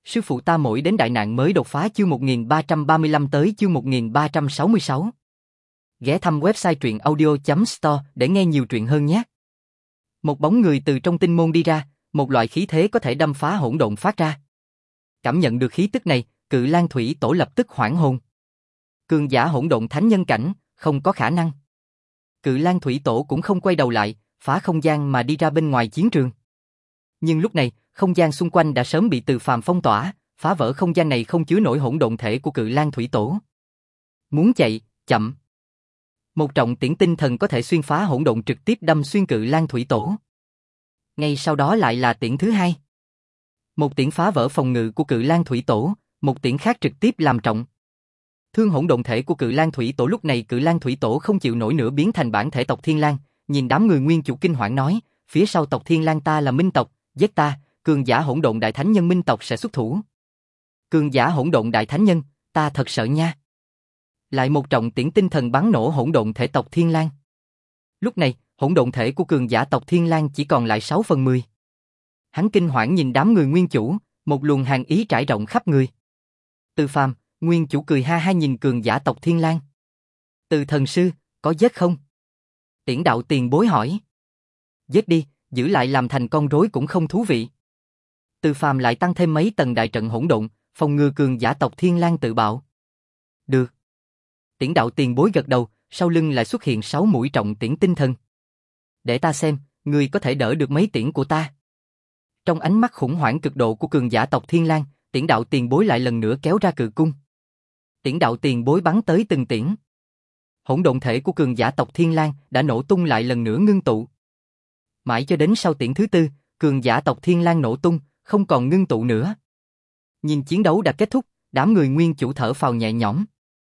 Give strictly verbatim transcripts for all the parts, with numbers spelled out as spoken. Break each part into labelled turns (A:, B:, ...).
A: Sư phụ ta mỗi đến đại nạn mới đột phá chương một nghìn ba trăm ba mươi lăm tới chương một nghìn ba trăm sáu mươi sáu. Ghé thăm website truyện audio chấm store để nghe nhiều truyện hơn nhé. Một bóng người từ trong tinh môn đi ra, một loại khí thế có thể đâm phá hỗn độn phát ra. Cảm nhận được khí tức này, Cự Lang Thủy Tổ lập tức hoảng hồn. Cường giả hỗn độn thánh nhân cảnh, không có khả năng. Cự Lang Thủy Tổ cũng không quay đầu lại, phá không gian mà đi ra bên ngoài chiến trường. Nhưng lúc này, không gian xung quanh đã sớm bị Từ Phàm phong tỏa, phá vỡ không gian này không chứa nổi hỗn độn thể của Cự Lang Thủy Tổ. Muốn chạy, chậm. Một trọng tiễn tinh thần có thể xuyên phá hỗn độn trực tiếp đâm xuyên Cự Lang Thủy Tổ. Ngay sau đó lại là tiễn thứ hai. Một tiễn phá vỡ phòng ngự của Cự Lang Thủy Tổ, một tiễn khác trực tiếp làm trọng thương hỗn độn thể của Cự Lang Thủy Tổ. Lúc này Cự Lang Thủy Tổ không chịu nổi nữa biến thành bản thể tộc Thiên Lang, nhìn đám người nguyên chủ kinh hoảng nói, phía sau tộc Thiên Lang ta là Minh tộc, giết ta, cường giả hỗn độn đại thánh nhân Minh tộc sẽ xuất thủ. Cường giả hỗn độn đại thánh nhân, ta thật sợ nha. Lại một trọng tiễn tinh thần bắn nổ hỗn độn thể tộc Thiên Lang. Lúc này, hỗn độn thể của cường giả tộc Thiên Lang chỉ còn lại sáu phần mười. Hắn kinh hoảng nhìn đám người nguyên chủ, một luồng hàn ý trải rộng khắp người. Từ Phàm, nguyên chủ cười ha ha nhìn cường giả tộc Thiên Lang. Từ thần sư, có giết không? Tiễn đạo tiền bối hỏi. Giết đi, giữ lại làm thành con rối cũng không thú vị. Từ Phàm lại tăng thêm mấy tầng đại trận hỗn độn, phòng ngừa cường giả tộc Thiên Lang tự bạo. Được. Tiễn đạo tiền bối gật đầu, sau lưng lại xuất hiện sáu mũi trọng tiễn tinh thần. Để ta xem, ngươi có thể đỡ được mấy tiễn của ta. Trong ánh mắt khủng hoảng cực độ của cường giả tộc Thiên Lang, Tiễn đạo tiền bối lại lần nữa kéo ra cự cung. Tiễn đạo tiền bối bắn tới từng tiễn. Hỗn độn thể của cường giả tộc Thiên Lang đã nổ tung lại lần nữa ngưng tụ. Mãi cho đến sau tiễn thứ tư, cường giả tộc Thiên Lang nổ tung, không còn ngưng tụ nữa. Nhìn chiến đấu đã kết thúc, đám người nguyên chủ thở phào nhẹ nhõm.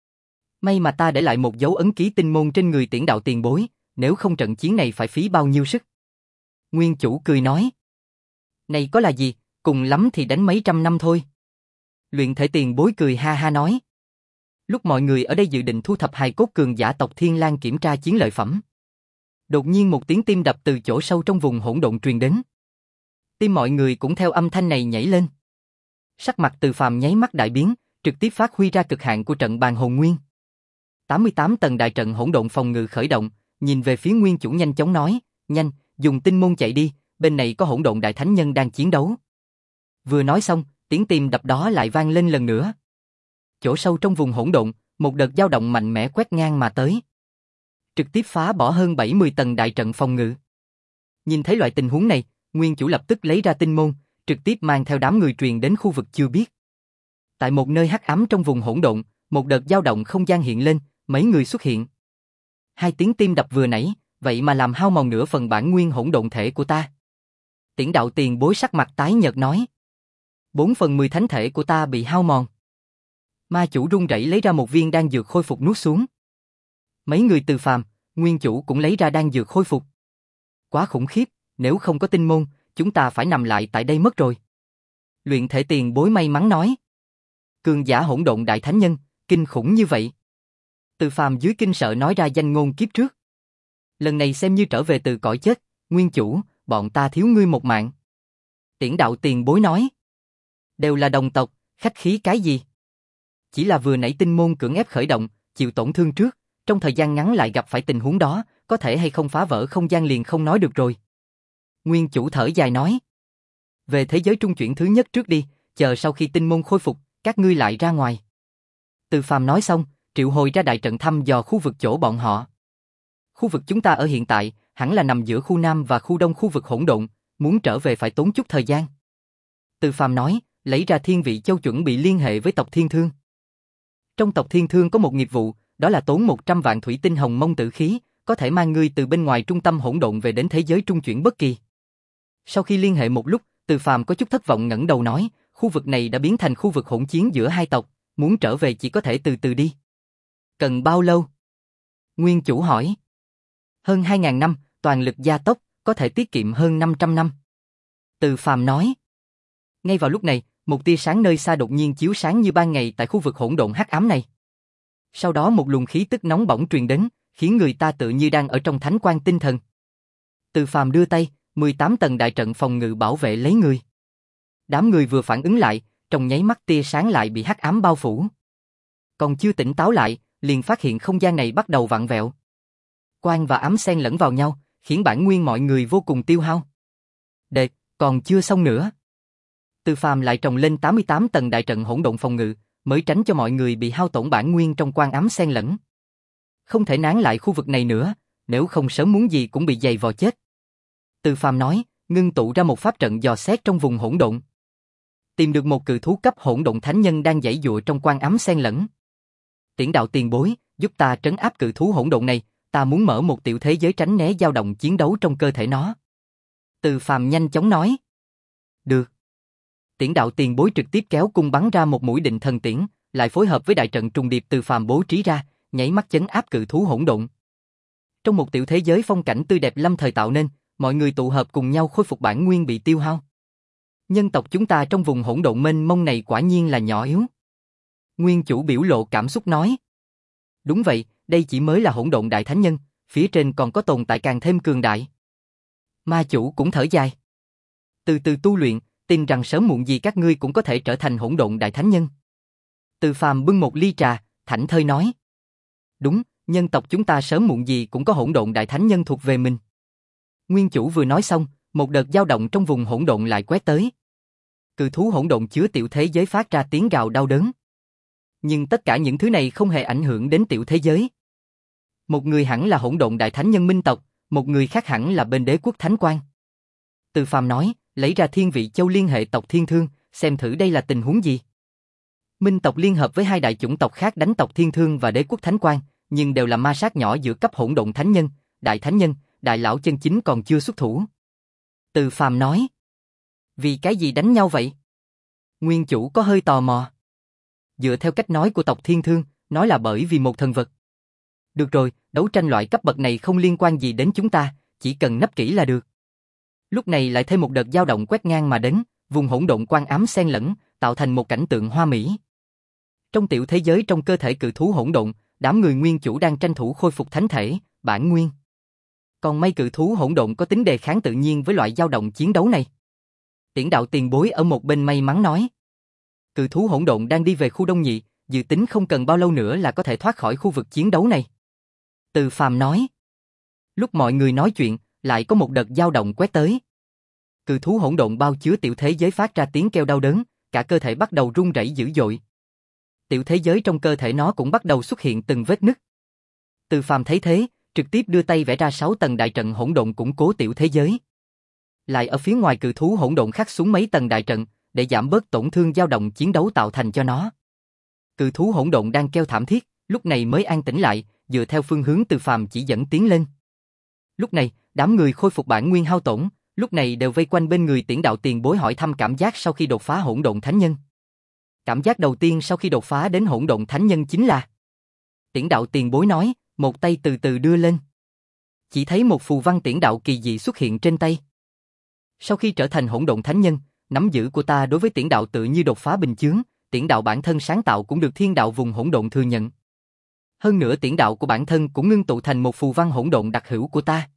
A: May mà ta để lại một dấu ấn ký tinh môn trên người Tiễn đạo tiền bối, nếu không trận chiến này phải phí bao nhiêu sức. Nguyên chủ cười nói. Này có là gì, cùng lắm thì đánh mấy trăm năm thôi. Luyện thể tiền bối cười ha ha nói. Lúc mọi người ở đây dự định thu thập hài cốt cường giả tộc Thiên Lang kiểm tra chiến lợi phẩm. Đột nhiên một tiếng tim đập từ chỗ sâu trong vùng hỗn độn truyền đến. Tim mọi người cũng theo âm thanh này nhảy lên. Sắc mặt Từ Phàm nháy mắt đại biến, trực tiếp phát huy ra cực hạn của trận bàn hồn nguyên. tám mươi tám tầng đại trận hỗn độn phòng ngự khởi động, nhìn về phía nguyên chủ nhanh chóng nói, nhanh, dùng tinh môn chạy đi, bên này có hỗn độn đại thánh nhân đang chiến đấu. Vừa nói xong, tiếng tim đập đó lại vang lên lần nữa. Chỗ sâu trong vùng hỗn độn, một đợt dao động mạnh mẽ quét ngang mà tới. Trực tiếp phá bỏ hơn bảy mươi tầng đại trận phòng ngự. Nhìn thấy loại tình huống này, nguyên chủ lập tức lấy ra tinh môn, trực tiếp mang theo đám người truyền đến khu vực chưa biết. Tại một nơi hắc ám trong vùng hỗn độn, một đợt dao động không gian hiện lên, mấy người xuất hiện. Hai tiếng tim đập vừa nãy, vậy mà làm hao mòn nửa phần bản nguyên hỗn độn thể của ta. Tiễn đạo tiền bối sắc mặt tái nhợt nói. Bốn phần mười thánh thể của ta bị hao mòn. Ma chủ run rẩy lấy ra một viên đan dược khôi phục nuốt xuống. Mấy người Từ Phàm, nguyên chủ cũng lấy ra đan dược khôi phục. Quá khủng khiếp, nếu không có tinh môn, chúng ta phải nằm lại tại đây mất rồi. Luyện thể tiền bối may mắn nói. Cường giả hỗn độn đại thánh nhân, kinh khủng như vậy. Từ Phàm dưới kinh sợ nói ra danh ngôn kiếp trước. Lần này xem như trở về từ cõi chết, nguyên chủ, bọn ta thiếu ngươi một mạng. Tiễn đạo tiền bối nói. Đều là đồng tộc, khách khí cái gì? Chỉ là vừa nãy tinh môn cưỡng ép khởi động, chịu tổn thương trước, trong thời gian ngắn lại gặp phải tình huống đó, có thể hay không phá vỡ không gian liền không nói được rồi. Nguyên chủ thở dài nói. Về thế giới trung chuyển thứ nhất trước đi, chờ sau khi tinh môn khôi phục, các ngươi lại ra ngoài. Từ Phàm nói xong, triệu hồi ra đại trận thăm dò khu vực chỗ bọn họ. Khu vực chúng ta ở hiện tại, hẳn là nằm giữa khu Nam và khu Đông khu vực hỗn độn, muốn trở về phải tốn chút thời gian. Từ Phàm nói, lấy ra Thiên Vị Châu chuẩn bị liên hệ với tộc Thiên Thương. Trong tộc Thiên Thương có một nghiệp vụ, đó là tốn một trăm vạn thủy tinh hồng mông tử khí, có thể mang ngươi từ bên ngoài trung tâm hỗn độn về đến thế giới trung chuyển bất kỳ. Sau khi liên hệ một lúc, Từ Phàm có chút thất vọng ngẩng đầu nói, khu vực này đã biến thành khu vực hỗn chiến giữa hai tộc, muốn trở về chỉ có thể từ từ đi. Cần bao lâu? Nguyên chủ hỏi. Hơn hai ngàn năm, toàn lực gia tốc, có thể tiết kiệm hơn năm trăm năm. Từ Phàm nói. Ngay vào lúc này, một tia sáng nơi xa đột nhiên chiếu sáng như ban ngày tại khu vực hỗn độn hắc ám này. Sau đó một luồng khí tức nóng bỏng truyền đến, khiến người ta tự như đang ở trong thánh quang tinh thần. Từ Phàm đưa tay, mười tám tầng đại trận phòng ngự bảo vệ lấy người. Đám người vừa phản ứng lại, trong nháy mắt tia sáng lại bị hắc ám bao phủ. Còn chưa tỉnh táo lại, liền phát hiện không gian này bắt đầu vặn vẹo. Quang và ám xen lẫn vào nhau, khiến bản nguyên mọi người vô cùng tiêu hao. Đệ, còn chưa xong nữa. Từ Phàm lại trồng lên tám mươi tám tầng đại trận hỗn độn phòng ngự, mới tránh cho mọi người bị hao tổn bản nguyên trong quang ám xen lẫn. Không thể nán lại khu vực này nữa, nếu không sớm muốn gì cũng bị dày vò chết. Từ Phàm nói, ngưng tụ ra một pháp trận dò xét trong vùng hỗn độn. Tìm được một cự thú cấp hỗn độn thánh nhân đang giãy giụa trong quang ám xen lẫn. Tiễn đạo tiền bối, giúp ta trấn áp cự thú hỗn độn này, ta muốn mở một tiểu thế giới tránh né dao động chiến đấu trong cơ thể nó. Từ Phàm nhanh chóng nói. Được. Tiễn đạo tiền bối trực tiếp kéo cung bắn ra một mũi định thần tiễn, lại phối hợp với đại trận trùng điệp Từ Phàm bố trí ra, nháy mắt chấn áp cự thú hỗn độn. Trong một tiểu thế giới phong cảnh tươi đẹp lâm thời tạo nên, mọi người tụ hợp cùng nhau khôi phục bản nguyên bị tiêu hao. Nhân tộc chúng ta trong vùng hỗn độn mênh mông này quả nhiên là nhỏ yếu. Nguyên chủ biểu lộ cảm xúc nói. Đúng vậy, đây chỉ mới là hỗn độn đại thánh nhân, phía trên còn có tồn tại càng thêm cường đại. Ma chủ cũng thở dài. Từ từ tu luyện, tin rằng sớm muộn gì các ngươi cũng có thể trở thành hỗn độn đại thánh nhân. Từ Phàm bưng một ly trà, thảnh thơi nói. Đúng, nhân tộc chúng ta sớm muộn gì cũng có hỗn độn đại thánh nhân thuộc về mình. Nguyên chủ vừa nói xong, một đợt dao động trong vùng hỗn độn lại quét tới. Cự thú hỗn độn chứa tiểu thế giới phát ra tiếng gào đau đớn. Nhưng tất cả những thứ này không hề ảnh hưởng đến tiểu thế giới. Một người hẳn là hỗn độn đại thánh nhân minh tộc, một người khác hẳn là bên đế quốc thánh quan. Từ Phàm nói, lấy ra thiên vị châu liên hệ tộc Thiên Thương, xem thử đây là tình huống gì. Minh tộc liên hợp với hai đại chủng tộc khác đánh tộc Thiên Thương và đế quốc thánh quan, nhưng đều là ma sát nhỏ giữa cấp hỗn độn thánh nhân, đại thánh nhân, đại lão chân chính còn chưa xuất thủ. Từ Phàm nói. Vì cái gì đánh nhau vậy? Nguyên chủ có hơi tò mò. Dựa theo cách nói của tộc Thiên Thương, nói là bởi vì một thần vật. Được rồi, đấu tranh loại cấp bậc này không liên quan gì đến chúng ta, chỉ cần nấp kỹ là được. Lúc này lại thêm một đợt dao động quét ngang mà đến, vùng hỗn độn quang ám xen lẫn, tạo thành một cảnh tượng hoa mỹ. Trong tiểu thế giới trong cơ thể cự thú hỗn độn, đám người nguyên chủ đang tranh thủ khôi phục thánh thể, bản nguyên. Còn may cự thú hỗn độn có tính đề kháng tự nhiên với loại dao động chiến đấu này. Tiễn đạo tiền bối ở một bên may mắn nói. Cự thú hỗn độn đang đi về khu Đông Nhị, dự tính không cần bao lâu nữa là có thể thoát khỏi khu vực chiến đấu này. Từ Phàm nói. Lúc mọi người nói chuyện, lại có một đợt dao động quét tới. Cự thú hỗn độn bao chứa tiểu thế giới phát ra tiếng kêu đau đớn, cả cơ thể bắt đầu run rẩy dữ dội. Tiểu thế giới trong cơ thể nó cũng bắt đầu xuất hiện từng vết nứt. Từ Phàm thấy thế, trực tiếp đưa tay vẽ ra sáu tầng đại trận hỗn độn củng cố tiểu thế giới. Lại ở phía ngoài cự thú hỗn độn khắc xuống mấy tầng đại trận, để giảm bớt tổn thương dao động chiến đấu tạo thành cho nó. Cự thú hỗn độn đang kêu thảm thiết, lúc này mới an tĩnh lại, dựa theo phương hướng Từ Phàm chỉ dẫn tiến lên. Lúc này, đám người khôi phục bản nguyên hao tổn, lúc này đều vây quanh bên người Tiễn đạo tiền bối hỏi thăm cảm giác sau khi đột phá hỗn độn thánh nhân. Cảm giác đầu tiên sau khi đột phá đến hỗn độn thánh nhân chính là Tiễn đạo tiền bối nói, một tay từ từ đưa lên. Chỉ thấy một phù văn tiễn đạo kỳ dị xuất hiện trên tay. Sau khi trở thành hỗn độn thánh nhân, nắm giữ của ta đối với tiễn đạo tự như đột phá bình chướng, tiễn đạo bản thân sáng tạo cũng được thiên đạo vùng hỗn độn thừa nhận. Hơn nữa tiễn đạo của bản thân cũng ngưng tụ thành một phù văn hỗn độn đặc hữu của ta.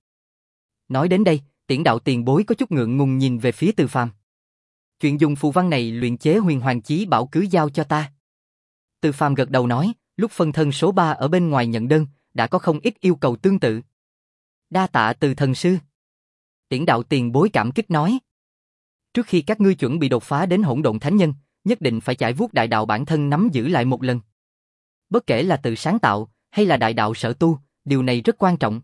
A: Nói đến đây, tiễn đạo tiền bối có chút ngượng ngùng nhìn về phía Từ Phàm. Chuyện dùng phù văn này luyện chế huyền hoàng chí bảo cứ giao cho ta. Từ Phàm gật đầu nói, lúc phân thân số ba ở bên ngoài nhận đơn, đã có không ít yêu cầu tương tự. Đa tạ Từ thần sư. Tiễn đạo tiền bối cảm kích nói. Trước khi các ngươi chuẩn bị đột phá đến hỗn độn thánh nhân, nhất định phải chải vuốt đại đạo bản thân nắm giữ lại một lần. Bất kể là tự sáng tạo, hay là đại đạo sở tu, điều này rất quan trọng.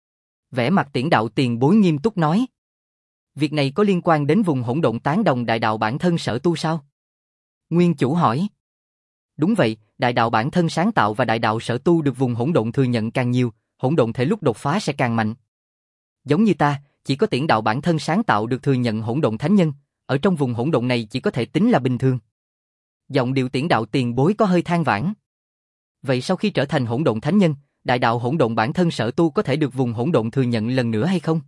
A: Vẻ mặt tiễn đạo tiền bối nghiêm túc nói. Việc này có liên quan đến vùng hỗn độn tán đồng đại đạo bản thân sở tu sao? Nguyên chủ hỏi. Đúng vậy, đại đạo bản thân sáng tạo và đại đạo sở tu được vùng hỗn độn thừa nhận càng nhiều, hỗn độn thể lúc đột phá sẽ càng mạnh. Giống như ta, chỉ có tiễn đạo bản thân sáng tạo được thừa nhận hỗn độn thánh nhân, ở trong vùng hỗn độn này chỉ có thể tính là bình thường. Giọng điệu tiễn đạo tiền bối có hơi than vãn. Vậy sau khi trở thành hỗn độn thánh nhân, đại đạo hỗn độn bản thân sở tu có thể được vùng hỗn độn thừa nhận lần nữa hay không?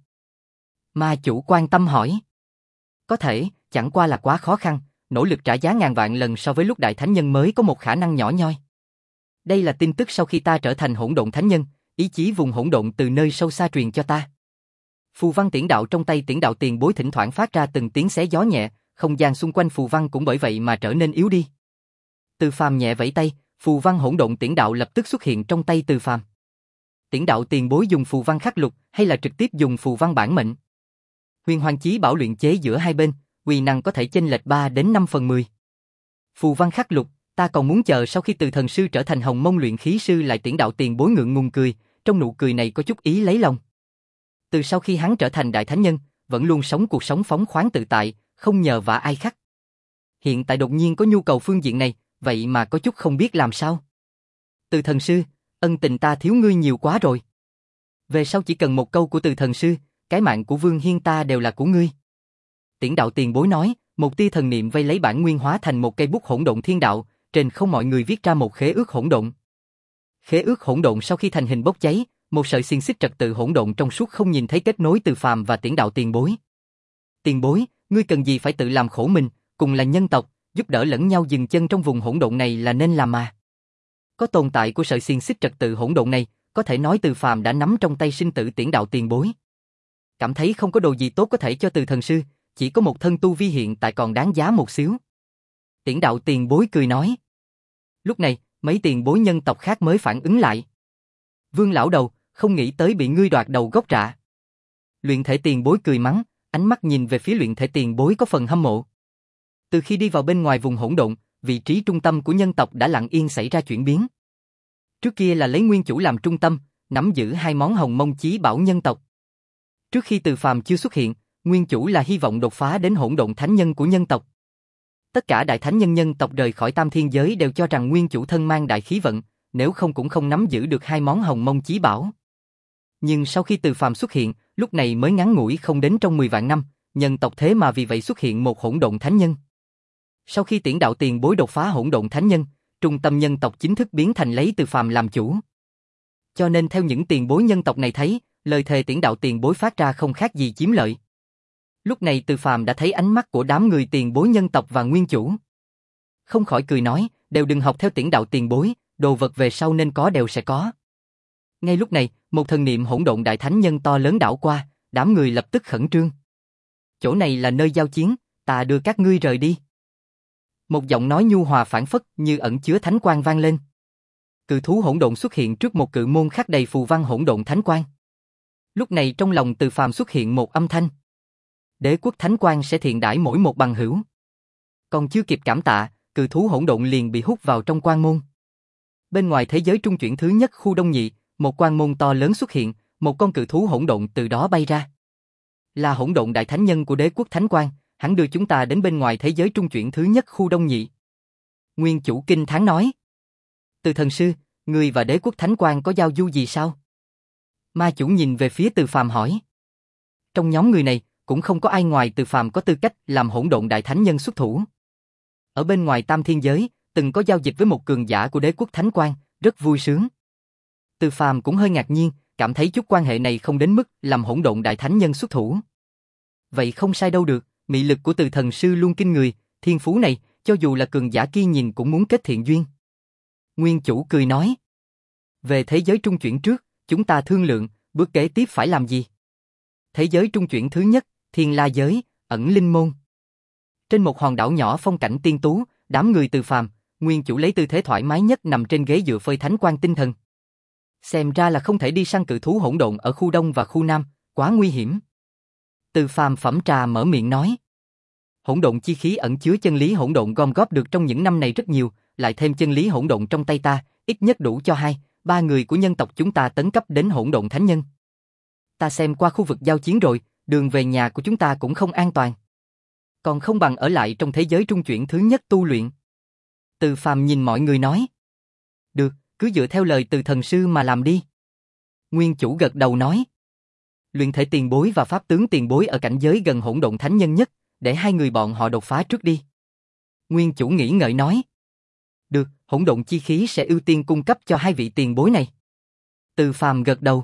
A: Ma chủ quan tâm hỏi. Có thể, chẳng qua là quá khó khăn, nỗ lực trả giá ngàn vạn lần so với lúc đại thánh nhân mới có một khả năng nhỏ nhoi. Đây là tin tức sau khi ta trở thành hỗn độn thánh nhân, ý chí vùng hỗn độn từ nơi sâu xa truyền cho ta. Phù văn tiễn đạo trong tay tiễn đạo tiền bối thỉnh thoảng phát ra từng tiếng xé gió nhẹ, không gian xung quanh phù văn cũng bởi vậy mà trở nên yếu đi. Từ Phàm nhẹ vẫy tay, phù văn hỗn độn tiễn đạo lập tức xuất hiện trong tay Từ Phàm. Tiễn đạo tiền bối dùng phù văn khắc lục hay là trực tiếp dùng phù văn bản mệnh? Huyền Hoàng Chí Bảo luyện chế giữa hai bên, uy năng có thể chênh lệch ba đến năm phần mười. Phù văn khắc lục, ta còn muốn chờ sau khi từ thần sư trở thành hồng mông luyện khí sư lại tiễn đạo tiền bối ngượng ngùng cười, trong nụ cười này có chút ý lấy lòng. Từ sau khi hắn trở thành đại thánh nhân, vẫn luôn sống cuộc sống phóng khoáng tự tại, không nhờ vả ai khác. Hiện tại đột nhiên có nhu cầu phương diện này, vậy mà có chút không biết làm sao. Từ thần sư, ân tình ta thiếu ngươi nhiều quá rồi. Về sau chỉ cần một câu của từ thần sư, cái mạng của Vương Hiên ta đều là của ngươi. Tiễn đạo tiền bối nói, một tia thần niệm vây lấy bản nguyên hóa thành một cây bút hỗn độn thiên đạo, trên không mọi người viết ra một khế ước hỗn độn. Khế ước hỗn độn sau khi thành hình bốc cháy, một sợi xiềng xích trật tự hỗn độn trong suốt không nhìn thấy kết nối Từ Phàm và Tiễn đạo tiền bối. Tiền bối, ngươi cần gì phải tự làm khổ mình, cùng là nhân tộc, giúp đỡ lẫn nhau dừng chân trong vùng hỗn độn này là nên làm mà. Có tồn tại của sợi xiềng xích trật tự hỗn độn này, có thể nói Từ Phàm đã nắm trong tay sinh tử Tiễn đạo tiền bối. Cảm thấy không có đồ gì tốt có thể cho Từ thần sư, chỉ có một thân tu vi hiện tại còn đáng giá một xíu. Tiễn đạo tiền bối cười nói. Lúc này, mấy tiền bối nhân tộc khác mới phản ứng lại. Vương lão đầu, không nghĩ tới bị ngươi đoạt đầu gốc rạ. Luyện thể tiền bối cười mắng, ánh mắt nhìn về phía luyện thể tiền bối có phần hâm mộ. Từ khi đi vào bên ngoài vùng hỗn độn, vị trí trung tâm của nhân tộc đã lặng yên xảy ra chuyển biến. Trước kia là lấy nguyên chủ làm trung tâm, nắm giữ hai món hồng mông chí bảo nhân tộc. Trước khi Từ Phàm chưa xuất hiện, nguyên chủ là hy vọng đột phá đến hỗn độn thánh nhân của nhân tộc. Tất cả đại thánh nhân nhân tộc rời khỏi tam thiên giới đều cho rằng nguyên chủ thân mang đại khí vận, nếu không cũng không nắm giữ được hai món hồng mông chí bảo. Nhưng sau khi Từ Phàm xuất hiện, lúc này mới ngắn ngủi không đến trong mười vạn năm, nhân tộc thế mà vì vậy xuất hiện một hỗn độn thánh nhân. Sau khi Tiễn đạo tiền bối đột phá hỗn độn thánh nhân, trung tâm nhân tộc chính thức biến thành lấy Từ Phàm làm chủ. Cho nên theo những tiền bối nhân tộc này thấy, lời thề Tiễn đạo tiền bối phát ra không khác gì chiếm lợi. Lúc này Từ Phàm đã thấy ánh mắt của đám người tiền bối nhân tộc và nguyên chủ. Không khỏi cười nói, đều đừng học theo Tiễn đạo tiền bối, đồ vật về sau nên có đều sẽ có. Ngay lúc này, một thần niệm hỗn độn đại thánh nhân to lớn đảo qua, đám người lập tức khẩn trương. Chỗ này là nơi giao chiến, ta đưa các ngươi rời đi. Một giọng nói nhu hòa phảng phất như ẩn chứa thánh quang vang lên. Cự thú hỗn độn xuất hiện trước một cự môn khắc đầy phù văn hỗn độn thánh quang. Lúc này trong lòng Từ Phàm xuất hiện một âm thanh. Đế quốc thánh quang sẽ thiện đãi mỗi một bằng hữu. Còn chưa kịp cảm tạ, cự thú hỗn độn liền bị hút vào trong quang môn. Bên ngoài thế giới trung chuyển thứ nhất khu đông nhị, một quang môn to lớn xuất hiện, một con cự thú hỗn độn từ đó bay ra. Là hỗn độn đại thánh nhân của đế quốc thánh quang, hắn đưa chúng ta đến bên ngoài thế giới trung chuyển thứ nhất khu đông nhị. Nguyên chủ kinh thán nói. Từ thần sư, người và đế quốc thánh quang có giao du gì sao? Ma chủ nhìn về phía Từ Phàm hỏi. Trong nhóm người này, cũng không có ai ngoài Từ Phàm có tư cách làm hỗn độn đại thánh nhân xuất thủ. Ở bên ngoài tam thiên giới, từng có giao dịch với một cường giả của đế quốc thánh quang, rất vui sướng. Từ Phàm cũng hơi ngạc nhiên, cảm thấy chút quan hệ này không đến mức làm hỗn độn đại thánh nhân xuất thủ. Vậy không sai đâu được, mị lực của Từ thần sư luôn kinh người, thiên phú này, cho dù là cường giả kia nhìn cũng muốn kết thiện duyên. Nguyên chủ cười nói. Về thế giới trung chuyển trước, chúng ta thương lượng, bước kế tiếp phải làm gì? Thế giới trung chuyển thứ nhất, Thiên La giới, ẩn linh môn. Trên một hòn đảo nhỏ phong cảnh tiên tú, đám người Từ Phàm, nguyên chủ lấy tư thế thoải mái nhất nằm trên ghế dựa phơi thánh quang tinh thần. Xem ra là không thể đi săn cự thú hỗn độn ở khu Đông và khu Nam, quá nguy hiểm. Từ Phàm phẩm trà mở miệng nói. Hỗn độn chi khí ẩn chứa chân lý hỗn độn gom góp được trong những năm này rất nhiều, lại thêm chân lý hỗn độn trong tay ta, ít nhất đủ cho hai, ba người của nhân tộc chúng ta tấn cấp đến hỗn độn thánh nhân. Ta xem qua khu vực giao chiến rồi, đường về nhà của chúng ta cũng không an toàn. Còn không bằng ở lại trong thế giới trung chuyển thứ nhất tu luyện. Từ Phàm nhìn mọi người nói. Được, cứ dựa theo lời Từ thần sư mà làm đi. Nguyên chủ gật đầu nói. Luyện thể tiền bối và pháp tướng tiền bối ở cảnh giới gần hỗn độn thánh nhân nhất, để hai người bọn họ đột phá trước đi. Nguyên chủ nghĩ ngợi nói. Được, hỗn độn chi khí sẽ ưu tiên cung cấp cho hai vị tiền bối này. Từ Phàm gật đầu.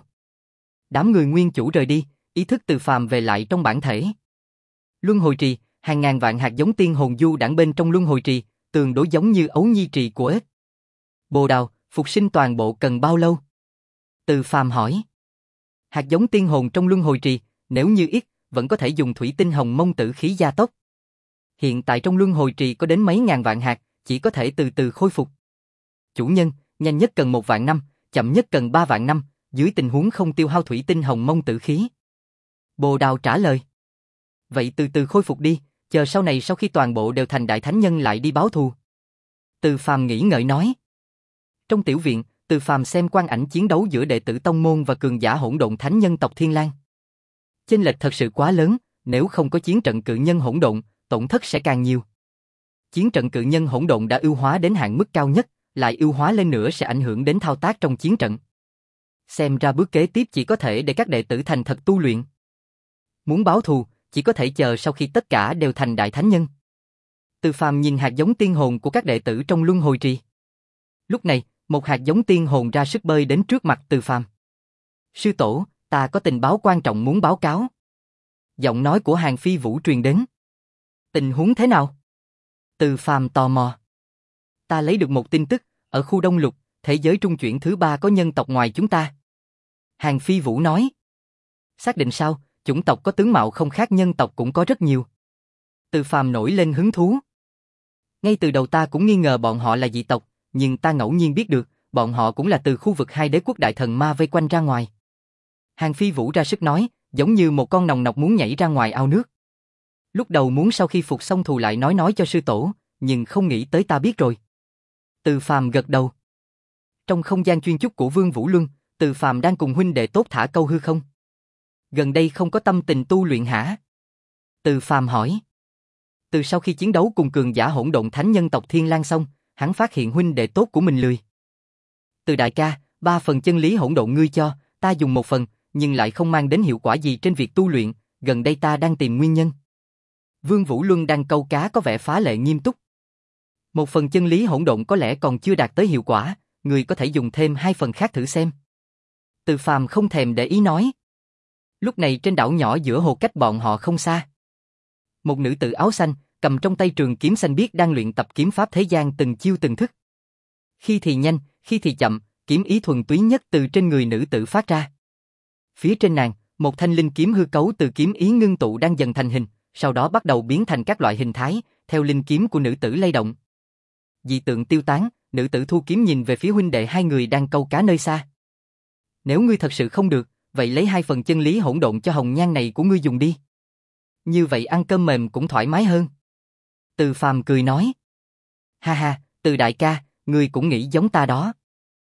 A: Đám người nguyên chủ rời đi, ý thức Từ Phàm về lại trong bản thể. Luân hồi trì, hàng ngàn vạn hạt giống tiên hồn du đãng bên trong luân hồi trì, tương đối giống như ấu nhi trì của ếch. Bồ đào, phục sinh toàn bộ cần bao lâu? Từ Phàm hỏi. Hạt giống tiên hồn trong luân hồi trì, nếu như ít, vẫn có thể dùng thủy tinh hồng mông tử khí gia tốc. Hiện tại trong luân hồi trì có đến mấy ngàn vạn hạt, chỉ có thể từ từ khôi phục. Chủ nhân, nhanh nhất cần một vạn năm, chậm nhất cần ba vạn năm, dưới tình huống không tiêu hao thủy tinh hồng mông tử khí. Bồ Đào trả lời. Vậy từ từ khôi phục đi, chờ sau này sau khi toàn bộ đều thành đại thánh nhân lại đi báo thù. Từ Phàm nghĩ ngợi nói. Trong tiểu viện, Từ Phàm xem quang ảnh chiến đấu giữa đệ tử tông môn và cường giả hỗn độn thánh nhân tộc Thiên Lang. Chênh lệch thật sự quá lớn, nếu không có chiến trận cự nhân hỗn độn, tổn thất sẽ càng nhiều. Chiến trận cự nhân hỗn độn đã ưu hóa đến hạn mức cao nhất, lại ưu hóa lên nữa sẽ ảnh hưởng đến thao tác trong chiến trận. Xem ra bước kế tiếp chỉ có thể để các đệ tử thành thật tu luyện. Muốn báo thù, chỉ có thể chờ sau khi tất cả đều thành đại thánh nhân. Từ Phàm nhìn hạt giống tiên hồn của các đệ tử trong luân hồi trì. Lúc này, một hạt giống tiên hồn ra sức bơi đến trước mặt Từ Phàm. Sư tổ, ta có tình báo quan trọng muốn báo cáo. Giọng nói của Hàn Phi Vũ truyền đến. Tình huống thế nào? Từ Phàm tò mò. Ta lấy được một tin tức, ở khu Đông Lục, thế giới trung chuyển thứ ba có nhân tộc ngoài chúng ta. Hàn Phi Vũ nói. Xác định sao, chủng tộc có tướng mạo không khác nhân tộc cũng có rất nhiều. Từ Phàm nổi lên hứng thú. Ngay từ đầu ta cũng nghi ngờ bọn họ là dị tộc, nhưng ta ngẫu nhiên biết được, bọn họ cũng là từ khu vực hai đế quốc đại thần ma vây quanh ra ngoài. Hàn Phi Vũ ra sức nói, giống như một con nòng nọc muốn nhảy ra ngoài ao nước. Lúc đầu muốn sau khi phục xong thù lại nói nói cho sư tổ, nhưng không nghĩ tới ta biết rồi. Từ Phàm gật đầu. Trong không gian chuyên chúc của Vương Vũ Luân, Từ Phàm đang cùng huynh đệ tốt thả câu hư không. Gần đây không có tâm tình tu luyện hả? Từ Phàm hỏi. Từ sau khi chiến đấu cùng cường giả hỗn độn thánh nhân tộc Thiên Lang xong, hắn phát hiện huynh đệ tốt của mình lười. Từ đại ca, ba phần chân lý hỗn độn ngươi cho, ta dùng một phần, nhưng lại không mang đến hiệu quả gì trên việc tu luyện, gần đây ta đang tìm nguyên nhân. Vương Vũ Luân đang câu cá có vẻ phá lệ nghiêm túc. Một phần chân lý hỗn độn có lẽ còn chưa đạt tới hiệu quả, người có thể dùng thêm hai phần khác thử xem. Từ Phàm không thèm để ý nói. Lúc này trên đảo nhỏ giữa hồ cách bọn họ không xa. Một nữ tử áo xanh, cầm trong tay trường kiếm xanh biếc đang luyện tập kiếm pháp thế gian từng chiêu từng thức. Khi thì nhanh, khi thì chậm, kiếm ý thuần túy nhất từ trên người nữ tử phát ra. Phía trên nàng, một thanh linh kiếm hư cấu từ kiếm ý ngưng tụ đang dần thành hình, sau đó bắt đầu biến thành các loại hình thái, theo linh kiếm của nữ tử lay động. Dị tượng tiêu tán, nữ tử thu kiếm nhìn về phía huynh đệ hai người đang câu cá nơi xa. Nếu ngươi thật sự không được, vậy lấy hai phần chân lý hỗn độn cho hồng nhan này của ngươi dùng đi. Như vậy ăn cơm mềm cũng thoải mái hơn. Từ Phàm cười nói. Ha ha, Từ đại ca, ngươi cũng nghĩ giống ta đó.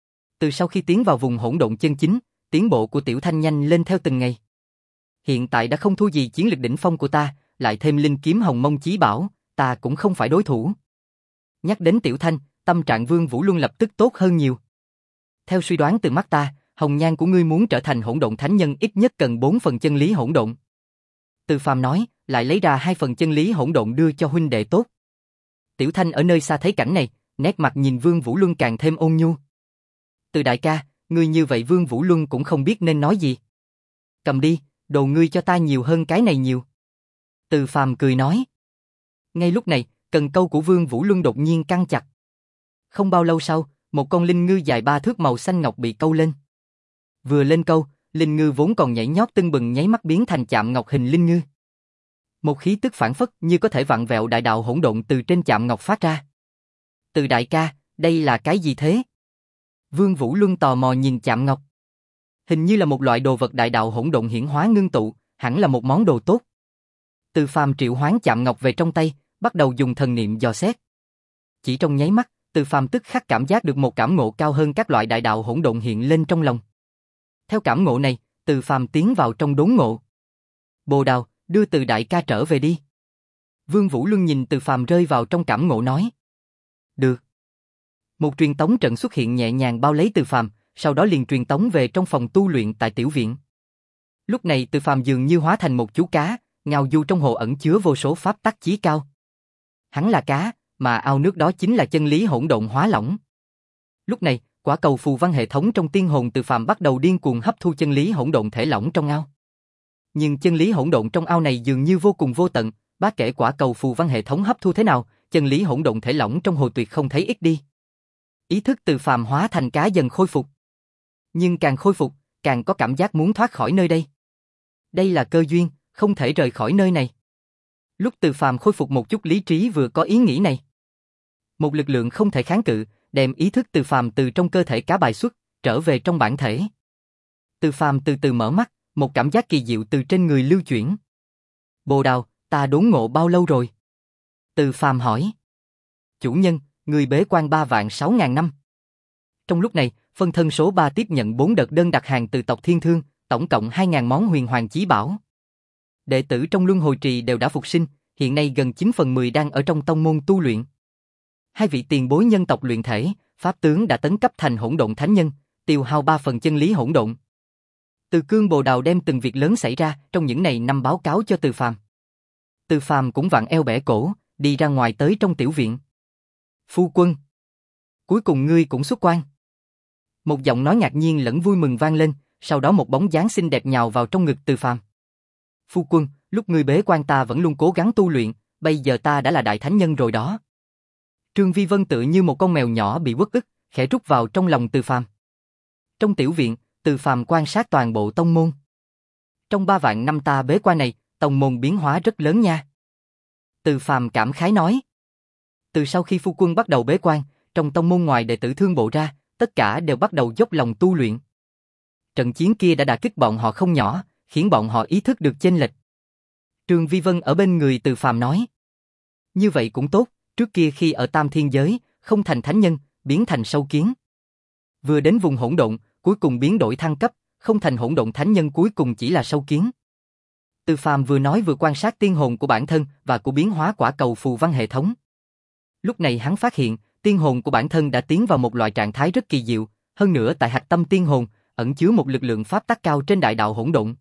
A: Từ sau khi tiến vào vùng hỗn độn chân chính, tiến bộ của Tiểu Thanh nhanh lên theo từng ngày. Hiện tại đã không thua gì chiến lực đỉnh phong của ta, lại thêm linh kiếm hồng mông chí bảo, ta cũng không phải đối thủ. Nhắc đến Tiểu Thanh, tâm trạng Vương Vũ Luân lập tức tốt hơn nhiều. Theo suy đoán từ mắt ta, hồng nhan của ngươi muốn trở thành hỗn độn thánh nhân ít nhất cần bốn phần chân lý hỗn độn. Từ Phàm nói, lại lấy ra hai phần chân lý hỗn độn đưa cho huynh đệ tốt. Tiểu Thanh ở nơi xa thấy cảnh này, nét mặt nhìn Vương Vũ Luân càng thêm ôn nhu. Từ đại ca, ngươi như vậy Vương Vũ Luân cũng không biết nên nói gì. Cầm đi, đồ ngươi cho ta nhiều hơn cái này nhiều. Từ Phàm cười nói. Ngay lúc này, cần câu của Vương Vũ Luân đột nhiên căng chặt. Không bao lâu sau, một con linh ngư dài ba thước màu xanh ngọc bị câu lên. Vừa lên câu, linh ngư vốn còn nhảy nhót tưng bừng nháy mắt biến thành chạm ngọc hình linh ngư. Một khí tức phản phất như có thể vặn vẹo đại đạo hỗn độn từ trên chạm ngọc phát ra. Từ đại ca, đây là cái gì thế? Vương Vũ Luân tò mò nhìn chạm ngọc. Hình như là một loại đồ vật đại đạo hỗn độn hiển hóa ngưng tụ, hẳn là một món đồ tốt. Từ Phàm triệu hoán chạm ngọc về trong tay, bắt đầu dùng thần niệm dò xét. Chỉ trong nháy mắt, Từ Phàm tức khắc cảm giác được một cảm ngộ cao hơn các loại đại đạo hỗn độn hiện lên trong lòng. Theo cảm ngộ này, Từ Phàm tiến vào trong đốn ngộ. Bồ Đào, đưa Từ đại ca trở về đi. Vương Vũ Luân nhìn Từ Phàm rơi vào trong cảm ngộ nói. Được. Một truyền tống trận xuất hiện nhẹ nhàng bao lấy Từ Phàm, sau đó liền truyền tống về trong phòng tu luyện tại tiểu viện. Lúc này Từ Phàm dường như hóa thành một chú cá, ngao du trong hồ ẩn chứa vô số pháp tắc chí cao. Hắn là cá, mà ao nước đó chính là chân lý hỗn độn hóa lỏng. Lúc này, quả cầu phù văn hệ thống trong tiên hồn Từ Phàm bắt đầu điên cuồng hấp thu chân lý hỗn độn thể lỏng trong ao. Nhưng chân lý hỗn độn trong ao này dường như vô cùng vô tận, bất kể quả cầu phù văn hệ thống hấp thu thế nào, chân lý hỗn độn thể lỏng trong hồ tuyệt không thấy ít đi. Ý thức Từ Phàm hóa thành cá dần khôi phục. Nhưng càng khôi phục, càng có cảm giác muốn thoát khỏi nơi đây. Đây là cơ duyên, không thể rời khỏi nơi này. Lúc Từ Phàm khôi phục một chút lý trí vừa có ý nghĩ này. Một lực lượng không thể kháng cự, đem ý thức Từ Phàm từ trong cơ thể cá bài xuất, trở về trong bản thể. Từ Phàm từ từ mở mắt, một cảm giác kỳ diệu từ trên người lưu chuyển. Bồ Đào, ta đốn ngộ bao lâu rồi? Từ Phàm hỏi. Chủ nhân, người bế quan ba vạn sáu ngàn năm. Trong lúc này, phân thân số ba tiếp nhận bốn đợt đơn đặt hàng từ tộc Thiên Thương, tổng cộng hai ngàn món huyền hoàng chí bảo. Đệ tử trong luân hồi trì đều đã phục sinh, hiện nay gần chín phần mười đang ở trong tông môn tu luyện. Hai vị tiền bối nhân tộc luyện thể, pháp tướng đã tấn cấp thành hỗn độn thánh nhân, tiêu hao ba phần chân lý hỗn độn. Từ Cương Bồ Đào đem từng việc lớn xảy ra trong những ngày năm báo cáo cho Từ Phàm. Từ Phàm cũng vặn eo bẻ cổ, đi ra ngoài tới trong tiểu viện. Phu quân, cuối cùng ngươi cũng xuất quan. Một giọng nói ngạc nhiên lẫn vui mừng vang lên, sau đó một bóng dáng xinh đẹp nhào vào trong ngực Từ Phàm. Phu quân, lúc ngươi bế quan ta vẫn luôn cố gắng tu luyện, bây giờ ta đã là đại thánh nhân rồi đó. Trương Vi Vân tựa như một con mèo nhỏ bị uất ức, khẽ rút vào trong lòng Từ Phàm. Trong tiểu viện, Từ Phàm quan sát toàn bộ tông môn. Trong ba vạn năm ta bế quan này, tông môn biến hóa rất lớn nha. Từ Phàm cảm khái nói. Từ sau khi phu quân bắt đầu bế quan, trong tông môn ngoài đệ tử thương bộ ra, tất cả đều bắt đầu dốc lòng tu luyện. Trận chiến kia đã đả kích bọn họ không nhỏ, khiến bọn họ ý thức được chênh lệch. Trương Vi Vân ở bên người Từ Phàm nói. Như vậy cũng tốt, trước kia khi ở Tam Thiên Giới, không thành thánh nhân, biến thành sâu kiến. Vừa đến vùng hỗn độn, cuối cùng biến đổi thăng cấp, không thành hỗn độn thánh nhân cuối cùng chỉ là sâu kiến. Từ Phàm vừa nói vừa quan sát tiên hồn của bản thân và của biến hóa quả cầu phù văn hệ thống. Lúc này hắn phát hiện, tiên hồn của bản thân đã tiến vào một loại trạng thái rất kỳ diệu, hơn nữa tại hạch tâm tiên hồn, ẩn chứa một lực lượng pháp tắc cao trên đại đạo hỗn độn.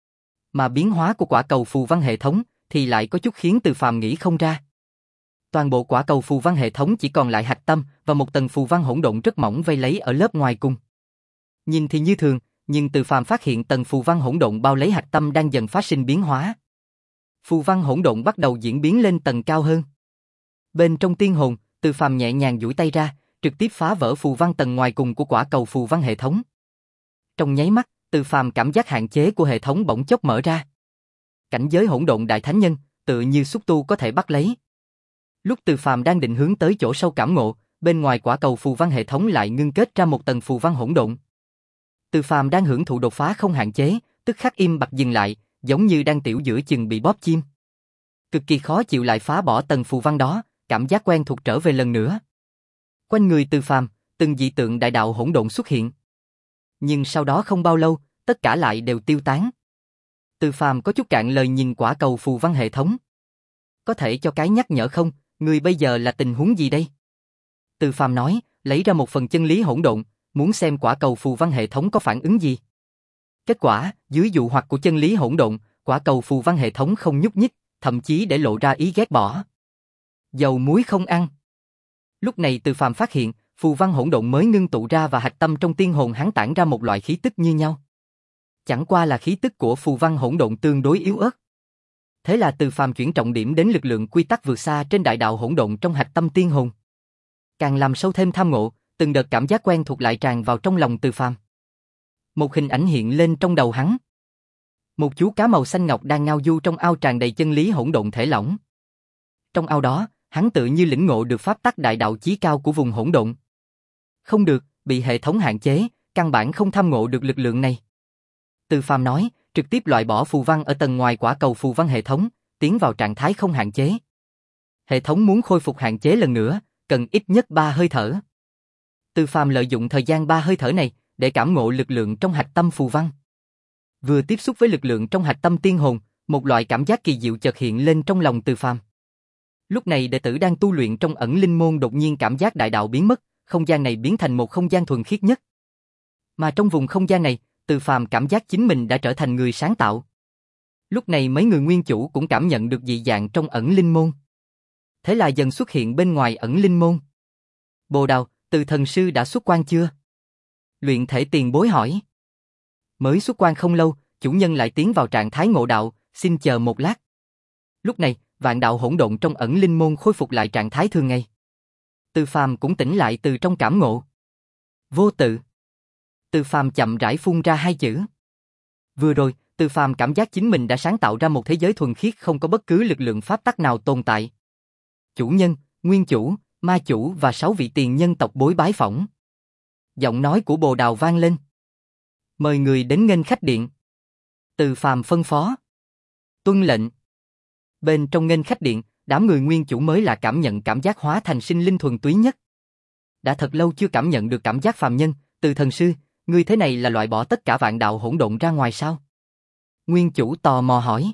A: Mà biến hóa của quả cầu phù văn hệ thống thì lại có chút khiến Từ Phàm nghĩ không ra. Toàn bộ quả cầu phù văn hệ thống chỉ còn lại hạch tâm và một tầng phù văn hỗn độn rất mỏng vây lấy ở lớp ngoài cùng. Nhìn thì như thường, nhưng Từ Phàm phát hiện tầng phù văn hỗn độn bao lấy hạch tâm đang dần phát sinh biến hóa. Phù văn hỗn độn bắt đầu diễn biến lên tầng cao hơn. Bên trong tiên hồn, Từ Phàm nhẹ nhàng duỗi tay ra, trực tiếp phá vỡ phù văn tầng ngoài cùng của quả cầu phù văn hệ thống. Trong nháy mắt, Từ Phàm cảm giác hạn chế của hệ thống bỗng chốc mở ra. Cảnh giới hỗn độn đại thánh nhân, tự như xúc tu có thể bắt lấy. Lúc Từ Phàm đang định hướng tới chỗ sâu cảm ngộ, bên ngoài quả cầu phù văn hệ thống lại ngưng kết ra một tầng phù văn hỗn độn. Từ Phàm đang hưởng thụ đột phá không hạn chế, tức khắc im bặt dừng lại, giống như đang tiểu giữa chừng bị bóp chim. Cực kỳ khó chịu lại phá bỏ tầng phù văn đó, cảm giác quen thuộc trở về lần nữa. Quanh người Từ Phàm, từng dị tượng đại đạo hỗn độn xuất hiện. Nhưng sau đó không bao lâu, tất cả lại đều tiêu tán. Từ Phàm có chút cạn lời nhìn quả cầu phù văn hệ thống. Có thể cho cái nhắc nhở không, người bây giờ là tình huống gì đây? Từ Phàm nói, lấy ra một phần chân lý hỗn độn, muốn xem quả cầu phù văn hệ thống có phản ứng gì. Kết quả, dưới dụ hoặc của chân lý hỗn độn, quả cầu phù văn hệ thống không nhúc nhích, thậm chí để lộ ra ý ghét bỏ. Dầu muối không ăn. Lúc này Từ Phàm phát hiện, phù văn hỗn độn mới ngưng tụ ra và hạch tâm trong tiên hồn hắn tản ra một loại khí tức như nhau. Chẳng qua là khí tức của phù văn hỗn độn tương đối yếu ớt. Thế là Từ Phàm chuyển trọng điểm đến lực lượng quy tắc vượt xa trên đại đạo hỗn độn trong hạch tâm tiên hồn. Càng làm sâu thêm tham ngộ, từng đợt cảm giác quen thuộc lại tràn vào trong lòng Từ Phàm. Một hình ảnh hiện lên trong đầu hắn. Một chú cá màu xanh ngọc đang ngao du trong ao tràn đầy chân lý hỗn độn thể lỏng. Trong ao đó, hắn tự như lĩnh ngộ được pháp tắc đại đạo chí cao của vùng hỗn độn. Không được, bị hệ thống hạn chế, căn bản không tham ngộ được lực lượng này. Từ Phàm nói, trực tiếp loại bỏ phù văn ở tầng ngoài quả cầu phù văn hệ thống, tiến vào trạng thái không hạn chế. Hệ thống muốn khôi phục hạn chế lần nữa, cần ít nhất ba hơi thở. Từ Phàm lợi dụng thời gian ba hơi thở này để cảm ngộ lực lượng trong hạch tâm phù văn. Vừa tiếp xúc với lực lượng trong hạch tâm tiên hồn, một loại cảm giác kỳ diệu chợt hiện lên trong lòng Từ Phàm. Lúc này đệ tử đang tu luyện trong ẩn linh môn đột nhiên cảm giác đại đạo biến mất, không gian này biến thành một không gian thuần khiết nhất. Mà trong vùng không gian này, Từ Phàm cảm giác chính mình đã trở thành người sáng tạo. Lúc này mấy người nguyên chủ cũng cảm nhận được dị dạng trong ẩn linh môn. Thế là dần xuất hiện bên ngoài ẩn linh môn. Bồ Đào, Từ thần sư đã xuất quan chưa? Luyện thể tiền bối hỏi. Mới xuất quan không lâu, chủ nhân lại tiến vào trạng thái ngộ đạo, xin chờ một lát. Lúc này, vạn đạo hỗn độn trong ẩn linh môn khôi phục lại trạng thái thường ngày. Từ Phàm cũng tỉnh lại từ trong cảm ngộ. Vô tự. Từ Phàm chậm rãi phun ra hai chữ. Vừa rồi, Từ Phàm cảm giác chính mình đã sáng tạo ra một thế giới thuần khiết không có bất cứ lực lượng pháp tắc nào tồn tại. Chủ nhân, nguyên chủ, ma chủ và sáu vị tiền nhân tộc bối bái phỏng. Giọng nói của Bồ Đào vang lên. Mời người đến nghênh khách điện. Từ Phàm phân phó. Tuân lệnh. Bên trong nghênh khách điện, đám người nguyên chủ mới là cảm nhận cảm giác hóa thành sinh linh thuần túy nhất. Đã thật lâu chưa cảm nhận được cảm giác phàm nhân. Từ thần sư, ngươi thế này là loại bỏ tất cả vạn đạo hỗn độn ra ngoài sao? Nguyên chủ tò mò hỏi.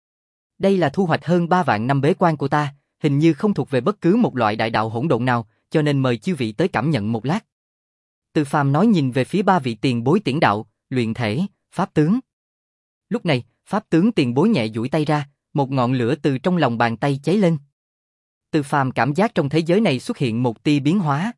A: Đây là thu hoạch hơn ba vạn năm bế quan của ta, hình như không thuộc về bất cứ một loại đại đạo hỗn độn nào, cho nên mời chư vị tới cảm nhận một lát. Từ Phàm nói nhìn về phía ba vị tiền bối tiễn đạo, luyện thể, pháp tướng. Lúc này, pháp tướng tiền bối nhẹ duỗi tay ra, một ngọn lửa từ trong lòng bàn tay cháy lên. Từ Phàm cảm giác trong thế giới này xuất hiện một tia biến hóa.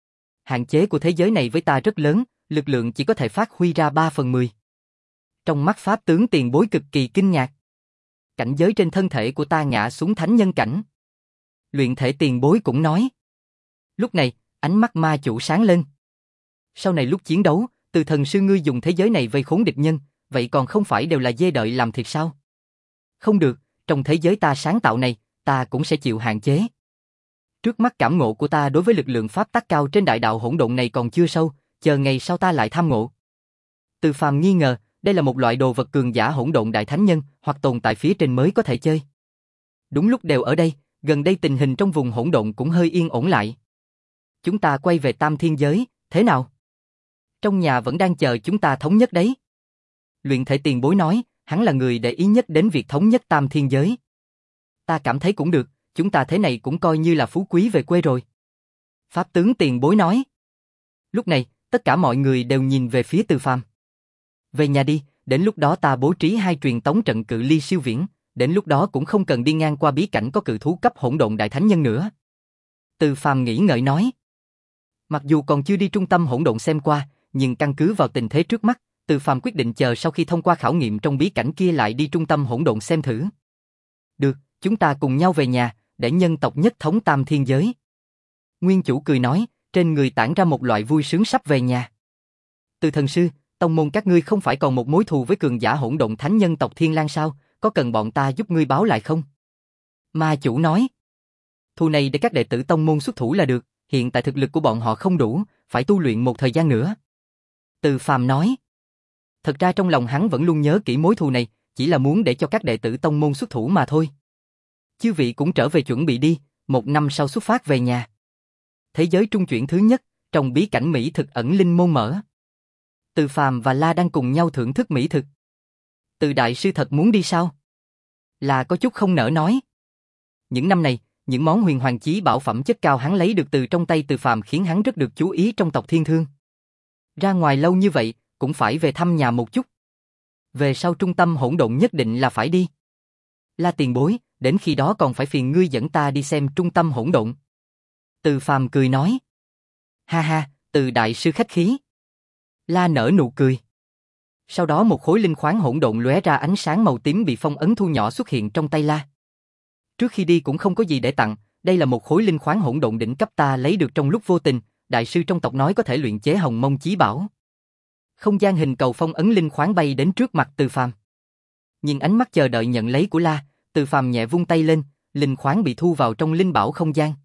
A: Hạn chế của thế giới này với ta rất lớn, lực lượng chỉ có thể phát huy ra ba phần mười. Trong mắt pháp tướng tiền bối cực kỳ kinh ngạc. Cảnh giới trên thân thể của ta ngã xuống thánh nhân cảnh. Luyện thể tiền bối cũng nói. Lúc này, ánh mắt ma chủ sáng lên. Sau này lúc chiến đấu, Từ thần sư ngươi dùng thế giới này vây khốn địch nhân, vậy còn không phải đều là dê đợi làm thịt sao? Không được, trong thế giới ta sáng tạo này, ta cũng sẽ chịu hạn chế. Trước mắt cảm ngộ của ta đối với lực lượng pháp tắc cao trên đại đạo hỗn độn này còn chưa sâu, chờ ngày sau ta lại tham ngộ. Từ Phàm nghi ngờ, đây là một loại đồ vật cường giả hỗn độn đại thánh nhân, hoặc tồn tại phía trên mới có thể chơi. Đúng lúc đều ở đây, gần đây tình hình trong vùng hỗn độn cũng hơi yên ổn lại. Chúng ta quay về Tam Thiên Giới, thế nào? Trong nhà vẫn đang chờ chúng ta thống nhất đấy. Luyện thể tiền bối nói, hắn là người để ý nhất đến việc thống nhất Tam Thiên Giới. Ta cảm thấy cũng được, chúng ta thế này cũng coi như là phú quý về quê rồi. Pháp tướng tiền bối nói. Lúc này, tất cả mọi người đều nhìn về phía Từ Phàm. Về nhà đi, đến lúc đó ta bố trí hai truyền tống trận cự ly siêu viễn, đến lúc đó cũng không cần đi ngang qua bí cảnh có cự thú cấp hỗn độn đại thánh nhân nữa. Từ Phàm nghĩ ngợi nói. Mặc dù còn chưa đi trung tâm hỗn độn xem qua, nhưng căn cứ vào tình thế trước mắt, Từ Phàm quyết định chờ sau khi thông qua khảo nghiệm trong bí cảnh kia lại đi trung tâm hỗn độn xem thử. Được, chúng ta cùng nhau về nhà, để nhân tộc nhất thống Tam Thiên Giới. Nguyên chủ cười nói, trên người tản ra một loại vui sướng sắp về nhà. Từ thần sư, tông môn các ngươi không phải còn một mối thù với cường giả hỗn độn thánh nhân tộc Thiên Lang sao, có cần bọn ta giúp ngươi báo lại không? Ma chủ nói. Thù này để các đệ tử tông môn xuất thủ là được, hiện tại thực lực của bọn họ không đủ, phải tu luyện một thời gian nữa. Từ Phàm nói. Thật ra trong lòng hắn vẫn luôn nhớ kỹ mối thù này, chỉ là muốn để cho các đệ tử tông môn xuất thủ mà thôi. Chư vị cũng trở về chuẩn bị đi, một năm sau xuất phát về nhà. Thế giới trung chuyển thứ nhất, trong bí cảnh mỹ thực ẩn linh môn mở. Từ Phàm và La đang cùng nhau thưởng thức mỹ thực. Từ đại sư thật muốn đi sao? Là có chút không nỡ nói. Những năm này, những món huyền hoàng chí bảo phẩm chất cao hắn lấy được từ trong tay Từ Phàm khiến hắn rất được chú ý trong tộc Thiên Thương. Ra ngoài lâu như vậy, cũng phải về thăm nhà một chút. Về sau trung tâm hỗn độn nhất định là phải đi. La tiền bối, đến khi đó còn phải phiền ngươi dẫn ta đi xem trung tâm hỗn độn. Từ Phàm cười nói. Ha ha, Từ đại sư khách khí. La nở nụ cười. Sau đó một khối linh khoáng hỗn độn lóe ra ánh sáng màu tím bị phong ấn thu nhỏ xuất hiện trong tay La. Trước khi đi cũng không có gì để tặng, đây là một khối linh khoáng hỗn độn đỉnh cấp ta lấy được trong lúc vô tình, đại sư trong tộc nói có thể luyện chế hồng mông chí bảo. Không gian hình cầu phong ấn linh khoáng bay đến trước mặt Từ Phàm. Nhìn ánh mắt chờ đợi nhận lấy của La, Từ Phàm nhẹ vung tay lên, linh khoáng bị thu vào trong linh bảo không gian.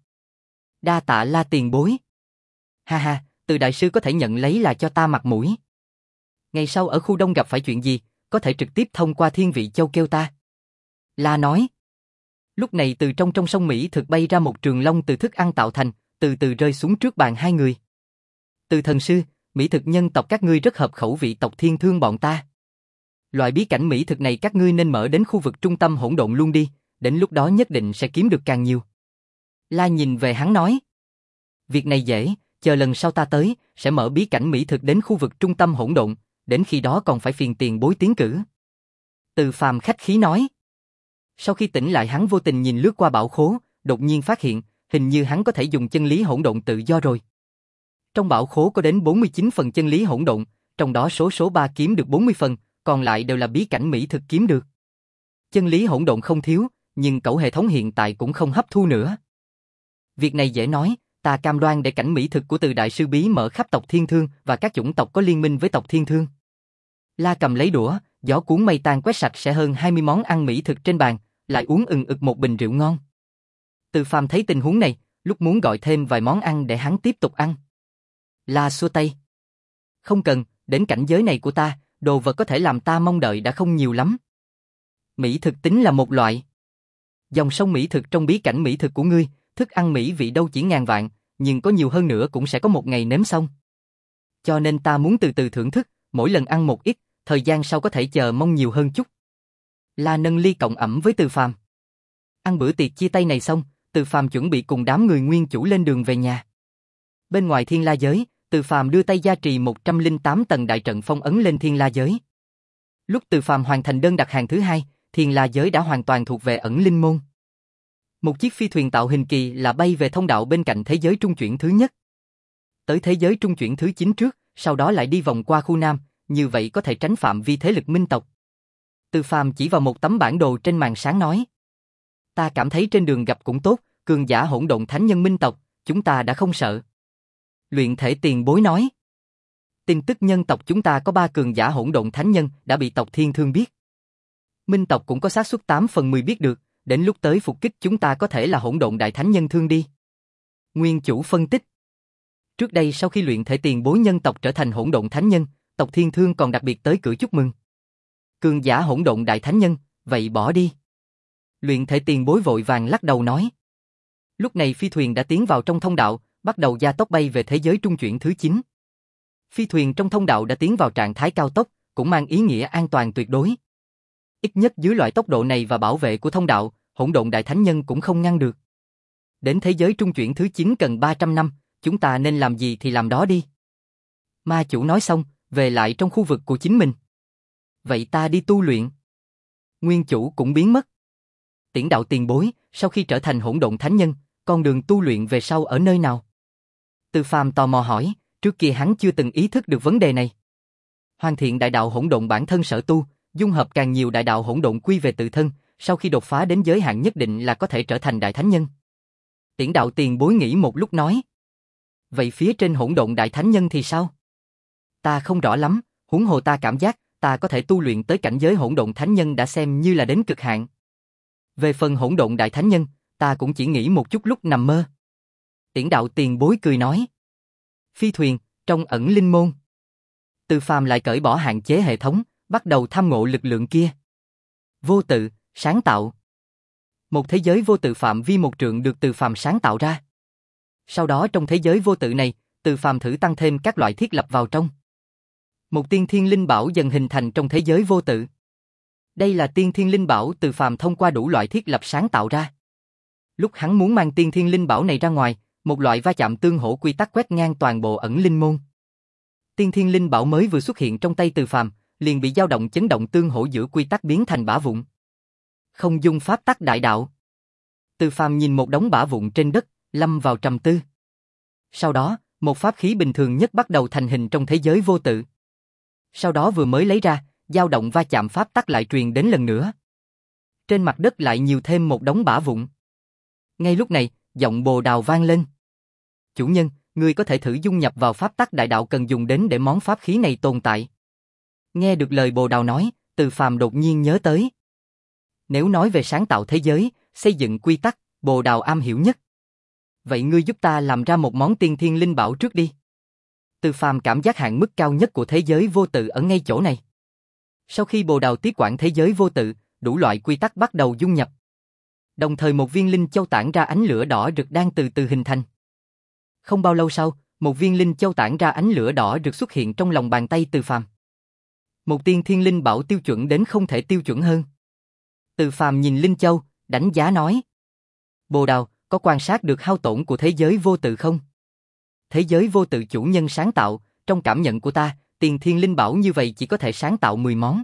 A: Đa tạ La tiền bối. Ha ha, Từ đại sư có thể nhận lấy là cho ta mặt mũi. Ngày sau ở khu đông gặp phải chuyện gì, có thể trực tiếp thông qua Thiên Vị Châu kêu ta. La nói. Lúc này từ trong trong sông Mỹ thực bay ra một trường long từ thức ăn tạo thành, từ từ rơi xuống trước bàn hai người. Từ thần sư, mỹ thực nhân tộc các ngươi rất hợp khẩu vị tộc Thiên Thương bọn ta. Loại bí cảnh mỹ thực này các ngươi nên mở đến khu vực trung tâm hỗn độn luôn đi, đến lúc đó nhất định sẽ kiếm được càng nhiều. La nhìn về hắn nói. Việc này dễ, chờ lần sau ta tới, sẽ mở bí cảnh mỹ thực đến khu vực trung tâm hỗn độn, đến khi đó còn phải phiền tiền bối tiến cử. Từ Phàm khách khí nói. Sau khi tỉnh lại hắn vô tình nhìn lướt qua bảo khố, đột nhiên phát hiện, hình như hắn có thể dùng chân lý hỗn độn tự do rồi. Trong bảo khố có đến bốn mươi chín phần chân lý hỗn độn, trong đó số số ba kiếm được bốn mươi phần, còn lại đều là bí cảnh mỹ thực kiếm được. Chân lý hỗn độn không thiếu, nhưng cẩu hệ thống hiện tại cũng không hấp thu nữa. Việc này dễ nói, ta cam đoan để cảnh mỹ thực của Từ đại sư bí mở khắp tộc Thiên Thương và các chủng tộc có liên minh với tộc Thiên Thương. La cầm lấy đũa, Gió cuốn mây tan quét sạch sẽ hơn hai mươi món ăn mỹ thực trên bàn, lại uống ừng ực một bình rượu ngon. Từ Phàm thấy tình huống này, lúc muốn gọi thêm vài món ăn để hắn tiếp tục ăn. La xua tay. Không cần, đến cảnh giới này của ta, đồ vật có thể làm ta mong đợi đã không nhiều lắm. Mỹ thực tính là một loại. Dòng sông mỹ thực trong bí cảnh mỹ thực của ngươi, thức ăn mỹ vị đâu chỉ ngàn vạn, nhưng có nhiều hơn nữa cũng sẽ có một ngày nếm xong. Cho nên ta muốn từ từ thưởng thức, mỗi lần ăn một ít, thời gian sau có thể chờ mong nhiều hơn chút. La nâng ly cộng ẩm với Từ Phàm. Ăn bữa tiệc chia tay này xong, Từ Phàm chuẩn bị cùng đám người nguyên chủ lên đường về nhà. Bên ngoài Thiên La giới, Từ Phàm đưa tay gia trì một trăm lẻ tám tầng đại trận phong ấn lên Thiên La giới. Lúc Từ Phàm hoàn thành đơn đặt hàng thứ hai, Thiên La giới đã hoàn toàn thuộc về ẩn linh môn. Một chiếc phi thuyền tạo hình kỳ lạ bay về thông đạo bên cạnh thế giới trung chuyển thứ nhất. Tới thế giới trung chuyển thứ chín trước, sau đó lại đi vòng qua khu Nam, như vậy có thể tránh phạm vi thế lực minh tộc. Từ Phàm chỉ vào một tấm bản đồ trên màn sáng nói. Ta cảm thấy trên đường gặp cũng tốt, cường giả hỗn độn thánh nhân minh tộc, chúng ta đã không sợ. Luyện thể tiền bối nói. Tin tức nhân tộc chúng ta có ba cường giả hỗn độn thánh nhân đã bị tộc Thiên Thương biết. Minh tộc cũng có xác suất tám phần mười biết được, đến lúc tới phục kích chúng ta có thể là hỗn độn đại thánh nhân Thương đi. Nguyên chủ phân tích. Trước đây sau khi luyện thể tiền bối nhân tộc trở thành hỗn độn thánh nhân, tộc Thiên Thương còn đặc biệt tới cửa chúc mừng. Cường giả hỗn độn đại thánh nhân, vậy bỏ đi. Luyện thể tiền bối vội vàng lắc đầu nói. Lúc này phi thuyền đã tiến vào trong thông đạo, bắt đầu gia tốc bay về thế giới trung chuyển thứ chín. Phi thuyền trong thông đạo đã tiến vào trạng thái cao tốc, cũng mang ý nghĩa an toàn tuyệt đối. Ít nhất dưới loại tốc độ này và bảo vệ của thông đạo, hỗn độn đại thánh nhân cũng không ngăn được. Đến thế giới trung chuyển thứ chín cần ba trăm năm, chúng ta nên làm gì thì làm đó đi. Ma chủ nói xong, về lại trong khu vực của chính mình. Vậy ta đi tu luyện. Nguyên chủ cũng biến mất. Tiễn đạo tiền bối, sau khi trở thành hỗn độn thánh nhân, con đường tu luyện về sau ở nơi nào? Từ Phàm tò mò hỏi, trước kia hắn chưa từng ý thức được vấn đề này. Hoàn thiện đại đạo hỗn độn bản thân sở tu, dung hợp càng nhiều đại đạo hỗn độn quy về tự thân, sau khi đột phá đến giới hạn nhất định là có thể trở thành đại thánh nhân. Tiễn đạo tiền bối nghĩ một lúc nói. Vậy phía trên hỗn độn đại thánh nhân thì sao? Ta không rõ lắm, huống hồ ta cảm giác, ta có thể tu luyện tới cảnh giới hỗn độn thánh nhân đã xem như là đến cực hạn. Về phần hỗn độn đại thánh nhân, ta cũng chỉ nghĩ một chút lúc nằm mơ. Tiễn đạo tiền bối cười nói. Phi thuyền, trong ẩn linh môn. Từ Phàm lại cởi bỏ hạn chế hệ thống, bắt đầu tham ngộ lực lượng kia. Vô tự, sáng tạo. Một thế giới vô tự phạm vi một trượng được Từ Phàm sáng tạo ra. Sau đó trong thế giới vô tự này, Từ Phàm thử tăng thêm các loại thiết lập vào trong. Một tiên thiên linh bảo dần hình thành trong thế giới vô tự. Đây là tiên thiên linh bảo Từ Phàm thông qua đủ loại thiết lập sáng tạo ra. Lúc hắn muốn mang tiên thiên linh bảo này ra ngoài, một loại va chạm tương hỗ quy tắc quét ngang toàn bộ ẩn linh môn. Tiên thiên linh bảo mới vừa xuất hiện trong tay Từ Phàm, liền bị dao động chấn động tương hỗ giữa quy tắc biến thành bã vụn. Không dung pháp tắc đại đạo. Từ Phàm nhìn một đống bã vụn trên đất, lâm vào trầm tư. Sau đó, một pháp khí bình thường nhất bắt đầu thành hình trong thế giới vô tự. Sau đó vừa mới lấy ra, dao động va chạm pháp tắc lại truyền đến lần nữa. Trên mặt đất lại nhiều thêm một đống bã vụn. Ngay lúc này, giọng Bồ Đào vang lên. Chủ nhân, ngươi có thể thử dung nhập vào pháp tắc đại đạo cần dùng đến để món pháp khí này tồn tại. Nghe được lời Bồ Đào nói, Từ Phàm đột nhiên nhớ tới. Nếu nói về sáng tạo thế giới, xây dựng quy tắc, Bồ Đào am hiểu nhất. Vậy ngươi giúp ta làm ra một món tiên thiên linh bảo trước đi. Từ Phàm cảm giác hạn mức cao nhất của thế giới vô tự ở ngay chỗ này. Sau khi Bồ Đào tiếp quản thế giới vô tự, đủ loại quy tắc bắt đầu dung nhập. Đồng thời một viên linh châu tản ra ánh lửa đỏ rực đang từ từ hình thành. Không bao lâu sau, một viên linh châu tản ra ánh lửa đỏ rực xuất hiện trong lòng bàn tay Từ Phàm. Một tiên thiên linh bảo tiêu chuẩn đến không thể tiêu chuẩn hơn. Từ Phàm nhìn linh châu, đánh giá nói. Bồ Đào, có quan sát được hao tổn của thế giới vô tự không? Thế giới vô tự chủ nhân sáng tạo, trong cảm nhận của ta, tiền thiên linh bảo như vậy chỉ có thể sáng tạo mười món.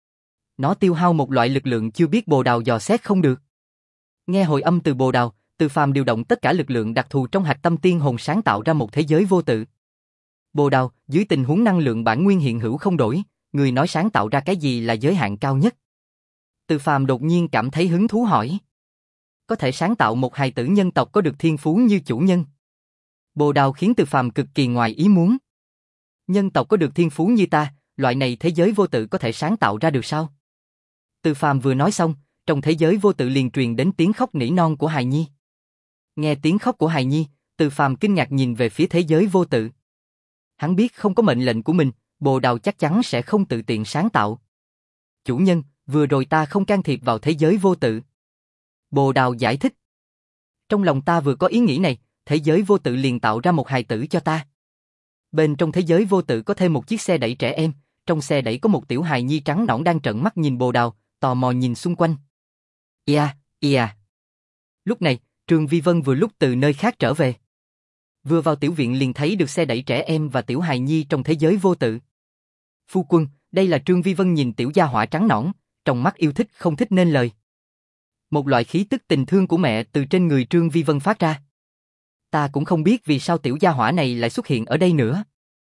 A: Nó tiêu hao một loại lực lượng chưa biết Bồ Đào dò xét không được. Nghe hồi âm từ Bồ Đào, Từ Phàm điều động tất cả lực lượng đặc thù trong hạch tâm tiên hồn sáng tạo ra một thế giới vô tự. Bồ Đào, dưới tình huống năng lượng bản nguyên hiện hữu không đổi, người nói sáng tạo ra cái gì là giới hạn cao nhất? Từ Phàm đột nhiên cảm thấy hứng thú hỏi. Có thể sáng tạo một hài tử nhân tộc có được thiên phú như chủ nhân. Bồ Đào khiến Từ Phàm cực kỳ ngoài ý muốn. Nhân tộc có được thiên phú như ta, loại này thế giới vô tự có thể sáng tạo ra được sao? Từ Phàm vừa nói xong, trong thế giới vô tự liền truyền đến tiếng khóc nỉ non của hài nhi. Nghe tiếng khóc của hài nhi, Từ Phàm kinh ngạc nhìn về phía thế giới vô tự. Hắn biết không có mệnh lệnh của mình, Bồ Đào chắc chắn sẽ không tự tiện sáng tạo. Chủ nhân, vừa rồi ta không can thiệp vào thế giới vô tự. Bồ Đào giải thích. Trong lòng ta vừa có ý nghĩ này, thế giới vô tự liền tạo ra một hài tử cho ta. Bên trong thế giới vô tự có thêm một chiếc xe đẩy trẻ em, trong xe đẩy có một tiểu hài nhi trắng nõn đang trợn mắt nhìn Bồ Đào, tò mò nhìn xung quanh. Ia, ia. Lúc này, Trương Vi Vân vừa lúc từ nơi khác trở về. Vừa vào tiểu viện liền thấy được xe đẩy trẻ em và tiểu hài nhi trong thế giới vô tự. Phu quân, đây là Trương Vi Vân nhìn tiểu gia hỏa trắng nõn, trong mắt yêu thích không thích nên lời. Một loại khí tức tình thương của mẹ từ trên người Trương Vi Vân phát ra. Ta cũng không biết vì sao tiểu gia hỏa này lại xuất hiện ở đây nữa.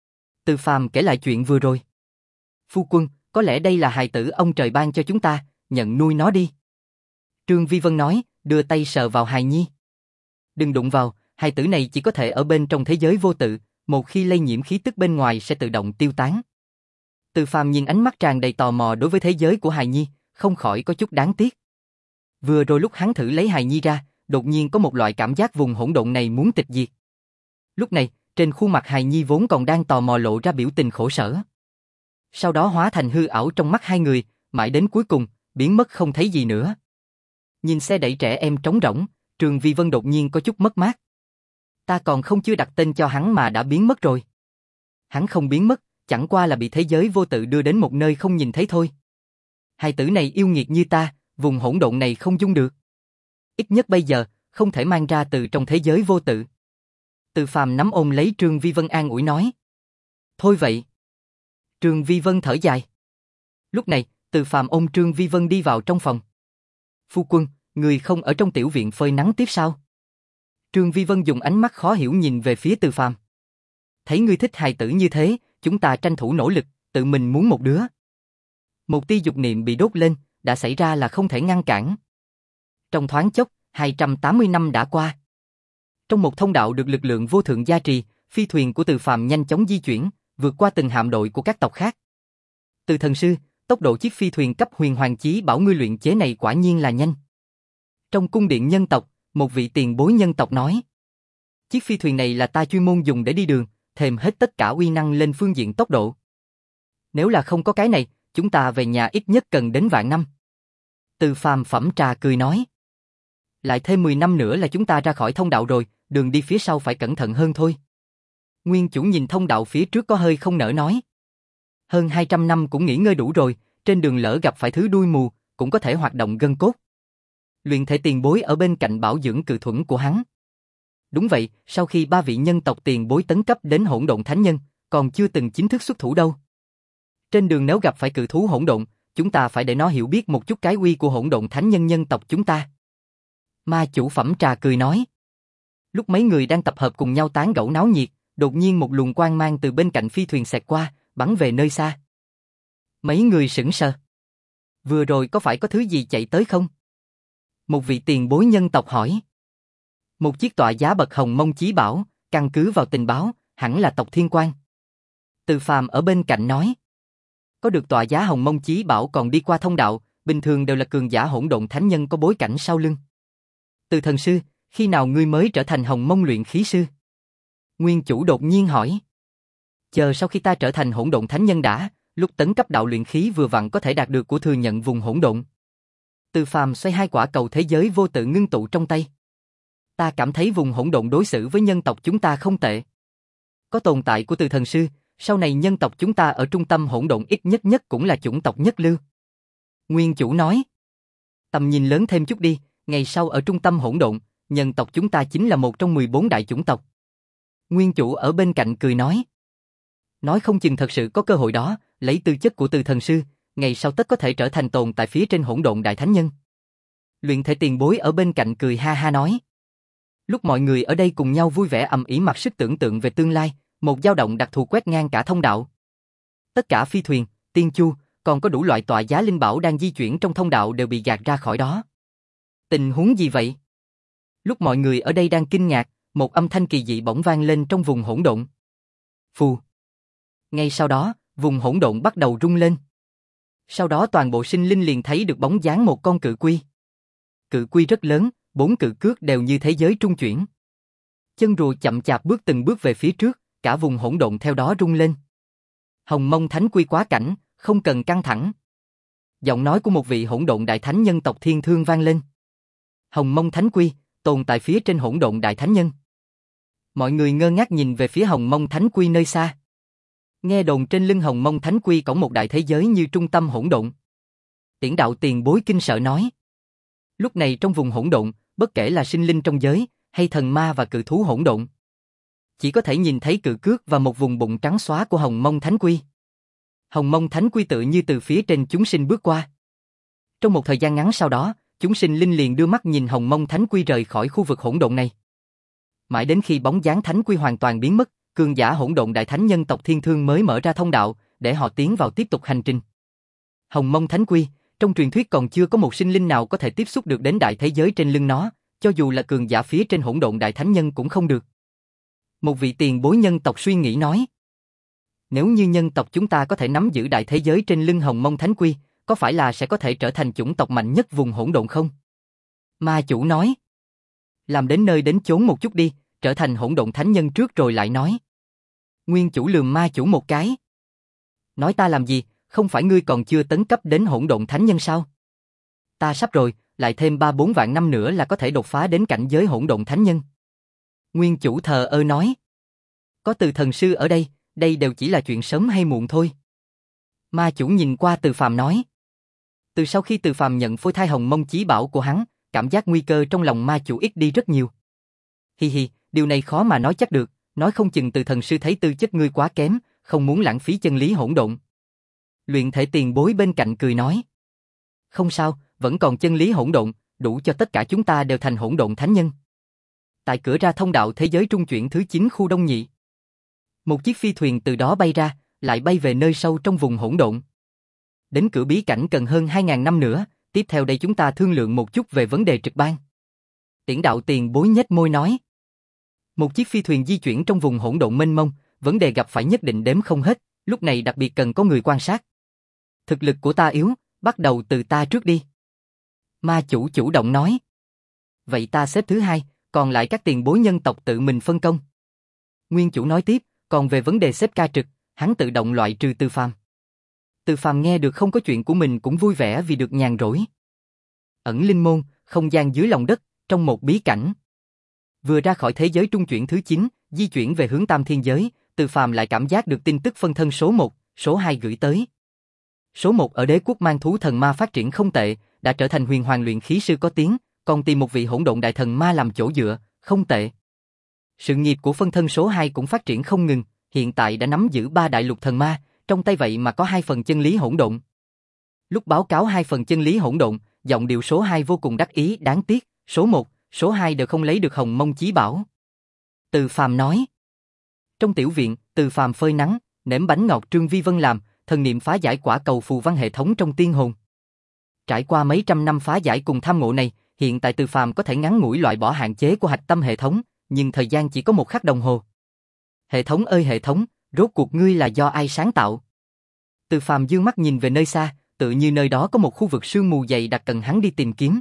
A: Từ Phàm kể lại chuyện vừa rồi. Phu quân, có lẽ đây là hài tử ông trời ban cho chúng ta, nhận nuôi nó đi. Trương Vi Vân nói, đưa tay sờ vào hài nhi. Đừng đụng vào, hài tử này chỉ có thể ở bên trong thế giới vô tự, một khi lây nhiễm khí tức bên ngoài sẽ tự động tiêu tán. Từ Phàm nhìn ánh mắt tràn đầy tò mò đối với thế giới của hài nhi, không khỏi có chút đáng tiếc. Vừa rồi lúc hắn thử lấy hài nhi ra, đột nhiên có một loại cảm giác vùng hỗn độn này muốn tịch diệt. Lúc này, trên khuôn mặt hài nhi vốn còn đang tò mò lộ ra biểu tình khổ sở. Sau đó hóa thành hư ảo trong mắt hai người, mãi đến cuối cùng, biến mất không thấy gì nữa. Nhìn xe đẩy trẻ em trống rỗng, Trương Vi Vân đột nhiên có chút mất mát. Ta còn không chưa đặt tên cho hắn mà đã biến mất rồi. Hắn không biến mất, chẳng qua là bị thế giới vô tự đưa đến một nơi không nhìn thấy thôi. Hài tử này yêu nghiệt như ta, vùng hỗn độn này không dung được. Ít nhất bây giờ, không thể mang ra từ trong thế giới vô tự. Từ Phàm nắm ôm lấy Trương Vi Vân an ủi nói. Thôi vậy. Trương Vi Vân thở dài. Lúc này, Từ Phàm ôm Trương Vi Vân đi vào trong phòng. Phu quân, người không ở trong tiểu viện phơi nắng tiếp sao? Trương Vi Vân dùng ánh mắt khó hiểu nhìn về phía Từ Phàm. Thấy ngươi thích hài tử như thế, chúng ta tranh thủ nỗ lực, tự mình muốn một đứa. Một tia dục niệm bị đốt lên, đã xảy ra là không thể ngăn cản. Trong thoáng chốc, hai trăm tám mươi năm đã qua. Trong một thông đạo được lực lượng vô thượng gia trì, phi thuyền của Từ Phàm nhanh chóng di chuyển, vượt qua từng hạm đội của các tộc khác. Từ thần sư, tốc độ chiếc phi thuyền cấp huyền hoàng chí bảo ngươi luyện chế này quả nhiên là nhanh. Trong cung điện nhân tộc, một vị tiền bối nhân tộc nói. Chiếc phi thuyền này là ta chuyên môn dùng để đi đường, thèm hết tất cả uy năng lên phương diện tốc độ. Nếu là không có cái này, chúng ta về nhà ít nhất cần đến vạn năm. Từ Phàm phẩm trà cười nói. Lại thêm mười năm nữa là chúng ta ra khỏi thông đạo rồi, đường đi phía sau phải cẩn thận hơn thôi. Nguyên chủ nhìn thông đạo phía trước có hơi không nỡ nói. Hơn hai trăm năm cũng nghỉ ngơi đủ rồi, trên đường lỡ gặp phải thứ đuôi mù, cũng có thể hoạt động gân cốt. Luyện thể tiền bối ở bên cạnh bảo dưỡng cự thuẫn của hắn. Đúng vậy, sau khi ba vị nhân tộc tiền bối tấn cấp đến hỗn độn thánh nhân, còn chưa từng chính thức xuất thủ đâu. Trên đường nếu gặp phải cự thú hỗn độn, chúng ta phải để nó hiểu biết một chút cái uy của hỗn độn thánh nhân nhân tộc chúng ta. Ma chủ phẩm trà cười nói. Lúc mấy người đang tập hợp cùng nhau tán gẫu náo nhiệt, đột nhiên một luồng quang mang từ bên cạnh phi thuyền xẹt qua, bắn về nơi xa. Mấy người sững sờ. Vừa rồi có phải có thứ gì chạy tới không? Một vị tiền bối nhân tộc hỏi. Một chiếc tọa giá bậc hồng mông chí bảo, căn cứ vào tình báo, hẳn là tộc Thiên Quang. Từ Phàm ở bên cạnh nói. Có được tọa giá hồng mông chí bảo còn đi qua thông đạo, bình thường đều là cường giả hỗn độn thánh nhân có bối cảnh sau lưng. Từ thần sư, khi nào ngươi mới trở thành hồng mông luyện khí sư? Nguyên chủ đột nhiên hỏi. Chờ sau khi ta trở thành hỗn độn thánh nhân đã, lúc tấn cấp đạo luyện khí vừa vặn có thể đạt được của thừa nhận vùng hỗn độn. Từ Phàm xoay hai quả cầu thế giới vô tự ngưng tụ trong tay. Ta cảm thấy vùng hỗn độn đối xử với nhân tộc chúng ta không tệ. Có tồn tại của Từ thần sư, sau này nhân tộc chúng ta ở trung tâm hỗn độn ít nhất nhất cũng là chủng tộc nhất lưu. Nguyên chủ nói. Tầm nhìn lớn thêm chút đi, ngày sau ở trung tâm hỗn độn, nhân tộc chúng ta chính là một trong mười bốn đại chủng tộc. Nguyên chủ ở bên cạnh cười nói. Nói không chừng thật sự có cơ hội đó, lấy tư chất của Từ thần sư, ngày sau tất có thể trở thành tồn tại phía trên hỗn độn đại thánh nhân. Luyện thể tiền bối ở bên cạnh cười ha ha nói. Lúc mọi người ở đây cùng nhau vui vẻ ầm ĩ mặc sức tưởng tượng về tương lai, một dao động đặc thù quét ngang cả thông đạo. Tất cả phi thuyền, tiên chu, còn có đủ loại tọa giá linh bảo đang di chuyển trong thông đạo đều bị gạt ra khỏi đó. Tình huống gì vậy? Lúc mọi người ở đây đang kinh ngạc, một âm thanh kỳ dị bỗng vang lên trong vùng hỗn độn. Phù. Ngay sau đó, vùng hỗn độn bắt đầu rung lên. Sau đó toàn bộ sinh linh liền thấy được bóng dáng một con cự quy. Cự quy rất lớn, bốn cự cước đều như thế giới trung chuyển. Chân rùa chậm chạp bước từng bước về phía trước, cả vùng hỗn độn theo đó rung lên. Hồng Mông Thánh Quy quá cảnh, không cần căng thẳng. Giọng nói của một vị hỗn độn đại thánh nhân tộc Thiên Thương vang lên. Hồng Mông Thánh Quy, tồn tại phía trên hỗn độn đại thánh nhân. Mọi người ngơ ngác nhìn về phía Hồng Mông Thánh Quy nơi xa. Nghe đồn trên lưng Hồng Mông Thánh Quy có một đại thế giới như trung tâm hỗn độn. Tiễn đạo tiền bối kinh sợ nói. Lúc này trong vùng hỗn độn, bất kể là sinh linh trong giới, hay thần ma và cự thú hỗn độn, chỉ có thể nhìn thấy cự cước và một vùng bụng trắng xóa của Hồng Mông Thánh Quy. Hồng Mông Thánh Quy tự như từ phía trên chúng sinh bước qua. Trong một thời gian ngắn sau đó, chúng sinh linh liền đưa mắt nhìn Hồng Mông Thánh Quy rời khỏi khu vực hỗn độn này. Mãi đến khi bóng dáng Thánh Quy hoàn toàn biến mất, cường giả hỗn độn đại thánh nhân tộc Thiên Thương mới mở ra thông đạo, để họ tiến vào tiếp tục hành trình. Hồng Mông Thánh Quy, trong truyền thuyết còn chưa có một sinh linh nào có thể tiếp xúc được đến đại thế giới trên lưng nó, cho dù là cường giả phía trên hỗn độn đại thánh nhân cũng không được. Một vị tiền bối nhân tộc suy nghĩ nói. Nếu như nhân tộc chúng ta có thể nắm giữ đại thế giới trên lưng Hồng Mông Thánh Quy, có phải là sẽ có thể trở thành chủng tộc mạnh nhất vùng hỗn độn không? Ma chủ nói. Làm đến nơi đến chốn một chút đi, trở thành hỗn độn thánh nhân trước rồi lại nói. Nguyên chủ lườm ma chủ một cái. Nói ta làm gì, không phải ngươi còn chưa tấn cấp đến hỗn độn thánh nhân sao? Ta sắp rồi, lại thêm ba bốn vạn năm nữa là có thể đột phá đến cảnh giới hỗn độn thánh nhân. Nguyên chủ thờ ơ nói. Có Từ thần sư ở đây, đây đều chỉ là chuyện sớm hay muộn thôi. Ma chủ nhìn qua Từ Phàm nói. Từ sau khi Từ Phàm nhận phôi thai Hồng Mông chí bảo của hắn, cảm giác nguy cơ trong lòng ma chủ ít đi rất nhiều. Hi hi, điều này khó mà nói chắc được, nói không chừng Từ thần sư thấy tư chất ngươi quá kém, không muốn lãng phí chân lý hỗn độn. Luyện thể tiền bối bên cạnh cười nói. Không sao, vẫn còn chân lý hỗn độn, đủ cho tất cả chúng ta đều thành hỗn độn thánh nhân. Tại cửa ra thông đạo thế giới trung chuyển thứ chín khu Đông Nhị, một chiếc phi thuyền từ đó bay ra, lại bay về nơi sâu trong vùng hỗn độn. Đến cửa bí cảnh cần hơn hai ngàn năm nữa, tiếp theo đây chúng ta thương lượng một chút về vấn đề trực ban. Tiễn đạo tiền bối nhếch môi nói. Một chiếc phi thuyền di chuyển trong vùng hỗn độn mênh mông, vấn đề gặp phải nhất định đếm không hết, lúc này đặc biệt cần có người quan sát. Thực lực của ta yếu, bắt đầu từ ta trước đi. Ma chủ chủ động nói. Vậy ta xếp thứ hai, còn lại các tiền bối nhân tộc tự mình phân công. Nguyên chủ nói tiếp, còn về vấn đề xếp ca trực, hắn tự động loại trừ Từ Phàm. Từ Phàm nghe được không có chuyện của mình cũng vui vẻ vì được nhàn rỗi. Ẩn linh môn, không gian dưới lòng đất, trong một bí cảnh. Vừa ra khỏi thế giới trung chuyển thứ chín, di chuyển về hướng Tam Thiên Giới, Từ Phàm lại cảm giác được tin tức phân thân số một, số hai gửi tới. Số một ở đế quốc mang thú thần ma phát triển không tệ, đã trở thành huyền hoàng luyện khí sư có tiếng, còn tìm một vị hỗn độn đại thần ma làm chỗ dựa, không tệ. Sự nghiệp của phân thân số hai cũng phát triển không ngừng, hiện tại đã nắm giữ ba đại lục thần ma, trong tay vậy mà có hai phần chân lý hỗn độn. Lúc báo cáo hai phần chân lý hỗn độn, giọng điệu số hai vô cùng đắc ý, đáng tiếc, số một, số hai đều không lấy được Hồng Mông chí bảo. Từ Phàm nói. Trong tiểu viện, Từ Phàm phơi nắng, nếm bánh ngọt Trương Vi Vân làm, thần niệm phá giải quả cầu phù văn hệ thống trong tiên hồn. Trải qua mấy trăm năm phá giải cùng tham ngộ này, hiện tại Từ Phàm có thể ngắn ngủi loại bỏ hạn chế của hạch tâm hệ thống, nhưng thời gian chỉ có một khắc đồng hồ. Hệ thống ơi hệ thống, rốt cuộc ngươi là do ai sáng tạo? Từ Phàm dương mắt nhìn về nơi xa, tự như nơi đó có một khu vực sương mù dày đặc cần hắn đi tìm kiếm.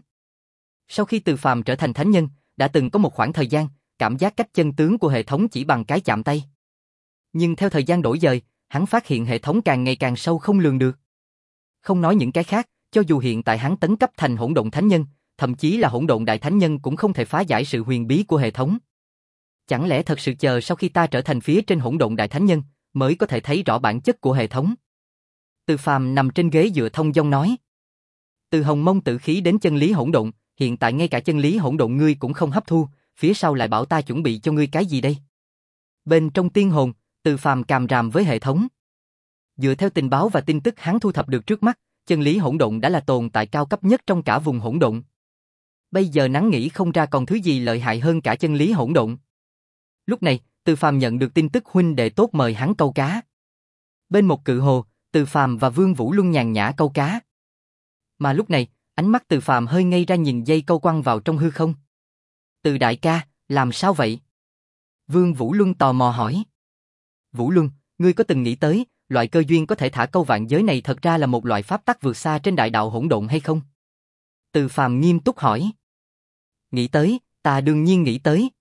A: Sau khi Từ Phàm trở thành thánh nhân, đã từng có một khoảng thời gian, cảm giác cách chân tướng của hệ thống chỉ bằng cái chạm tay. Nhưng theo thời gian đổi dời, hắn phát hiện hệ thống càng ngày càng sâu không lường được. Không nói những cái khác, cho dù hiện tại hắn tấn cấp thành hỗn độn thánh nhân, thậm chí là hỗn độn đại thánh nhân cũng không thể phá giải sự huyền bí của hệ thống. Chẳng lẽ thật sự chờ sau khi ta trở thành phía trên hỗn độn đại thánh nhân, mới có thể thấy rõ bản chất của hệ thống? Từ Phàm nằm trên ghế dựa thông dong nói. Từ Hồng Mông tự khí đến chân lý hỗn độn, hiện tại ngay cả chân lý hỗn độn ngươi cũng không hấp thu, phía sau lại bảo ta chuẩn bị cho ngươi cái gì đây? Bên trong tiên hồn, Từ Phàm càm ràm với hệ thống. Dựa theo tình báo và tin tức hắn thu thập được trước mắt, chân lý hỗn độn đã là tồn tại cao cấp nhất trong cả vùng hỗn độn. Bây giờ hắn nghĩ không ra còn thứ gì lợi hại hơn cả chân lý hỗn độn. Lúc này, Từ Phàm nhận được tin tức huynh đệ tốt mời hắn câu cá. Bên một cự hồ, Từ Phàm và Vương Vũ Luân nhàn nhã câu cá. Mà lúc này, ánh mắt Từ Phàm hơi ngây ra nhìn dây câu quăng vào trong hư không. Từ đại ca, làm sao vậy? Vương Vũ Luân tò mò hỏi. Vũ Luân, ngươi có từng nghĩ tới, loại cơ duyên có thể thả câu vạn giới này thật ra là một loại pháp tắc vượt xa trên đại đạo hỗn độn hay không? Từ Phàm nghiêm túc hỏi. Nghĩ tới, ta đương nhiên nghĩ tới.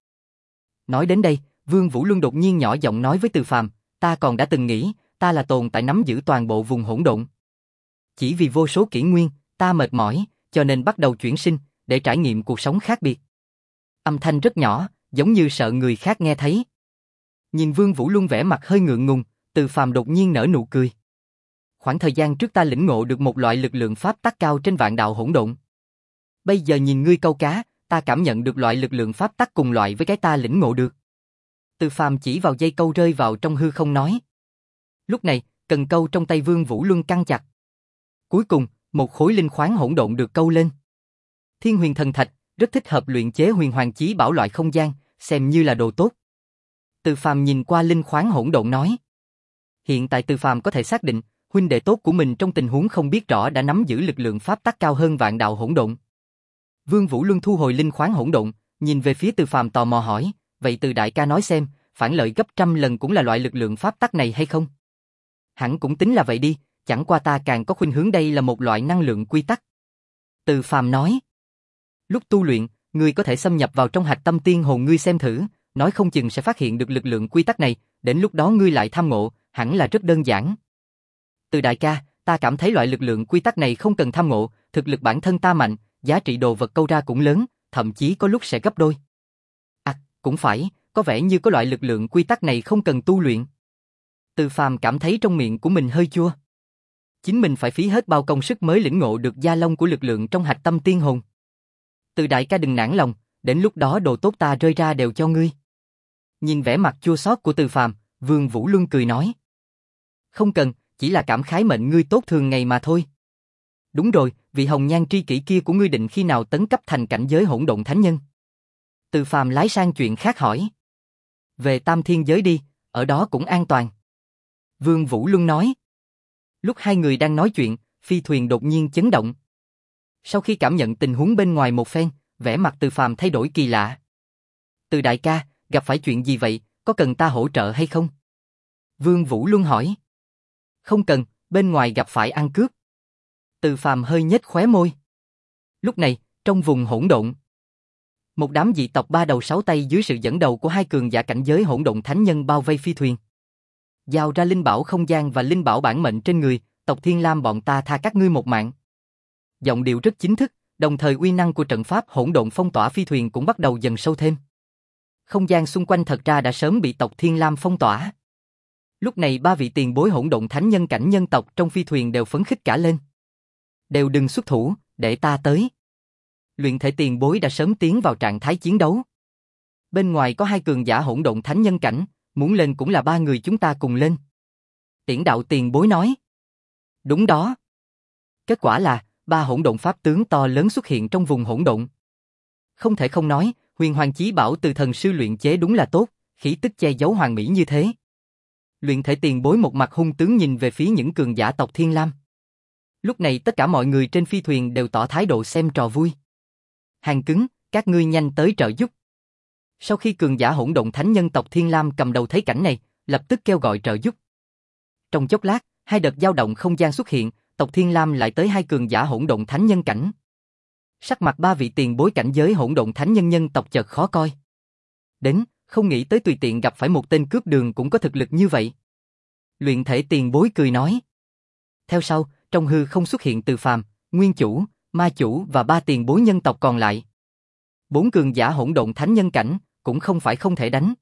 A: Nói đến đây, Vương Vũ Luân đột nhiên nhỏ giọng nói với Từ Phàm, ta còn đã từng nghĩ, ta là tồn tại nắm giữ toàn bộ vùng hỗn độn. Chỉ vì vô số kỷ nguyên, ta mệt mỏi, cho nên bắt đầu chuyển sinh, để trải nghiệm cuộc sống khác biệt. Âm thanh rất nhỏ, giống như sợ người khác nghe thấy. Nhìn Vương Vũ Luân vẻ mặt hơi ngượng ngùng, Từ Phàm đột nhiên nở nụ cười. Khoảng thời gian trước ta lĩnh ngộ được một loại lực lượng pháp tắc cao trên vạn đạo hỗn độn. Bây giờ nhìn ngươi câu cá, ta cảm nhận được loại lực lượng pháp tắc cùng loại với cái ta lĩnh ngộ được. Từ Phàm chỉ vào dây câu rơi vào trong hư không nói. Lúc này, cần câu trong tay Vương Vũ Luân căng chặt. Cuối cùng, một khối linh khoáng hỗn độn được câu lên. Thiên Huyền Thần Thạch, rất thích hợp luyện chế huyền hoàng chí bảo loại không gian, xem như là đồ tốt. Từ Phàm nhìn qua linh khoáng hỗn độn nói. Hiện tại Từ Phàm có thể xác định, huynh đệ tốt của mình trong tình huống không biết rõ đã nắm giữ lực lượng pháp tắc cao hơn vạn đạo hỗn độn. Vương Vũ Luân thu hồi linh khoáng hỗn độn, nhìn về phía Từ Phàm tò mò hỏi, vậy Từ đại ca nói xem, phản lợi gấp trăm lần cũng là loại lực lượng pháp tắc này hay không? Hẳn cũng tính là vậy đi, chẳng qua ta càng có khuynh hướng đây là một loại năng lượng quy tắc. Từ Phàm nói. Lúc tu luyện, ngươi có thể xâm nhập vào trong hạch tâm tiên hồn ngươi xem thử, nói không chừng sẽ phát hiện được lực lượng quy tắc này, đến lúc đó ngươi lại tham ngộ, hẳn là rất đơn giản. Từ đại ca, ta cảm thấy loại lực lượng quy tắc này không cần tham ngộ, thực lực bản thân ta mạnh, giá trị đồ vật câu ra cũng lớn, thậm chí có lúc sẽ gấp đôi. À, cũng phải, có vẻ như có loại lực lượng quy tắc này không cần tu luyện. Từ Phàm cảm thấy trong miệng của mình hơi chua. Chính mình phải phí hết bao công sức mới lĩnh ngộ được gia long của lực lượng trong hạch tâm tiên hồn. Từ đại ca đừng nản lòng, đến lúc đó đồ tốt ta rơi ra đều cho ngươi. Nhìn vẻ mặt chua xót của Từ Phàm, Vương Vũ Luân cười nói. Không cần, chỉ là cảm khái mệnh ngươi tốt thường ngày mà thôi. Đúng rồi, vị hồng nhan tri kỷ kia của ngươi định khi nào tấn cấp thành cảnh giới hỗn độn thánh nhân? Từ Phàm lái sang chuyện khác hỏi. Về Tam Thiên giới đi, ở đó cũng an toàn. Vương Vũ Luân nói. Lúc hai người đang nói chuyện, phi thuyền đột nhiên chấn động. Sau khi cảm nhận tình huống bên ngoài một phen, vẻ mặt Từ Phàm thay đổi kỳ lạ. Từ đại ca, gặp phải chuyện gì vậy, có cần ta hỗ trợ hay không? Vương Vũ Luân hỏi. Không cần, bên ngoài gặp phải ăn cướp. Từ Phàm hơi nhếch khóe môi. Lúc này, trong vùng hỗn độn, một đám dị tộc ba đầu sáu tay dưới sự dẫn đầu của hai cường giả cảnh giới hỗn độn thánh nhân bao vây phi thuyền. Giao ra linh bảo không gian và linh bảo bản mệnh trên người, tộc Thiên Lam bọn ta tha các ngươi một mạng. Giọng điệu rất chính thức, đồng thời uy năng của trận pháp hỗn độn phong tỏa phi thuyền cũng bắt đầu dần sâu thêm. Không gian xung quanh thật ra đã sớm bị tộc Thiên Lam phong tỏa. Lúc này ba vị tiền bối hỗn độn thánh nhân cảnh nhân tộc trong phi thuyền đều phấn khích cả lên. Đều đừng xuất thủ, để ta tới. Luyện thể tiền bối đã sớm tiến vào trạng thái chiến đấu. Bên ngoài có hai cường giả hỗn độn thánh nhân cảnh, muốn lên cũng là ba người chúng ta cùng lên. Tiễn đạo tiền bối nói. Đúng đó. Kết quả là, ba hỗn độn pháp tướng to lớn xuất hiện trong vùng hỗn độn. Không thể không nói, huyền hoàng chí bảo từ thần sư luyện chế đúng là tốt, khí tức che giấu hoàn mỹ như thế. Luyện thể tiền bối một mặt hung tướng nhìn về phía những cường giả tộc Thiên Lam. Lúc này tất cả mọi người trên phi thuyền đều tỏ thái độ xem trò vui. Hàng cứng, các ngươi nhanh tới trợ giúp. Sau khi cường giả hỗn độn thánh nhân tộc Thiên Lam cầm đầu thấy cảnh này, lập tức kêu gọi trợ giúp. Trong chốc lát, hai đợt dao động không gian xuất hiện, tộc Thiên Lam lại tới hai cường giả hỗn độn thánh nhân cảnh. Sắc mặt ba vị tiền bối cảnh giới hỗn độn thánh nhân nhân tộc chợt khó coi. Đến, không nghĩ tới tùy tiện gặp phải một tên cướp đường cũng có thực lực như vậy. Luyện thể tiền bối cười nói. Theo sau, trong hư không xuất hiện Từ Phàm, Nguyên Chủ, Ma Chủ và ba tiền bối nhân tộc còn lại. Bốn cường giả hỗn độn thánh nhân cảnh, cũng không phải không thể đánh.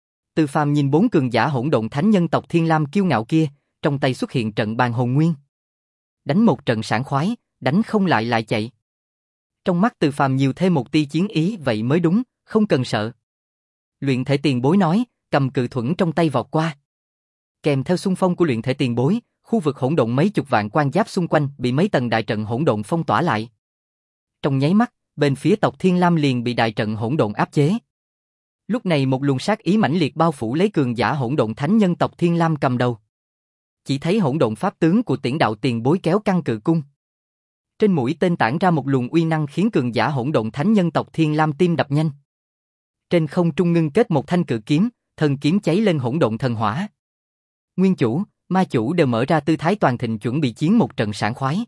A: Từ Phàm nhìn bốn cường giả hỗn độn thánh nhân tộc Thiên Lam kiêu ngạo kia, trong tay xuất hiện trận bàn hồn nguyên. Đánh một trận sảng khoái, đánh không lại lại chạy. Trong mắt Từ Phàm nhiều thêm một tia chiến ý vậy mới đúng, không cần sợ. Luyện thể tiền bối nói, cầm cự thuẫn trong tay vọt qua. Kèm theo xung phong của luyện thể tiền bối, khu vực hỗn độn mấy chục vạn quan giáp xung quanh bị mấy tầng đại trận hỗn độn phong tỏa lại. Trong nháy mắt, bên phía tộc Thiên Lam liền bị đại trận hỗn độn áp chế. Lúc này một luồng sát ý mãnh liệt bao phủ lấy cường giả hỗn độn thánh nhân tộc Thiên Lam cầm đầu. Chỉ thấy hỗn độn pháp tướng của Tiễn đạo tiền bối kéo căng cự cung. Trên mũi tên tản ra một luồng uy năng khiến cường giả hỗn độn thánh nhân tộc Thiên Lam tim đập nhanh. Trên không trung ngưng kết một thanh cự kiếm, thần kiếm cháy lên hỗn độn thần hỏa. Nguyên Chủ, Ma chủ đều mở ra tư thái toàn thịnh chuẩn bị chiến một trận sảng khoái.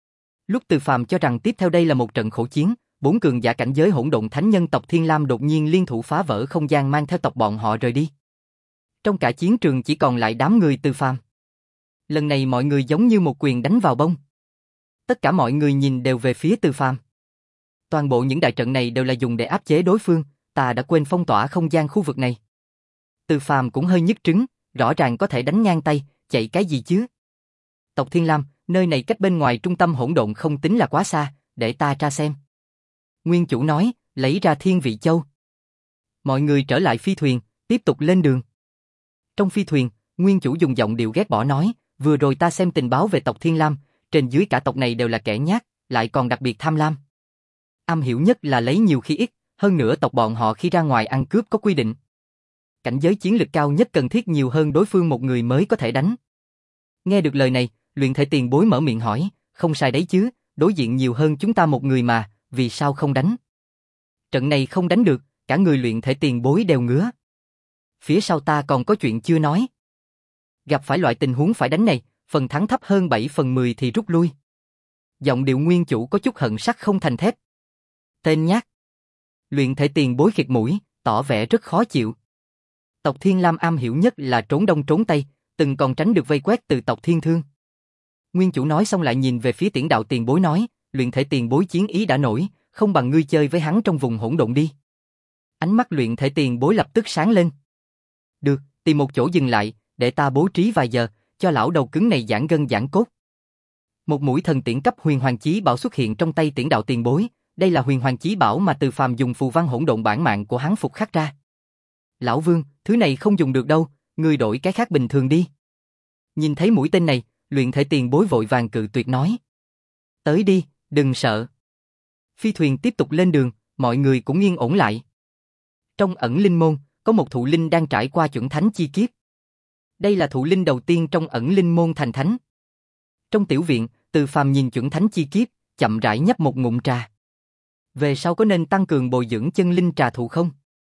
A: Lúc Từ Phàm cho rằng tiếp theo đây là một trận khổ chiến, bốn cường giả cảnh giới hỗn độn thánh nhân tộc Thiên Lam đột nhiên liên thủ phá vỡ không gian mang theo tộc bọn họ rời đi. Trong cả chiến trường chỉ còn lại đám người Từ Phàm. Lần này mọi người giống như một quyền đánh vào bông. Tất cả mọi người nhìn đều về phía Từ Phàm. Toàn bộ những đại trận này đều là dùng để áp chế đối phương, ta đã quên phong tỏa không gian khu vực này. Từ Phàm cũng hơi nhức trứng, rõ ràng có thể đánh ngang tay, chạy cái gì chứ? Tộc Thiên Lam, nơi này cách bên ngoài trung tâm hỗn độn không tính là quá xa, để ta tra xem. Nguyên chủ nói, lấy ra Thiên Vị Châu. Mọi người trở lại phi thuyền, tiếp tục lên đường. Trong phi thuyền, Nguyên chủ dùng giọng điệu ghét bỏ nói, vừa rồi ta xem tình báo về tộc Thiên Lam, trên dưới cả tộc này đều là kẻ nhát, lại còn đặc biệt tham lam. Am hiểu nhất là lấy nhiều khi ít, hơn nữa tộc bọn họ khi ra ngoài ăn cướp có quy định. Cảnh giới chiến lực cao nhất cần thiết nhiều hơn đối phương một người mới có thể đánh. Nghe được lời này, luyện thể tiền bối mở miệng hỏi, không sai đấy chứ, đối diện nhiều hơn chúng ta một người mà, vì sao không đánh? Trận này không đánh được, cả người luyện thể tiền bối đều ngứa. Phía sau ta còn có chuyện chưa nói. Gặp phải loại tình huống phải đánh này, phần thắng thấp hơn bảy phần mười thì rút lui. Giọng điệu Nguyên chủ có chút hận sắt không thành thép. Tên nhát. Luyện thể tiền bối khịt mũi, tỏ vẻ rất khó chịu. Tộc Thiên Lam am hiểu nhất là trốn đông trốn tây, từng còn tránh được vây quét từ tộc Thiên Thương. Nguyên chủ nói xong lại nhìn về phía Tiễn đạo tiền bối nói, luyện thể tiền bối chiến ý đã nổi, không bằng ngươi chơi với hắn trong vùng hỗn độn đi. Ánh mắt luyện thể tiền bối lập tức sáng lên. Được, tìm một chỗ dừng lại, để ta bố trí vài giờ, cho lão đầu cứng này giãn gân giãn cốt. Một mũi thần tiễn cấp huyền hoàng chí bảo xuất hiện trong tay Tiễn đạo tiền bối, đây là huyền hoàng chí bảo mà Từ Phàm dùng phù văn hỗn độn bản mạng của hắn phục khắc ra. Lão Vương, thứ này không dùng được đâu, ngươi đổi cái khác bình thường đi. Nhìn thấy mũi tên này, luyện thể tiền bối vội vàng cự tuyệt nói. Tới đi, đừng sợ. Phi thuyền tiếp tục lên đường, mọi người cũng yên ổn lại. Trong ẩn linh môn, có một thụ linh đang trải qua chuẩn thánh chi kiếp. Đây là thụ linh đầu tiên trong ẩn linh môn thành thánh. Trong tiểu viện, Từ Phàm nhìn chuẩn thánh chi kiếp, chậm rãi nhấp một ngụm trà. Về sau có nên tăng cường bồi dưỡng chân linh trà thụ không?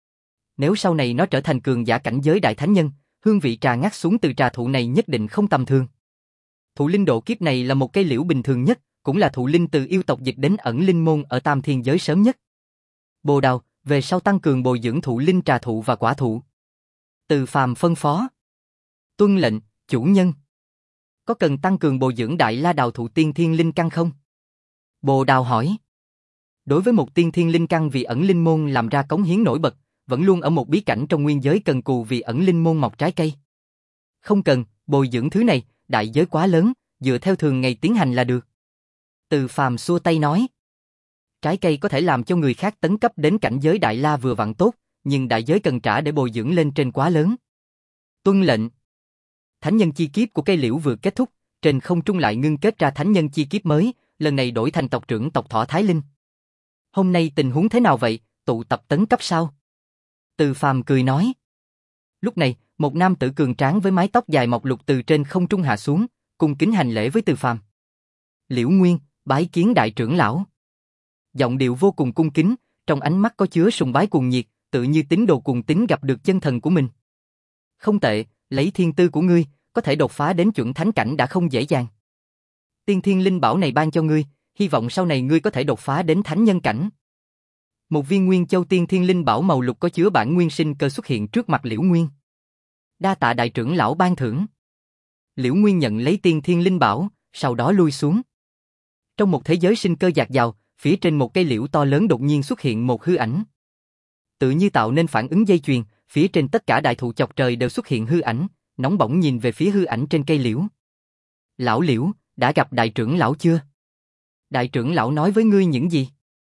A: Nếu sau này nó trở thành cường giả cảnh giới đại thánh nhân, hương vị trà ngắt xuống từ trà thụ này nhất định không tầm thường. Thụ linh độ kiếp này là một cây liễu bình thường nhất, cũng là thụ linh từ yêu tộc dịch đến ẩn linh môn ở Tam Thiên giới sớm nhất. Bồ đào, về sau tăng cường bồi dưỡng thụ linh trà thụ và quả thụ. Từ Phàm phân phó. Tuân lệnh, chủ nhân. Có cần tăng cường bồi dưỡng đại la đào thụ tiên thiên linh căn không? Bồ đào hỏi. Đối với một tiên thiên linh căn vì ẩn linh môn làm ra cống hiến nổi bật, vẫn luôn ở một bí cảnh trong nguyên giới cần cù vì ẩn linh môn mọc trái cây. Không cần, bồi dưỡng thứ này, đại giới quá lớn, dựa theo thường ngày tiến hành là được. Từ Phàm xua tay nói. Trái cây có thể làm cho người khác tấn cấp đến cảnh giới đại la vừa vặn tốt, nhưng đại giới cần trả để bồi dưỡng lên trên quá lớn. Tuân lệnh. Thánh nhân chi kiếp của cây liễu vừa kết thúc, trên không trung lại ngưng kết ra thánh nhân chi kiếp mới, lần này đổi thành tộc trưởng tộc Thỏ Thái Linh. Hôm nay tình huống thế nào vậy, tụ tập tấn cấp sao? Từ Phàm cười nói. Lúc này, một nam tử cường tráng với mái tóc dài mọc lục từ trên không trung hạ xuống, cung kính hành lễ với Từ Phàm. Liễu Nguyên, bái kiến đại trưởng lão. Giọng điệu vô cùng cung kính, trong ánh mắt có chứa sùng bái cuồng nhiệt, tự như tín đồ cuồng tín gặp được chân thần của mình. Không tệ, lấy thiên tư của ngươi, có thể đột phá đến chuẩn thánh cảnh đã không dễ dàng. Tiên thiên linh bảo này ban cho ngươi, hy vọng sau này ngươi có thể đột phá đến thánh nhân cảnh. Một viên Nguyên Châu tiên thiên linh bảo màu lục có chứa bản nguyên sinh cơ xuất hiện trước mặt Liễu Nguyên. Đa tạ đại trưởng lão ban thưởng. Liễu Nguyên nhận lấy tiên thiên linh bảo, sau đó lui xuống. Trong một thế giới sinh cơ dạt dào, phía trên một cây liễu to lớn đột nhiên xuất hiện một hư ảnh. Tự như tạo nên phản ứng dây chuyền, phía trên tất cả đại thụ chọc trời đều xuất hiện hư ảnh, nóng bỏng nhìn về phía hư ảnh trên cây liễu. Lão Liễu, đã gặp đại trưởng lão chưa? Đại trưởng lão nói với ngươi những gì?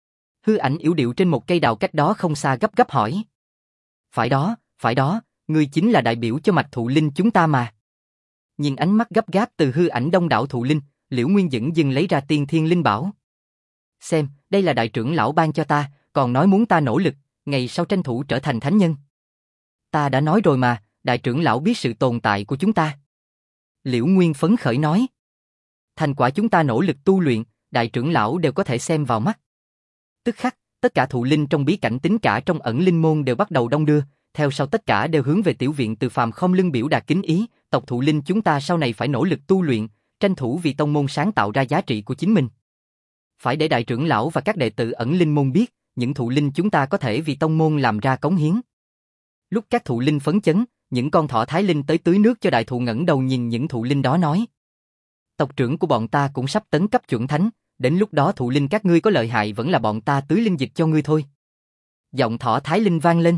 A: Hư ảnh yếu điệu trên một cây đào cách đó không xa gấp gáp hỏi. Phải đó, phải đó, ngươi chính là đại biểu cho mạch thụ linh chúng ta mà. Nhìn ánh mắt gấp gáp từ hư ảnh đông đảo thụ linh, Liễu Nguyên dửng dưng lấy ra tiên thiên linh bảo. Xem, đây là đại trưởng lão ban cho ta, còn nói muốn ta nỗ lực, ngày sau tranh thủ trở thành thánh nhân. Ta đã nói rồi mà, đại trưởng lão biết sự tồn tại của chúng ta. Liễu Nguyên phấn khởi nói. Thành quả chúng ta nỗ lực tu luyện, đại trưởng lão đều có thể xem vào mắt. Tức khắc, tất cả thụ linh trong bí cảnh tính cả trong ẩn linh môn đều bắt đầu đong đưa, theo sau tất cả đều hướng về tiểu viện Từ Phàm khom lưng biểu đạt kính ý, tộc thụ linh chúng ta sau này phải nỗ lực tu luyện, tranh thủ vì tông môn sáng tạo ra giá trị của chính mình. Phải để đại trưởng lão và các đệ tử ẩn linh môn biết, những thụ linh chúng ta có thể vì tông môn làm ra cống hiến. Lúc các thụ linh phấn chấn, những con thỏ thái linh tới tưới nước cho đại thụ ngẩng đầu nhìn những thụ linh đó nói. Tộc trưởng của bọn ta cũng sắp tấn cấp chuẩn thánh, đến lúc đó thụ linh các ngươi có lợi hại vẫn là bọn ta tưới linh dịch cho ngươi thôi. Giọng thỏ thái linh vang lên.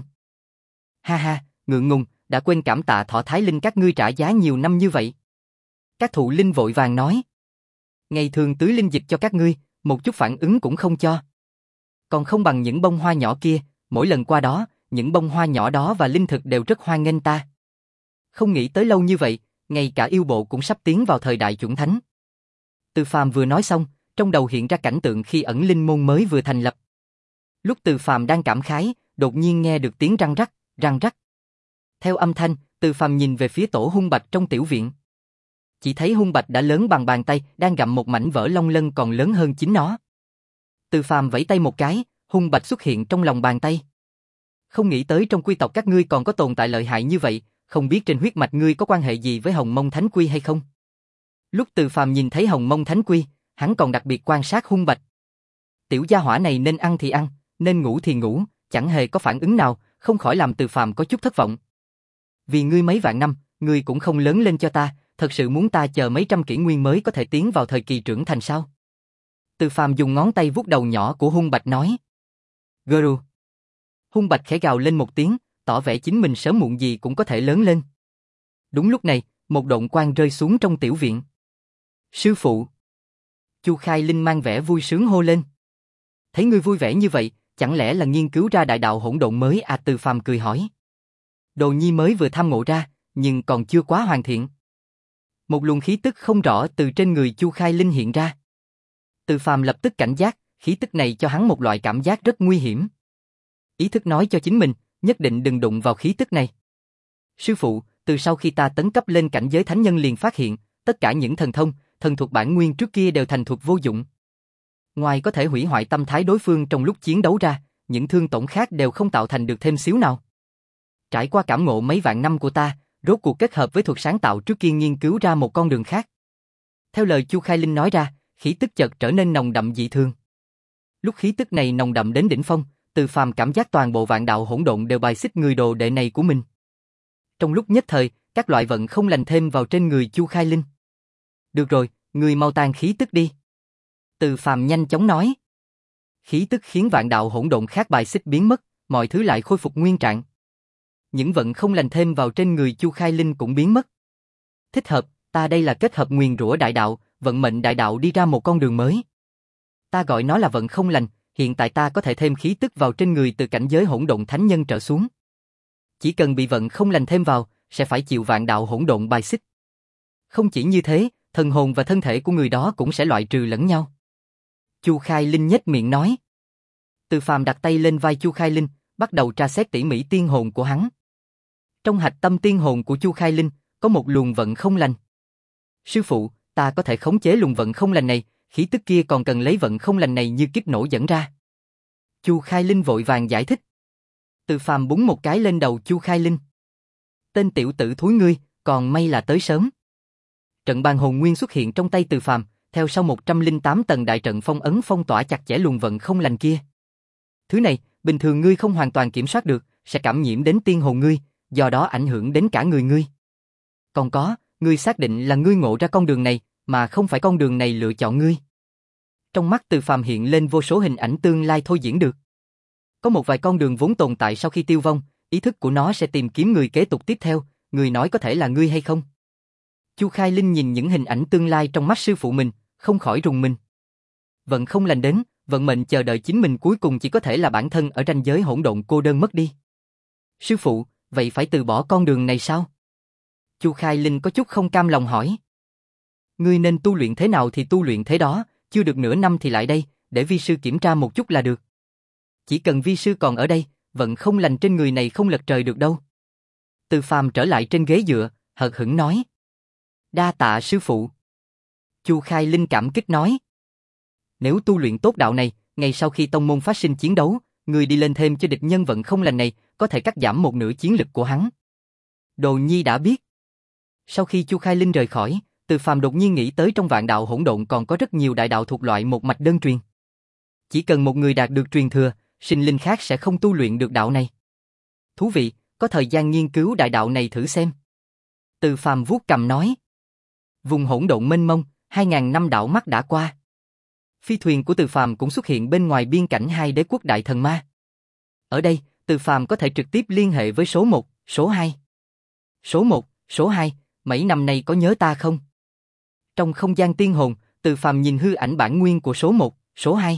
A: Ha ha, ngượng ngùng, đã quên cảm tạ thỏ thái linh các ngươi trả giá nhiều năm như vậy. Các thụ linh vội vàng nói. Ngày thường tưới linh dịch cho các ngươi, một chút phản ứng cũng không cho. Còn không bằng những bông hoa nhỏ kia, mỗi lần qua đó, những bông hoa nhỏ đó và linh thực đều rất hoan nghênh ta. Không nghĩ tới lâu như vậy, ngay cả yêu bộ cũng sắp tiến vào thời đại chuẩn thánh. Từ Phàm vừa nói xong, trong đầu hiện ra cảnh tượng khi ẩn linh môn mới vừa thành lập. Lúc Từ Phàm đang cảm khái, đột nhiên nghe được tiếng răng rắc, răng rắc. Theo âm thanh, Từ Phàm nhìn về phía tổ hung bạch trong tiểu viện. Chỉ thấy hung bạch đã lớn bằng bàn tay, đang gặm một mảnh vỡ long lân còn lớn hơn chính nó. Từ Phàm vẫy tay một cái, hung bạch xuất hiện trong lòng bàn tay. Không nghĩ tới trong quy tộc các ngươi còn có tồn tại lợi hại như vậy, không biết trên huyết mạch ngươi có quan hệ gì với Hồng Mông Thánh Quy hay không? Lúc Từ Phàm nhìn thấy Hồng Mông Thánh Quy, hắn còn đặc biệt quan sát hung bạch. Tiểu gia hỏa này nên ăn thì ăn, nên ngủ thì ngủ, chẳng hề có phản ứng nào, không khỏi làm Từ Phàm có chút thất vọng. Vì ngươi mấy vạn năm, ngươi cũng không lớn lên cho ta, thật sự muốn ta chờ mấy trăm kỷ nguyên mới có thể tiến vào thời kỳ trưởng thành sao? Từ Phàm dùng ngón tay vuốt đầu nhỏ của hung bạch nói. Guru. Hung bạch khẽ gào lên một tiếng, tỏ vẻ chính mình sớm muộn gì cũng có thể lớn lên. Đúng lúc này, một độn quang rơi xuống trong tiểu viện. Sư phụ. Chu Khai Linh mang vẻ vui sướng hô lên. Thấy ngươi vui vẻ như vậy, chẳng lẽ là nghiên cứu ra đại đạo hỗn độn mới à? Từ Phàm cười hỏi. Đồ nhi mới vừa tham ngộ ra, nhưng còn chưa quá hoàn thiện. Một luồng khí tức không rõ từ trên người Chu Khai Linh hiện ra. Từ Phàm lập tức cảnh giác, khí tức này cho hắn một loại cảm giác rất nguy hiểm. Ý thức nói cho chính mình, nhất định đừng đụng vào khí tức này. Sư phụ, từ sau khi ta tấn cấp lên cảnh giới thánh nhân liền phát hiện, tất cả những thần thông, thần thuật bản nguyên trước kia đều thành thuật vô dụng. Ngoài có thể hủy hoại tâm thái đối phương trong lúc chiến đấu ra, những thương tổn khác đều không tạo thành được thêm xíu nào. Trải qua cảm ngộ mấy vạn năm của ta, rốt cuộc kết hợp với thuật sáng tạo trước kia nghiên cứu ra một con đường khác. Theo lời Chu Khai Linh nói ra, khí tức chợt trở nên nồng đậm dị thường. Lúc khí tức này nồng đậm đến đỉnh phong, Từ Phàm cảm giác toàn bộ vạn đạo hỗn độn đều bài xích người đồ đệ này của mình. Trong lúc nhất thời, các loại vận không lành thêm vào trên người Chu Khai Linh. Được rồi, người mau tan khí tức đi. Từ Phàm nhanh chóng nói. Khí tức khiến vạn đạo hỗn độn khác bài xích biến mất, mọi thứ lại khôi phục nguyên trạng. Những vận không lành thêm vào trên người Chu Khai Linh cũng biến mất. Thích hợp, ta đây là kết hợp nguyền rủa đại đạo, vận mệnh đại đạo đi ra một con đường mới. Ta gọi nó là vận không lành, hiện tại ta có thể thêm khí tức vào trên người từ cảnh giới hỗn độn thánh nhân trở xuống. Chỉ cần bị vận không lành thêm vào, sẽ phải chịu vạn đạo hỗn độn bài xích. Không chỉ như thế, thần hồn và thân thể của người đó cũng sẽ loại trừ lẫn nhau. Chu Khai Linh nhếch miệng nói. Từ Phàm đặt tay lên vai Chu Khai Linh, bắt đầu tra xét tỉ mỉ tiên hồn của hắn. Trong hạch tâm tiên hồn của Chu Khai Linh, có một luồng vận không lành. Sư phụ, ta có thể khống chế luồng vận không lành này, khí tức kia còn cần lấy vận không lành này như kiếp nổ dẫn ra. Chu Khai Linh vội vàng giải thích. Từ Phàm búng một cái lên đầu Chu Khai Linh. Tên tiểu tử thúi ngươi, còn may là tới sớm. Trận bàn hồn nguyên xuất hiện trong tay Từ Phàm, theo sau một trăm lẻ tám tầng đại trận phong ấn phong tỏa chặt chẽ luồng vận không lành kia. Thứ này, bình thường ngươi không hoàn toàn kiểm soát được, sẽ cảm nhiễm đến tiên hồn ngươi, do đó ảnh hưởng đến cả người ngươi. Còn có, ngươi xác định là ngươi ngộ ra con đường này, mà không phải con đường này lựa chọn ngươi. Trong mắt Từ Phàm hiện lên vô số hình ảnh tương lai thôi diễn được. Có một vài con đường vốn tồn tại sau khi tiêu vong, ý thức của nó sẽ tìm kiếm người kế tục tiếp theo, người nói có thể là ngươi hay không. Chu Khai Linh nhìn những hình ảnh tương lai trong mắt sư phụ mình, không khỏi rùng mình. Vận không lành đến, vận mệnh chờ đợi chính mình cuối cùng chỉ có thể là bản thân ở ranh giới hỗn độn cô đơn mất đi. Sư phụ, vậy phải từ bỏ con đường này sao? Chu Khai Linh có chút không cam lòng hỏi. Ngươi nên tu luyện thế nào thì tu luyện thế đó, chưa được nửa năm thì lại đây, để vi sư kiểm tra một chút là được. Chỉ cần vi sư còn ở đây, vận không lành trên người này không lật trời được đâu. Từ Phàm trở lại trên ghế dựa, hờ hững nói. Đa tạ sư phụ. Chu Khai Linh cảm kích nói. Nếu tu luyện tốt đạo này, ngày sau khi tông môn phát sinh chiến đấu, người đi lên thêm cho địch nhân vận không lành này, có thể cắt giảm một nửa chiến lực của hắn. Đồ nhi đã biết. Sau khi Chu Khai Linh rời khỏi, Từ Phàm đột nhiên nghĩ tới trong vạn đạo hỗn độn còn có rất nhiều đại đạo thuộc loại một mạch đơn truyền. Chỉ cần một người đạt được truyền thừa, sinh linh khác sẽ không tu luyện được đạo này. Thú vị, có thời gian nghiên cứu đại đạo này thử xem. Từ Phàm vuốt cầm nói. Vùng hỗn độn mênh mông, hai ngàn năm đạo mắt đã qua. Phi thuyền của Từ Phàm cũng xuất hiện bên ngoài biên cảnh hai đế quốc đại thần ma. Ở đây, Từ Phàm có thể trực tiếp liên hệ với số một, số hai. Số một, số hai, mấy năm nay có nhớ ta không? Trong không gian tiên hồn, Từ Phàm nhìn hư ảnh bản nguyên của số một, số hai.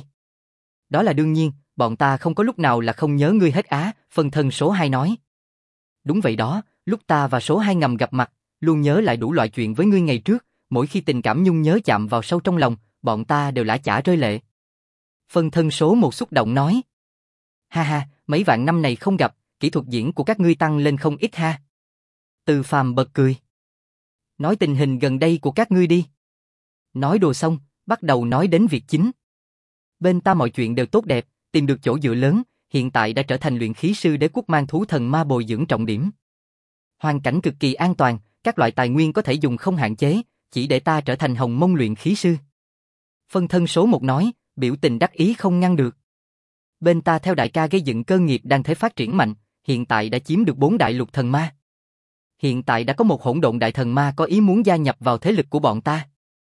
A: Đó là đương nhiên, bọn ta không có lúc nào là không nhớ ngươi hết á, phân thân số hai nói. Đúng vậy đó, lúc ta và số hai ngầm gặp mặt, luôn nhớ lại đủ loại chuyện với ngươi ngày trước, mỗi khi tình cảm nhung nhớ chạm vào sâu trong lòng, bọn ta đều lã chả rơi lệ. Phân thân số một xúc động nói. Ha ha, mấy vạn năm này không gặp, kỹ thuật diễn của các ngươi tăng lên không ít ha. Từ Phàm bật cười. Nói tình hình gần đây của các ngươi đi. Nói đồ xong, bắt đầu nói đến việc chính. Bên ta mọi chuyện đều tốt đẹp, tìm được chỗ dựa lớn, hiện tại đã trở thành luyện khí sư đế quốc mang thú thần ma bồi dưỡng trọng điểm. Hoàn cảnh cực kỳ an toàn, các loại tài nguyên có thể dùng không hạn chế, chỉ để ta trở thành hồng mông luyện khí sư. Phân thân số một nói, biểu tình đắc ý không ngăn được. Bên ta theo đại ca gây dựng cơ nghiệp đang thế phát triển mạnh, hiện tại đã chiếm được bốn đại lục thần ma. Hiện tại đã có một hỗn độn đại thần ma có ý muốn gia nhập vào thế lực của bọn ta.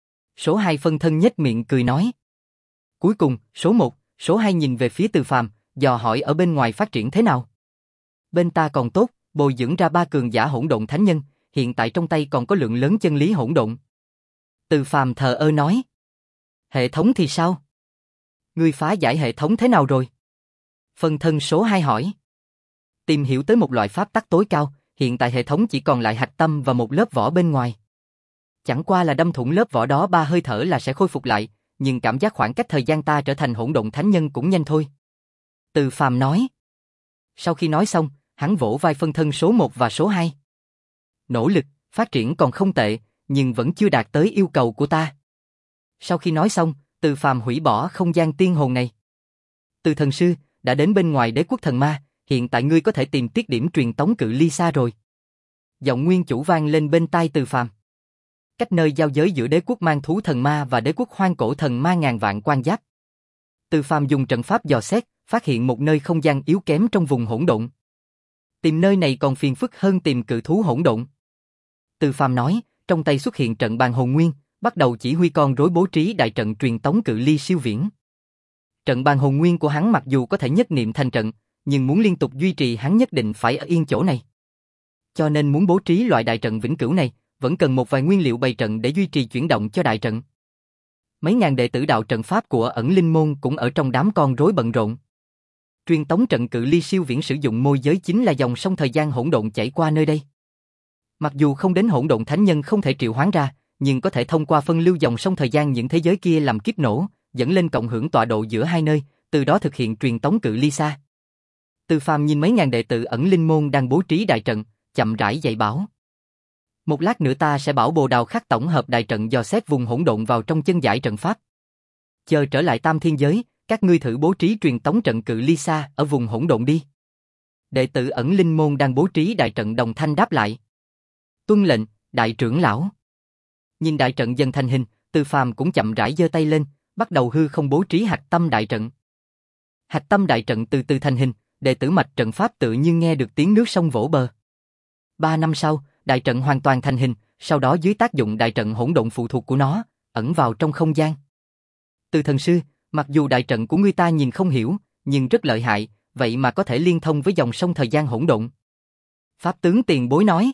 A: Số hai phân thân nhếch miệng cười nói. Cuối cùng, số một, số hai nhìn về phía Từ Phàm, dò hỏi ở bên ngoài phát triển thế nào. Bên ta còn tốt, bồi dưỡng ra ba cường giả hỗn độn thánh nhân, hiện tại trong tay còn có lượng lớn chân lý hỗn độn. Từ Phàm thờ ơ nói. Hệ thống thì sao? Ngươi phá giải hệ thống thế nào rồi? Phân thân số hai hỏi. Tìm hiểu tới một loại pháp tắc tối cao, hiện tại hệ thống chỉ còn lại hạch tâm và một lớp vỏ bên ngoài. Chẳng qua là đâm thủng lớp vỏ đó ba hơi thở là sẽ khôi phục lại, nhưng cảm giác khoảng cách thời gian ta trở thành hỗn độn thánh nhân cũng nhanh thôi. Từ Phàm nói. Sau khi nói xong, hắn vỗ vai phân thân số một và số hai. Nỗ lực, phát triển còn không tệ, nhưng vẫn chưa đạt tới yêu cầu của ta. Sau khi nói xong, Từ Phàm hủy bỏ không gian tiên hồn này. Từ thần sư, đã đến bên ngoài đế quốc thần ma, hiện tại ngươi có thể tìm tiết điểm truyền tống cự ly xa rồi. Giọng nguyên chủ vang lên bên tai Từ Phàm. Cách nơi giao giới giữa đế quốc mang thú thần ma và đế quốc hoang cổ thần ma ngàn vạn quan giáp. Từ Phàm dùng trận pháp dò xét, phát hiện một nơi không gian yếu kém trong vùng hỗn độn. Tìm nơi này còn phiền phức hơn tìm cự thú hỗn độn. Từ Phàm nói, trong tay xuất hiện trận bàn hồn nguyên, bắt đầu chỉ huy con rối bố trí đại trận truyền tống cự ly siêu viễn. Trận bàn hồn nguyên của hắn mặc dù có thể nhất niệm thành trận, nhưng muốn liên tục duy trì hắn nhất định phải ở yên chỗ này. Cho nên muốn bố trí loại đại trận vĩnh cửu này, vẫn cần một vài nguyên liệu bày trận để duy trì chuyển động cho đại trận. Mấy ngàn đệ tử đạo trận pháp của ẩn linh môn cũng ở trong đám con rối bận rộn. Truyền tống trận cự ly siêu viễn sử dụng môi giới chính là dòng sông thời gian hỗn độn chảy qua nơi đây. Mặc dù không đến hỗn độn thánh nhân không thể triệu hoán ra, nhưng có thể thông qua phân lưu dòng sông thời gian những thế giới kia làm kiếp nổ, dẫn lên cộng hưởng tọa độ giữa hai nơi, từ đó thực hiện truyền tống cự ly xa. Từ Phàm nhìn mấy ngàn đệ tử ẩn linh môn đang bố trí đại trận, chậm rãi dạy bảo. Một lát nữa ta sẽ bảo Bồ Đào Khắc tổng hợp đại trận dò xét vùng hỗn độn vào trong chân giải trận pháp. Chờ trở lại Tam Thiên Giới, các ngươi thử bố trí truyền tống trận cự ly xa ở vùng hỗn độn đi. Đệ tử ẩn linh môn đang bố trí đại trận đồng thanh đáp lại. Tuân lệnh, đại trưởng lão. Nhìn đại trận dần thành hình, Từ Phàm cũng chậm rãi giơ tay lên, bắt đầu hư không bố trí hạch tâm đại trận. Hạch tâm đại trận từ từ thành hình, đệ tử mạch trận pháp tự nhiên nghe được tiếng nước sông vỗ bờ. Ba năm sau, đại trận hoàn toàn thành hình, sau đó dưới tác dụng đại trận hỗn độn phụ thuộc của nó, ẩn vào trong không gian. Từ thần sư, mặc dù đại trận của ngươi ta nhìn không hiểu, nhưng rất lợi hại, vậy mà có thể liên thông với dòng sông thời gian hỗn độn. Pháp tướng tiền bối nói.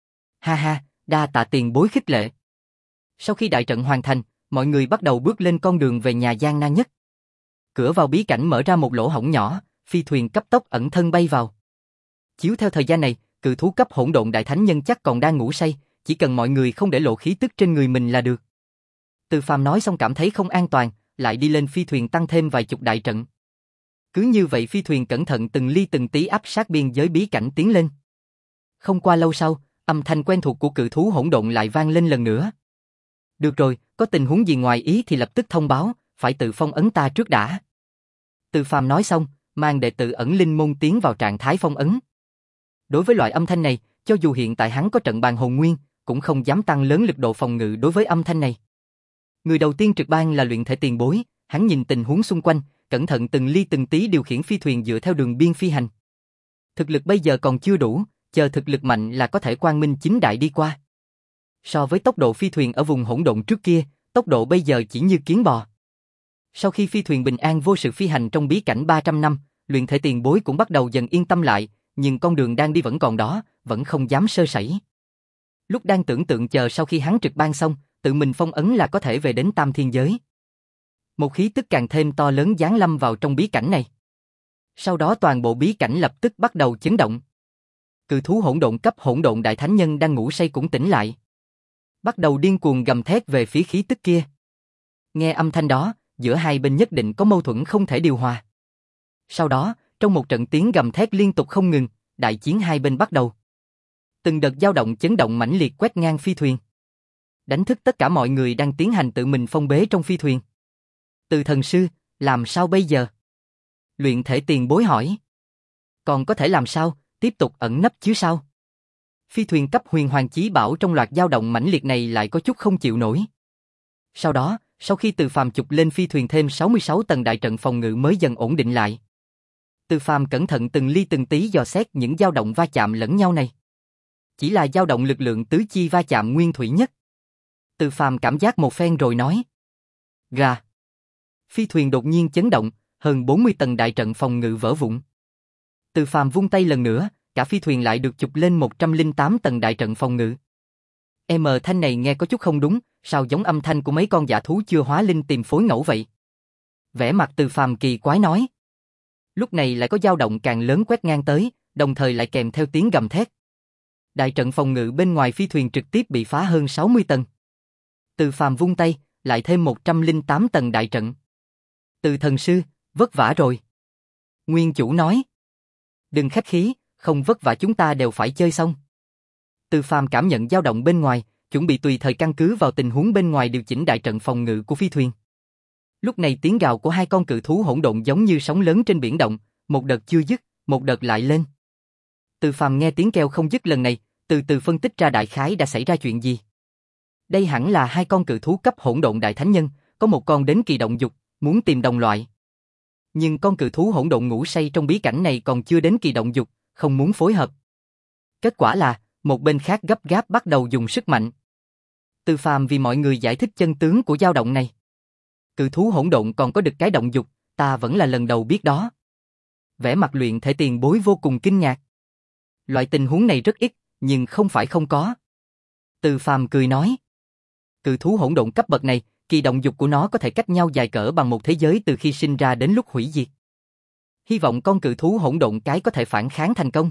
A: Ha ha, đa tạ tiền bối khích lệ. Sau khi đại trận hoàn thành, mọi người bắt đầu bước lên con đường về nhà gian nan nhất. Cửa vào bí cảnh mở ra một lỗ hổng nhỏ, phi thuyền cấp tốc ẩn thân bay vào. Chiếu theo thời gian này, cự thú cấp hỗn độn đại thánh nhân chắc còn đang ngủ say, chỉ cần mọi người không để lộ khí tức trên người mình là được. Từ Phàm nói xong cảm thấy không an toàn, lại đi lên phi thuyền tăng thêm vài chục đại trận. Cứ như vậy phi thuyền cẩn thận từng ly từng tí áp sát biên giới bí cảnh tiến lên. Không qua lâu sau, âm thanh quen thuộc của cự thú hỗn độn lại vang lên lần nữa. Được rồi, có tình huống gì ngoài ý thì lập tức thông báo, phải tự phong ấn ta trước đã. Từ Phàm nói xong, mang đệ tử ẩn linh môn tiến vào trạng thái phong ấn. Đối với loại âm thanh này, cho dù hiện tại hắn có trận bàn hồn nguyên, cũng không dám tăng lớn lực độ phòng ngự đối với âm thanh này. Người đầu tiên trực ban là luyện thể tiền bối, hắn nhìn tình huống xung quanh, cẩn thận từng ly từng tí điều khiển phi thuyền dựa theo đường biên phi hành. Thực lực bây giờ còn chưa đủ, chờ thực lực mạnh là có thể quang minh chính đại đi qua. So với tốc độ phi thuyền ở vùng hỗn độn trước kia, tốc độ bây giờ chỉ như kiến bò. Sau khi phi thuyền bình an vô sự phi hành trong bí cảnh ba trăm năm, luyện thể tiền bối cũng bắt đầu dần yên tâm lại, nhưng con đường đang đi vẫn còn đó, vẫn không dám sơ sẩy. Lúc đang tưởng tượng chờ sau khi hắn trực ban xong, tự mình phong ấn là có thể về đến Tam Thiên Giới. Một khí tức càng thêm to lớn giáng lâm vào trong bí cảnh này. Sau đó toàn bộ bí cảnh lập tức bắt đầu chấn động. Cự thú hỗn độn cấp hỗn độn đại thánh nhân đang ngủ say cũng tỉnh lại. Bắt đầu điên cuồng gầm thét về phía khí tức kia. Nghe âm thanh đó, giữa hai bên nhất định có mâu thuẫn không thể điều hòa. Sau đó, trong một trận tiếng gầm thét liên tục không ngừng, đại chiến hai bên bắt đầu. Từng đợt dao động chấn động mãnh liệt quét ngang phi thuyền. Đánh thức tất cả mọi người đang tiến hành tự mình phong bế trong phi thuyền. Từ thần sư, làm sao bây giờ? Luyện thể tiền bối hỏi. Còn có thể làm sao, tiếp tục ẩn nấp chứ sao? Phi thuyền cấp huyền hoàng chí bảo trong loạt dao động mãnh liệt này lại có chút không chịu nổi. Sau đó, sau khi Từ Phàm chụp lên phi thuyền thêm sáu mươi sáu tầng đại trận phòng ngự mới dần ổn định lại. Từ Phàm cẩn thận từng ly từng tí dò xét những dao động va chạm lẫn nhau này. Chỉ là dao động lực lượng tứ chi va chạm nguyên thủy nhất. Từ Phàm cảm giác một phen rồi nói. Gà. Phi thuyền đột nhiên chấn động, hơn bốn mươi tầng đại trận phòng ngự vỡ vụn. Từ Phàm vung tay lần nữa, cả phi thuyền lại được chụp lên một trăm lẻ tám tầng đại trận phòng ngự. M thanh này nghe có chút không đúng, sao giống âm thanh của mấy con dã thú chưa hóa linh tìm phối ngẫu vậy? Vẻ mặt Từ Phàm kỳ quái nói. Lúc này lại có dao động càng lớn quét ngang tới, đồng thời lại kèm theo tiếng gầm thét. Đại trận phòng ngự bên ngoài phi thuyền trực tiếp bị phá hơn sáu mươi tầng. Từ Phàm vung tay, lại thêm một trăm lẻ tám tầng đại trận. Từ thần sư, vất vả rồi. Nguyên chủ nói. Đừng khách khí, không vất vả chúng ta đều phải chơi xong. Từ Phàm cảm nhận dao động bên ngoài, chuẩn bị tùy thời căn cứ vào tình huống bên ngoài điều chỉnh đại trận phòng ngự của phi thuyền. Lúc này tiếng gào của hai con cự thú hỗn độn giống như sóng lớn trên biển động, một đợt chưa dứt, một đợt lại lên. Từ Phàm nghe tiếng kêu không dứt lần này, từ từ phân tích ra đại khái đã xảy ra chuyện gì. Đây hẳn là hai con cự thú cấp hỗn độn đại thánh nhân, có một con đến kỳ động dục, muốn tìm đồng loại. Nhưng con cự thú hỗn độn ngủ say trong bí cảnh này còn chưa đến kỳ động dục, không muốn phối hợp. Kết quả là, một bên khác gấp gáp bắt đầu dùng sức mạnh. Từ Phàm vì mọi người giải thích chân tướng của dao động này. Cự thú hỗn độn còn có được cái động dục, ta vẫn là lần đầu biết đó. Vẻ mặt luyện thể tiền bối vô cùng kinh ngạc. Loại tình huống này rất ít, nhưng không phải không có. Từ Phàm cười nói. Cự thú hỗn độn cấp bậc này, kỳ động dục của nó có thể cách nhau dài cỡ bằng một thế giới từ khi sinh ra đến lúc hủy diệt. Hy vọng con cự thú hỗn độn cái có thể phản kháng thành công.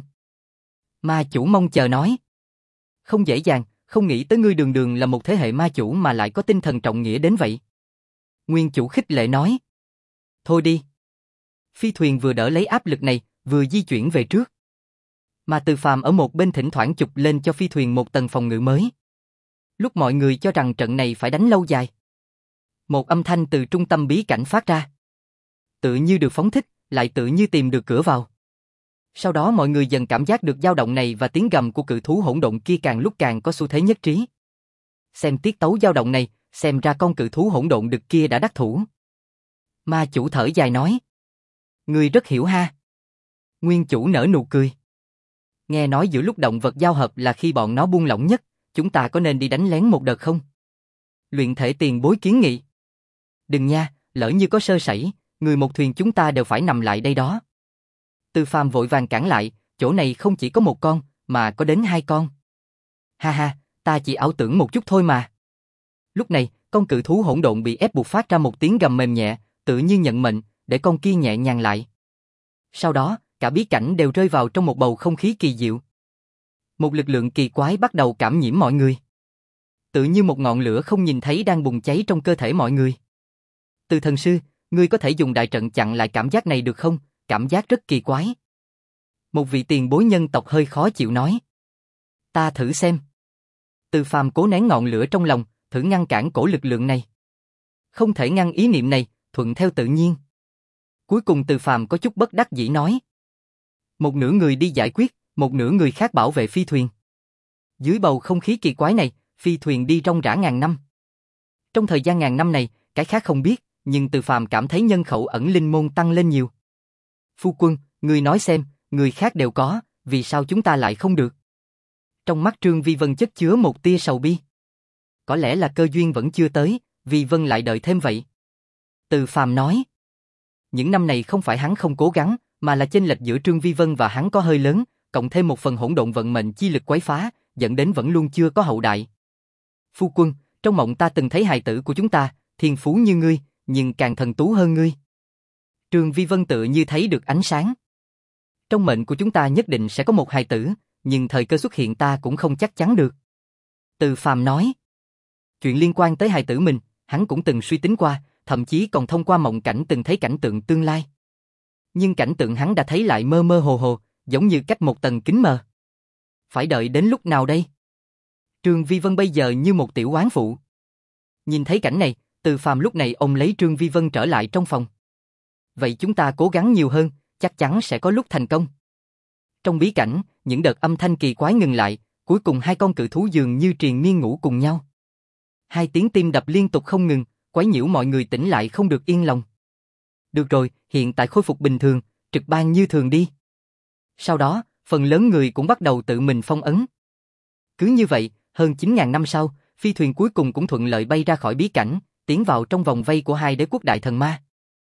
A: Ma chủ mong chờ nói. Không dễ dàng, không nghĩ tới ngươi đường đường là một thế hệ ma chủ mà lại có tinh thần trọng nghĩa đến vậy. Nguyên chủ khích lệ nói. Thôi đi. Phi thuyền vừa đỡ lấy áp lực này, vừa di chuyển về trước. Mà Từ Phàm ở một bên thỉnh thoảng chụp lên cho phi thuyền một tầng phòng ngự mới. Lúc mọi người cho rằng trận này phải đánh lâu dài. Một âm thanh từ trung tâm bí cảnh phát ra. Tự như được phóng thích, lại tự như tìm được cửa vào. Sau đó mọi người dần cảm giác được dao động này và tiếng gầm của cự thú hỗn độn kia càng lúc càng có xu thế nhất trí. Xem tiết tấu dao động này, xem ra con cự thú hỗn độn đực kia đã đắc thủ. Ma chủ thở dài nói. Ngươi rất hiểu ha. Nguyên chủ nở nụ cười. Nghe nói giữa lúc động vật giao hợp là khi bọn nó buông lỏng nhất, chúng ta có nên đi đánh lén một đợt không? Luyện thể tiền bối kiến nghị. Đừng nha, lỡ như có sơ sẩy, người một thuyền chúng ta đều phải nằm lại đây đó. Từ Phàm vội vàng cản lại, chỗ này không chỉ có một con, mà có đến hai con. Ha ha, ta chỉ ảo tưởng một chút thôi mà. Lúc này, con cự thú hỗn độn bị ép buộc phát ra một tiếng gầm mềm nhẹ, tự như nhận mệnh, để con kia nhẹ nhàng lại. Sau đó, cả bí cảnh đều rơi vào trong một bầu không khí kỳ diệu. Một lực lượng kỳ quái bắt đầu cảm nhiễm mọi người. Tự như một ngọn lửa không nhìn thấy đang bùng cháy trong cơ thể mọi người. Từ thần sư, ngươi có thể dùng đại trận chặn lại cảm giác này được không? Cảm giác rất kỳ quái. Một vị tiền bối nhân tộc hơi khó chịu nói. Ta thử xem. Từ Phàm cố nén ngọn lửa trong lòng, thử ngăn cản cổ lực lượng này. Không thể ngăn ý niệm này, thuận theo tự nhiên. Cuối cùng Từ Phàm có chút bất đắc dĩ nói. Một nửa người đi giải quyết, một nửa người khác bảo vệ phi thuyền. Dưới bầu không khí kỳ quái này, phi thuyền đi rong rã ngàn năm. Trong thời gian ngàn năm này, cái khác không biết, nhưng Từ Phàm cảm thấy nhân khẩu ẩn linh môn tăng lên nhiều. Phu quân, người nói xem, người khác đều có, vì sao chúng ta lại không được? Trong mắt Trương Vi Vân chất chứa một tia sầu bi. Có lẽ là cơ duyên vẫn chưa tới, Vi Vân lại đợi thêm vậy. Từ Phàm nói. Những năm này không phải hắn không cố gắng, mà là chênh lệch giữa Trương Vi Vân và hắn có hơi lớn, cộng thêm một phần hỗn độn vận mệnh chi lực quấy phá, dẫn đến vẫn luôn chưa có hậu đại. Phu quân, trong mộng ta từng thấy hài tử của chúng ta, thiên phú như ngươi, nhưng càng thần tú hơn ngươi. Trương Vi Vân tự như thấy được ánh sáng. Trong mệnh của chúng ta nhất định sẽ có một hài tử, nhưng thời cơ xuất hiện ta cũng không chắc chắn được. Từ Phàm nói. Chuyện liên quan tới hài tử mình, hắn cũng từng suy tính qua, thậm chí còn thông qua mộng cảnh từng thấy cảnh tượng tương lai. Nhưng cảnh tượng hắn đã thấy lại mơ mơ hồ hồ, giống như cách một tầng kính mờ. Phải đợi đến lúc nào đây? Trương Vi Vân bây giờ như một tiểu oán phụ. Nhìn thấy cảnh này, Từ Phàm lúc này ôm lấy Trương Vi Vân trở lại trong phòng. Vậy chúng ta cố gắng nhiều hơn, chắc chắn sẽ có lúc thành công. Trong bí cảnh, những đợt âm thanh kỳ quái ngừng lại, cuối cùng hai con cự thú dường như triền miên ngủ cùng nhau. Hai tiếng tim đập liên tục không ngừng, quấy nhiễu mọi người tỉnh lại không được yên lòng. Được rồi, hiện tại khôi phục bình thường, trực ban như thường đi. Sau đó, phần lớn người cũng bắt đầu tự mình phong ấn. Cứ như vậy, hơn chín nghìn năm sau, phi thuyền cuối cùng cũng thuận lợi bay ra khỏi bí cảnh, tiến vào trong vòng vây của hai đế quốc đại thần ma.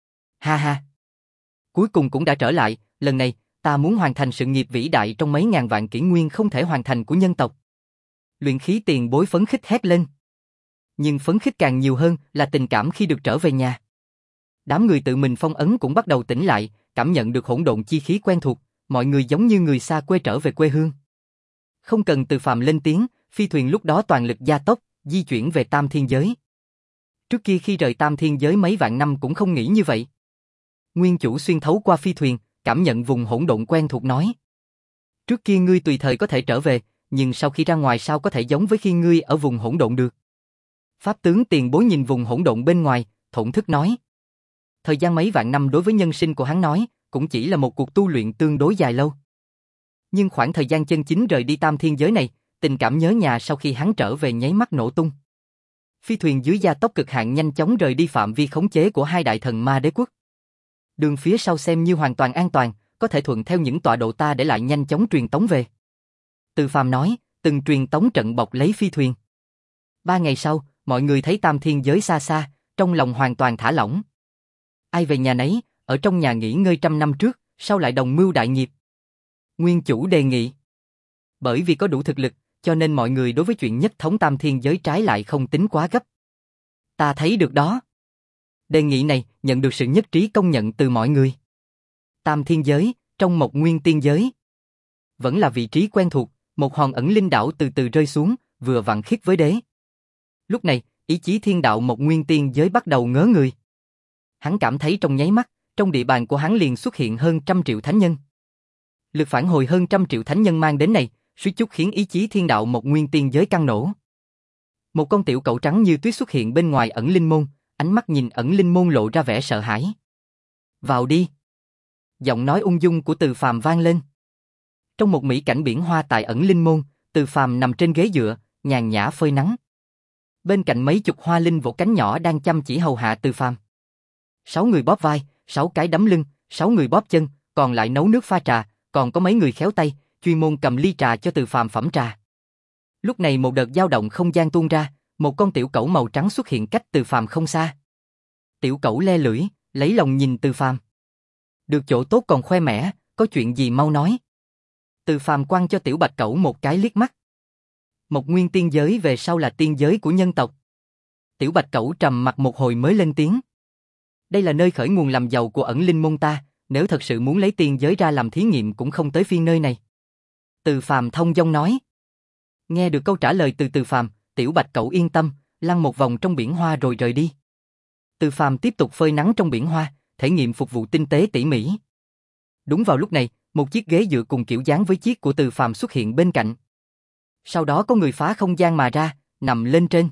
A: Ha ha! Cuối cùng cũng đã trở lại, lần này, ta muốn hoàn thành sự nghiệp vĩ đại trong mấy ngàn vạn kỷ nguyên không thể hoàn thành của nhân tộc. Luyện khí tiền bối phấn khích hét lên. Nhưng phấn khích càng nhiều hơn là tình cảm khi được trở về nhà. Đám người tự mình phong ấn cũng bắt đầu tỉnh lại, cảm nhận được hỗn độn chi khí quen thuộc, mọi người giống như người xa quê trở về quê hương. Không cần Từ Phàm lên tiếng, phi thuyền lúc đó toàn lực gia tốc, di chuyển về Tam Thiên Giới. Trước kia khi rời Tam Thiên Giới mấy vạn năm cũng không nghĩ như vậy. Nguyên chủ xuyên thấu qua phi thuyền, cảm nhận vùng hỗn độn quen thuộc nói. Trước kia ngươi tùy thời có thể trở về, nhưng sau khi ra ngoài sao có thể giống với khi ngươi ở vùng hỗn độn được? Pháp tướng tiền bối nhìn vùng hỗn độn bên ngoài, thổn thức nói. Thời gian mấy vạn năm đối với nhân sinh của hắn nói, cũng chỉ là một cuộc tu luyện tương đối dài lâu. Nhưng khoảng thời gian chân chính rời đi Tam Thiên Giới này, tình cảm nhớ nhà sau khi hắn trở về nháy mắt nổ tung. Phi thuyền dưới gia tốc cực hạn nhanh chóng rời đi phạm vi khống chế của hai đại thần ma đế quốc. Đường phía sau xem như hoàn toàn an toàn, có thể thuận theo những tọa độ ta để lại nhanh chóng truyền tống về. Từ Phàm nói, từng truyền tống trận bọc lấy phi thuyền. Ba ngày sau, mọi người thấy Tam Thiên Giới xa xa, trong lòng hoàn toàn thả lỏng. Ai về nhà nấy, ở trong nhà nghỉ ngơi trăm năm trước, sao lại đồng mưu đại nghiệp? Nguyên chủ đề nghị. Bởi vì có đủ thực lực, cho nên mọi người đối với chuyện nhất thống Tam Thiên Giới trái lại không tính quá gấp. Ta thấy được đó. Đề nghị này nhận được sự nhất trí công nhận từ mọi người. Tam Thiên Giới, trong một nguyên tiên giới. Vẫn là vị trí quen thuộc, một hòn ẩn linh đảo từ từ rơi xuống, vừa vặn khít với đế. Lúc này, ý chí thiên đạo một nguyên tiên giới bắt đầu ngớ người. Hắn cảm thấy trong nháy mắt, trong địa bàn của hắn liền xuất hiện hơn trăm triệu thánh nhân. Lực phản hồi hơn trăm triệu thánh nhân mang đến này, suýt chút khiến ý chí thiên đạo một nguyên tiên giới căng nổ. Một con tiểu cẩu trắng như tuyết xuất hiện bên ngoài ẩn linh môn, ánh mắt nhìn ẩn linh môn lộ ra vẻ sợ hãi. Vào đi. Giọng nói ung dung của Từ Phàm vang lên. Trong một mỹ cảnh biển hoa tại ẩn linh môn, Từ Phàm nằm trên ghế dựa, nhàn nhã phơi nắng. Bên cạnh mấy chục hoa linh vỗ cánh nhỏ đang chăm chỉ hầu hạ Từ Phàm. Sáu người bóp vai, sáu cái đấm lưng, sáu người bóp chân, còn lại nấu nước pha trà, còn có mấy người khéo tay, chuyên môn cầm ly trà cho Từ Phàm phẩm trà. Lúc này một đợt dao động không gian tuôn ra, một con tiểu cẩu màu trắng xuất hiện cách Từ Phàm không xa. Tiểu cẩu le lưỡi, lấy lòng nhìn Từ Phàm. Được chỗ tốt còn khoe mẽ, có chuyện gì mau nói. Từ Phàm quăng cho tiểu bạch cẩu một cái liếc mắt. Một nguyên tiên giới về sau là tiên giới của nhân tộc. Tiểu bạch cẩu trầm mặt một hồi mới lên tiếng. Đây là nơi khởi nguồn làm giàu của ẩn linh môn ta, nếu thật sự muốn lấy tiên giới ra làm thí nghiệm cũng không tới phiên nơi này. Từ Phàm thông dong nói. Nghe được câu trả lời từ Từ Phàm, tiểu bạch cẩu yên tâm, lăn một vòng trong biển hoa rồi rời đi. Từ Phàm tiếp tục phơi nắng trong biển hoa, thể nghiệm phục vụ tinh tế tỉ mỉ. Đúng vào lúc này, một chiếc ghế dựa cùng kiểu dáng với chiếc của Từ Phàm xuất hiện bên cạnh. Sau đó có người phá không gian mà ra, nằm lên trên.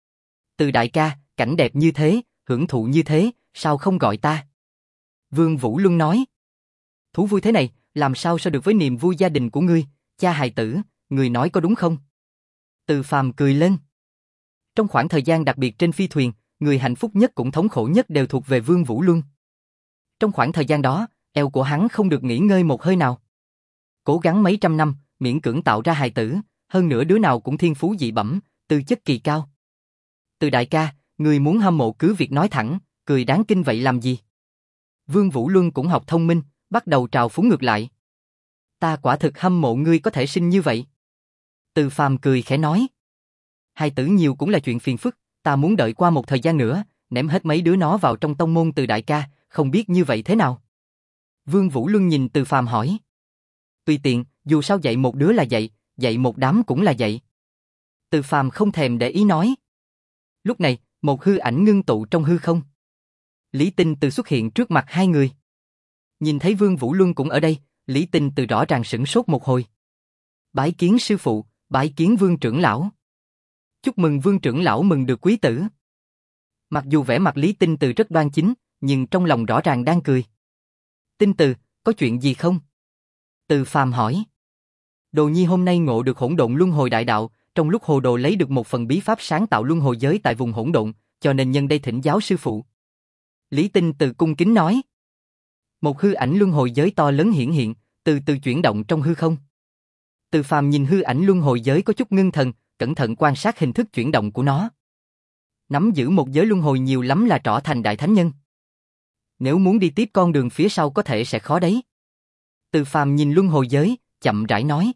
A: Từ đại ca, cảnh đẹp như thế, hưởng thụ như thế, sao không gọi ta? Vương Vũ Luân nói. Thú vui thế này, làm sao so được với niềm vui gia đình của ngươi, cha hài tử, người nói có đúng không? Từ Phàm cười lên. Trong khoảng thời gian đặc biệt trên phi thuyền, người hạnh phúc nhất cũng thống khổ nhất đều thuộc về Vương Vũ Luân. Trong khoảng thời gian đó, eo của hắn không được nghỉ ngơi một hơi nào. Cố gắng mấy trăm năm, miễn cưỡng tạo ra hài tử, hơn nữa đứa nào cũng thiên phú dị bẩm, tư chất kỳ cao. Từ đại ca, người muốn hâm mộ cứ việc nói thẳng, cười đáng kinh vậy làm gì? Vương Vũ Luân cũng học thông minh, bắt đầu trào phúng ngược lại. Ta quả thực hâm mộ ngươi có thể sinh như vậy. Từ Phàm cười khẽ nói. Hài tử nhiều cũng là chuyện phiền phức, ta muốn đợi qua một thời gian nữa, ném hết mấy đứa nó vào trong tông môn Từ đại ca, không biết như vậy thế nào? Vương Vũ Luân nhìn Từ Phàm hỏi. Tùy tiện, dù sao dạy một đứa là dạy, dạy một đám cũng là dạy. Từ Phàm không thèm để ý nói. Lúc này, một hư ảnh ngưng tụ trong hư không. Lý Tinh Từ xuất hiện trước mặt hai người. Nhìn thấy Vương Vũ Luân cũng ở đây, Lý Tinh Từ rõ ràng sửng sốt một hồi. Bái kiến sư phụ, bái kiến Vương trưởng lão. Chúc mừng Vương trưởng lão mừng được quý tử. Mặc dù vẻ mặt Lý Tinh Từ rất đoan chính, nhưng trong lòng rõ ràng đang cười. Tinh Từ, có chuyện gì không? Từ Phàm hỏi. Đồ nhi hôm nay ngộ được hỗn độn luân hồi đại đạo, trong lúc hồ đồ lấy được một phần bí pháp sáng tạo luân hồi giới tại vùng hỗn độn, cho nên nhân đây thỉnh giáo sư phụ. Lý Tinh Từ cung kính nói. Một hư ảnh luân hồi giới to lớn hiển hiện, từ từ chuyển động trong hư không. Từ Phàm nhìn hư ảnh luân hồi giới có chút ngưng thần, cẩn thận quan sát hình thức chuyển động của nó. Nắm giữ một giới luân hồi nhiều lắm là trở thành đại thánh nhân. Nếu muốn đi tiếp con đường phía sau có thể sẽ khó đấy. Từ Phàm nhìn luân hồi giới, chậm rãi nói.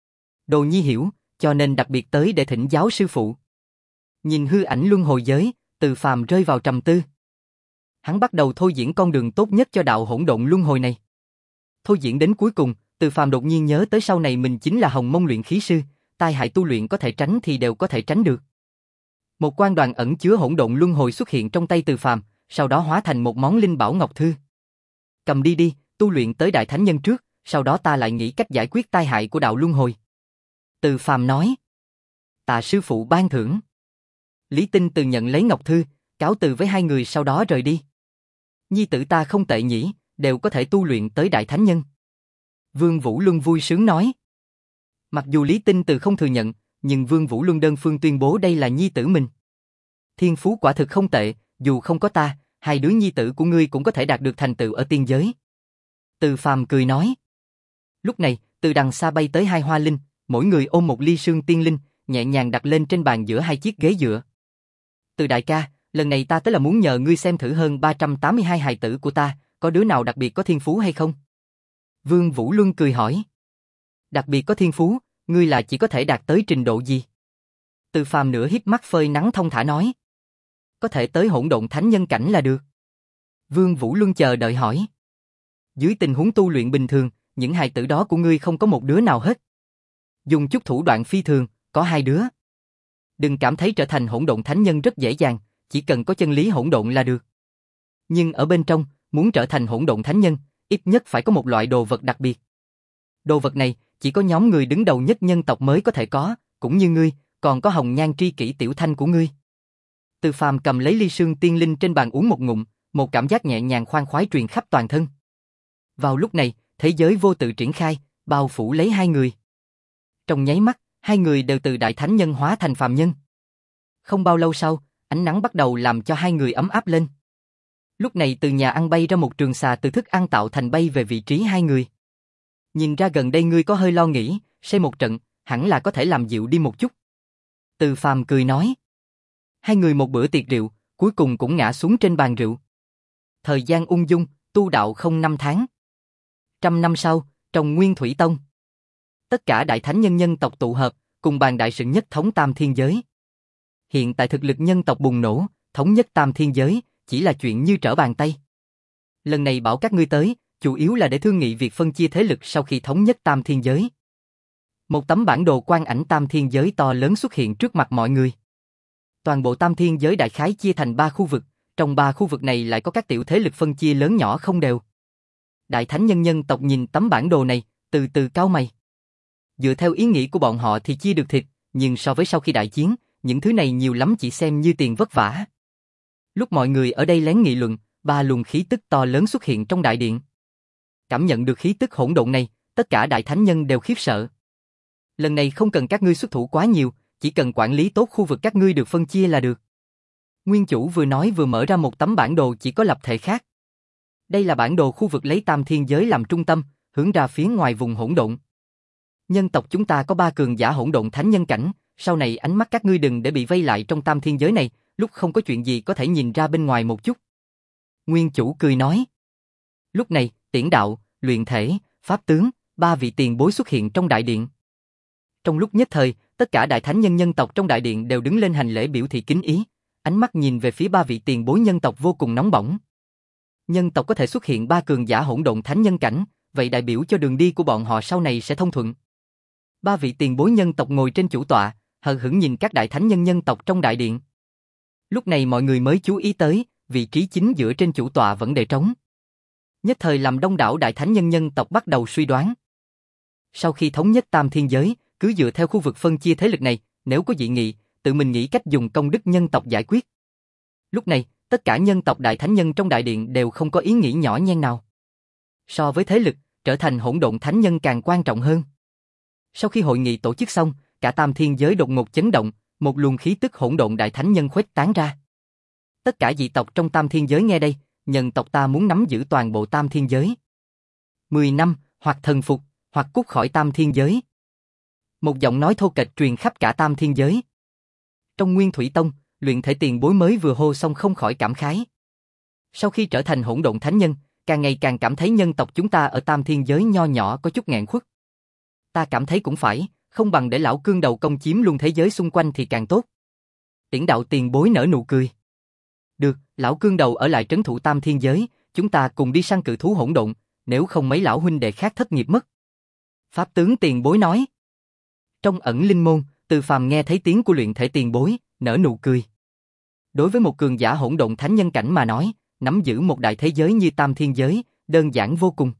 A: Đồ nhi hiểu, cho nên đặc biệt tới để thỉnh giáo sư phụ. Nhìn hư ảnh luân hồi giới, Từ Phàm rơi vào trầm tư. Hắn bắt đầu thôi diễn con đường tốt nhất cho đạo hỗn độn luân hồi này. Thôi diễn đến cuối cùng, Từ Phàm đột nhiên nhớ tới sau này mình chính là Hồng Mông luyện khí sư, tai hại tu luyện có thể tránh thì đều có thể tránh được. Một quan đoàn ẩn chứa hỗn độn luân hồi xuất hiện trong tay Từ Phàm, sau đó hóa thành một món linh bảo ngọc thư. Cầm đi đi, tu luyện tới đại thánh nhân trước, sau đó ta lại nghĩ cách giải quyết tai hại của đạo luân hồi. Từ Phàm nói. Tạ sư phụ ban thưởng. Lý Tinh Từ nhận lấy ngọc thư, cáo từ với hai người sau đó rời đi. Nhi tử ta không tệ nhỉ, đều có thể tu luyện tới đại thánh nhân. Vương Vũ Luân vui sướng nói. Mặc dù Lý Tinh Từ không thừa nhận, nhưng Vương Vũ Luân đơn phương tuyên bố đây là nhi tử mình. Thiên phú quả thực không tệ, dù không có ta, hai đứa nhi tử của ngươi cũng có thể đạt được thành tựu ở tiên giới. Từ Phàm cười nói. Lúc này, từ đằng xa bay tới hai hoa linh, mỗi người ôm một ly sương tiên linh, nhẹ nhàng đặt lên trên bàn giữa hai chiếc ghế dựa. Từ đại ca, lần này ta tới là muốn nhờ ngươi xem thử hơn ba trăm tám mươi hai hài tử của ta, có đứa nào đặc biệt có thiên phú hay không? Vương Vũ Luân cười hỏi. Đặc biệt có thiên phú, ngươi là chỉ có thể đạt tới trình độ gì? Từ Phàm nửa híp mắt phơi nắng thông thả nói. Có thể tới hỗn độn thánh nhân cảnh là được. Vương Vũ Luân chờ đợi hỏi. Dưới tình huống tu luyện bình thường, những hài tử đó của ngươi không có một đứa nào hết. Dùng chút thủ đoạn phi thường, có hai đứa. Đừng cảm thấy trở thành hỗn độn thánh nhân rất dễ dàng, chỉ cần có chân lý hỗn độn là được. Nhưng ở bên trong, muốn trở thành hỗn độn thánh nhân, ít nhất phải có một loại đồ vật đặc biệt. Đồ vật này, chỉ có nhóm người đứng đầu nhất nhân tộc mới có thể có, cũng như ngươi, còn có hồng nhan tri kỷ tiểu thanh của ngươi. Từ Phàm cầm lấy ly sương tiên linh trên bàn uống một ngụm, một cảm giác nhẹ nhàng khoan khoái truyền khắp toàn thân. Vào lúc này, thế giới vô tự triển khai, bao phủ lấy hai người. Trong nháy mắt, hai người đều từ đại thánh nhân hóa thành phàm nhân. Không bao lâu sau, ánh nắng bắt đầu làm cho hai người ấm áp lên. Lúc này từ nhà ăn bay ra một trường xà từ thức ăn tạo thành bay về vị trí hai người. Nhìn ra gần đây ngươi có hơi lo nghĩ, xây một trận, hẳn là có thể làm dịu đi một chút. Từ Phàm cười nói. Hai người một bữa tiệc rượu, cuối cùng cũng ngã xuống trên bàn rượu. Thời gian ung dung, tu đạo không năm tháng. Trăm năm sau, trong Nguyên Thủy Tông, tất cả đại thánh nhân nhân tộc tụ hợp, cùng bàn đại sự nhất thống tam thiên giới. Hiện tại thực lực nhân tộc bùng nổ, thống nhất tam thiên giới, chỉ là chuyện như trở bàn tay. Lần này bảo các ngươi tới, chủ yếu là để thương nghị việc phân chia thế lực sau khi thống nhất tam thiên giới. Một tấm bản đồ quang ảnh tam thiên giới to lớn xuất hiện trước mặt mọi người. Toàn bộ tam thiên giới đại khái chia thành ba khu vực, trong ba khu vực này lại có các tiểu thế lực phân chia lớn nhỏ không đều. Đại thánh nhân nhân tộc nhìn tấm bản đồ này, từ từ cau mày. Dựa theo ý nghĩ của bọn họ thì chia được thịt, nhưng so với sau khi đại chiến, những thứ này nhiều lắm chỉ xem như tiền vất vả. Lúc mọi người ở đây lén nghị luận, ba luồng khí tức to lớn xuất hiện trong đại điện. Cảm nhận được khí tức hỗn độn này, tất cả đại thánh nhân đều khiếp sợ. Lần này không cần các ngươi xuất thủ quá nhiều, chỉ cần quản lý tốt khu vực các ngươi được phân chia là được. Nguyên chủ vừa nói vừa mở ra một tấm bản đồ chỉ có lập thể khác. Đây là bản đồ khu vực lấy tam thiên giới làm trung tâm, hướng ra phía ngoài vùng hỗn độn. Nhân tộc chúng ta có ba cường giả hỗn độn thánh nhân cảnh, sau này ánh mắt các ngươi đừng để bị vây lại trong tam thiên giới này, lúc không có chuyện gì có thể nhìn ra bên ngoài một chút. Nguyên chủ cười nói. Lúc này, Tiễn Đạo, Luyện Thể, Pháp Tướng, ba vị tiền bối xuất hiện trong đại điện. Trong lúc nhất thời, tất cả đại thánh nhân nhân tộc trong đại điện đều đứng lên hành lễ biểu thị kính ý, ánh mắt nhìn về phía ba vị tiền bối nhân tộc vô cùng nóng bỏng. Nhân tộc có thể xuất hiện ba cường giả hỗn độn thánh nhân cảnh, vậy đại biểu cho đường đi của bọn họ sau này sẽ thông thuận. Ba vị tiền bối nhân tộc ngồi trên chủ tọa, hờ hững nhìn các đại thánh nhân nhân tộc trong đại điện. Lúc này mọi người mới chú ý tới, vị trí chính giữa trên chủ tọa vẫn để trống. Nhất thời làm đông đảo đại thánh nhân nhân tộc bắt đầu suy đoán. Sau khi thống nhất tam thiên giới, cứ dựa theo khu vực phân chia thế lực này, nếu có dị nghị, tự mình nghĩ cách dùng công đức nhân tộc giải quyết. Lúc này, tất cả nhân tộc đại thánh nhân trong đại điện đều không có ý nghĩ nhỏ nhen nào. So với thế lực, trở thành hỗn độn thánh nhân càng quan trọng hơn. Sau khi hội nghị tổ chức xong, cả tam thiên giới đột ngột chấn động, một luồng khí tức hỗn độn đại thánh nhân khuếch tán ra. Tất cả dị tộc trong tam thiên giới nghe đây, nhân tộc ta muốn nắm giữ toàn bộ tam thiên giới. Mười năm, hoặc thần phục, hoặc cút khỏi tam thiên giới. Một giọng nói thô kệch truyền khắp cả tam thiên giới. Trong Nguyên Thủy Tông, Luyện Thể tiền bối mới vừa hô xong không khỏi cảm khái. Sau khi trở thành hỗn độn thánh nhân, càng ngày càng cảm thấy nhân tộc chúng ta ở tam thiên giới nho nhỏ có chút nghẹn khuất. Ta cảm thấy cũng phải, không bằng để lão cương đầu công chiếm luôn thế giới xung quanh thì càng tốt. Tiễn Đạo tiền bối nở nụ cười. Được, lão cương đầu ở lại trấn thủ tam thiên giới, chúng ta cùng đi săn cự thú hỗn độn, nếu không mấy lão huynh đệ khác thất nghiệp mất. Pháp tướng tiền bối nói. Trong ẩn linh môn, Từ Phàm nghe thấy tiếng của Luyện Thể tiền bối, nở nụ cười. Đối với một cường giả hỗn độn thánh nhân cảnh mà nói, nắm giữ một đại thế giới như tam thiên giới, đơn giản vô cùng.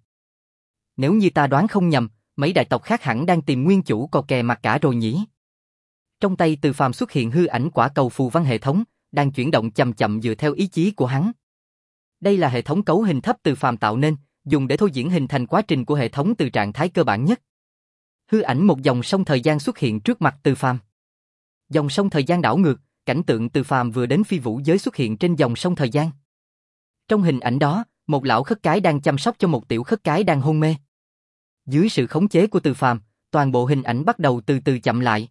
A: Nếu như ta đoán không nhầm, mấy đại tộc khác hẳn đang tìm nguyên chủ cò kè mặt cả rồi nhỉ. Trong tay Từ Phàm xuất hiện hư ảnh quả cầu phù văn hệ thống, đang chuyển động chậm chậm dựa theo ý chí của hắn. Đây là hệ thống cấu hình thấp Từ Phàm tạo nên, dùng để thôi diễn hình thành quá trình của hệ thống từ trạng thái cơ bản nhất. Hư ảnh một dòng sông thời gian xuất hiện trước mặt Từ Phàm. Dòng sông thời gian đảo ngược, cảnh tượng Từ Phàm vừa đến phi vũ giới xuất hiện trên dòng sông thời gian. Trong hình ảnh đó, một lão khất cái đang chăm sóc cho một tiểu khất cái đang hôn mê. Dưới sự khống chế của Từ Phàm, toàn bộ hình ảnh bắt đầu từ từ chậm lại.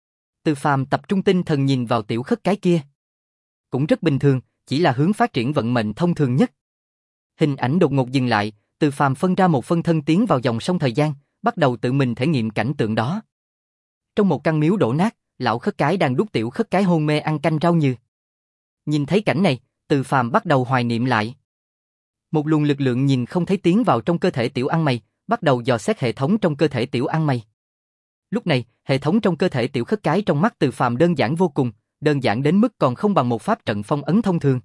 A: Từ Phàm tập trung tinh thần nhìn vào tiểu khất cái kia. Cũng rất bình thường, chỉ là hướng phát triển vận mệnh thông thường nhất. Hình ảnh đột ngột dừng lại, Từ Phàm phân ra một phân thân tiến vào dòng sông thời gian, bắt đầu tự mình thể nghiệm cảnh tượng đó. Trong một căn miếu đổ nát, lão khất cái đang đút tiểu khất cái hôn mê ăn canh rau nhừ. Nhìn thấy cảnh này, Từ Phàm bắt đầu hoài niệm lại. Một luồng lực lượng nhìn không thấy tiến vào trong cơ thể tiểu ăn mày, bắt đầu dò xét hệ thống trong cơ thể tiểu ăn mày. Lúc này, hệ thống trong cơ thể tiểu khất cái trong mắt Từ Phàm đơn giản vô cùng, đơn giản đến mức còn không bằng một pháp trận phong ấn thông thường.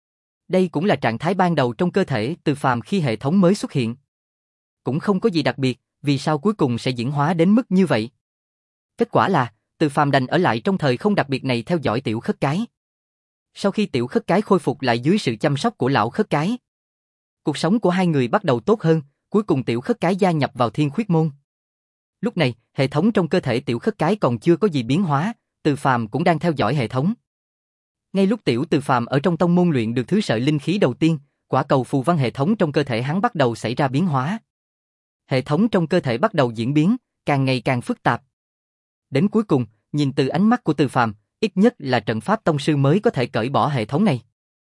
A: Đây cũng là trạng thái ban đầu trong cơ thể Từ Phàm khi hệ thống mới xuất hiện. Cũng không có gì đặc biệt, vì sao cuối cùng sẽ diễn hóa đến mức như vậy? Kết quả là, Từ Phàm đành ở lại trong thời không đặc biệt này theo dõi tiểu khất cái. Sau khi tiểu khất cái khôi phục lại dưới sự chăm sóc của lão khất cái, cuộc sống của hai người bắt đầu tốt hơn, cuối cùng tiểu khất cái gia nhập vào Thiên Khuyết môn. Lúc này, hệ thống trong cơ thể tiểu khất cái còn chưa có gì biến hóa, Từ Phàm cũng đang theo dõi hệ thống. Ngay lúc tiểu Từ Phàm ở trong tông môn luyện được thứ sợi linh khí đầu tiên, quả cầu phù văn hệ thống trong cơ thể hắn bắt đầu xảy ra biến hóa. Hệ thống trong cơ thể bắt đầu diễn biến, càng ngày càng phức tạp. Đến cuối cùng, nhìn từ ánh mắt của Từ Phàm, ít nhất là trận pháp tông sư mới có thể cởi bỏ hệ thống này.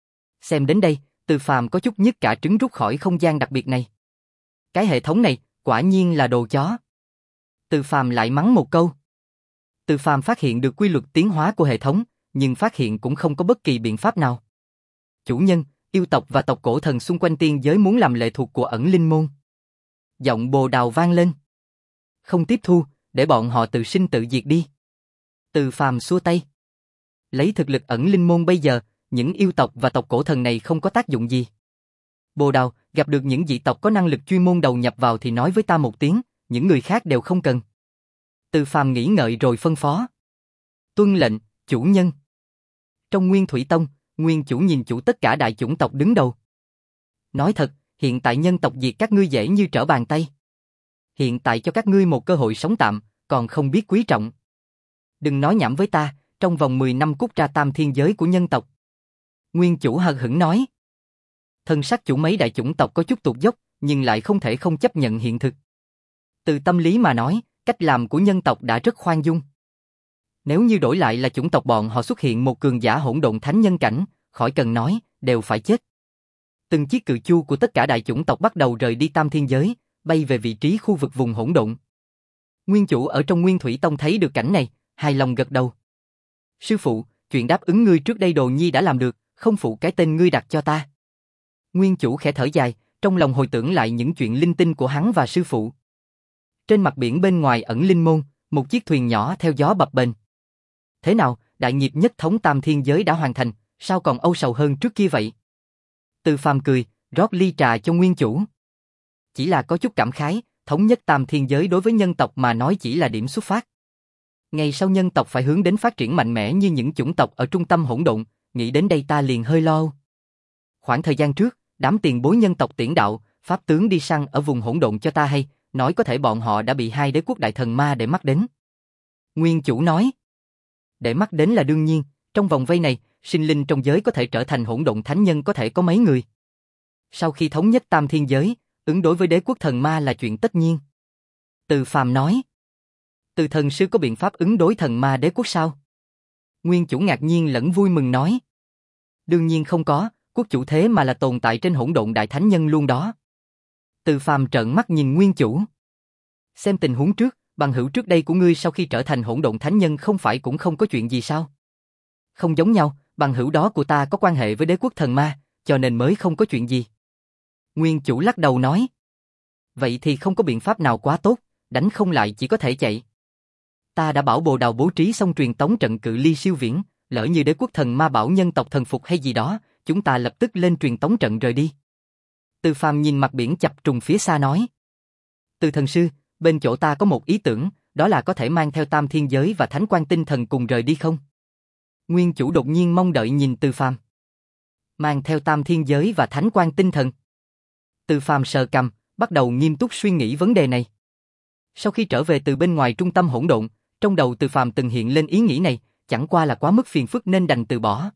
A: Xem đến đây, Từ Phàm có chút nhức cả trứng rút khỏi không gian đặc biệt này. Cái hệ thống này, quả nhiên là đồ chó. Từ Phàm lại mắng một câu. Từ Phàm phát hiện được quy luật tiến hóa của hệ thống, nhưng phát hiện cũng không có bất kỳ biện pháp nào. Chủ nhân, yêu tộc và tộc cổ thần xung quanh tiên giới muốn làm lệ thuộc của ẩn linh môn. Giọng Bồ Đào vang lên. Không tiếp thu, để bọn họ tự sinh tự diệt đi. Từ Phàm xua tay. Lấy thực lực ẩn linh môn bây giờ, những yêu tộc và tộc cổ thần này không có tác dụng gì. Bồ Đào, gặp được những dị tộc có năng lực chuyên môn đầu nhập vào thì nói với ta một tiếng, những người khác đều không cần. Từ Phàm nghĩ ngợi rồi phân phó. Tuân lệnh, chủ nhân. Trong Nguyên Thủy Tông, Nguyên chủ nhìn chủ tất cả đại chủng tộc đứng đầu. Nói thật, hiện tại nhân tộc diệt các ngươi dễ như trở bàn tay. Hiện tại cho các ngươi một cơ hội sống tạm, còn không biết quý trọng. Đừng nói nhảm với ta, trong vòng mười năm cút ra tam thiên giới của nhân tộc. Nguyên chủ hờ hững nói. Thân sắc chủ mấy đại chủng tộc có chút tụt dốc, nhưng lại không thể không chấp nhận hiện thực. Từ tâm lý mà nói, cách làm của nhân tộc đã rất khoan dung. Nếu như đổi lại là chủng tộc bọn họ xuất hiện một cường giả hỗn độn thánh nhân cảnh, khỏi cần nói, đều phải chết. Từng chiếc cự chu của tất cả đại chủng tộc bắt đầu rời đi tam thiên giới, bay về vị trí khu vực vùng hỗn độn. Nguyên chủ ở trong Nguyên Thủy Tông thấy được cảnh này, hài lòng gật đầu. Sư phụ, chuyện đáp ứng ngươi trước đây Đồ Nhi đã làm được, không phụ cái tên ngươi đặt cho ta. Nguyên chủ khẽ thở dài, trong lòng hồi tưởng lại những chuyện linh tinh của hắn và sư phụ. Trên mặt biển bên ngoài ẩn linh môn, một chiếc thuyền nhỏ theo gió bập bềnh. Thế nào, đại nghiệp nhất thống tam thiên giới đã hoàn thành, sao còn âu sầu hơn trước kia vậy? Từ Phàm cười, rót ly trà cho nguyên chủ. Chỉ là có chút cảm khái, thống nhất tam thiên giới đối với nhân tộc mà nói chỉ là điểm xuất phát. Ngày sau nhân tộc phải hướng đến phát triển mạnh mẽ như những chủng tộc ở trung tâm hỗn độn, nghĩ đến đây ta liền hơi lo. Khoảng thời gian trước, đám tiền bối nhân tộc Tiễn Đạo, pháp tướng đi săn ở vùng hỗn độn cho ta hay, nói có thể bọn họ đã bị hai đế quốc đại thần ma để mắt đến. Nguyên chủ nói. Để mắt đến là đương nhiên, trong vòng vây này, sinh linh trong giới có thể trở thành hỗn độn thánh nhân có thể có mấy người. Sau khi thống nhất tam thiên giới, ứng đối với đế quốc thần ma là chuyện tất nhiên. Từ Phàm nói. Từ thần sư có biện pháp ứng đối thần ma đế quốc sao? Nguyên chủ ngạc nhiên lẫn vui mừng nói. Đương nhiên không có, quốc chủ thế mà là tồn tại trên hỗn độn đại thánh nhân luôn đó. Từ Phàm trợn mắt nhìn Nguyên chủ. Xem tình huống trước, bằng hữu trước đây của ngươi sau khi trở thành hỗn độn thánh nhân không phải cũng không có chuyện gì sao? Không giống nhau, bằng hữu đó của ta có quan hệ với đế quốc thần ma, cho nên mới không có chuyện gì. Nguyên chủ lắc đầu nói. Vậy thì không có biện pháp nào quá tốt, đánh không lại chỉ có thể chạy. Ta đã bảo Bồ Đào bố trí xong truyền tống trận cự ly siêu viễn, lỡ như đế quốc thần ma bảo nhân tộc thần phục hay gì đó, chúng ta lập tức lên truyền tống trận rời đi. Từ Phàm nhìn mặt biển chập trùng phía xa nói. Từ thần sư, bên chỗ ta có một ý tưởng, đó là có thể mang theo tam thiên giới và thánh quan tinh thần cùng rời đi không? Nguyên chủ đột nhiên mong đợi nhìn Từ Phàm. Mang theo tam thiên giới và thánh quan tinh thần. Từ Phàm sờ cằm, bắt đầu nghiêm túc suy nghĩ vấn đề này. Sau khi trở về từ bên ngoài trung tâm hỗn độn, trong đầu Từ Phàm từng hiện lên ý nghĩ này, chẳng qua là quá mức phiền phức nên đành từ bỏ.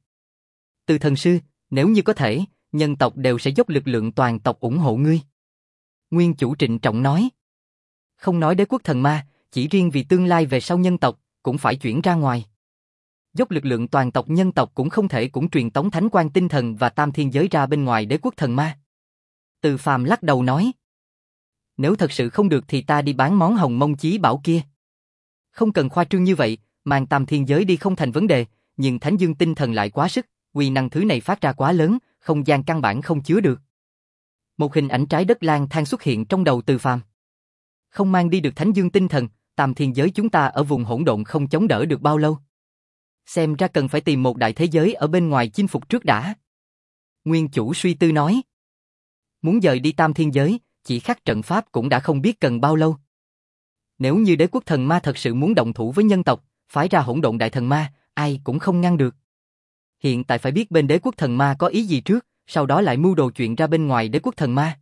A: Từ thần sư, nếu như có thể, nhân tộc đều sẽ dốc lực lượng toàn tộc ủng hộ ngươi. Nguyên chủ trịnh trọng nói. Không nói đế quốc thần ma, chỉ riêng vì tương lai về sau nhân tộc, cũng phải chuyển ra ngoài. Dốc lực lượng toàn tộc nhân tộc cũng không thể cũng truyền tống thánh quan tinh thần và tam thiên giới ra bên ngoài đế quốc thần ma. Từ Phàm lắc đầu nói. Nếu thật sự không được thì ta đi bán món hồng mông chí bảo kia. Không cần khoa trương như vậy, mang tam thiên giới đi không thành vấn đề, nhưng thánh dương tinh thần lại quá sức, uy năng thứ này phát ra quá lớn, không gian căn bản không chứa được. Một hình ảnh trái đất lang thang xuất hiện trong đầu Từ Phàm. Không mang đi được thánh dương tinh thần, tam thiên giới chúng ta ở vùng hỗn độn không chống đỡ được bao lâu. Xem ra cần phải tìm một đại thế giới ở bên ngoài chinh phục trước đã. Nguyên chủ suy tư nói. Muốn dời đi tam thiên giới, chỉ khắc trận pháp cũng đã không biết cần bao lâu. Nếu như đế quốc thần ma thật sự muốn động thủ với nhân tộc, phái ra hỗn độn đại thần ma, ai cũng không ngăn được. Hiện tại phải biết bên đế quốc thần ma có ý gì trước, sau đó lại mưu đồ chuyện ra bên ngoài đế quốc thần ma.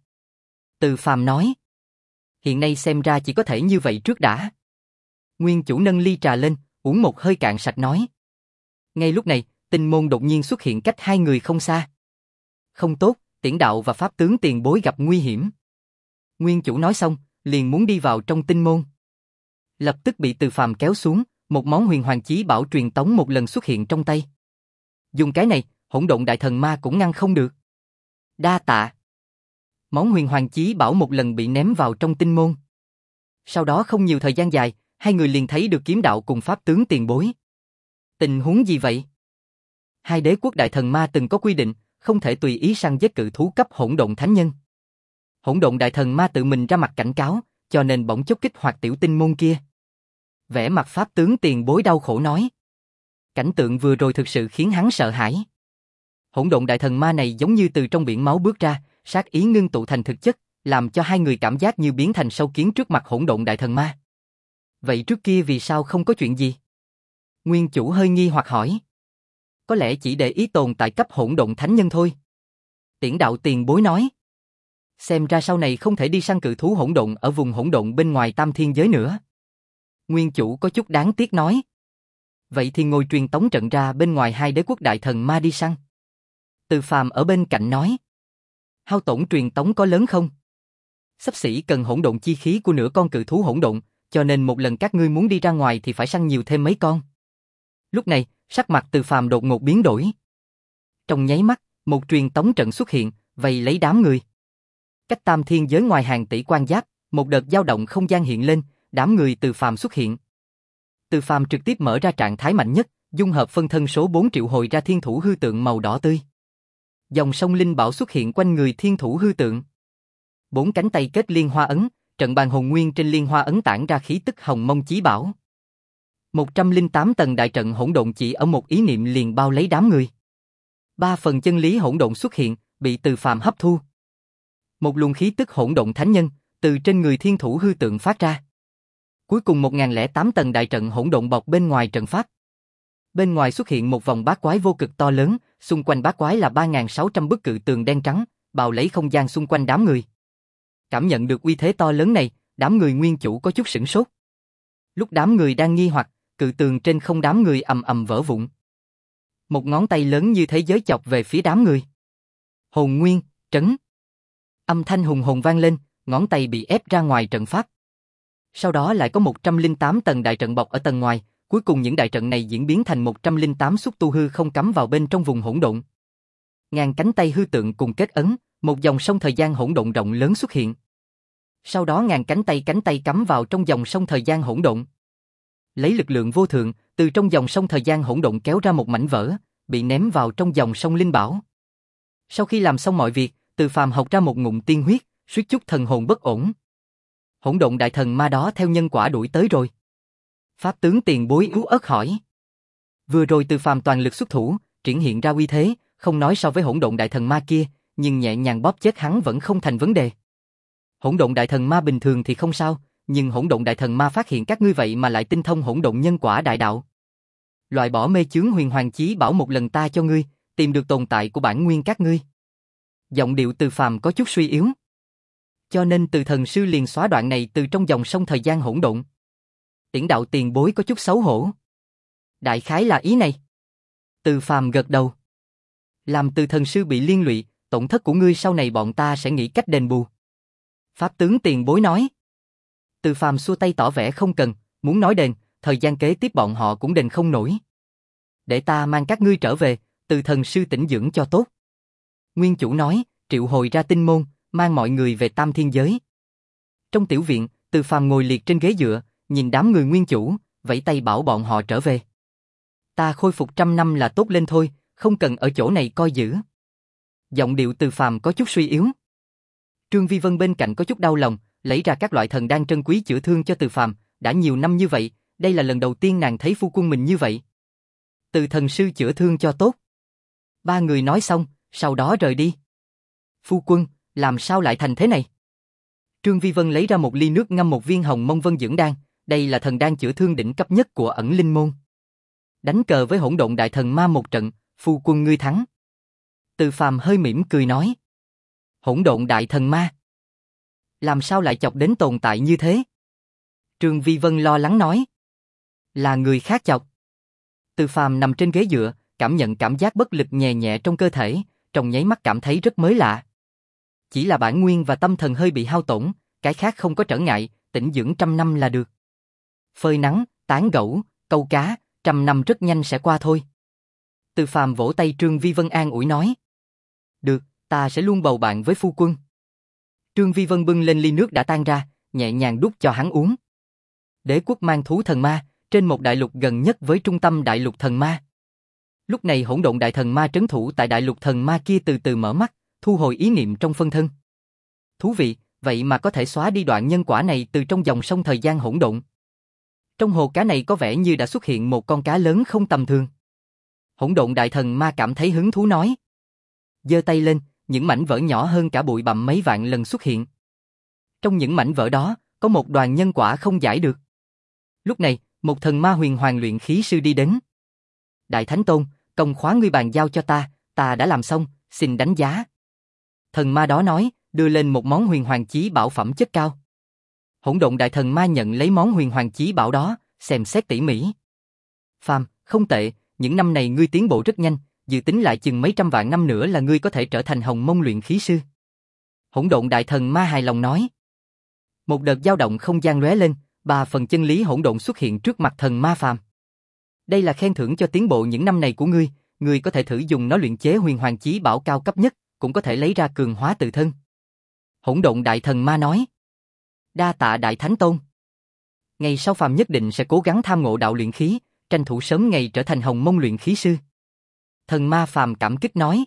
A: Từ Phàm nói. Hiện nay xem ra chỉ có thể như vậy trước đã. Nguyên chủ nâng ly trà lên, uống một hơi cạn sạch nói. Ngay lúc này, tinh môn đột nhiên xuất hiện cách hai người không xa. Không tốt, Tiễn Đạo và pháp tướng tiền bối gặp nguy hiểm. Nguyên chủ nói xong, liền muốn đi vào trong tinh môn. Lập tức bị Từ Phàm kéo xuống, một món huyền hoàng chí bảo truyền tống một lần xuất hiện trong tay. Dùng cái này, hỗn độn đại thần ma cũng ngăn không được. Đa tạ. Món huyền hoàng chí bảo một lần bị ném vào trong tinh môn. Sau đó không nhiều thời gian dài, hai người liền thấy được kiếm đạo cùng pháp tướng tiền bối. Tình huống gì vậy? Hai đế quốc đại thần ma từng có quy định, không thể tùy ý săn giết cự thú cấp hỗn độn thánh nhân. Hỗn độn đại thần ma tự mình ra mặt cảnh cáo, cho nên bỗng chốc kích hoạt tiểu tinh môn kia. Vẻ mặt pháp tướng tiền bối đau khổ nói. Cảnh tượng vừa rồi thực sự khiến hắn sợ hãi. Hỗn độn đại thần ma này giống như từ trong biển máu bước ra, sát ý ngưng tụ thành thực chất, làm cho hai người cảm giác như biến thành sâu kiến trước mặt hỗn độn đại thần ma. Vậy trước kia vì sao không có chuyện gì? Nguyên chủ hơi nghi hoặc hỏi. Có lẽ chỉ để ý tồn tại cấp hỗn độn thánh nhân thôi. Tiễn Đạo tiền bối nói. Xem ra sau này không thể đi săn cự thú hỗn độn ở vùng hỗn độn bên ngoài tam thiên giới nữa. Nguyên chủ có chút đáng tiếc nói. Vậy thì ngồi truyền tống trận ra bên ngoài hai đế quốc đại thần ma đi săn. Từ Phàm ở bên cạnh nói. Hao tổn truyền tống có lớn không? Xấp xỉ cần hỗn độn chi khí của nửa con cự thú hỗn độn, cho nên một lần các ngươi muốn đi ra ngoài thì phải săn nhiều thêm mấy con. Lúc này, sắc mặt Từ Phàm đột ngột biến đổi. Trong nháy mắt, một truyền tống trận xuất hiện, vây lấy đám người. Cách tam thiên giới ngoài hàng tỷ quan giáp, một đợt dao động không gian hiện lên, đám người Từ Phàm xuất hiện. Từ Phàm trực tiếp mở ra trạng thái mạnh nhất, dung hợp phân thân số bốn triệu hồi ra thiên thủ hư tượng màu đỏ tươi. Dòng sông linh bảo xuất hiện quanh người thiên thủ hư tượng. Bốn cánh tay kết liên hoa ấn, trận bàn hồn nguyên trên liên hoa ấn tản ra khí tức hồng mông chí bảo. một trăm lẻ tám tầng đại trận hỗn độn chỉ ở một ý niệm liền bao lấy đám người. Ba phần chân lý hỗn độn xuất hiện, bị Từ Phàm hấp thu. Một luồng khí tức hỗn độn thánh nhân từ trên người thiên thủ hư tượng phát ra. Cuối cùng một nghìn lẻ tám tầng đại trận hỗn độn bọc bên ngoài trận pháp. Bên ngoài xuất hiện một vòng bát quái vô cực to lớn, xung quanh bát quái là ba nghìn sáu trăm bức cự tường đen trắng, bao lấy không gian xung quanh đám người. Cảm nhận được uy thế to lớn này, đám người nguyên chủ có chút sửng sốt. Lúc đám người đang nghi hoặc, cự tường trên không đám người ầm ầm vỡ vụn. Một ngón tay lớn như thế giới chọc về phía đám người. Hồn nguyên, trấn. Âm thanh hùng hồn vang lên, ngón tay bị ép ra ngoài trận pháp. Sau đó lại có một trăm lẻ tám tầng đại trận bọc ở tầng ngoài, cuối cùng những đại trận này diễn biến thành một trăm lẻ tám xúc tu hư không cắm vào bên trong vùng hỗn độn. Ngàn cánh tay hư tượng cùng kết ấn, một dòng sông thời gian hỗn độn rộng lớn xuất hiện. Sau đó ngàn cánh tay cánh tay cắm vào trong dòng sông thời gian hỗn độn. Lấy lực lượng vô thượng, từ trong dòng sông thời gian hỗn độn kéo ra một mảnh vỡ, bị ném vào trong dòng sông linh bảo. Sau khi làm xong mọi việc, Từ Phàm học ra một ngụm tiên huyết, suýt chút thần hồn bất ổn. Hỗn độn đại thần ma đó theo nhân quả đuổi tới rồi. Pháp tướng tiền bối yếu ớt hỏi. Vừa rồi Từ Phàm toàn lực xuất thủ, triển hiện ra uy thế, không nói so với hỗn độn đại thần ma kia, nhưng nhẹ nhàng bóp chết hắn vẫn không thành vấn đề. Hỗn độn đại thần ma bình thường thì không sao, nhưng hỗn độn đại thần ma phát hiện các ngươi vậy mà lại tinh thông hỗn độn nhân quả đại đạo. Loại bỏ mê chướng huyền hoàng chí bảo một lần ta cho ngươi, tìm được tồn tại của bản nguyên các ngươi. Giọng điệu Từ Phàm có chút suy yếu. Cho nên Từ thần sư liền xóa đoạn này từ trong dòng sông thời gian hỗn độn. Tiễn đạo tiền bối có chút xấu hổ. Đại khái là ý này. Từ Phàm gật đầu. Làm Từ thần sư bị liên lụy, tổn thất của ngươi sau này bọn ta sẽ nghĩ cách đền bù. Pháp tướng tiền bối nói. Từ Phàm xua tay tỏ vẻ không cần, muốn nói đền, thời gian kế tiếp bọn họ cũng đền không nổi. Để ta mang các ngươi trở về, Từ thần sư tĩnh dưỡng cho tốt. Nguyên chủ nói, triệu hồi ra tinh môn, mang mọi người về tam thiên giới. Trong tiểu viện, Từ Phàm ngồi liệt trên ghế dựa, nhìn đám người nguyên chủ, vẫy tay bảo bọn họ trở về. Ta khôi phục trăm năm là tốt lên thôi, không cần ở chỗ này coi giữ. Giọng điệu Từ Phàm có chút suy yếu. Trương Vi Vân bên cạnh có chút đau lòng, lấy ra các loại thần đan trân quý chữa thương cho Từ Phàm, đã nhiều năm như vậy, đây là lần đầu tiên nàng thấy phu quân mình như vậy. Từ thần sư chữa thương cho tốt. Ba người nói xong, sau đó rời đi. Phu quân, làm sao lại thành thế này? Trương Vi Vân lấy ra một ly nước ngâm một viên hồng mông vân dưỡng đan, đây là thần đan chữa thương đỉnh cấp nhất của ẩn linh môn. Đánh cờ với hỗn độn đại thần ma một trận, phu quân ngươi thắng. Từ Phàm hơi mỉm cười nói. Hỗn độn đại thần ma? Làm sao lại chọc đến tồn tại như thế? Trương Vi Vân lo lắng nói. Là người khác chọc. Từ Phàm nằm trên ghế dựa, cảm nhận cảm giác bất lực nhẹ nhẹ trong cơ thể, trong nháy mắt cảm thấy rất mới lạ. Chỉ là bản nguyên và tâm thần hơi bị hao tổn, cái khác không có trở ngại, tĩnh dưỡng trăm năm là được. Phơi nắng, tán gẫu, câu cá, trăm năm rất nhanh sẽ qua thôi. Từ Phàm vỗ tay Trương Vi Vân an ủi nói. Được, ta sẽ luôn bầu bạn với phu quân. Trương Vi Vân bưng lên ly nước đã tan ra, nhẹ nhàng đút cho hắn uống. Đế quốc mang thú thần ma, trên một đại lục gần nhất với trung tâm đại lục thần ma. Lúc này hỗn độn đại thần ma trấn thủ tại đại lục thần ma kia từ từ mở mắt, thu hồi ý niệm trong phân thân. Thú vị, vậy mà có thể xóa đi đoạn nhân quả này từ trong dòng sông thời gian hỗn độn. Trong hồ cá này có vẻ như đã xuất hiện một con cá lớn không tầm thường. Hỗn độn đại thần ma cảm thấy hứng thú nói. Giơ tay lên, những mảnh vỡ nhỏ hơn cả bụi bặm mấy vạn lần xuất hiện. Trong những mảnh vỡ đó, có một đoàn nhân quả không giải được. Lúc này, một thần ma huyền hoàng luyện khí sư đi đến. Đại Thánh Tôn, công khóa ngươi bàn giao cho ta, ta đã làm xong, xin đánh giá. Thần ma đó nói, đưa lên một món huyền hoàng chí bảo phẩm chất cao. Hỗn độn đại thần ma nhận lấy món huyền hoàng chí bảo đó, xem xét tỉ mỉ. Phàm, Không tệ, những năm này ngươi tiến bộ rất nhanh, dự tính lại chừng mấy trăm vạn năm nữa là ngươi có thể trở thành hồng mông luyện khí sư. Hỗn độn đại thần ma hài lòng nói. Một đợt dao động không gian lóe lên, ba phần chân lý hỗn độn xuất hiện trước mặt thần ma phàm. Đây là khen thưởng cho tiến bộ những năm này của ngươi, ngươi có thể thử dùng nó luyện chế huyền hoàng chí bảo cao cấp nhất, cũng có thể lấy ra cường hóa tự thân. Hỗn độn đại thần ma nói. Đa tạ đại thánh tôn. Ngày sau phàm nhất định sẽ cố gắng tham ngộ đạo luyện khí, tranh thủ sớm ngày trở thành hồng mông luyện khí sư. Thần ma phàm cảm kích nói.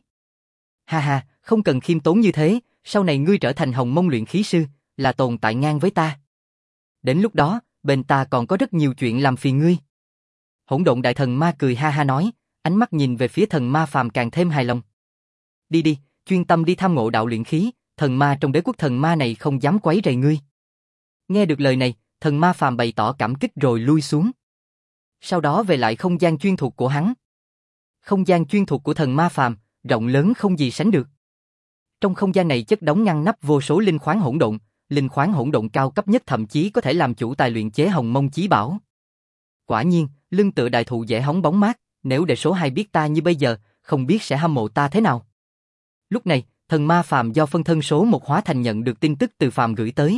A: Ha ha, không cần khiêm tốn như thế, sau này ngươi trở thành hồng mông luyện khí sư, là tồn tại ngang với ta. Đến lúc đó, bên ta còn có rất nhiều chuyện làm phiền ngươi. Hỗn độn đại thần ma cười ha ha nói, ánh mắt nhìn về phía thần ma phàm càng thêm hài lòng. Đi đi, chuyên tâm đi tham ngộ đạo luyện khí, thần ma trong đế quốc thần ma này không dám quấy rầy ngươi. Nghe được lời này, thần ma phàm bày tỏ cảm kích rồi lui xuống. Sau đó về lại không gian chuyên thuộc của hắn. Không gian chuyên thuộc của thần ma phàm, rộng lớn không gì sánh được. Trong không gian này chất đống ngăn nắp vô số linh khoáng hỗn độn, linh khoáng hỗn độn cao cấp nhất thậm chí có thể làm chủ tài luyện chế hồng mông chí bảo. Quả nhiên, lưng tựa đại thụ dễ hóng bóng mát, nếu để số hai biết ta như bây giờ, không biết sẽ hâm mộ ta thế nào. Lúc này, thần ma phàm do phân thân số một hóa thành nhận được tin tức từ phàm gửi tới.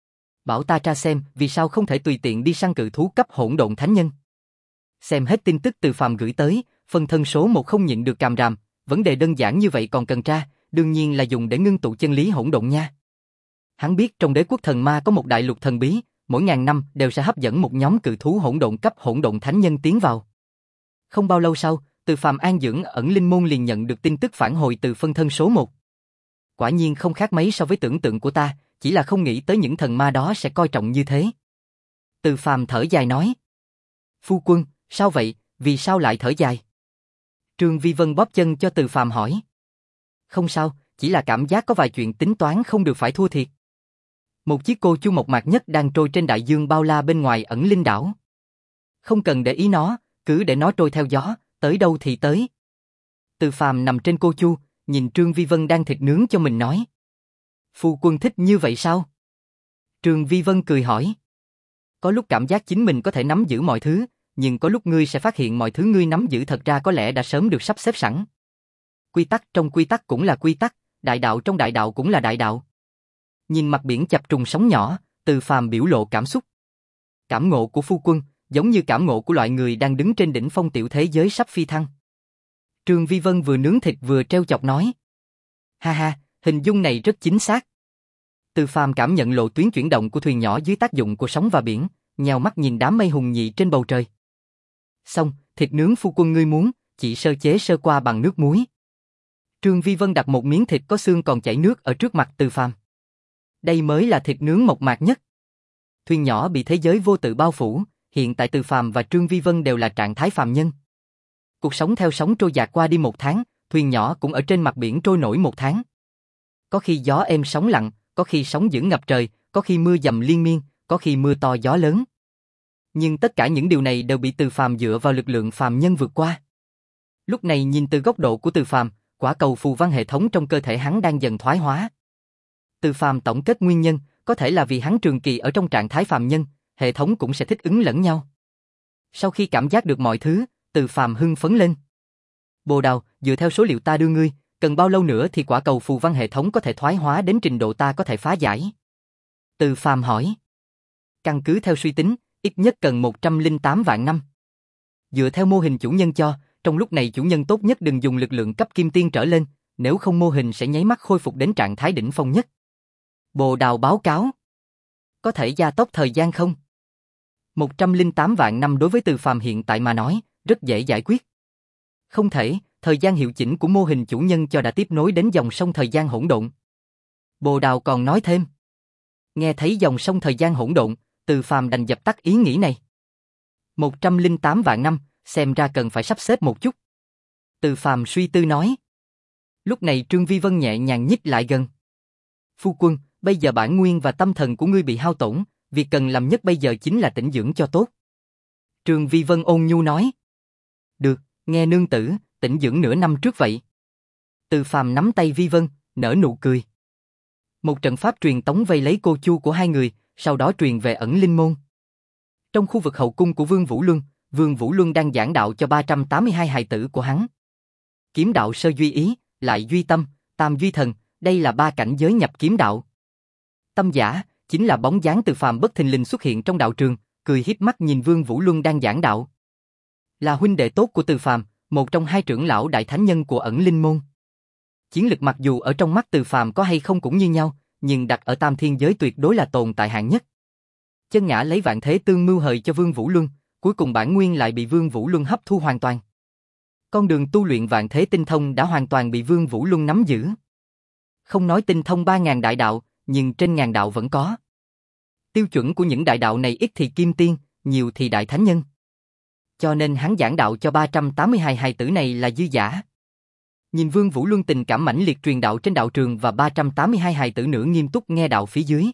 A: Bảo ta tra xem vì sao không thể tùy tiện đi săn cự thú cấp hỗn độn thánh nhân. Xem hết tin tức từ phàm gửi tới, phân thân số một không nhịn được càm ràm, vấn đề đơn giản như vậy còn cần tra, đương nhiên là dùng để ngưng tụ chân lý hỗn độn nha. Hắn biết trong đế quốc thần ma có một đại lục thần bí, mỗi ngàn năm đều sẽ hấp dẫn một nhóm cự thú hỗn độn cấp hỗn độn thánh nhân tiến vào. Không bao lâu sau, từ phàm an dưỡng ẩn linh môn liền nhận được tin tức phản hồi từ phân thân số một. Quả nhiên không khác mấy so với tưởng tượng của ta, chỉ là không nghĩ tới những thần ma đó sẽ coi trọng như thế. Từ phàm thở dài nói. Phu quân, sao vậy, vì sao lại thở dài? Trương Vi Vân bóp chân cho từ phàm hỏi. Không sao, chỉ là cảm giác có vài chuyện tính toán không được phải thua thiệt. Một chiếc cô chu mộc mạc nhất đang trôi trên đại dương bao la bên ngoài ẩn linh đảo. Không cần để ý nó, cứ để nó trôi theo gió, tới đâu thì tới. Từ phàm nằm trên cô chu, nhìn Trương Vi Vân đang thịt nướng cho mình nói. Phu quân thích như vậy sao? Trương Vi Vân cười hỏi. Có lúc cảm giác chính mình có thể nắm giữ mọi thứ, nhưng có lúc ngươi sẽ phát hiện mọi thứ ngươi nắm giữ thật ra có lẽ đã sớm được sắp xếp sẵn. Quy tắc trong quy tắc cũng là quy tắc, đại đạo trong đại đạo cũng là đại đạo. Nhìn mặt biển chập trùng sóng nhỏ, Từ phàm biểu lộ cảm xúc. Cảm ngộ của phu quân, giống như cảm ngộ của loại người đang đứng trên đỉnh phong tiểu thế giới sắp phi thăng. Trương Vi Vân vừa nướng thịt vừa trêu chọc nói. Ha ha, hình dung này rất chính xác. Từ phàm cảm nhận lộ tuyến chuyển động của thuyền nhỏ dưới tác dụng của sóng và biển, nhào mắt nhìn đám mây hùng nhị trên bầu trời. Xong, thịt nướng phu quân ngươi muốn, chỉ sơ chế sơ qua bằng nước muối. Trương Vi Vân đặt một miếng thịt có xương còn chảy nước ở trước mặt Từ phàm. Đây mới là thịt nướng mộc mạc nhất. Thuyền nhỏ bị thế giới vô tự bao phủ, hiện tại Từ phàm và Trương Vi Vân đều là trạng thái phàm nhân. Cuộc sống theo sóng trôi dạt qua đi một tháng, thuyền nhỏ cũng ở trên mặt biển trôi nổi một tháng. Có khi gió êm sóng lặng, có khi sóng dữ ngập trời, có khi mưa dầm liên miên, có khi mưa to gió lớn. Nhưng tất cả những điều này đều bị Từ phàm dựa vào lực lượng phàm nhân vượt qua. Lúc này nhìn từ góc độ của Từ phàm, quả cầu phù văn hệ thống trong cơ thể hắn đang dần thoái hóa. Từ phàm tổng kết nguyên nhân, có thể là vì hắn trường kỳ ở trong trạng thái phàm nhân, hệ thống cũng sẽ thích ứng lẫn nhau. Sau khi cảm giác được mọi thứ, Từ phàm hưng phấn lên. Bồ Đào, dựa theo số liệu ta đưa ngươi, cần bao lâu nữa thì quả cầu phù văn hệ thống có thể thoái hóa đến trình độ ta có thể phá giải? Từ phàm hỏi. Căn cứ theo suy tính, ít nhất cần một trăm lẻ tám vạn năm. Dựa theo mô hình chủ nhân cho, trong lúc này chủ nhân tốt nhất đừng dùng lực lượng cấp kim tiên trở lên, nếu không mô hình sẽ nháy mắt khôi phục đến trạng thái đỉnh phong nhất. Bồ Đào báo cáo. Có thể gia tốc thời gian không? một trăm lẻ tám vạn năm đối với Từ phàm hiện tại mà nói, rất dễ giải quyết. Không thể, thời gian hiệu chỉnh của mô hình chủ nhân cho đã tiếp nối đến dòng sông thời gian hỗn độn. Bồ Đào còn nói thêm. Nghe thấy dòng sông thời gian hỗn độn, Từ phàm đành dập tắt ý nghĩ này. một trăm lẻ tám vạn năm, xem ra cần phải sắp xếp một chút. Từ phàm suy tư nói. Lúc này Trương Vi Vân nhẹ nhàng nhích lại gần. Phu quân, bây giờ bản nguyên và tâm thần của ngươi bị hao tổn, việc cần làm nhất bây giờ chính là tĩnh dưỡng cho tốt. Trương Vi Vân ôn nhu nói. Được, nghe nương tử, tĩnh dưỡng nửa năm trước vậy. Từ phàm nắm tay Vi Vân, nở nụ cười. Một trận pháp truyền tống vây lấy cô chu của hai người, sau đó truyền về ẩn linh môn. Trong khu vực hậu cung của Vương Vũ Luân, Vương Vũ Luân đang giảng đạo cho ba trăm tám mươi hai hài tử của hắn. Kiếm đạo sơ duy ý, lại duy tâm, tam duy thần, đây là ba cảnh giới nhập kiếm đạo. Tâm giả, chính là bóng dáng Từ Phàm bất thình lình xuất hiện trong đạo trường, cười híp mắt nhìn Vương Vũ Luân đang giảng đạo. Là huynh đệ tốt của Từ Phàm, một trong hai trưởng lão đại thánh nhân của ẩn linh môn. Chiến lực mặc dù ở trong mắt Từ Phàm có hay không cũng như nhau, nhưng đặt ở tam thiên giới tuyệt đối là tồn tại hạng nhất. Chân ngã lấy vạn thế tương mưu hời cho Vương Vũ Luân, cuối cùng bản nguyên lại bị Vương Vũ Luân hấp thu hoàn toàn. Con đường tu luyện vạn thế tinh thông đã hoàn toàn bị Vương Vũ Luân nắm giữ. Không nói tinh thông ba ngàn đại đạo, nhưng trên ngàn đạo vẫn có. Tiêu chuẩn của những đại đạo này ít thì kim tiên, nhiều thì đại thánh nhân. Cho nên hắn giảng đạo cho ba trăm tám mươi hai hài tử này là dư giả. Nhìn Vương Vũ Luân tình cảm mãnh liệt truyền đạo trên đạo trường và ba trăm tám mươi hai hài tử nữa nghiêm túc nghe đạo phía dưới.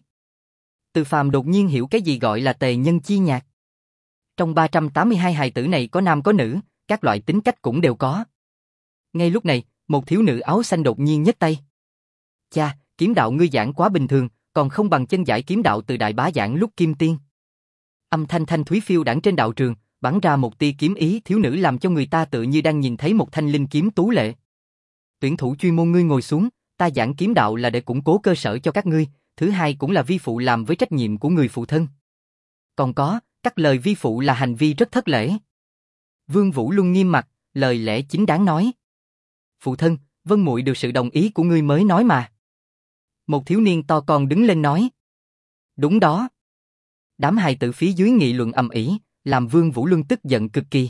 A: Từ Phàm đột nhiên hiểu cái gì gọi là tề nhân chi nhạc. Trong ba trăm tám mươi hai hài tử này có nam có nữ, các loại tính cách cũng đều có. Ngay lúc này, một thiếu nữ áo xanh đột nhiên nhấc tay. Cha, kiếm đạo ngươi giảng quá bình thường, còn không bằng chân giải kiếm đạo từ đại bá giảng lúc kim tiên. Âm thanh thanh thúy phiêu đãng trên đạo trường, bắn ra một tia kiếm ý thiếu nữ làm cho người ta tự như đang nhìn thấy một thanh linh kiếm tú lệ. Tuyển thủ chuyên môn ngươi ngồi xuống, ta giảng kiếm đạo là để củng cố cơ sở cho các ngươi, thứ hai cũng là vi phụ làm với trách nhiệm của người phụ thân. Còn có, cắt lời vi phụ là hành vi rất thất lễ. Vương Vũ Luân nghiêm mặt, lời lẽ chính đáng nói. Phụ thân, Vân muội được sự đồng ý của ngươi mới nói mà. Một thiếu niên to con đứng lên nói. Đúng đó. Đám hài tử phía dưới nghị luận ầm ĩ, làm Vương Vũ Luân tức giận cực kỳ.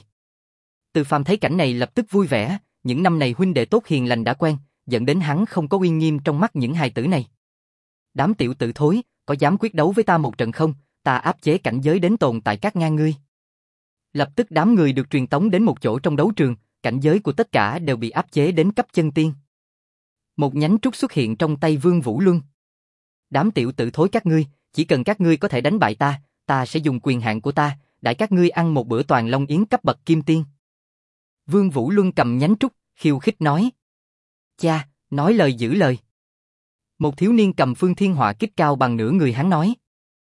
A: Từ Phàm thấy cảnh này lập tức vui vẻ, những năm này huynh đệ tốt hiền lành đã quen, dẫn đến hắn không có uy nghiêm trong mắt những hài tử này. Đám tiểu tử thối, có dám quyết đấu với ta một trận không? Ta áp chế cảnh giới đến tồn tại các ngang ngươi. Lập tức đám người được truyền tống đến một chỗ trong đấu trường, cảnh giới của tất cả đều bị áp chế đến cấp chân tiên. Một nhánh trúc xuất hiện trong tay Vương Vũ Luân. Đám tiểu tử thối các ngươi, chỉ cần các ngươi có thể đánh bại ta, ta sẽ dùng quyền hạn của ta, đãi các ngươi ăn một bữa toàn long yến cấp bậc kim tiên. Vương Vũ Luân cầm nhánh trúc, khiêu khích nói. Cha, nói lời giữ lời. Một thiếu niên cầm phương thiên họa kích cao bằng nửa người hắn nói.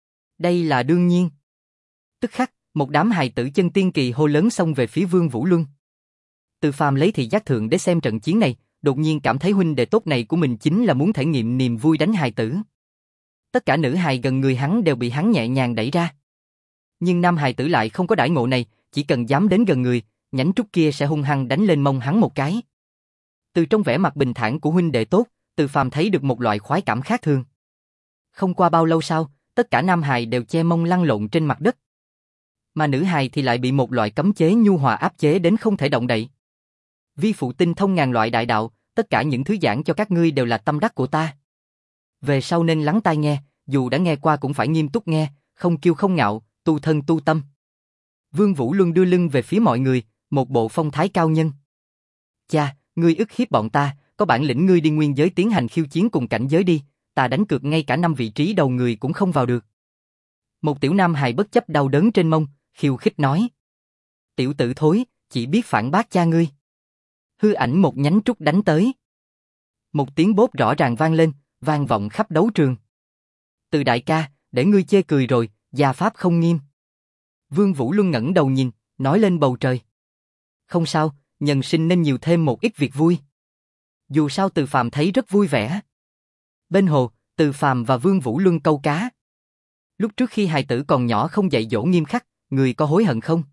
A: Đây là đương nhiên. Tức khắc, một đám hài tử chân tiên kỳ hô lớn xông về phía Vương Vũ Luân. Từ Phàm lấy thị giác thượng để xem trận chiến này, đột nhiên cảm thấy huynh đệ tốt này của mình chính là muốn thể nghiệm niềm vui đánh hài tử. Tất cả nữ hài gần người hắn đều bị hắn nhẹ nhàng đẩy ra. Nhưng nam hài tử lại không có đãi ngộ này, chỉ cần dám đến gần người, nhánh trúc kia sẽ hung hăng đánh lên mông hắn một cái. Từ trong vẻ mặt bình thản của huynh đệ tốt, Từ Phàm thấy được một loại khoái cảm khác thường. Không qua bao lâu sau, tất cả nam hài đều che mông lăn lộn trên mặt đất. Mà nữ hài thì lại bị một loại cấm chế nhu hòa áp chế đến không thể động đậy. Vi phụ tinh thông ngàn loại đại đạo, tất cả những thứ giảng cho các ngươi đều là tâm đắc của ta. Về sau nên lắng tai nghe, dù đã nghe qua cũng phải nghiêm túc nghe, không kiêu không ngạo, tu thân tu tâm. Vương Vũ Luân đưa lưng về phía mọi người, một bộ phong thái cao nhân. Cha, ngươi ức hiếp bọn ta, có bản lĩnh ngươi đi nguyên giới tiến hành khiêu chiến cùng cảnh giới đi, ta đánh cược ngay cả năm vị trí đầu người cũng không vào được. Một tiểu nam hài bất chấp đau đớn trên mông, khiêu khích nói. Tiểu tử thối, chỉ biết phản bác cha ngươi. Hư ảnh một nhánh trúc đánh tới. Một tiếng bốp rõ ràng vang lên, vang vọng khắp đấu trường. Từ đại ca, để ngươi chê cười rồi, gia pháp không nghiêm. Vương Vũ Luân ngẩng đầu nhìn, nói lên bầu trời. Không sao, nhân sinh nên nhiều thêm một ít việc vui. Dù sao Từ Phàm thấy rất vui vẻ. Bên hồ, Từ Phàm và Vương Vũ Luân câu cá. Lúc trước khi hài tử còn nhỏ không dạy dỗ nghiêm khắc, người có hối hận không?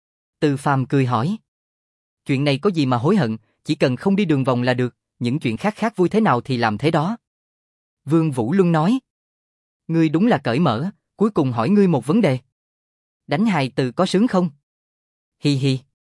A: Từ Phàm cười hỏi. Chuyện này có gì mà hối hận, chỉ cần không đi đường vòng là được, những chuyện khác khác vui thế nào thì làm thế đó. Vương Vũ Luân nói. Ngươi đúng là cởi mở, cuối cùng hỏi ngươi một vấn đề. Đánh hài tử có sướng không? Hi hi.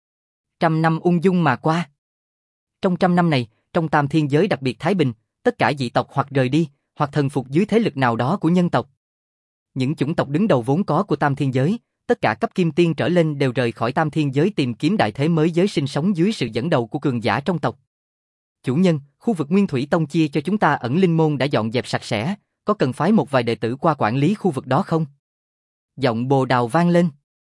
A: Trăm năm ung dung mà qua. Trong trăm năm này, trong tam thiên giới đặc biệt thái bình, tất cả dị tộc hoặc rời đi, hoặc thần phục dưới thế lực nào đó của nhân tộc. Những chủng tộc đứng đầu vốn có của tam thiên giới, tất cả cấp kim tiên trở lên đều rời khỏi tam thiên giới tìm kiếm đại thế mới giới sinh sống dưới sự dẫn đầu của cường giả trong tộc. Chủ nhân, khu vực Nguyên Thủy Tông chia cho chúng ta ẩn linh môn đã dọn dẹp sạch sẽ, có cần phái một vài đệ tử qua quản lý khu vực đó không? Giọng Bồ Đào vang lên.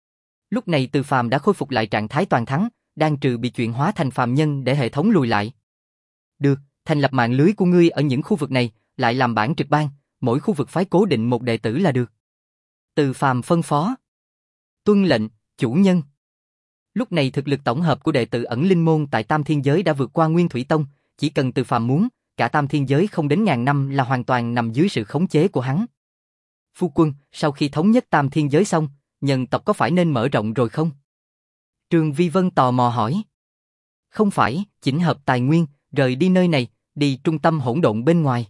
A: Lúc này Từ Phàm đã khôi phục lại trạng thái toàn thắng, đang trừ bị chuyển hóa thành phàm nhân để hệ thống lùi lại. Được, thành lập mạng lưới của ngươi ở những khu vực này, lại làm bản trực ban, mỗi khu vực phái cố định một đệ tử là được. Từ Phàm phân phó. Tuân lệnh, chủ nhân. Lúc này thực lực tổng hợp của đệ tử ẩn linh môn tại Tam Thiên Giới đã vượt qua Nguyên Thủy Tông, chỉ cần Từ Phàm muốn, cả Tam Thiên Giới không đến ngàn năm là hoàn toàn nằm dưới sự khống chế của hắn. Phu quân, sau khi thống nhất Tam Thiên Giới xong, nhân tộc có phải nên mở rộng rồi không? Trương Vi Vân tò mò hỏi. Không phải, chỉnh hợp tài nguyên, rời đi nơi này, đi trung tâm hỗn độn bên ngoài.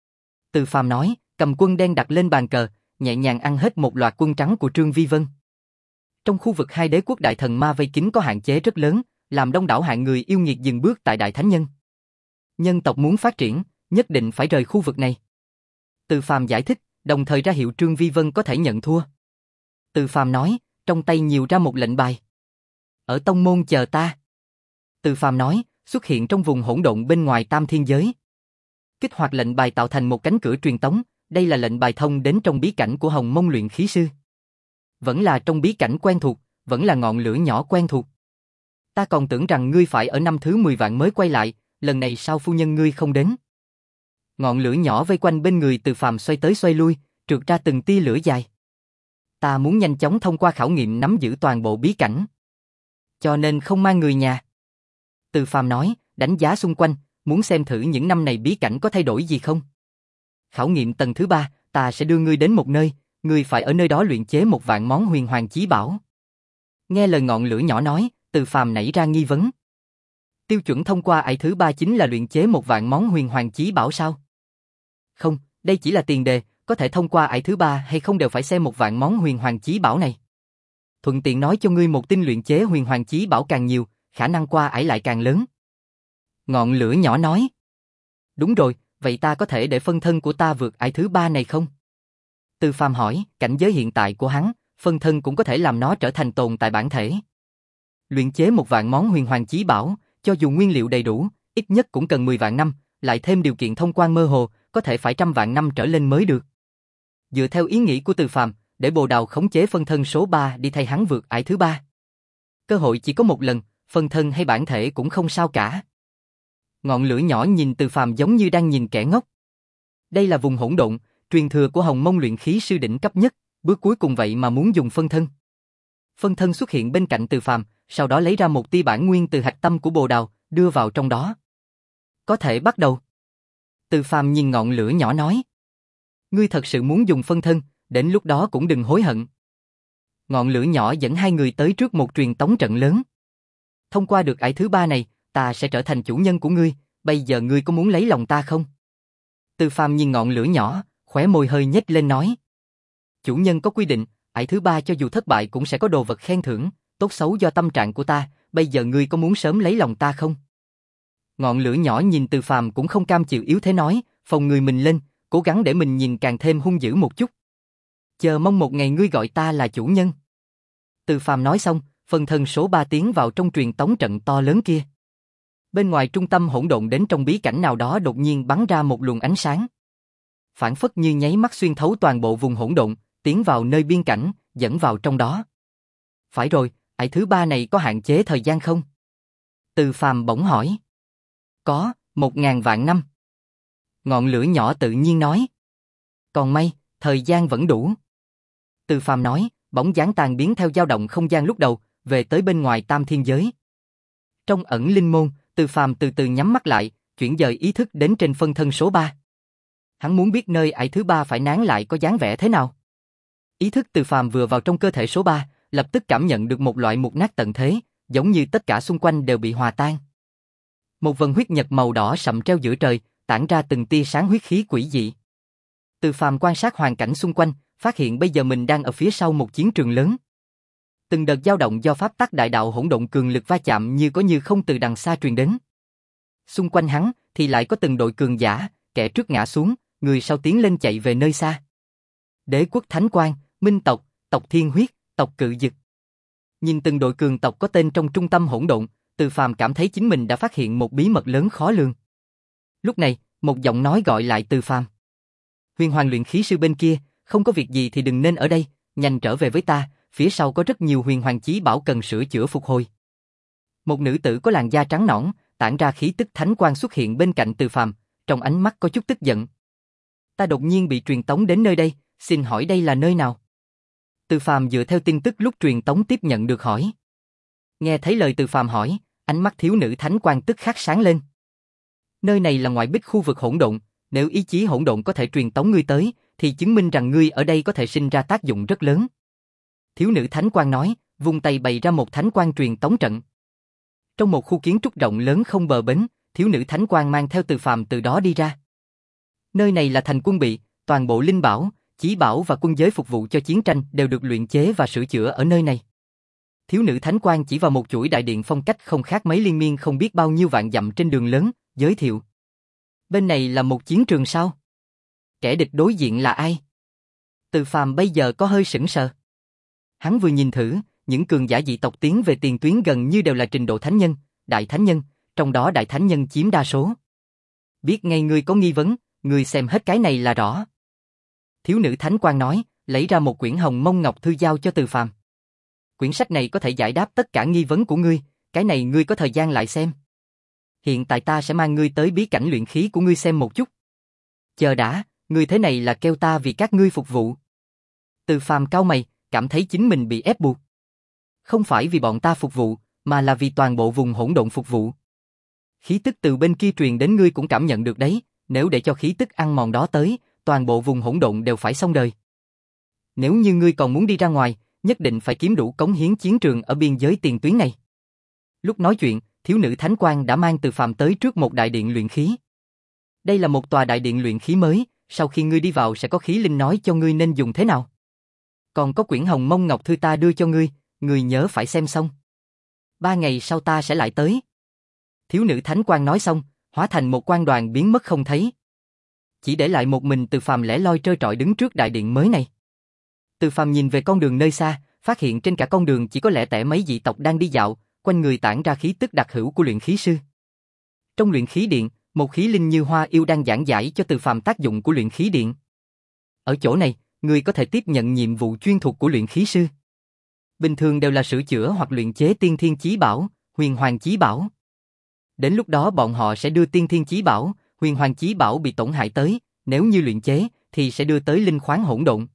A: Từ Phàm nói, cầm quân đen đặt lên bàn cờ, nhẹ nhàng ăn hết một loạt quân trắng của Trương Vi Vân. Trong khu vực hai đế quốc đại thần ma vây kín có hạn chế rất lớn, làm đông đảo hạng người yêu nghiệt dừng bước tại Đại Thánh Nhân. Nhân tộc muốn phát triển, nhất định phải rời khu vực này. Từ Phàm giải thích, đồng thời ra hiệu Trương Vi Vân có thể nhận thua. Từ Phàm nói, trong tay nhiều ra một lệnh bài. Ở tông môn chờ ta. Từ Phàm nói, xuất hiện trong vùng hỗn độn bên ngoài Tam Thiên Giới. Kích hoạt lệnh bài tạo thành một cánh cửa truyền tống, đây là lệnh bài thông đến trong bí cảnh của Hồng Mông luyện khí sư. Vẫn là trong bí cảnh quen thuộc, vẫn là ngọn lửa nhỏ quen thuộc. Ta còn tưởng rằng ngươi phải ở năm thứ mười vạn mới quay lại, lần này sao phu nhân ngươi không đến? Ngọn lửa nhỏ vây quanh bên người Từ Phàm xoay tới xoay lui, trượt ra từng tia lửa dài. Ta muốn nhanh chóng thông qua khảo nghiệm nắm giữ toàn bộ bí cảnh, cho nên không mang người nhà. Từ Phàm nói, đánh giá xung quanh, muốn xem thử những năm này bí cảnh có thay đổi gì không. Khảo nghiệm tầng thứ ba, ta sẽ đưa ngươi đến một nơi, ngươi phải ở nơi đó luyện chế một vạn món huyền hoàng chí bảo. Nghe lời ngọn lửa nhỏ nói, Từ Phàm nảy ra nghi vấn. Tiêu chuẩn thông qua ải thứ ba chính là luyện chế một vạn món huyền hoàng chí bảo sao? Không, đây chỉ là tiền đề, có thể thông qua ải thứ ba hay không đều phải xem một vạn món huyền hoàng chí bảo này. Thuận tiện nói cho ngươi một tin, luyện chế huyền hoàng chí bảo càng nhiều, khả năng qua ải lại càng lớn. Ngọn lửa nhỏ nói. Đúng rồi, vậy ta có thể để phân thân của ta vượt ải thứ ba này không? Từ Phàm hỏi, cảnh giới hiện tại của hắn, phân thân cũng có thể làm nó trở thành tồn tại bản thể. Luyện chế một vạn món huyền hoàng chí bảo, cho dù nguyên liệu đầy đủ, ít nhất cũng cần mười vạn năm, lại thêm điều kiện thông quan mơ hồ, có thể phải trăm vạn năm trở lên mới được. Dựa theo ý nghĩ của Từ Phàm, để Bồ Đào khống chế phân thân số ba đi thay hắn vượt ải thứ ba. Cơ hội chỉ có một lần, phân thân hay bản thể cũng không sao cả. Ngọn lửa nhỏ nhìn Từ Phàm giống như đang nhìn kẻ ngốc. Đây là vùng hỗn độn, truyền thừa của Hồng Mông luyện khí sư đỉnh cấp nhất, bước cuối cùng vậy mà muốn dùng phân thân. Phân thân xuất hiện bên cạnh Từ Phàm, sau đó lấy ra một tia bản nguyên từ hạch tâm của Bồ Đào, đưa vào trong đó. Có thể bắt đầu. Từ Phàm nhìn ngọn lửa nhỏ nói. Ngươi thật sự muốn dùng phân thân, đến lúc đó cũng đừng hối hận. Ngọn lửa nhỏ dẫn hai người tới trước một truyền tống trận lớn. Thông qua được ải thứ ba này, ta sẽ trở thành chủ nhân của ngươi, bây giờ ngươi có muốn lấy lòng ta không? Từ Phàm nhìn ngọn lửa nhỏ, khóe môi hơi nhếch lên nói. Chủ nhân có quy định, ải thứ ba cho dù thất bại cũng sẽ có đồ vật khen thưởng, tốt xấu do tâm trạng của ta, bây giờ ngươi có muốn sớm lấy lòng ta không? Ngọn lửa nhỏ nhìn Từ Phàm cũng không cam chịu yếu thế nói, phòng người mình lên, cố gắng để mình nhìn càng thêm hung dữ một chút. Chờ mong một ngày ngươi gọi ta là chủ nhân. Từ Phàm nói xong, phân thân số ba tiến vào trong truyền tống trận to lớn kia. Bên ngoài trung tâm hỗn độn đến trong bí cảnh nào đó đột nhiên bắn ra một luồng ánh sáng. Phản phất như nháy mắt xuyên thấu toàn bộ vùng hỗn độn, tiến vào nơi biên cảnh, dẫn vào trong đó. Phải rồi, ải thứ ba này có hạn chế thời gian không? Từ Phàm bỗng hỏi. Có, một ngàn vạn năm. Ngọn lửa nhỏ tự nhiên nói. Còn may, thời gian vẫn đủ. Từ Phàm nói, bóng dáng tàn biến theo dao động không gian lúc đầu, về tới bên ngoài Tam Thiên Giới. Trong ẩn linh môn, Từ Phàm từ từ nhắm mắt lại, chuyển dời ý thức đến trên phân thân số ba. Hắn muốn biết nơi ải thứ ba phải nán lại có dáng vẻ thế nào. Ý thức Từ Phàm vừa vào trong cơ thể số ba, lập tức cảm nhận được một loại mục nát tận thế, giống như tất cả xung quanh đều bị hòa tan. Một vần huyết nhật màu đỏ sậm treo giữa trời, tản ra từng tia sáng huyết khí quỷ dị. Từ Phàm quan sát hoàn cảnh xung quanh, phát hiện bây giờ mình đang ở phía sau một chiến trường lớn. Từng đợt dao động do pháp tắc đại đạo hỗn độn cường lực va chạm như có như không từ đằng xa truyền đến. Xung quanh hắn thì lại có từng đội cường giả, kẻ trước ngã xuống, người sau tiến lên chạy về nơi xa. Đế quốc Thánh Quang, Minh tộc, tộc Thiên Huyết, tộc Cự Dực. Nhìn từng đội cường tộc có tên trong trung tâm hỗn độn, Từ Phàm cảm thấy chính mình đã phát hiện một bí mật lớn khó lường. Lúc này, một giọng nói gọi lại Từ Phàm. Huyền Hoàng luyện khí sư bên kia, không có việc gì thì đừng nên ở đây, nhanh trở về với ta, phía sau có rất nhiều huyền hoàng chí bảo cần sửa chữa phục hồi. Một nữ tử có làn da trắng nõn, tản ra khí tức thánh quang xuất hiện bên cạnh Từ Phàm, trong ánh mắt có chút tức giận. Ta đột nhiên bị truyền tống đến nơi đây, xin hỏi đây là nơi nào? Từ Phàm dựa theo tin tức lúc truyền tống tiếp nhận được hỏi. Nghe thấy lời Từ Phàm hỏi, ánh mắt thiếu nữ thánh quan tức khắc sáng lên. Nơi này là ngoại bích khu vực hỗn độn, nếu ý chí hỗn độn có thể truyền tống ngươi tới, thì chứng minh rằng ngươi ở đây có thể sinh ra tác dụng rất lớn. Thiếu nữ thánh quan nói, vung tay bày ra một thánh quan truyền tống trận. Trong một khu kiến trúc rộng lớn không bờ bến, thiếu nữ thánh quan mang theo Từ Phàm từ đó đi ra. Nơi này là thành quân bị, toàn bộ linh bảo, chí bảo và quân giới phục vụ cho chiến tranh đều được luyện chế và sửa chữa ở nơi này. Thiếu nữ thánh quan chỉ vào một chuỗi đại điện phong cách không khác mấy liên miên không biết bao nhiêu vạn dặm trên đường lớn, giới thiệu. Bên này là một chiến trường sao? Kẻ địch đối diện là ai? Từ Phàm bây giờ có hơi sững sờ. Hắn vừa nhìn thử, những cường giả dị tộc tiến về tiền tuyến gần như đều là trình độ thánh nhân, đại thánh nhân, trong đó đại thánh nhân chiếm đa số. Biết ngay ngươi có nghi vấn, ngươi xem hết cái này là rõ. Thiếu nữ thánh quan nói, lấy ra một quyển hồng mông ngọc thư giao cho Từ Phàm. Quyển sách này có thể giải đáp tất cả nghi vấn của ngươi, cái này ngươi có thời gian lại xem. Hiện tại ta sẽ mang ngươi tới bí cảnh luyện khí của ngươi xem một chút. Chờ đã, ngươi thế này là kêu ta vì các ngươi phục vụ. Từ Phàm cau mày, cảm thấy chính mình bị ép buộc. Không phải vì bọn ta phục vụ, mà là vì toàn bộ vùng hỗn độn phục vụ. Khí tức từ bên kia truyền đến ngươi cũng cảm nhận được đấy, nếu để cho khí tức ăn mòn đó tới, toàn bộ vùng hỗn độn đều phải xong đời. Nếu như ngươi còn muốn đi ra ngoài, nhất định phải kiếm đủ cống hiến chiến trường ở biên giới tiền tuyến này. Lúc nói chuyện, thiếu nữ thánh quan đã mang Từ Phàm tới trước một đại điện luyện khí. Đây là một tòa đại điện luyện khí mới, sau khi ngươi đi vào sẽ có khí linh nói cho ngươi nên dùng thế nào. Còn có quyển hồng mông ngọc thư ta đưa cho ngươi, ngươi nhớ phải xem xong. Ba ngày sau ta sẽ lại tới. Thiếu nữ thánh quan nói xong, hóa thành một quan đoàn biến mất không thấy. Chỉ để lại một mình Từ Phàm lẻ loi trơ trọi đứng trước đại điện mới này. Từ Phàm nhìn về con đường nơi xa, phát hiện trên cả con đường chỉ có lẻ tẻ mấy dị tộc đang đi dạo, quanh người tản ra khí tức đặc hữu của luyện khí sư. Trong luyện khí điện, một khí linh như hoa yêu đang giảng giải cho Từ Phàm tác dụng của luyện khí điện. Ở chỗ này, người có thể tiếp nhận nhiệm vụ chuyên thuộc của luyện khí sư. Bình thường đều là sửa chữa hoặc luyện chế tiên thiên chí bảo, huyền hoàng chí bảo. Đến lúc đó bọn họ sẽ đưa tiên thiên chí bảo, huyền hoàng chí bảo bị tổn hại tới, nếu như luyện chế thì sẽ đưa tới linh khoáng hỗn độn.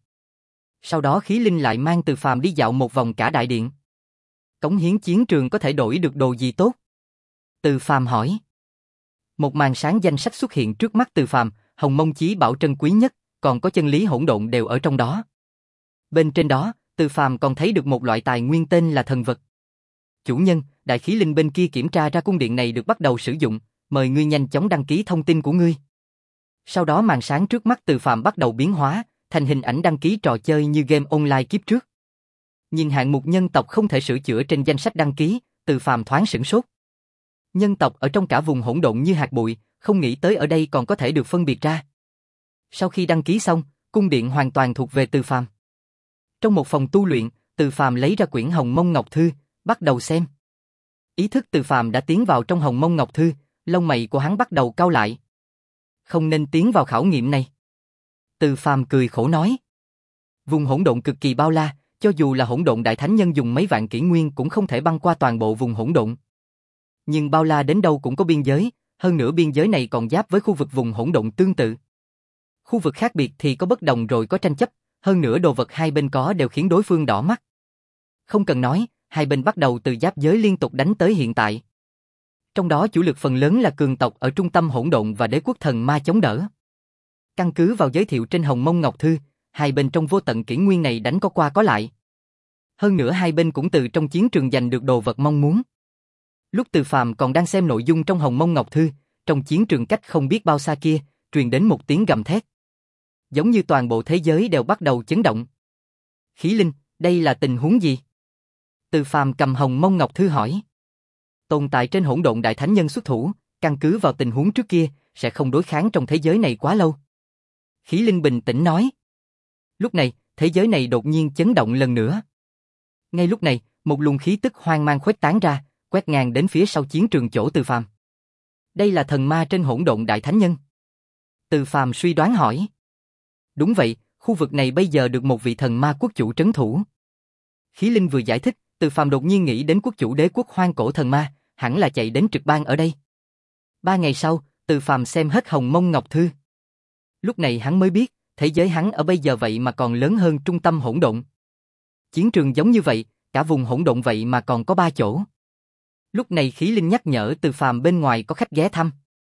A: Sau đó khí linh lại mang Từ Phàm đi dạo một vòng cả đại điện. Cống hiến chiến trường có thể đổi được đồ gì tốt? Từ Phàm hỏi. Một màn sáng danh sách xuất hiện trước mắt Từ Phàm, hồng mông chí bảo trân quý nhất, còn có chân lý hỗn độn đều ở trong đó. Bên trên đó, Từ Phàm còn thấy được một loại tài nguyên tên là thần vật. Chủ nhân, đại khí linh bên kia kiểm tra ra cung điện này được bắt đầu sử dụng, mời ngươi nhanh chóng đăng ký thông tin của ngươi. Sau đó màn sáng trước mắt Từ Phàm bắt đầu biến hóa, thành hình ảnh đăng ký trò chơi như game online kiếp trước. Nhìn hạng mục nhân tộc không thể sửa chữa trên danh sách đăng ký, Từ Phàm thoáng sửng sốt. Nhân tộc ở trong cả vùng hỗn độn như hạt bụi, không nghĩ tới ở đây còn có thể được phân biệt ra. Sau khi đăng ký xong, cung điện hoàn toàn thuộc về Từ Phàm. Trong một phòng tu luyện, Từ Phàm lấy ra quyển hồng mông ngọc thư, bắt đầu xem. Ý thức Từ Phàm đã tiến vào trong hồng mông ngọc thư, lông mày của hắn bắt đầu cau lại. Không nên tiến vào khảo nghiệm này. Từ Phàm cười khổ nói. Vùng hỗn độn cực kỳ bao la, cho dù là hỗn độn đại thánh nhân dùng mấy vạn kỷ nguyên cũng không thể băng qua toàn bộ vùng hỗn độn. Nhưng bao la đến đâu cũng có biên giới, hơn nữa biên giới này còn giáp với khu vực vùng hỗn độn tương tự. Khu vực khác biệt thì có bất đồng rồi có tranh chấp, hơn nữa đồ vật hai bên có đều khiến đối phương đỏ mắt. Không cần nói, hai bên bắt đầu từ giáp giới liên tục đánh tới hiện tại. Trong đó chủ lực phần lớn là cường tộc ở trung tâm hỗn độn và đế quốc thần ma chống đỡ. Căn cứ vào giới thiệu trên hồng mông ngọc thư, hai bên trong vô tận kỷ nguyên này đánh có qua có lại. Hơn nữa hai bên cũng từ trong chiến trường giành được đồ vật mong muốn. Lúc Từ Phàm còn đang xem nội dung trong hồng mông ngọc thư, trong chiến trường cách không biết bao xa kia, truyền đến một tiếng gầm thét. Giống như toàn bộ thế giới đều bắt đầu chấn động. Khí linh, đây là tình huống gì? Từ Phàm cầm hồng mông ngọc thư hỏi. Tồn tại trên hỗn độn đại thánh nhân xuất thủ, căn cứ vào tình huống trước kia, sẽ không đối kháng trong thế giới này quá lâu. Khí linh bình tĩnh nói. Lúc này, thế giới này đột nhiên chấn động lần nữa. Ngay lúc này, một luồng khí tức hoang mang khuếch tán ra, quét ngang đến phía sau chiến trường chỗ Từ Phàm. Đây là thần ma trên hỗn độn đại thánh nhân. Từ Phàm suy đoán hỏi. Đúng vậy, khu vực này bây giờ được một vị thần ma quốc chủ trấn thủ. Khí linh vừa giải thích, Từ Phàm đột nhiên nghĩ đến quốc chủ đế quốc hoang cổ thần ma, hẳn là chạy đến trực ban ở đây. Ba ngày sau, Từ Phàm xem hết hồng mông ngọc thư. Lúc này hắn mới biết, thế giới hắn ở bây giờ vậy mà còn lớn hơn trung tâm hỗn độn. Chiến trường giống như vậy, cả vùng hỗn độn vậy mà còn có ba chỗ. Lúc này khí linh nhắc nhở Từ Phàm bên ngoài có khách ghé thăm.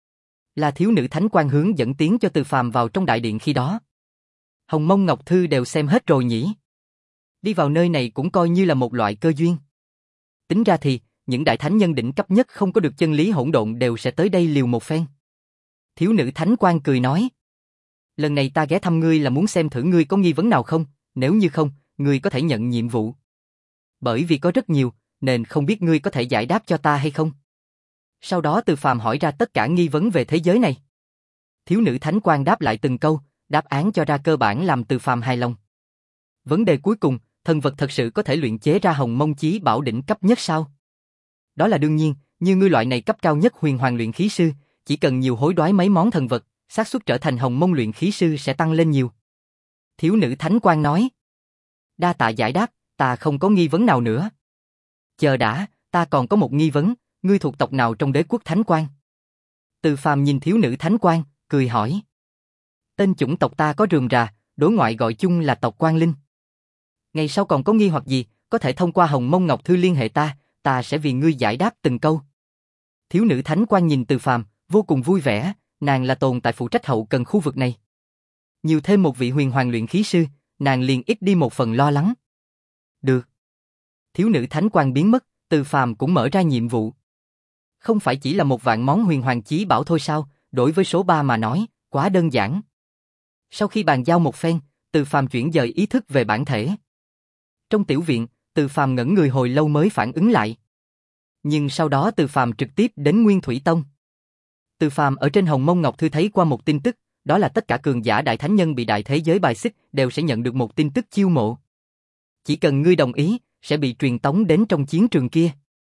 A: Là thiếu nữ thánh quan hướng dẫn tiến cho Từ Phàm vào trong đại điện khi đó. Hồng Mông Ngọc Thư đều xem hết rồi nhỉ? Đi vào nơi này cũng coi như là một loại cơ duyên. Tính ra thì, những đại thánh nhân đỉnh cấp nhất không có được chân lý hỗn độn đều sẽ tới đây liều một phen. Thiếu nữ thánh quan cười nói. Lần này ta ghé thăm ngươi là muốn xem thử ngươi có nghi vấn nào không, nếu như không, ngươi có thể nhận nhiệm vụ. Bởi vì có rất nhiều, nên không biết ngươi có thể giải đáp cho ta hay không. Sau đó Từ Phàm hỏi ra tất cả nghi vấn về thế giới này. Thiếu nữ thánh quan đáp lại từng câu, đáp án cho ra cơ bản làm Từ Phàm hài lòng. Vấn đề cuối cùng, thần vật thật sự có thể luyện chế ra Hồng Mông Chí Bảo đỉnh cấp nhất sao? Đó là đương nhiên, như ngươi loại này cấp cao nhất huyền hoàng luyện khí sư, chỉ cần nhiều hối đoái mấy món thần vật, xác suất trở thành Hồng Mông luyện khí sư sẽ tăng lên nhiều. Thiếu nữ thánh quan nói. Đa tạ giải đáp, ta không có nghi vấn nào nữa. Chờ đã, ta còn có một nghi vấn, ngươi thuộc tộc nào trong đế quốc thánh quan? Từ Phàm nhìn thiếu nữ thánh quan, cười hỏi. Tên chủng tộc ta có rườm rà, đối ngoại gọi chung là tộc Quan Linh. Ngày sau còn có nghi hoặc gì, có thể thông qua Hồng Mông Ngọc Thư liên hệ ta, ta sẽ vì ngươi giải đáp từng câu. Thiếu nữ thánh quan nhìn Từ Phàm, vô cùng vui vẻ, nàng là tồn tại phụ trách hậu cần khu vực này. Nhiều thêm một vị huyền hoàng luyện khí sư, nàng liền ít đi một phần lo lắng. Được. Thiếu nữ thánh quan biến mất, Từ Phàm cũng mở ra nhiệm vụ. Không phải chỉ là một vạn món huyền hoàng chí bảo thôi sao, đối với số ba mà nói, quá đơn giản. Sau khi bàn giao một phen, Từ Phàm chuyển dời ý thức về bản thể. Trong tiểu viện, Từ Phàm ngẩn người hồi lâu mới phản ứng lại. Nhưng sau đó Từ Phàm trực tiếp đến Nguyên Thủy Tông. Từ Phàm ở trên Hồng Mông Ngọc Thư thấy qua một tin tức, đó là tất cả cường giả đại thánh nhân bị đại thế giới bài xích đều sẽ nhận được một tin tức chiêu mộ. Chỉ cần ngươi đồng ý, sẽ bị truyền tống đến trong chiến trường kia.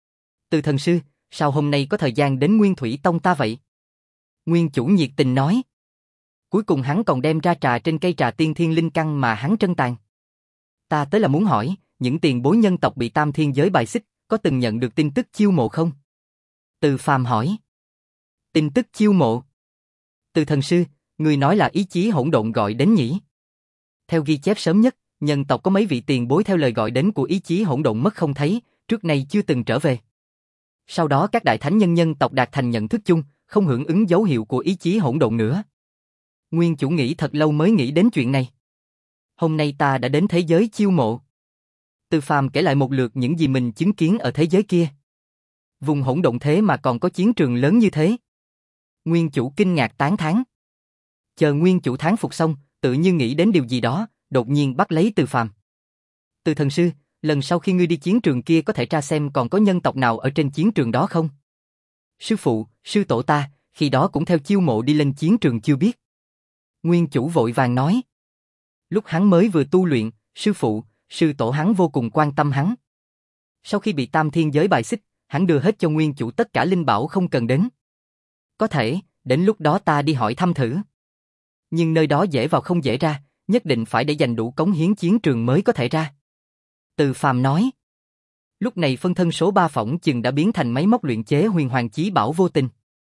A: Từ thần sư, sao hôm nay có thời gian đến Nguyên Thủy Tông ta vậy? Nguyên chủ nhiệt tình nói. Cuối cùng hắn còn đem ra trà trên cây trà tiên thiên linh căn mà hắn trân tàn. Ta tới là muốn hỏi, những tiền bối nhân tộc bị tam thiên giới bài xích, có từng nhận được tin tức chiêu mộ không? Từ Phàm hỏi. Tin tức chiêu mộ? Từ thần sư, người nói là ý chí hỗn độn gọi đến nhỉ? Theo ghi chép sớm nhất, nhân tộc có mấy vị tiền bối theo lời gọi đến của ý chí hỗn độn mất không thấy, trước nay chưa từng trở về. Sau đó các đại thánh nhân nhân tộc đạt thành nhận thức chung, không hưởng ứng dấu hiệu của ý chí hỗn độn nữa. Nguyên chủ nghĩ thật lâu mới nghĩ đến chuyện này. Hôm nay ta đã đến thế giới chiêu mộ. Từ Phàm kể lại một lượt những gì mình chứng kiến ở thế giới kia. Vùng hỗn độn thế mà còn có chiến trường lớn như thế. Nguyên chủ kinh ngạc tán thán. Chờ nguyên chủ thán phục xong, tự như nghĩ đến điều gì đó, đột nhiên bắt lấy Từ Phàm. Từ thần sư, lần sau khi ngươi đi chiến trường kia có thể tra xem còn có nhân tộc nào ở trên chiến trường đó không? Sư phụ, sư tổ ta, khi đó cũng theo chiêu mộ đi lên chiến trường chưa biết. Nguyên chủ vội vàng nói. Lúc hắn mới vừa tu luyện, sư phụ, sư tổ hắn vô cùng quan tâm hắn. Sau khi bị tam thiên giới bài xích, hắn đưa hết cho nguyên chủ tất cả linh bảo không cần đến. Có thể, đến lúc đó ta đi hỏi thăm thử. Nhưng nơi đó dễ vào không dễ ra, nhất định phải để dành đủ cống hiến chiến trường mới có thể ra. Từ Phàm nói. Lúc này phân thân số ba phỏng chừng đã biến thành máy móc luyện chế huyền hoàng chí bảo vô tình.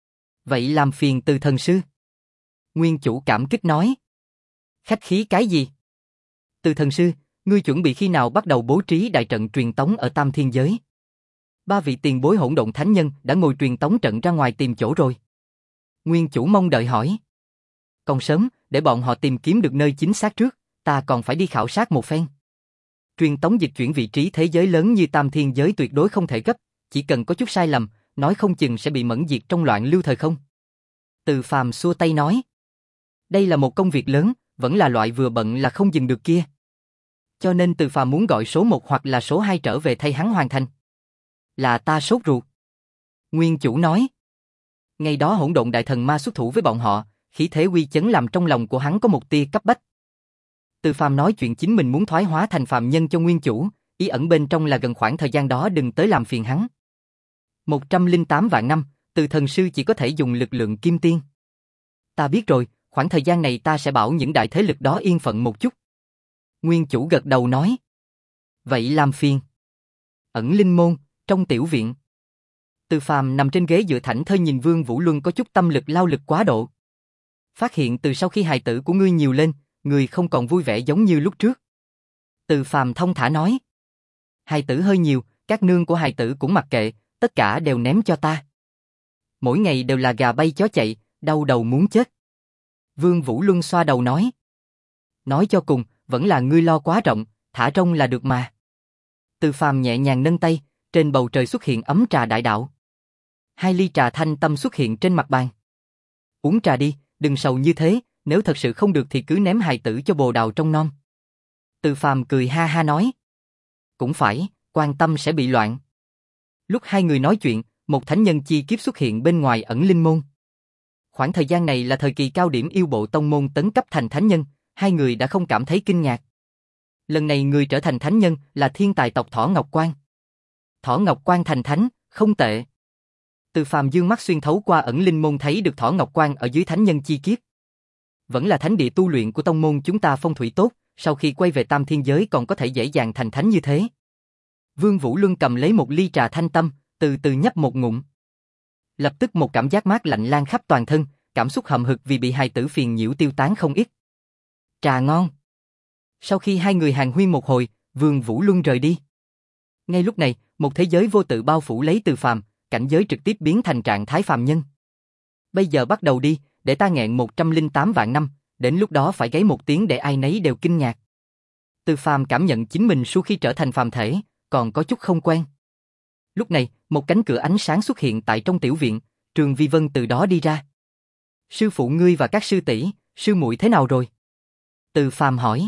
A: Vậy làm phiền Từ thần sư. Nguyên chủ cảm kích nói. Khách khí cái gì? Từ thần sư, ngươi chuẩn bị khi nào bắt đầu bố trí đại trận truyền tống ở tam thiên giới? Ba vị tiền bối hỗn độn thánh nhân đã ngồi truyền tống trận ra ngoài tìm chỗ rồi. Nguyên chủ mong đợi hỏi. Còn sớm, để bọn họ tìm kiếm được nơi chính xác trước, ta còn phải đi khảo sát một phen. Truyền tống dịch chuyển vị trí thế giới lớn như tam thiên giới tuyệt đối không thể gấp, chỉ cần có chút sai lầm, nói không chừng sẽ bị mẫn diệt trong loạn lưu thời không. Từ Phàm xua tay nói. Đây là một công việc lớn, vẫn là loại vừa bận là không dừng được kia. Cho nên Từ Phàm muốn gọi số một hoặc là số hai trở về thay hắn hoàn thành. Là ta sốt ruột. Nguyên chủ nói. Ngày đó hỗn độn đại thần ma xuất thủ với bọn họ, khí thế uy chấn làm trong lòng của hắn có một tia cấp bách. Từ Phàm nói chuyện chính mình muốn thoái hóa thành phàm nhân cho nguyên chủ, ý ẩn bên trong là gần khoảng thời gian đó đừng tới làm phiền hắn. một trăm lẻ tám vạn năm, Từ thần sư chỉ có thể dùng lực lượng kim tiên. Ta biết rồi, khoảng thời gian này ta sẽ bảo những đại thế lực đó yên phận một chút. Nguyên chủ gật đầu nói. Vậy làm phiền. Ẩn linh môn, trong tiểu viện. Từ Phàm nằm trên ghế dựa thảnh thơi nhìn Vương Vũ Luân có chút tâm lực lao lực quá độ. Phát hiện từ sau khi hài tử của ngươi nhiều lên, người không còn vui vẻ giống như lúc trước. Từ Phàm thông thả nói. Hài tử hơi nhiều, các nương của hài tử cũng mặc kệ, tất cả đều ném cho ta. Mỗi ngày đều là gà bay chó chạy, đau đầu muốn chết. Vương Vũ Luân xoa đầu nói. Nói cho cùng, vẫn là ngươi lo quá rộng, thả rông là được mà. Từ Phàm nhẹ nhàng nâng tay, trên bầu trời xuất hiện ấm trà đại đạo. Hai ly trà thanh tâm xuất hiện trên mặt bàn. Uống trà đi, đừng sầu như thế, nếu thật sự không được thì cứ ném hài tử cho bồ đào trong non. Từ Phàm cười ha ha nói. Cũng phải, quan tâm sẽ bị loạn. Lúc hai người nói chuyện, một thánh nhân chi kiếp xuất hiện bên ngoài ẩn linh môn. Khoảng thời gian này là thời kỳ cao điểm yêu bộ tông môn tấn cấp thành thánh nhân, hai người đã không cảm thấy kinh ngạc. Lần này người trở thành thánh nhân là thiên tài tộc Thỏ Ngọc Quan. Thỏ Ngọc Quan thành thánh, không tệ. Từ Phàm dương mắt xuyên thấu qua ẩn linh môn thấy được Thỏ Ngọc Quan ở dưới thánh nhân chi kiếp. Vẫn là thánh địa tu luyện của tông môn chúng ta phong thủy tốt, sau khi quay về tam thiên giới còn có thể dễ dàng thành thánh như thế. Vương Vũ Luân cầm lấy một ly trà thanh tâm, từ từ nhấp một ngụm. Lập tức một cảm giác mát lạnh lan khắp toàn thân, cảm xúc hậm hực vì bị hài tử phiền nhiễu tiêu tán không ít. Trà ngon. Sau khi hai người hàn huyên một hồi, Vương Vũ Luân rời đi. Ngay lúc này, một thế giới vô tự bao phủ lấy Từ Phàm, cảnh giới trực tiếp biến thành trạng thái phàm nhân. Bây giờ bắt đầu đi, để ta nghẹn một trăm lẻ tám vạn năm, đến lúc đó phải gáy một tiếng để ai nấy đều kinh ngạc. Từ Phàm cảm nhận chính mình sau khi trở thành phàm thể, còn có chút không quen. Lúc này, một cánh cửa ánh sáng xuất hiện tại trong tiểu viện, Trường Vi Vân từ đó đi ra. Sư phụ ngươi và các sư tỷ, sư muội thế nào rồi? Từ Phàm hỏi.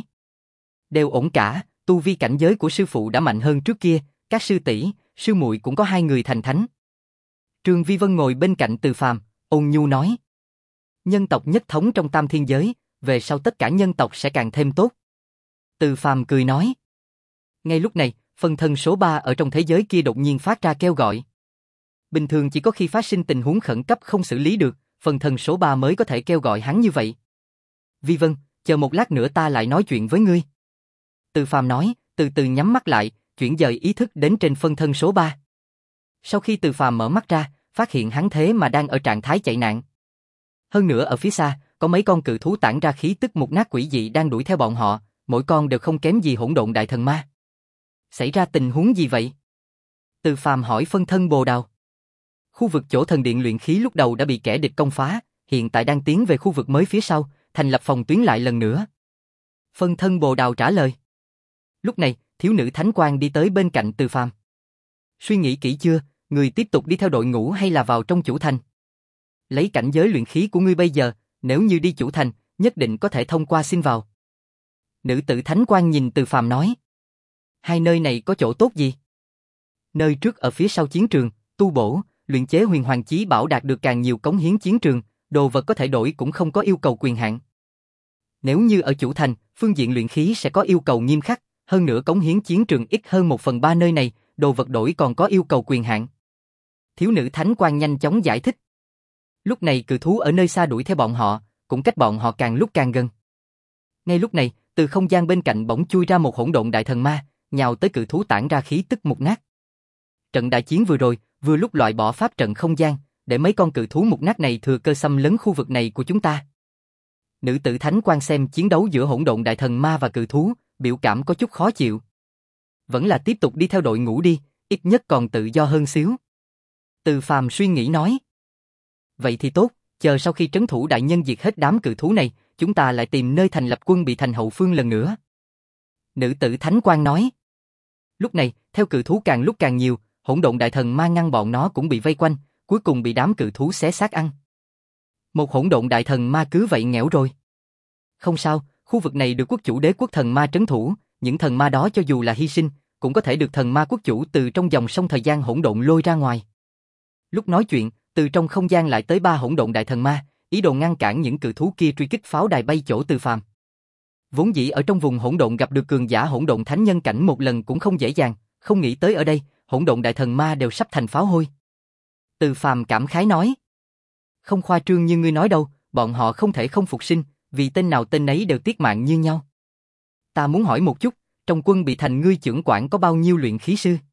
A: Đều ổn cả, tu vi cảnh giới của sư phụ đã mạnh hơn trước kia, các sư tỷ, sư muội cũng có hai người thành thánh. Trường Vi Vân ngồi bên cạnh Từ Phàm, ôn nhu nói. Nhân tộc nhất thống trong tam thiên giới, về sau tất cả nhân tộc sẽ càng thêm tốt. Từ Phàm cười nói. Ngay lúc này, phần thân số ba ở trong thế giới kia đột nhiên phát ra kêu gọi. Bình thường chỉ có khi phát sinh tình huống khẩn cấp không xử lý được, phần thân số ba mới có thể kêu gọi hắn như vậy. Vi Vân, chờ một lát nữa ta lại nói chuyện với ngươi. Từ Phàm nói, từ từ nhắm mắt lại, chuyển dời ý thức đến trên phân thân số ba. Sau khi Từ Phàm mở mắt ra, phát hiện hắn thế mà đang ở trạng thái chạy nạn. Hơn nữa ở phía xa, có mấy con cự thú tản ra khí tức mục nát quỷ dị đang đuổi theo bọn họ, mỗi con đều không kém gì hỗn độn đại thần ma. Xảy ra tình huống gì vậy? Từ Phàm hỏi phân thân Bồ Đào. Khu vực chỗ thần điện luyện khí lúc đầu đã bị kẻ địch công phá, hiện tại đang tiến về khu vực mới phía sau, thành lập phòng tuyến lại lần nữa. Phân thân Bồ Đào trả lời. Lúc này, thiếu nữ Thánh Quang đi tới bên cạnh Từ Phàm. Suy nghĩ kỹ chưa, người tiếp tục đi theo đội ngũ hay là vào trong chủ thành? Lấy cảnh giới luyện khí của ngươi bây giờ, nếu như đi chủ thành, nhất định có thể thông qua xin vào. Nữ tử Thánh Quang nhìn Từ Phàm nói. Hai nơi này có chỗ tốt gì? Nơi trước ở phía sau chiến trường, tu bổ, luyện chế huyền hoàng chí bảo đạt được càng nhiều cống hiến chiến trường, đồ vật có thể đổi cũng không có yêu cầu quyền hạn. Nếu như ở chủ thành, phương diện luyện khí sẽ có yêu cầu nghiêm khắc, hơn nữa cống hiến chiến trường ít hơn một phần ba nơi này, đồ vật đổi còn có yêu cầu quyền hạn. Thiếu nữ Thánh Quang nhanh chóng giải thích. Lúc này cự thú ở nơi xa đuổi theo bọn họ, cũng cách bọn họ càng lúc càng gần. Ngay lúc này, từ không gian bên cạnh bỗng chui ra một hỗn độn đại thần ma, nhào tới cự thú tản ra khí tức mục nát. Trận đại chiến vừa rồi, vừa lúc loại bỏ pháp trận không gian, để mấy con cự thú mục nát này thừa cơ xâm lấn khu vực này của chúng ta. Nữ tử Thánh Quang xem chiến đấu giữa hỗn độn đại thần ma và cự thú, biểu cảm có chút khó chịu. Vẫn là tiếp tục đi theo đội ngũ đi, ít nhất còn tự do hơn xíu. Từ Phàm suy nghĩ nói. Vậy thì tốt, chờ sau khi trấn thủ đại nhân diệt hết đám cự thú này, chúng ta lại tìm nơi thành lập quân bị thành hậu phương lần nữa. Nữ tử Thánh Quang nói. Lúc này, theo cự thú càng lúc càng nhiều, hỗn độn đại thần ma ngăn bọn nó cũng bị vây quanh, cuối cùng bị đám cự thú xé xác ăn. Một hỗn độn đại thần ma cứ vậy nghẽo rồi. Không sao, khu vực này được quốc chủ đế quốc thần ma trấn thủ, những thần ma đó cho dù là hy sinh, cũng có thể được thần ma quốc chủ từ trong dòng sông thời gian hỗn độn lôi ra ngoài. Lúc nói chuyện, từ trong không gian lại tới ba hỗn độn đại thần ma, ý đồ ngăn cản những cự thú kia truy kích pháo đài bay chỗ Từ Phàm. Vốn dĩ ở trong vùng hỗn độn gặp được cường giả hỗn độn thánh nhân cảnh một lần cũng không dễ dàng, không nghĩ tới ở đây, hỗn độn đại thần ma đều sắp thành pháo hôi. Từ Phàm cảm khái nói. Không khoa trương như ngươi nói đâu, bọn họ không thể không phục sinh, vì tên nào tên nấy đều tiết mạng như nhau. Ta muốn hỏi một chút, trong quân bị thành ngươi trưởng quản có bao nhiêu luyện khí sư?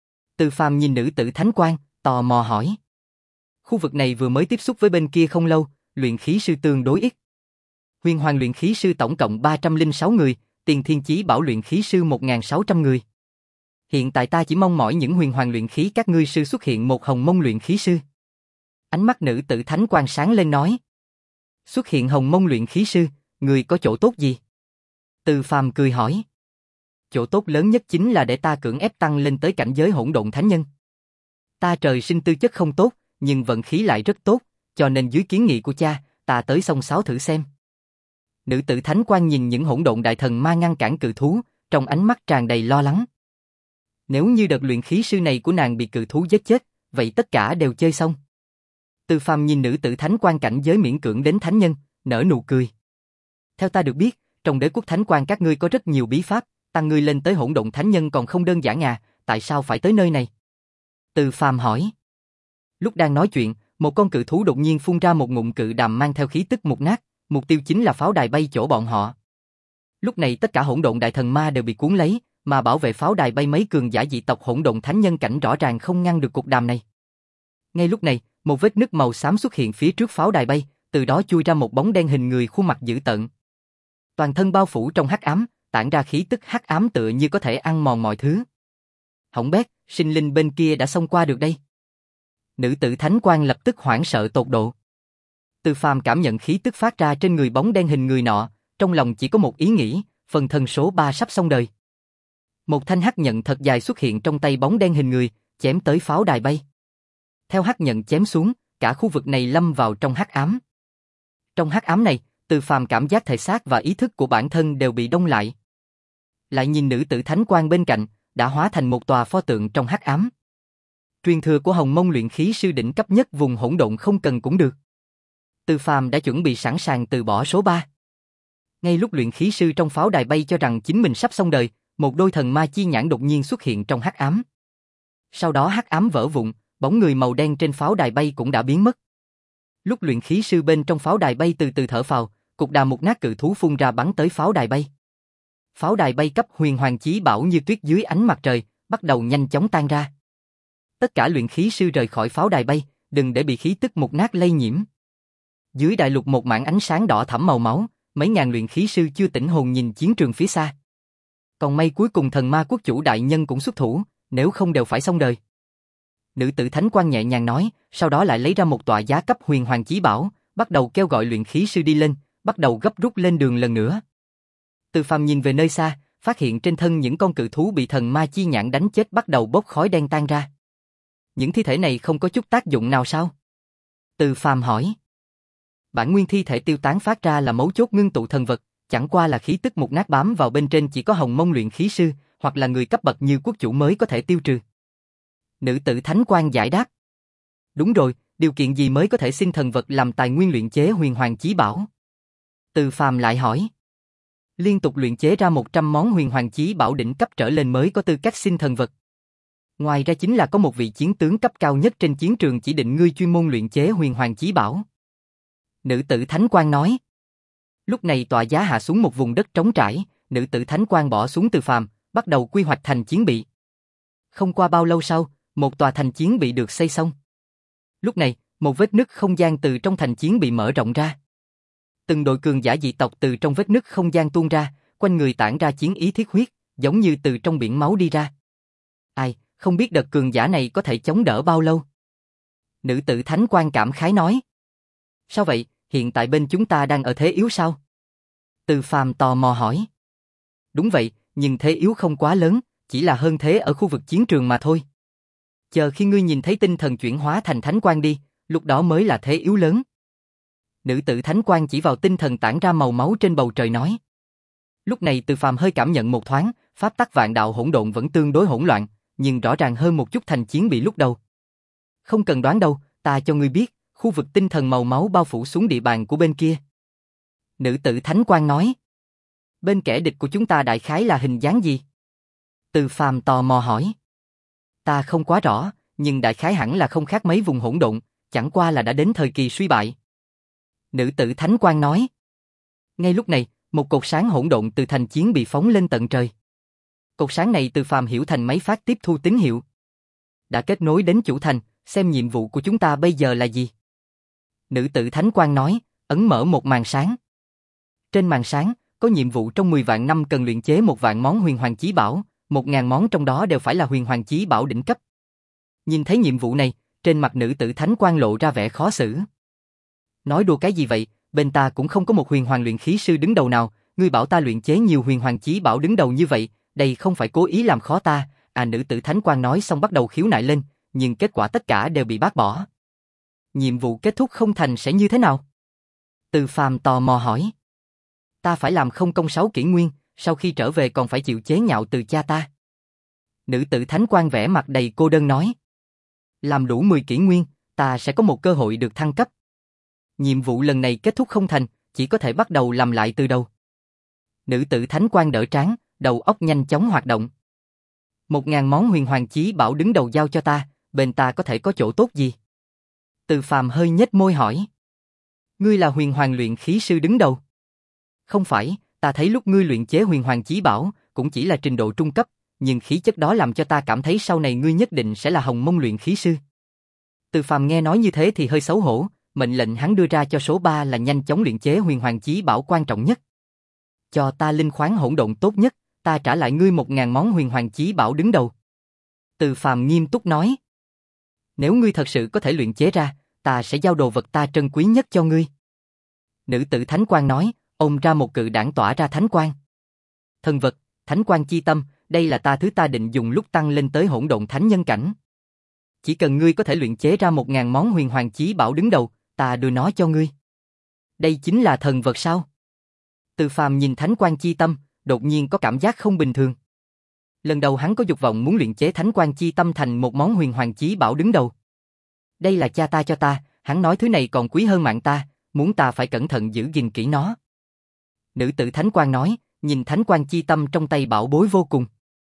A: Từ Phàm nhìn nữ tử Thánh Quang, tò mò hỏi. Khu vực này vừa mới tiếp xúc với bên kia không lâu, luyện khí sư tương đối ít. Huyền hoàng luyện khí sư tổng cộng ba trăm lẻ sáu người, tiền thiên chí bảo luyện khí sư một nghìn sáu trăm người. Hiện tại ta chỉ mong mỏi những huyền hoàng luyện khí các ngươi sư xuất hiện một hồng mông luyện khí sư. Ánh mắt nữ tử thánh quang sáng lên nói. Xuất hiện hồng mông luyện khí sư, người có chỗ tốt gì? Từ Phàm cười hỏi. Chỗ tốt lớn nhất chính là để ta cưỡng ép tăng lên tới cảnh giới hỗn độn thánh nhân. Ta trời sinh tư chất không tốt, nhưng vận khí lại rất tốt, cho nên dưới kiến nghị của cha, ta tới sông sáo thử xem. Nữ tử thánh quang nhìn những hỗn độn đại thần ma ngăn cản cự thú, trong ánh mắt tràn đầy lo lắng. Nếu như đợt luyện khí sư này của nàng bị cự thú giết chết, vậy tất cả đều chơi xong. Từ Phàm nhìn nữ tử thánh quang cảnh giới miễn cưỡng đến thánh nhân, nở nụ cười. Theo ta được biết, trong đế quốc thánh quang các ngươi có rất nhiều bí pháp, tăng ngươi lên tới hỗn độn thánh nhân còn không đơn giản à, tại sao phải tới nơi này? Từ Phàm hỏi. Lúc đang nói chuyện, một con cự thú đột nhiên phun ra một ngụm cự đàm mang theo khí tức mục nát, mục tiêu chính là pháo đài bay chỗ bọn họ. Lúc này tất cả hỗn độn đại thần ma đều bị cuốn lấy, mà bảo vệ pháo đài bay mấy cường giả dị tộc hỗn độn thánh nhân cảnh rõ ràng không ngăn được cục đàm này. Ngay lúc này, một vết nứt màu xám xuất hiện phía trước pháo đài bay, từ đó chui ra một bóng đen hình người khuôn mặt dữ tợn. Toàn thân bao phủ trong hắc ám, tản ra khí tức hắc ám tựa như có thể ăn mòn mọi thứ. Hỏng bét, sinh linh bên kia đã xông qua được đây. Nữ tử thánh quang lập tức hoảng sợ tột độ. Từ Phàm cảm nhận khí tức phát ra trên người bóng đen hình người nọ, trong lòng chỉ có một ý nghĩ, phần thân số ba sắp xong đời. Một thanh hắc nhận thật dài xuất hiện trong tay bóng đen hình người, chém tới pháo đài bay. Theo hắc nhận chém xuống, cả khu vực này lâm vào trong hắc ám. Trong hắc ám này, Từ Phàm cảm giác thể xác và ý thức của bản thân đều bị đông lại. Lại nhìn nữ tử thánh quang bên cạnh, đã hóa thành một tòa pho tượng trong hắc ám. Truyền thừa của Hồng Mông luyện khí sư đỉnh cấp nhất vùng hỗn độn không cần cũng được. Từ Phàm đã chuẩn bị sẵn sàng từ bỏ số ba. Ngay lúc luyện khí sư trong pháo đài bay cho rằng chính mình sắp xong đời, một đôi thần ma chi nhãn đột nhiên xuất hiện trong hắc ám. Sau đó hắc ám vỡ vụn, bóng người màu đen trên pháo đài bay cũng đã biến mất. Lúc luyện khí sư bên trong pháo đài bay từ từ thở phào, cục đà mục nát cự thú phun ra bắn tới pháo đài bay. Pháo đài bay cấp huyền hoàng chí bảo như tuyết dưới ánh mặt trời, bắt đầu nhanh chóng tan ra. Tất cả luyện khí sư rời khỏi pháo đài bay, đừng để bị khí tức mục nát lây nhiễm. Dưới đại lục một mảng ánh sáng đỏ thẫm màu máu, mấy ngàn luyện khí sư chưa tỉnh hồn nhìn chiến trường phía xa. Còn may cuối cùng thần ma quốc chủ đại nhân cũng xuất thủ, nếu không đều phải xong đời. Nữ tử thánh quang nhẹ nhàng nói, sau đó lại lấy ra một tọa giá cấp huyền hoàng chí bảo, bắt đầu kêu gọi luyện khí sư đi lên, bắt đầu gấp rút lên đường lần nữa. Từ Phàm nhìn về nơi xa, phát hiện trên thân những con cự thú bị thần ma chi nhãn đánh chết bắt đầu bốc khói đen tan ra. Những thi thể này không có chút tác dụng nào sao? Từ Phàm hỏi. Bản nguyên thi thể tiêu tán phát ra là mấu chốt ngưng tụ thần vật, chẳng qua là khí tức mục nát bám vào bên trên chỉ có Hồng Mông luyện khí sư, hoặc là người cấp bậc như quốc chủ mới có thể tiêu trừ. Nữ tử thánh quang giải đáp. Đúng rồi, điều kiện gì mới có thể xin thần vật làm tài nguyên luyện chế huyền hoàng chí bảo? Từ Phàm lại hỏi. Liên tục luyện chế ra một trăm món huyền hoàng chí bảo đỉnh cấp trở lên mới có tư cách xin thần vật. Ngoài ra chính là có một vị chiến tướng cấp cao nhất trên chiến trường chỉ định ngươi chuyên môn luyện chế huyền hoàng chí bảo. Nữ tử thánh quang nói. Lúc này tọa giá hạ xuống một vùng đất trống trải, nữ tử thánh quang bỏ xuống Từ Phàm, bắt đầu quy hoạch thành chiến bị. Không qua bao lâu sau, một tòa thành chiến bị được xây xong. Lúc này, một vết nứt không gian từ trong thành chiến bị mở rộng ra. Từng đội cường giả dị tộc từ trong vết nứt không gian tuôn ra, quanh người tản ra chiến ý thiết huyết, giống như từ trong biển máu đi ra. Ai, không biết đợt cường giả này có thể chống đỡ bao lâu? Nữ tử thánh quang cảm khái nói. Sao vậy, hiện tại bên chúng ta đang ở thế yếu sao? Từ Phàm tò mò hỏi. Đúng vậy, nhưng thế yếu không quá lớn, chỉ là hơn thế ở khu vực chiến trường mà thôi. Chờ khi ngươi nhìn thấy tinh thần chuyển hóa thành thánh quang đi, lúc đó mới là thế yếu lớn. Nữ tử thánh quang chỉ vào tinh thần tản ra màu máu trên bầu trời nói. Lúc này Từ Phàm hơi cảm nhận một thoáng, pháp tắc vạn đạo hỗn độn vẫn tương đối hỗn loạn, nhưng rõ ràng hơn một chút thành chiến bị lúc đầu. Không cần đoán đâu, ta cho ngươi biết, khu vực tinh thần màu máu bao phủ xuống địa bàn của bên kia. Nữ tử thánh quang nói. Bên kẻ địch của chúng ta đại khái là hình dáng gì? Từ Phàm tò mò hỏi. Ta không quá rõ, nhưng đại khái hẳn là không khác mấy vùng hỗn độn, chẳng qua là đã đến thời kỳ suy bại. Nữ tử thánh quang nói. Ngay lúc này, một cột sáng hỗn độn từ thành chiến bị phóng lên tận trời. Cột sáng này Từ Phàm hiểu thành máy phát tiếp thu tín hiệu. Đã kết nối đến chủ thành, xem nhiệm vụ của chúng ta bây giờ là gì? Nữ tử thánh quang nói, ấn mở một màn sáng. Trên màn sáng, có nhiệm vụ trong mười vạn năm cần luyện chế một vạn món huyền hoàng chí bảo, một ngàn món trong đó đều phải là huyền hoàng chí bảo đỉnh cấp. Nhìn thấy nhiệm vụ này, trên mặt nữ tử thánh quan lộ ra vẻ khó xử. Nói đùa cái gì vậy, bên ta cũng không có một huyền hoàng luyện khí sư đứng đầu nào, ngươi bảo ta luyện chế nhiều huyền hoàng chí bảo đứng đầu như vậy, đây không phải cố ý làm khó ta, à nữ tử thánh quan nói xong bắt đầu khiếu nại lên, nhưng kết quả tất cả đều bị bác bỏ. Nhiệm vụ kết thúc không thành sẽ như thế nào? Từ Phàm tò mò hỏi. Ta phải làm không công sáu kỷ nguyên, sau khi trở về còn phải chịu chế nhạo từ cha ta. Nữ tử thánh quan vẻ mặt đầy cô đơn nói. Làm đủ mười kỷ nguyên, ta sẽ có một cơ hội được thăng cấp. Nhiệm vụ lần này kết thúc không thành, chỉ có thể bắt đầu làm lại từ đầu. Nữ tử thánh quan đỡ trán, đầu óc nhanh chóng hoạt động. Một ngàn món huyền hoàng chí bảo đứng đầu giao cho ta, bên ta có thể có chỗ tốt gì? Từ Phàm hơi nhếch môi hỏi. Ngươi là huyền hoàng luyện khí sư đứng đầu? Không phải, ta thấy lúc ngươi luyện chế huyền hoàng chí bảo, cũng chỉ là trình độ trung cấp, nhưng khí chất đó làm cho ta cảm thấy sau này ngươi nhất định sẽ là hồng mông luyện khí sư. Từ Phàm nghe nói như thế thì hơi xấu hổ, mệnh lệnh hắn đưa ra cho số ba là nhanh chóng luyện chế huyền hoàng chí bảo quan trọng nhất. Cho ta linh khoáng hỗn độn tốt nhất, ta trả lại ngươi một ngàn món huyền hoàng chí bảo đứng đầu. Từ Phàm nghiêm túc nói. Nếu ngươi thật sự có thể luyện chế ra, ta sẽ giao đồ vật ta trân quý nhất cho ngươi. Nữ tử thánh quan nói, ôm ra một cự đảng tỏa ra thánh quang. Thần vật, thánh quang chi tâm, đây là ta thứ ta định dùng lúc tăng lên tới hỗn độn thánh nhân cảnh. Chỉ cần ngươi có thể luyện chế ra một ngàn món huyền hoàng chí bảo đứng đầu, ta đưa nó cho ngươi. Đây chính là thần vật sao? Từ Phàm nhìn thánh quang chi tâm, đột nhiên có cảm giác không bình thường. Lần đầu hắn có dục vọng muốn luyện chế thánh quang chi tâm thành một món huyền hoàng chí bảo đứng đầu. Đây là cha ta cho ta, hắn nói thứ này còn quý hơn mạng ta, muốn ta phải cẩn thận giữ gìn kỹ nó. Nữ tử thánh quan nói, nhìn thánh quang chi tâm trong tay bảo bối vô cùng.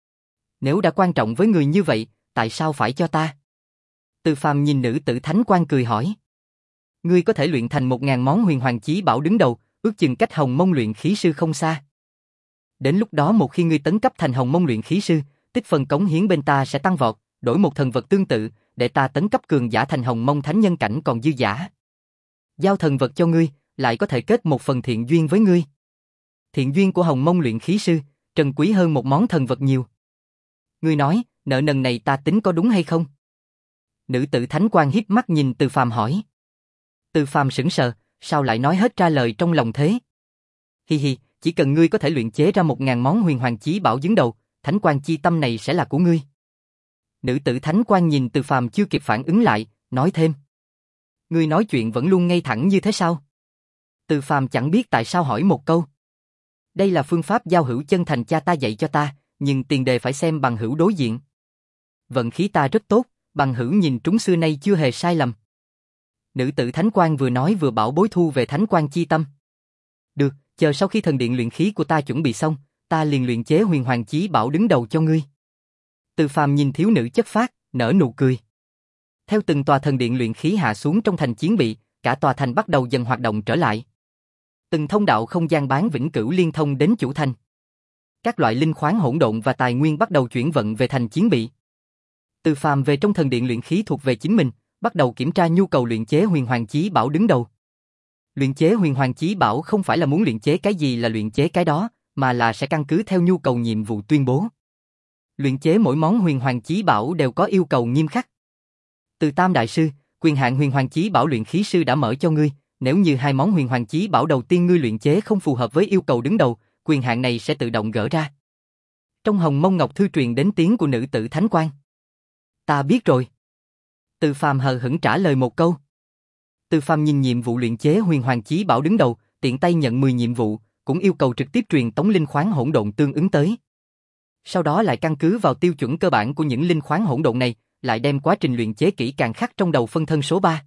A: Nếu đã quan trọng với người như vậy, tại sao phải cho ta? Từ Phàm nhìn nữ tử thánh quan cười hỏi. Ngươi có thể luyện thành một ngàn món huyền hoàng chí bảo đứng đầu, ước chừng cách hồng mông luyện khí sư không xa. Đến lúc đó một khi ngươi tấn cấp thành hồng mông luyện khí sư, tích phần cống hiến bên ta sẽ tăng vọt, đổi một thần vật tương tự, để ta tấn cấp cường giả thành hồng mông thánh nhân cảnh còn dư giả. Giao thần vật cho ngươi, lại có thể kết một phần thiện duyên với ngươi. Thiện duyên của hồng mông luyện khí sư, trân quý hơn một món thần vật nhiều. Ngươi nói, nợ nần này ta tính có đúng hay không? Nữ tử thánh quan híp mắt nhìn Từ Phàm hỏi. Từ Phàm sững sờ, sao lại nói hết ra lời trong lòng thế? Hi hi, chỉ cần ngươi có thể luyện chế ra một ngàn món huyền hoàng chí bảo đứng đầu, thánh quan chi tâm này sẽ là của ngươi. Nữ tử thánh quan nhìn Từ Phàm chưa kịp phản ứng lại, nói thêm. Ngươi nói chuyện vẫn luôn ngay thẳng như thế sao? Từ Phàm chẳng biết tại sao hỏi một câu. Đây là phương pháp giao hữu chân thành cha ta dạy cho ta, nhưng tiền đề phải xem bằng hữu đối diện. Vận khí ta rất tốt, bằng hữu nhìn trúng xưa nay chưa hề sai lầm. Nữ tử thánh quan vừa nói vừa bảo bối thu về thánh quan chi tâm. Được, chờ sau khi thần điện luyện khí của ta chuẩn bị xong, ta liền luyện chế huyền hoàng chí bảo đứng đầu cho ngươi. Từ Phàm nhìn thiếu nữ chất phác, nở nụ cười. Theo từng tòa thần điện luyện khí hạ xuống trong thành chiến bị, cả tòa thành bắt đầu dần hoạt động trở lại. Từng thông đạo không gian bán vĩnh cửu liên thông đến chủ thành. Các loại linh khoáng hỗn độn và tài nguyên bắt đầu chuyển vận về thành chiến bị. Từ Phàm về trong thần điện luyện khí thuộc về chính mình, bắt đầu kiểm tra nhu cầu luyện chế huyền hoàng chí bảo đứng đầu. Luyện chế huyền hoàng chí bảo không phải là muốn luyện chế cái gì là luyện chế cái đó, mà là sẽ căn cứ theo nhu cầu nhiệm vụ tuyên bố. Luyện chế mỗi món huyền hoàng chí bảo đều có yêu cầu nghiêm khắc. Từ Tam đại sư, quyền hạn huyền hoàng chí bảo luyện khí sư đã mở cho ngươi, nếu như hai món huyền hoàng chí bảo đầu tiên ngươi luyện chế không phù hợp với yêu cầu đứng đầu, quyền hạn này sẽ tự động gỡ ra. Trong Hồng Mông Ngọc Thư truyền đến tiếng của nữ tử thánh quan. Ta biết rồi. Từ Phàm hờ hững trả lời một câu. Từ Phàm nhìn nhiệm vụ luyện chế huyền hoàng chí bảo đứng đầu, tiện tay nhận mười nhiệm vụ, cũng yêu cầu trực tiếp truyền tống linh khoáng hỗn độn tương ứng tới. Sau đó lại căn cứ vào tiêu chuẩn cơ bản của những linh khoáng hỗn độn này, lại đem quá trình luyện chế kỹ càng khắc trong đầu phân thân số ba.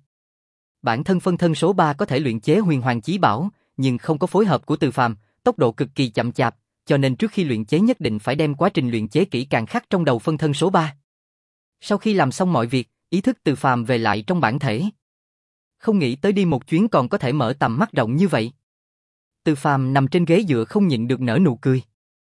A: Bản thân phân thân số ba có thể luyện chế huyền hoàng chí bảo, nhưng không có phối hợp của Từ Phàm, tốc độ cực kỳ chậm chạp, cho nên trước khi luyện chế nhất định phải đem quá trình luyện chế kỹ càng khắc trong đầu phân thân số ba. Sau khi làm xong mọi việc, ý thức Từ Phàm về lại trong bản thể. Không nghĩ tới đi một chuyến còn có thể mở tầm mắt rộng như vậy. Từ Phàm nằm trên ghế dựa không nhịn được nở nụ cười.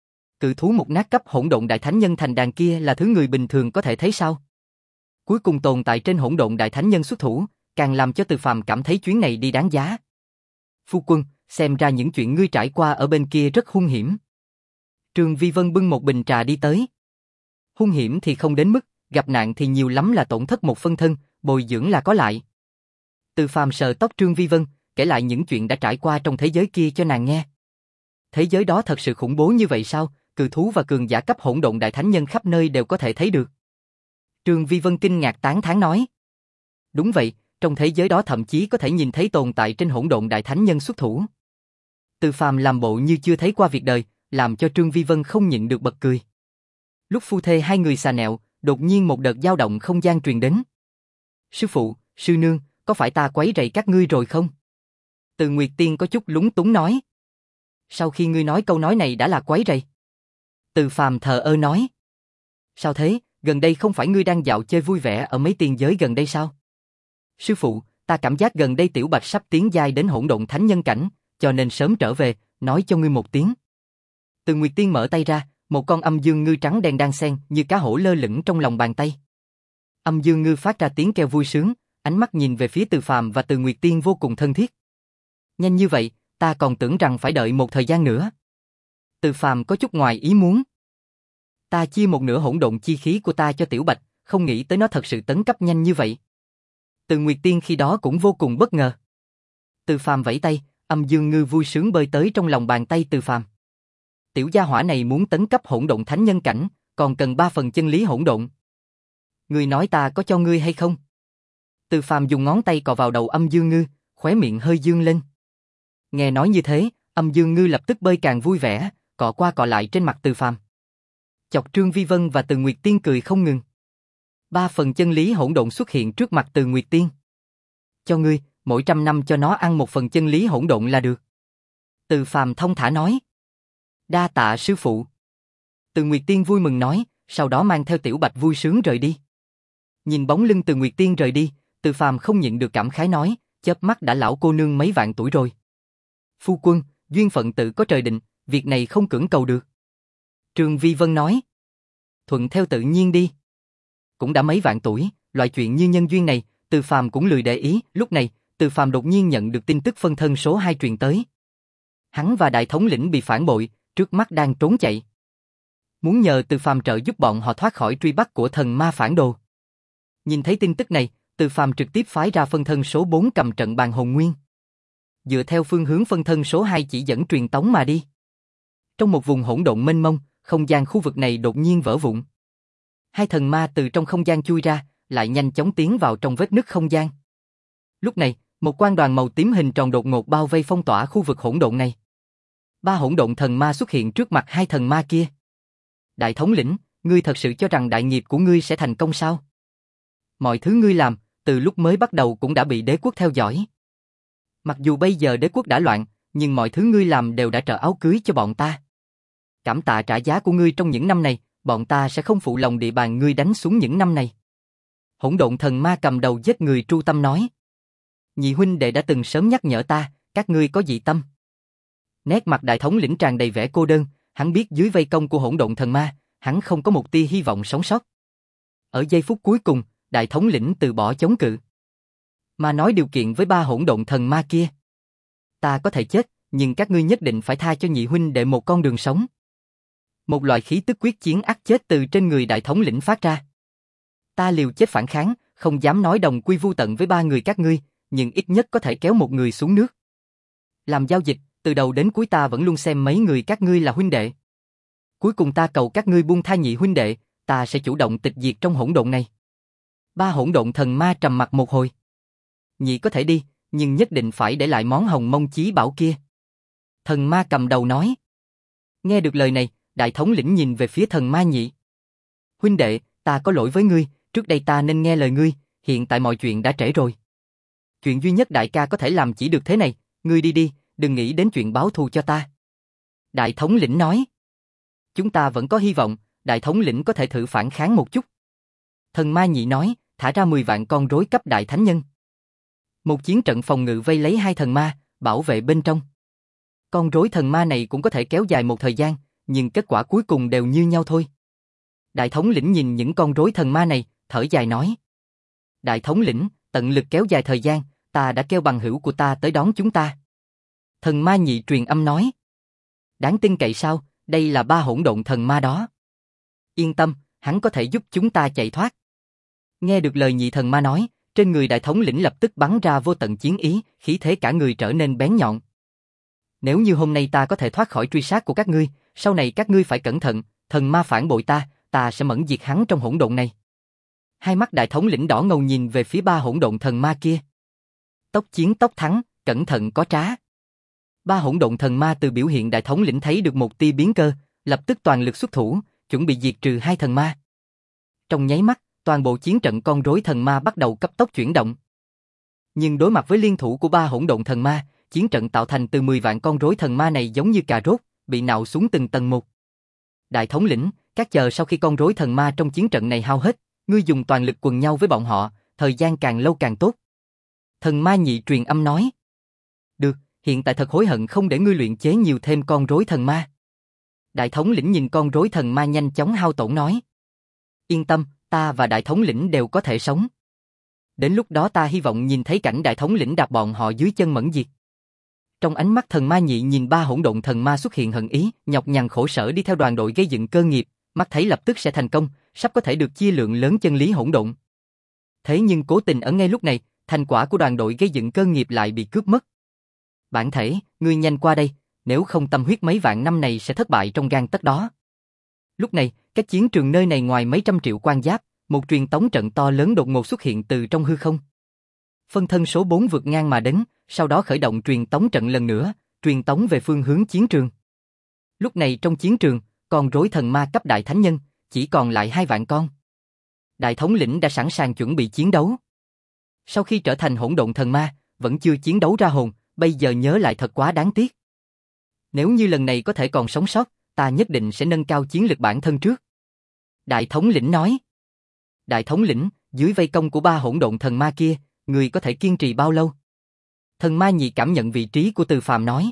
A: Cự thú một nát cấp hỗn độn đại thánh nhân thành đàn kia là thứ người bình thường có thể thấy sao? Cuối cùng tồn tại trên hỗn độn đại thánh nhân xuất thủ, càng làm cho Từ Phàm cảm thấy chuyến này đi đáng giá. Phu quân, xem ra những chuyện ngươi trải qua ở bên kia rất hung hiểm. Trương Vi Vân bưng một bình trà đi tới. Hung hiểm thì không đến mức, gặp nạn thì nhiều lắm là tổn thất một phân thân, bồi dưỡng là có lại. Từ Phàm sờ tóc Trương Vi Vân, kể lại những chuyện đã trải qua trong thế giới kia cho nàng nghe. Thế giới đó thật sự khủng bố như vậy sao? Cự thú và cường giả cấp hỗn độn đại thánh nhân khắp nơi đều có thể thấy được. Trương Vi Vân kinh ngạc tán thán nói. Đúng vậy, trong thế giới đó thậm chí có thể nhìn thấy tồn tại trên hỗn độn đại thánh nhân xuất thủ. Từ Phàm làm bộ như chưa thấy qua việc đời, làm cho Trương Vi Vân không nhịn được bật cười. Lúc phu thê hai người xà nẹo, đột nhiên một đợt dao động không gian truyền đến. Sư phụ, sư nương, có phải ta quấy rầy các ngươi rồi không? Từ Nguyệt Tiên có chút lúng túng nói. Sau khi ngươi nói câu nói này đã là quấy rầy. Từ Phàm thờ ơ nói. Sao thế, gần đây không phải ngươi đang dạo chơi vui vẻ ở mấy tiên giới gần đây sao? Sư phụ, ta cảm giác gần đây Tiểu Bạch sắp tiến giai đến hỗn độn thánh nhân cảnh, cho nên sớm trở về, nói cho ngươi một tiếng. Từ Nguyệt Tiên mở tay ra, một con âm dương ngư trắng đen đang xen như cá hổ lơ lửng trong lòng bàn tay. Âm dương ngư phát ra tiếng kêu vui sướng, ánh mắt nhìn về phía Từ Phàm và Từ Nguyệt Tiên vô cùng thân thiết. Nhanh như vậy, ta còn tưởng rằng phải đợi một thời gian nữa. Từ Phàm có chút ngoài ý muốn. Ta chia một nửa hỗn độn chi khí của ta cho Tiểu Bạch, không nghĩ tới nó thật sự tấn cấp nhanh như vậy. Từ Nguyệt Tiên khi đó cũng vô cùng bất ngờ. Từ Phàm vẫy tay, âm dương ngư vui sướng bơi tới trong lòng bàn tay Từ Phàm. Tiểu gia hỏa này muốn tấn cấp hỗn độn thánh nhân cảnh, còn cần ba phần chân lý hỗn độn. Ngươi nói ta có cho ngươi hay không? Từ Phàm dùng ngón tay cọ vào đầu âm dương ngư, khóe miệng hơi dương lên. Nghe nói như thế, âm dương ngư lập tức bơi càng vui vẻ, cọ qua cọ lại trên mặt Từ Phàm. Chọc Trương Vi Vân và Từ Nguyệt Tiên cười không ngừng. Ba phần chân lý hỗn độn xuất hiện trước mặt Từ Nguyệt Tiên. Cho ngươi, mỗi trăm năm cho nó ăn một phần chân lý hỗn độn là được. Từ Phàm thông thả nói. Đa tạ sư phụ. Từ Nguyệt Tiên vui mừng nói, sau đó mang theo Tiểu Bạch vui sướng rời đi. Nhìn bóng lưng Từ Nguyệt Tiên rời đi, Từ Phàm không nhịn được cảm khái nói, chớp mắt đã lão cô nương mấy vạn tuổi rồi. Phu quân, duyên phận tự có trời định, việc này không cưỡng cầu được. Trương Vi Vân nói. Thuận theo tự nhiên đi. Cũng đã mấy vạn tuổi, loại chuyện như nhân duyên này, Từ Phàm cũng lười để ý. Lúc này, Từ Phàm đột nhiên nhận được tin tức phân thân số hai truyền tới. Hắn và đại thống lĩnh bị phản bội, trước mắt đang trốn chạy. Muốn nhờ Từ Phàm trợ giúp bọn họ thoát khỏi truy bắt của thần ma phản đồ. Nhìn thấy tin tức này, Từ Phàm trực tiếp phái ra phân thân số bốn cầm trận bàn hồn nguyên. Dựa theo phương hướng phân thân số hai chỉ dẫn truyền tống mà đi. Trong một vùng hỗn độn mênh mông, không gian khu vực này đột nhiên vỡ vụn. Hai thần ma từ trong không gian chui ra, lại nhanh chóng tiến vào trong vết nứt không gian. Lúc này, một quang đoàn màu tím hình tròn đột ngột bao vây phong tỏa khu vực hỗn độn này. Ba hỗn độn thần ma xuất hiện trước mặt hai thần ma kia. Đại thống lĩnh, ngươi thật sự cho rằng đại nghiệp của ngươi sẽ thành công sao? Mọi thứ ngươi làm, từ lúc mới bắt đầu cũng đã bị đế quốc theo dõi. Mặc dù bây giờ đế quốc đã loạn, nhưng mọi thứ ngươi làm đều đã trợ áo cưới cho bọn ta. Cảm tạ trả giá của ngươi trong những năm này, bọn ta sẽ không phụ lòng địa bàn ngươi đánh xuống những năm này. Hỗn độn thần ma cầm đầu giết người tru tâm nói. Nhị huynh đệ đã từng sớm nhắc nhở ta, các ngươi có dị tâm. Nét mặt đại thống lĩnh tràn đầy vẻ cô đơn, hắn biết dưới vây công của hỗn độn thần ma, hắn không có một tia hy vọng sống sót. Ở giây phút cuối cùng, đại thống lĩnh từ bỏ chống cự. Mà nói điều kiện với ba hỗn độn thần ma kia. Ta có thể chết, nhưng các ngươi nhất định phải tha cho nhị huynh đệ một con đường sống. Một loại khí tức quyết chiến ắt chết từ trên người đại thống lĩnh phát ra. Ta liều chết phản kháng, không dám nói đồng quy vu tận với ba người các ngươi, nhưng ít nhất có thể kéo một người xuống nước. Làm giao dịch, từ đầu đến cuối ta vẫn luôn xem mấy người các ngươi là huynh đệ. Cuối cùng ta cầu các ngươi buông tha nhị huynh đệ, ta sẽ chủ động tịch diệt trong hỗn độn này. Ba hỗn độn thần ma trầm mặt một hồi. Nhị có thể đi, nhưng nhất định phải để lại món hồng mông chí bảo kia. Thần ma cầm đầu nói. Nghe được lời này, đại thống lĩnh nhìn về phía thần ma nhị. Huynh đệ, ta có lỗi với ngươi, trước đây ta nên nghe lời ngươi, hiện tại mọi chuyện đã trễ rồi. Chuyện duy nhất đại ca có thể làm chỉ được thế này, ngươi đi đi, đừng nghĩ đến chuyện báo thù cho ta. Đại thống lĩnh nói. Chúng ta vẫn có hy vọng, đại thống lĩnh có thể thử phản kháng một chút. Thần ma nhị nói, thả ra mười vạn con rối cấp đại thánh nhân. Một chiến trận phòng ngự vây lấy hai thần ma, bảo vệ bên trong. Con rối thần ma này cũng có thể kéo dài một thời gian, nhưng kết quả cuối cùng đều như nhau thôi. Đại thống lĩnh nhìn những con rối thần ma này, thở dài nói. Đại thống lĩnh, tận lực kéo dài thời gian, ta đã kêu bằng hữu của ta tới đón chúng ta. Thần ma nhị truyền âm nói. Đáng tin cậy sao, đây là ba hỗn độn thần ma đó. Yên tâm, hắn có thể giúp chúng ta chạy thoát. Nghe được lời nhị thần ma nói, trên người đại thống lĩnh lập tức bắn ra vô tận chiến ý, khí thế cả người trở nên bén nhọn. Nếu như hôm nay ta có thể thoát khỏi truy sát của các ngươi, sau này các ngươi phải cẩn thận, thần ma phản bội ta, ta sẽ mẫn diệt hắn trong hỗn độn này. Hai mắt đại thống lĩnh đỏ ngầu nhìn về phía ba hỗn độn thần ma kia. Tốc chiến tốc thắng, cẩn thận có trá. Ba hỗn độn thần ma từ biểu hiện đại thống lĩnh thấy được một tia biến cơ, lập tức toàn lực xuất thủ, chuẩn bị diệt trừ hai thần ma. Trong nháy mắt, toàn bộ chiến trận con rối thần ma bắt đầu cấp tốc chuyển động. Nhưng đối mặt với liên thủ của ba hỗn độn thần ma, chiến trận tạo thành từ mười vạn con rối thần ma này giống như cà rốt, bị nạo xuống từng tầng một. Đại thống lĩnh, các chờ sau khi con rối thần ma trong chiến trận này hao hết, ngươi dùng toàn lực quần nhau với bọn họ, thời gian càng lâu càng tốt. Thần ma nhị truyền âm nói. Được, hiện tại thật hối hận không để ngươi luyện chế nhiều thêm con rối thần ma. Đại thống lĩnh nhìn con rối thần ma nhanh chóng hao tổn nói. Yên tâm, ta và đại thống lĩnh đều có thể sống. Đến lúc đó ta hy vọng nhìn thấy cảnh đại thống lĩnh đạp bọn họ dưới chân mẫn diệt. Trong ánh mắt thần ma nhị nhìn ba hỗn độn thần ma xuất hiện hận ý, nhọc nhằn khổ sở đi theo đoàn đội gây dựng cơ nghiệp, mắt thấy lập tức sẽ thành công, sắp có thể được chia lượng lớn chân lý hỗn độn. Thế nhưng cố tình ở ngay lúc này, thành quả của đoàn đội gây dựng cơ nghiệp lại bị cướp mất. Bản thể, ngươi nhanh qua đây, nếu không tâm huyết mấy vạn năm này sẽ thất bại trong gang tấc đó. Lúc này, cách chiến trường nơi này ngoài mấy trăm triệu quan giáp, một truyền tống trận to lớn đột ngột xuất hiện từ trong hư không. Phân thân số bốn vượt ngang mà đến, sau đó khởi động truyền tống trận lần nữa, truyền tống về phương hướng chiến trường. Lúc này trong chiến trường, con rối thần ma cấp đại thánh nhân, chỉ còn lại hai vạn con. Đại thống lĩnh đã sẵn sàng chuẩn bị chiến đấu. Sau khi trở thành hỗn độn thần ma, vẫn chưa chiến đấu ra hồn, bây giờ nhớ lại thật quá đáng tiếc. Nếu như lần này có thể còn sống sót, ta nhất định sẽ nâng cao chiến lực bản thân trước. Đại thống lĩnh nói. Đại thống lĩnh, dưới vây công của ba hỗn độn thần ma kia, người có thể kiên trì bao lâu? Thần ma nhị cảm nhận vị trí của Từ Phàm nói.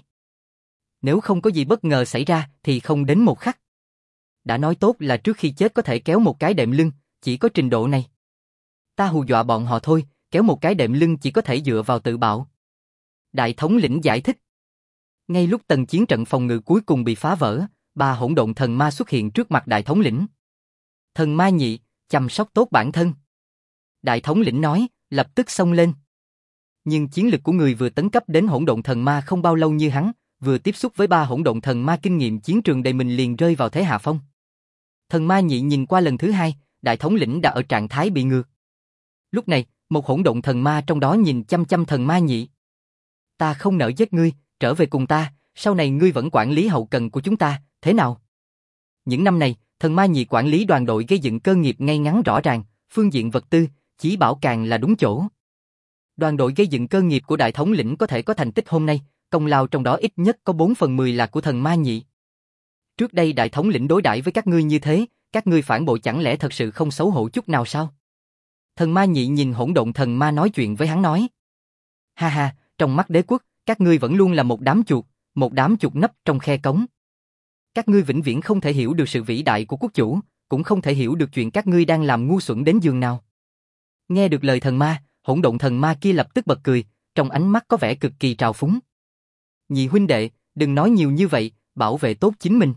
A: Nếu không có gì bất ngờ xảy ra thì không đến một khắc. Đã nói tốt là trước khi chết có thể kéo một cái đệm lưng, chỉ có trình độ này. Ta hù dọa bọn họ thôi, kéo một cái đệm lưng chỉ có thể dựa vào tự bảo. Đại thống lĩnh giải thích. Ngay lúc tầng chiến trận phòng ngự cuối cùng bị phá vỡ, ba hỗn độn thần ma xuất hiện trước mặt đại thống lĩnh. Thần ma nhị, chăm sóc tốt bản thân. Đại thống lĩnh nói, lập tức xông lên. Nhưng chiến lực của người vừa tấn cấp đến hỗn độn thần ma không bao lâu như hắn, vừa tiếp xúc với ba hỗn độn thần ma kinh nghiệm chiến trường đầy mình liền rơi vào thế hạ phong. Thần ma nhị nhìn qua lần thứ hai, đại thống lĩnh đã ở trạng thái bị ngược. Lúc này, một hỗn độn thần ma trong đó nhìn chăm chăm thần ma nhị. Ta không nỡ giết ngươi, trở về cùng ta, sau này ngươi vẫn quản lý hậu cần của chúng ta, thế nào? Những năm này, thần ma nhị quản lý đoàn đội gây dựng cơ nghiệp ngay ngắn rõ ràng, phương diện vật tư, chí bảo càng là đúng chỗ. Đoàn đội gây dựng cơ nghiệp của đại thống lĩnh có thể có thành tích hôm nay, công lao trong đó ít nhất có bốn phần mười là của thần ma nhị. Trước đây đại thống lĩnh đối đãi với các ngươi như thế, các ngươi phản bội chẳng lẽ thật sự không xấu hổ chút nào sao? Thần ma nhị nhìn hỗn độn thần ma nói chuyện với hắn nói. Ha ha, trong mắt đế quốc, các ngươi vẫn luôn là một đám chuột, một đám chuột nấp trong khe cống. Các ngươi vĩnh viễn không thể hiểu được sự vĩ đại của quốc chủ, cũng không thể hiểu được chuyện các ngươi đang làm ngu xuẩn đến giường nào. Nghe được lời thần ma, hỗn độn thần ma kia lập tức bật cười, trong ánh mắt có vẻ cực kỳ trào phúng. Nhị huynh đệ, đừng nói nhiều như vậy, bảo vệ tốt chính mình.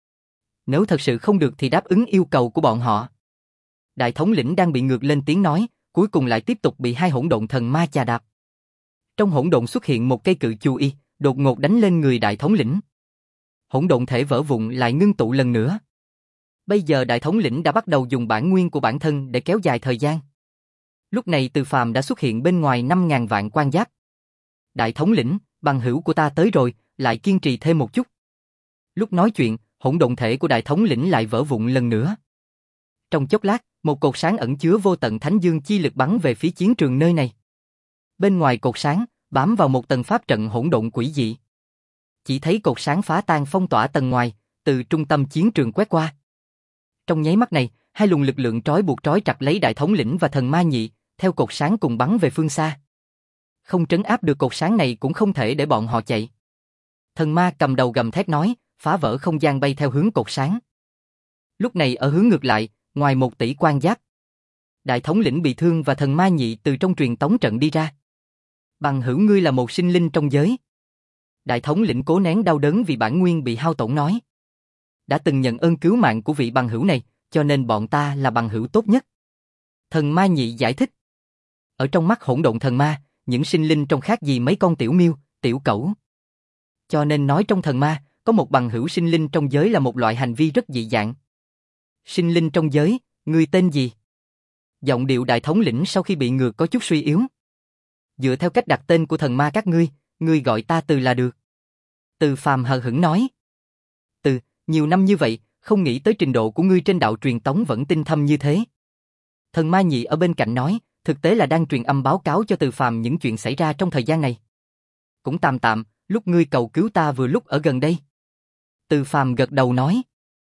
A: Nếu thật sự không được thì đáp ứng yêu cầu của bọn họ. Đại thống lĩnh đang bị ngược lên tiếng nói, cuối cùng lại tiếp tục bị hai hỗn độn thần ma chà đạp. Trong hỗn độn xuất hiện một cây cự chu y, đột ngột đánh lên người đại thống lĩnh. Hỗn độn thể vỡ vụn lại ngưng tụ lần nữa. Bây giờ đại thống lĩnh đã bắt đầu dùng bản nguyên của bản thân để kéo dài thời gian. Lúc này Từ Phàm đã xuất hiện bên ngoài năm ngàn vạn quan giáp. Đại thống lĩnh, bằng hữu của ta tới rồi, lại kiên trì thêm một chút. Lúc nói chuyện, hỗn độn thể của đại thống lĩnh lại vỡ vụn lần nữa. Trong chốc lát, một cột sáng ẩn chứa vô tận thánh dương chi lực bắn về phía chiến trường nơi này. Bên ngoài cột sáng, bám vào một tầng pháp trận hỗn độn quỷ dị. Chỉ thấy cột sáng phá tan phong tỏa tầng ngoài, từ trung tâm chiến trường quét qua. Trong nháy mắt này, hai luồng lực lượng trói buộc trói chặt lấy đại thống lĩnh và thần ma nhị, theo cột sáng cùng bắn về phương xa. Không trấn áp được cột sáng này cũng không thể để bọn họ chạy. Thần ma cầm đầu gầm thét nói, phá vỡ không gian bay theo hướng cột sáng. Lúc này ở hướng ngược lại, ngoài một tỷ quan giáp, đại thống lĩnh bị thương và thần ma nhị từ trong truyền tống trận đi ra. Bằng hữu ngươi là một sinh linh trong giới. Đại thống lĩnh cố nén đau đớn vì bản nguyên bị hao tổn nói. Đã từng nhận ơn cứu mạng của vị bằng hữu này, cho nên bọn ta là bằng hữu tốt nhất. Thần ma nhị giải thích. Ở trong mắt hỗn độn thần ma, những sinh linh trông khác gì mấy con tiểu miêu, tiểu cẩu. Cho nên nói trong thần ma, có một bằng hữu sinh linh trong giới là một loại hành vi rất dị dạng. Sinh linh trong giới, ngươi tên gì? Giọng điệu đại thống lĩnh sau khi bị ngược có chút suy yếu. Dựa theo cách đặt tên của thần ma các ngươi, ngươi gọi ta Từ là được. Từ Phàm hờ hững nói. Từ, nhiều năm như vậy, không nghĩ tới trình độ của ngươi trên đạo truyền tống vẫn tinh thâm như thế. Thần ma nhị ở bên cạnh nói, thực tế là đang truyền âm báo cáo cho Từ Phàm những chuyện xảy ra trong thời gian này. Cũng tạm tạm, lúc ngươi cầu cứu ta vừa lúc ở gần đây. Từ Phàm gật đầu nói.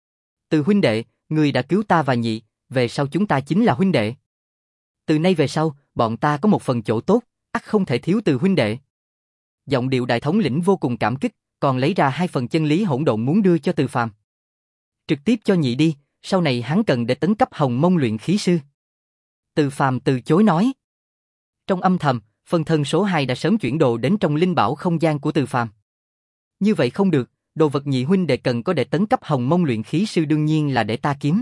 A: Từ huynh đệ, ngươi đã cứu ta và nhị, về sau chúng ta chính là huynh đệ. Từ nay về sau, bọn ta có một phần chỗ tốt, ắt không thể thiếu Từ huynh đệ. Giọng điệu đại thống lĩnh vô cùng cảm kích, còn lấy ra hai phần chân lý hỗn độn muốn đưa cho Từ Phàm. Trực tiếp cho nhị đi, sau này hắn cần để tấn cấp Hồng Mông luyện khí sư. Từ Phàm từ chối nói. Trong âm thầm, phân thân số hai đã sớm chuyển đồ đến trong linh bảo không gian của Từ Phàm. Như vậy không được, đồ vật nhị huynh đệ cần có để tấn cấp Hồng Mông luyện khí sư đương nhiên là để ta kiếm.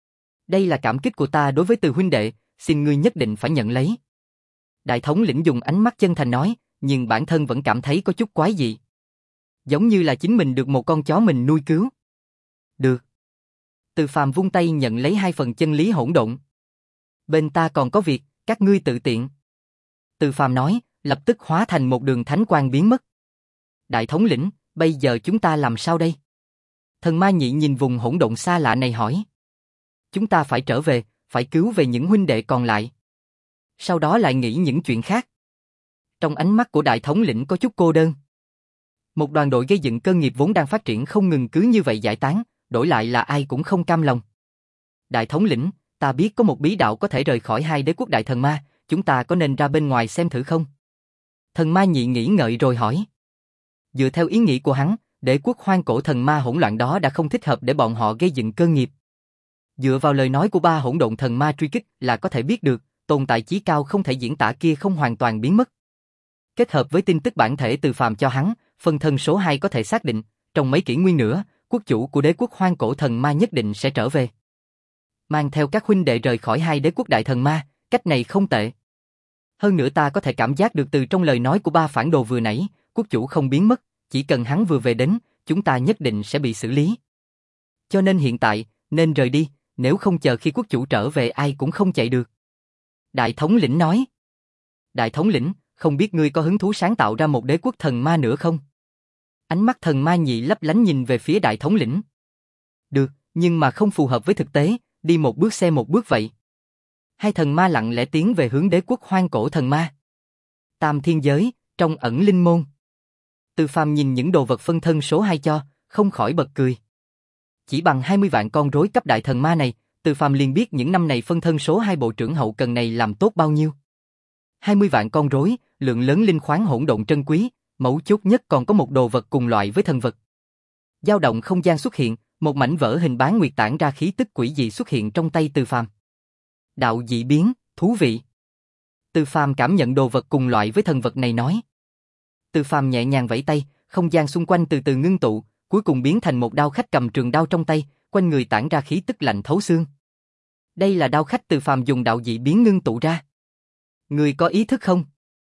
A: Đây là cảm kích của ta đối với Từ huynh đệ, xin ngươi nhất định phải nhận lấy. Đại thống lĩnh dùng ánh mắt chân thành nói, nhưng bản thân vẫn cảm thấy có chút quái dị. Giống như là chính mình được một con chó mình nuôi cứu. Được. Từ Phàm vung tay nhận lấy hai phần chân lý hỗn độn. Bên ta còn có việc, các ngươi tự tiện. Từ Phàm nói, lập tức hóa thành một đường thánh quang biến mất. Đại thống lĩnh, bây giờ chúng ta làm sao đây? Thần ma nhị nhìn vùng hỗn độn xa lạ này hỏi. Chúng ta phải trở về, phải cứu về những huynh đệ còn lại. Sau đó lại nghĩ những chuyện khác. Trong ánh mắt của đại thống lĩnh có chút cô đơn. Một đoàn đội gây dựng cơ nghiệp vốn đang phát triển không ngừng cứ như vậy giải tán, đổi lại là ai cũng không cam lòng. Đại thống lĩnh, ta biết có một bí đạo có thể rời khỏi hai đế quốc đại thần ma, chúng ta có nên ra bên ngoài xem thử không? Thần ma nhị nghĩ ngợi rồi hỏi. Dựa theo ý nghĩ của hắn, đế quốc hoang cổ thần ma hỗn loạn đó đã không thích hợp để bọn họ gây dựng cơ nghiệp. Dựa vào lời nói của ba hỗn độn thần ma truy kích là có thể biết được, tồn tại chí cao không thể diễn tả kia không hoàn toàn biến mất. Kết hợp với tin tức bản thể Từ Phàm cho hắn, phân thân số hai có thể xác định, trong mấy kỷ nguyên nữa, quốc chủ của đế quốc hoang cổ thần ma nhất định sẽ trở về. Mang theo các huynh đệ rời khỏi hai đế quốc đại thần ma, cách này không tệ. Hơn nữa ta có thể cảm giác được từ trong lời nói của ba phản đồ vừa nãy, quốc chủ không biến mất, chỉ cần hắn vừa về đến, chúng ta nhất định sẽ bị xử lý. Cho nên hiện tại, nên rời đi, nếu không chờ khi quốc chủ trở về ai cũng không chạy được. Đại thống lĩnh nói. Đại thống lĩnh, không biết ngươi có hứng thú sáng tạo ra một đế quốc thần ma nữa không? Ánh mắt thần ma nhị lấp lánh nhìn về phía đại thống lĩnh. Được, nhưng mà không phù hợp với thực tế, đi một bước xe một bước vậy. Hai thần ma lặng lẽ tiến về hướng đế quốc hoang cổ thần ma. Tam thiên giới, trong ẩn linh môn. Từ Phàm nhìn những đồ vật phân thân số hai cho, không khỏi bật cười. Chỉ bằng hai mươi vạn con rối cấp đại thần ma này, Từ Phàm liền biết những năm này phân thân số hai bộ trưởng hậu cần này làm tốt bao nhiêu. hai mươi vạn con rối, lượng lớn linh khoáng hỗn độn trân quý, mấu chốt nhất còn có một đồ vật cùng loại với thần vật. Dao động không gian xuất hiện, một mảnh vỡ hình bán nguyệt tản ra khí tức quỷ dị xuất hiện trong tay Từ Phàm. Đạo dị biến, thú vị. Từ Phàm cảm nhận đồ vật cùng loại với thần vật này nói. Từ Phàm nhẹ nhàng vẫy tay, không gian xung quanh từ từ ngưng tụ, cuối cùng biến thành một đao khách cầm trường đao trong tay, quanh người tản ra khí tức lạnh thấu xương. Đây là đao khách Từ Phàm dùng đạo dị biến ngưng tụ ra. Người có ý thức không?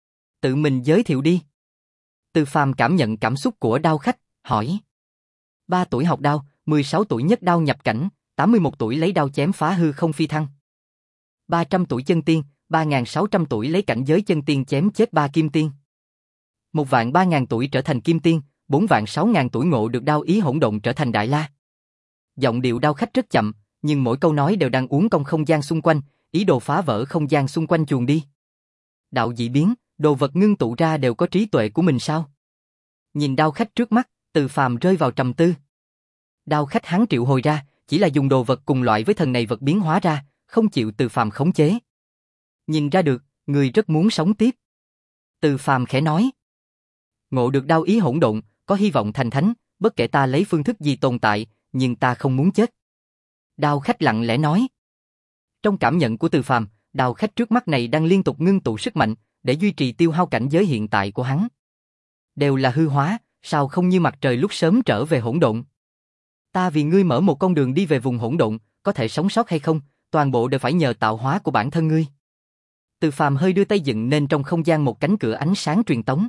A: Tự mình giới thiệu đi. Từ Phàm cảm nhận cảm xúc của đao khách, hỏi. ba tuổi học đao, mười sáu tuổi nhất đao nhập cảnh, tám mươi mốt tuổi lấy đao chém phá hư không phi thăng. ba trăm tuổi chân tiên, ba nghìn sáu trăm tuổi lấy cảnh giới chân tiên chém chết ba kim tiên. một vạn ba nghìn tuổi trở thành kim tiên, bốn vạn sáu nghìn tuổi ngộ được đao ý hỗn độn trở thành đại la. Giọng điệu đao khách rất chậm, nhưng mỗi câu nói đều đang uốn cong không gian xung quanh, ý đồ phá vỡ không gian xung quanh chuồn đi. Đạo dị biến, đồ vật ngưng tụ ra đều có trí tuệ của mình sao? Nhìn đao khách trước mắt, Từ Phàm rơi vào trầm tư. Đao khách hắn triệu hồi ra, chỉ là dùng đồ vật cùng loại với thần này vật biến hóa ra, không chịu Từ Phàm khống chế. Nhìn ra được, người rất muốn sống tiếp. Từ Phàm khẽ nói. Ngộ được đao ý hỗn độn, có hy vọng thành thánh, bất kể ta lấy phương thức gì tồn tại, nhưng ta không muốn chết. Đao khách lặng lẽ nói. Trong cảm nhận của Từ Phàm, đao khách trước mắt này đang liên tục ngưng tụ sức mạnh, để duy trì tiêu hao cảnh giới hiện tại của hắn. Đều là hư hóa, sao không như mặt trời lúc sớm trở về hỗn độn. Ta vì ngươi mở một con đường đi về vùng hỗn độn, có thể sống sót hay không, toàn bộ đều phải nhờ tạo hóa của bản thân ngươi. Từ Phàm hơi đưa tay dựng nên trong không gian một cánh cửa ánh sáng truyền tống.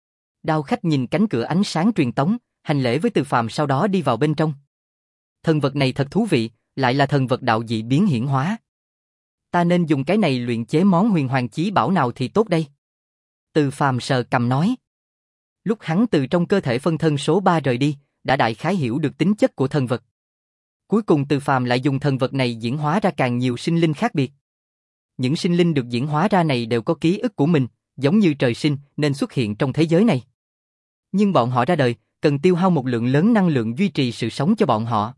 A: Đao khách nhìn cánh cửa ánh sáng truyền tống, hành lễ với Từ Phàm sau đó đi vào bên trong. Thần vật này thật thú vị, lại là thần vật đạo dị biến hiển hóa. Ta nên dùng cái này luyện chế món huyền hoàng chí bảo nào thì tốt đây? Từ Phàm sờ cằm nói. Lúc hắn từ trong cơ thể phân thân số ba rời đi, đã đại khái hiểu được tính chất của thần vật. Cuối cùng Từ Phàm lại dùng thần vật này diễn hóa ra càng nhiều sinh linh khác biệt. Những sinh linh được diễn hóa ra này đều có ký ức của mình, giống như trời sinh nên xuất hiện trong thế giới này. Nhưng bọn họ ra đời, cần tiêu hao một lượng lớn năng lượng duy trì sự sống cho bọn họ.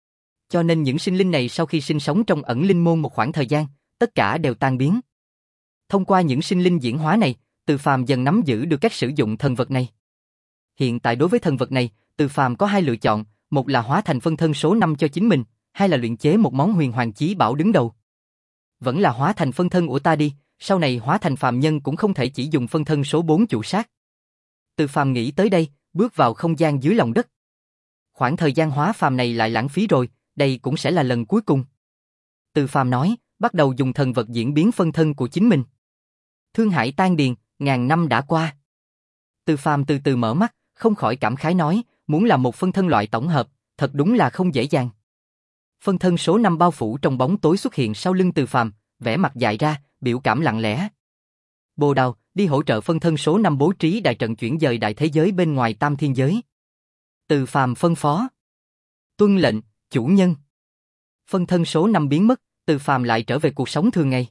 A: Cho nên những sinh linh này sau khi sinh sống trong ẩn linh môn một khoảng thời gian, tất cả đều tan biến. Thông qua những sinh linh diễn hóa này, Từ Phàm dần nắm giữ được cách sử dụng thần vật này. Hiện tại đối với thần vật này, Từ Phàm có hai lựa chọn, một là hóa thành phân thân số năm cho chính mình, hai là luyện chế một món huyền hoàng chí bảo đứng đầu. Vẫn là hóa thành phân thân của ta đi, sau này hóa thành phàm nhân cũng không thể chỉ dùng phân thân số bốn chủ sát. Từ Phàm nghĩ tới đây, bước vào không gian dưới lòng đất. Khoảng thời gian hóa phàm này lại lãng phí rồi, đây cũng sẽ là lần cuối cùng. Từ Phàm nói, bắt đầu dùng thần vật diễn biến phân thân của chính mình. Thương Hải tan điền, ngàn năm đã qua. Từ Phàm từ từ mở mắt, không khỏi cảm khái nói, muốn làm một phân thân loại tổng hợp, thật đúng là không dễ dàng. Phân thân số năm bao phủ trong bóng tối xuất hiện sau lưng Từ Phàm, vẻ mặt dại ra, biểu cảm lặng lẽ. Bồ Đào, đi hỗ trợ phân thân số năm bố trí đại trận chuyển dời đại thế giới bên ngoài tam thiên giới. Từ Phàm phân phó. Tuân lệnh, chủ nhân. Phân thân số năm biến mất, Từ Phàm lại trở về cuộc sống thường ngày.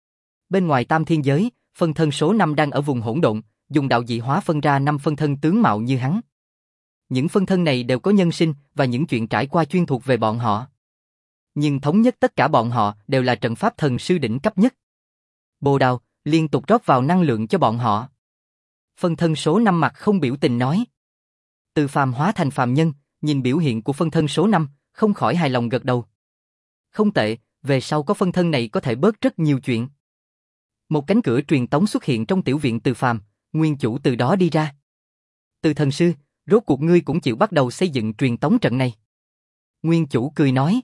A: Bên ngoài tam thiên giới, phân thân số năm đang ở vùng hỗn độn, dùng đạo dị hóa phân ra năm phân thân tướng mạo như hắn. Những phân thân này đều có nhân sinh và những chuyện trải qua chuyên thuộc về bọn họ. Nhưng thống nhất tất cả bọn họ đều là trận pháp thần sư đỉnh cấp nhất. Bồ Đào liên tục rót vào năng lượng cho bọn họ. Phân thân số năm mặt không biểu tình nói. Từ phàm hóa thành phàm nhân, nhìn biểu hiện của phân thân số năm, không khỏi hài lòng gật đầu. Không tệ, về sau có phân thân này có thể bớt rất nhiều chuyện. Một cánh cửa truyền tống xuất hiện trong tiểu viện Từ Phàm, nguyên chủ từ đó đi ra. Từ thần sư, rốt cuộc ngươi cũng chịu bắt đầu xây dựng truyền tống trận này. Nguyên chủ cười nói.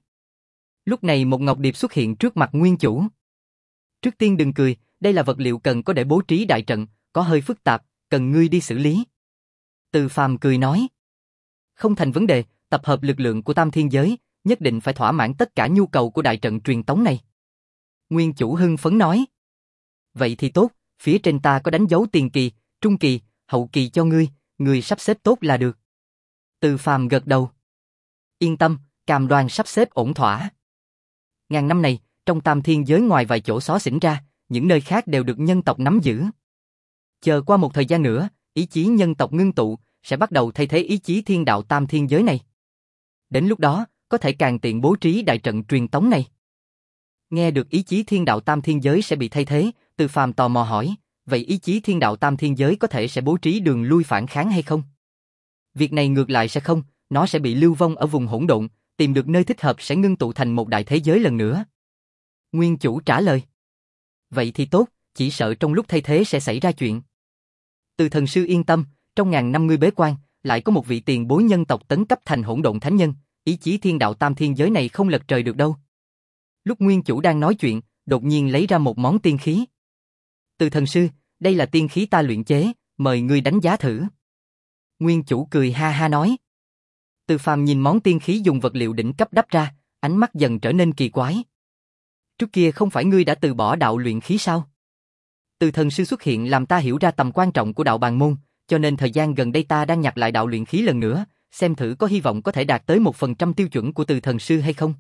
A: Lúc này một ngọc điệp xuất hiện trước mặt nguyên chủ. Trước tiên đừng cười, đây là vật liệu cần có để bố trí đại trận, có hơi phức tạp, cần ngươi đi xử lý. Từ Phàm cười nói. Không thành vấn đề, tập hợp lực lượng của tam thiên giới, nhất định phải thỏa mãn tất cả nhu cầu của đại trận truyền tống này. Nguyên chủ hưng phấn nói. Vậy thì tốt, phía trên ta có đánh dấu tiền kỳ, trung kỳ, hậu kỳ cho ngươi, ngươi sắp xếp tốt là được. Từ Phàm gật đầu. Yên tâm, cam đoan sắp xếp ổn thỏa. Ngàn năm này, trong tam thiên giới ngoài vài chỗ xó xỉnh ra, những nơi khác đều được nhân tộc nắm giữ. Chờ qua một thời gian nữa, ý chí nhân tộc ngưng tụ, sẽ bắt đầu thay thế ý chí thiên đạo tam thiên giới này. Đến lúc đó, có thể càng tiện bố trí đại trận truyền tống này. Nghe được ý chí thiên đạo tam thiên giới sẽ bị thay thế, Từ Phàm tò mò hỏi, vậy ý chí thiên đạo tam thiên giới có thể sẽ bố trí đường lui phản kháng hay không? Việc này ngược lại sẽ không, nó sẽ bị lưu vong ở vùng hỗn độn, tìm được nơi thích hợp sẽ ngưng tụ thành một đại thế giới lần nữa. Nguyên chủ trả lời. Vậy thì tốt, chỉ sợ trong lúc thay thế sẽ xảy ra chuyện. Từ thần sư yên tâm, trong ngàn năm ngươi bế quan, lại có một vị tiền bối nhân tộc tấn cấp thành hỗn độn thánh nhân, ý chí thiên đạo tam thiên giới này không lật trời được đâu. Lúc nguyên chủ đang nói chuyện, đột nhiên lấy ra một món tiên khí. Từ thần sư, đây là tiên khí ta luyện chế, mời ngươi đánh giá thử. Nguyên chủ cười ha ha nói. Từ Phàm nhìn món tiên khí dùng vật liệu đỉnh cấp đắp ra, ánh mắt dần trở nên kỳ quái. Trước kia không phải ngươi đã từ bỏ đạo luyện khí sao? Từ thần sư xuất hiện làm ta hiểu ra tầm quan trọng của đạo bàn môn, cho nên thời gian gần đây ta đang nhặt lại đạo luyện khí lần nữa, xem thử có hy vọng có thể đạt tới một phần trăm tiêu chuẩn của từ thần sư hay không.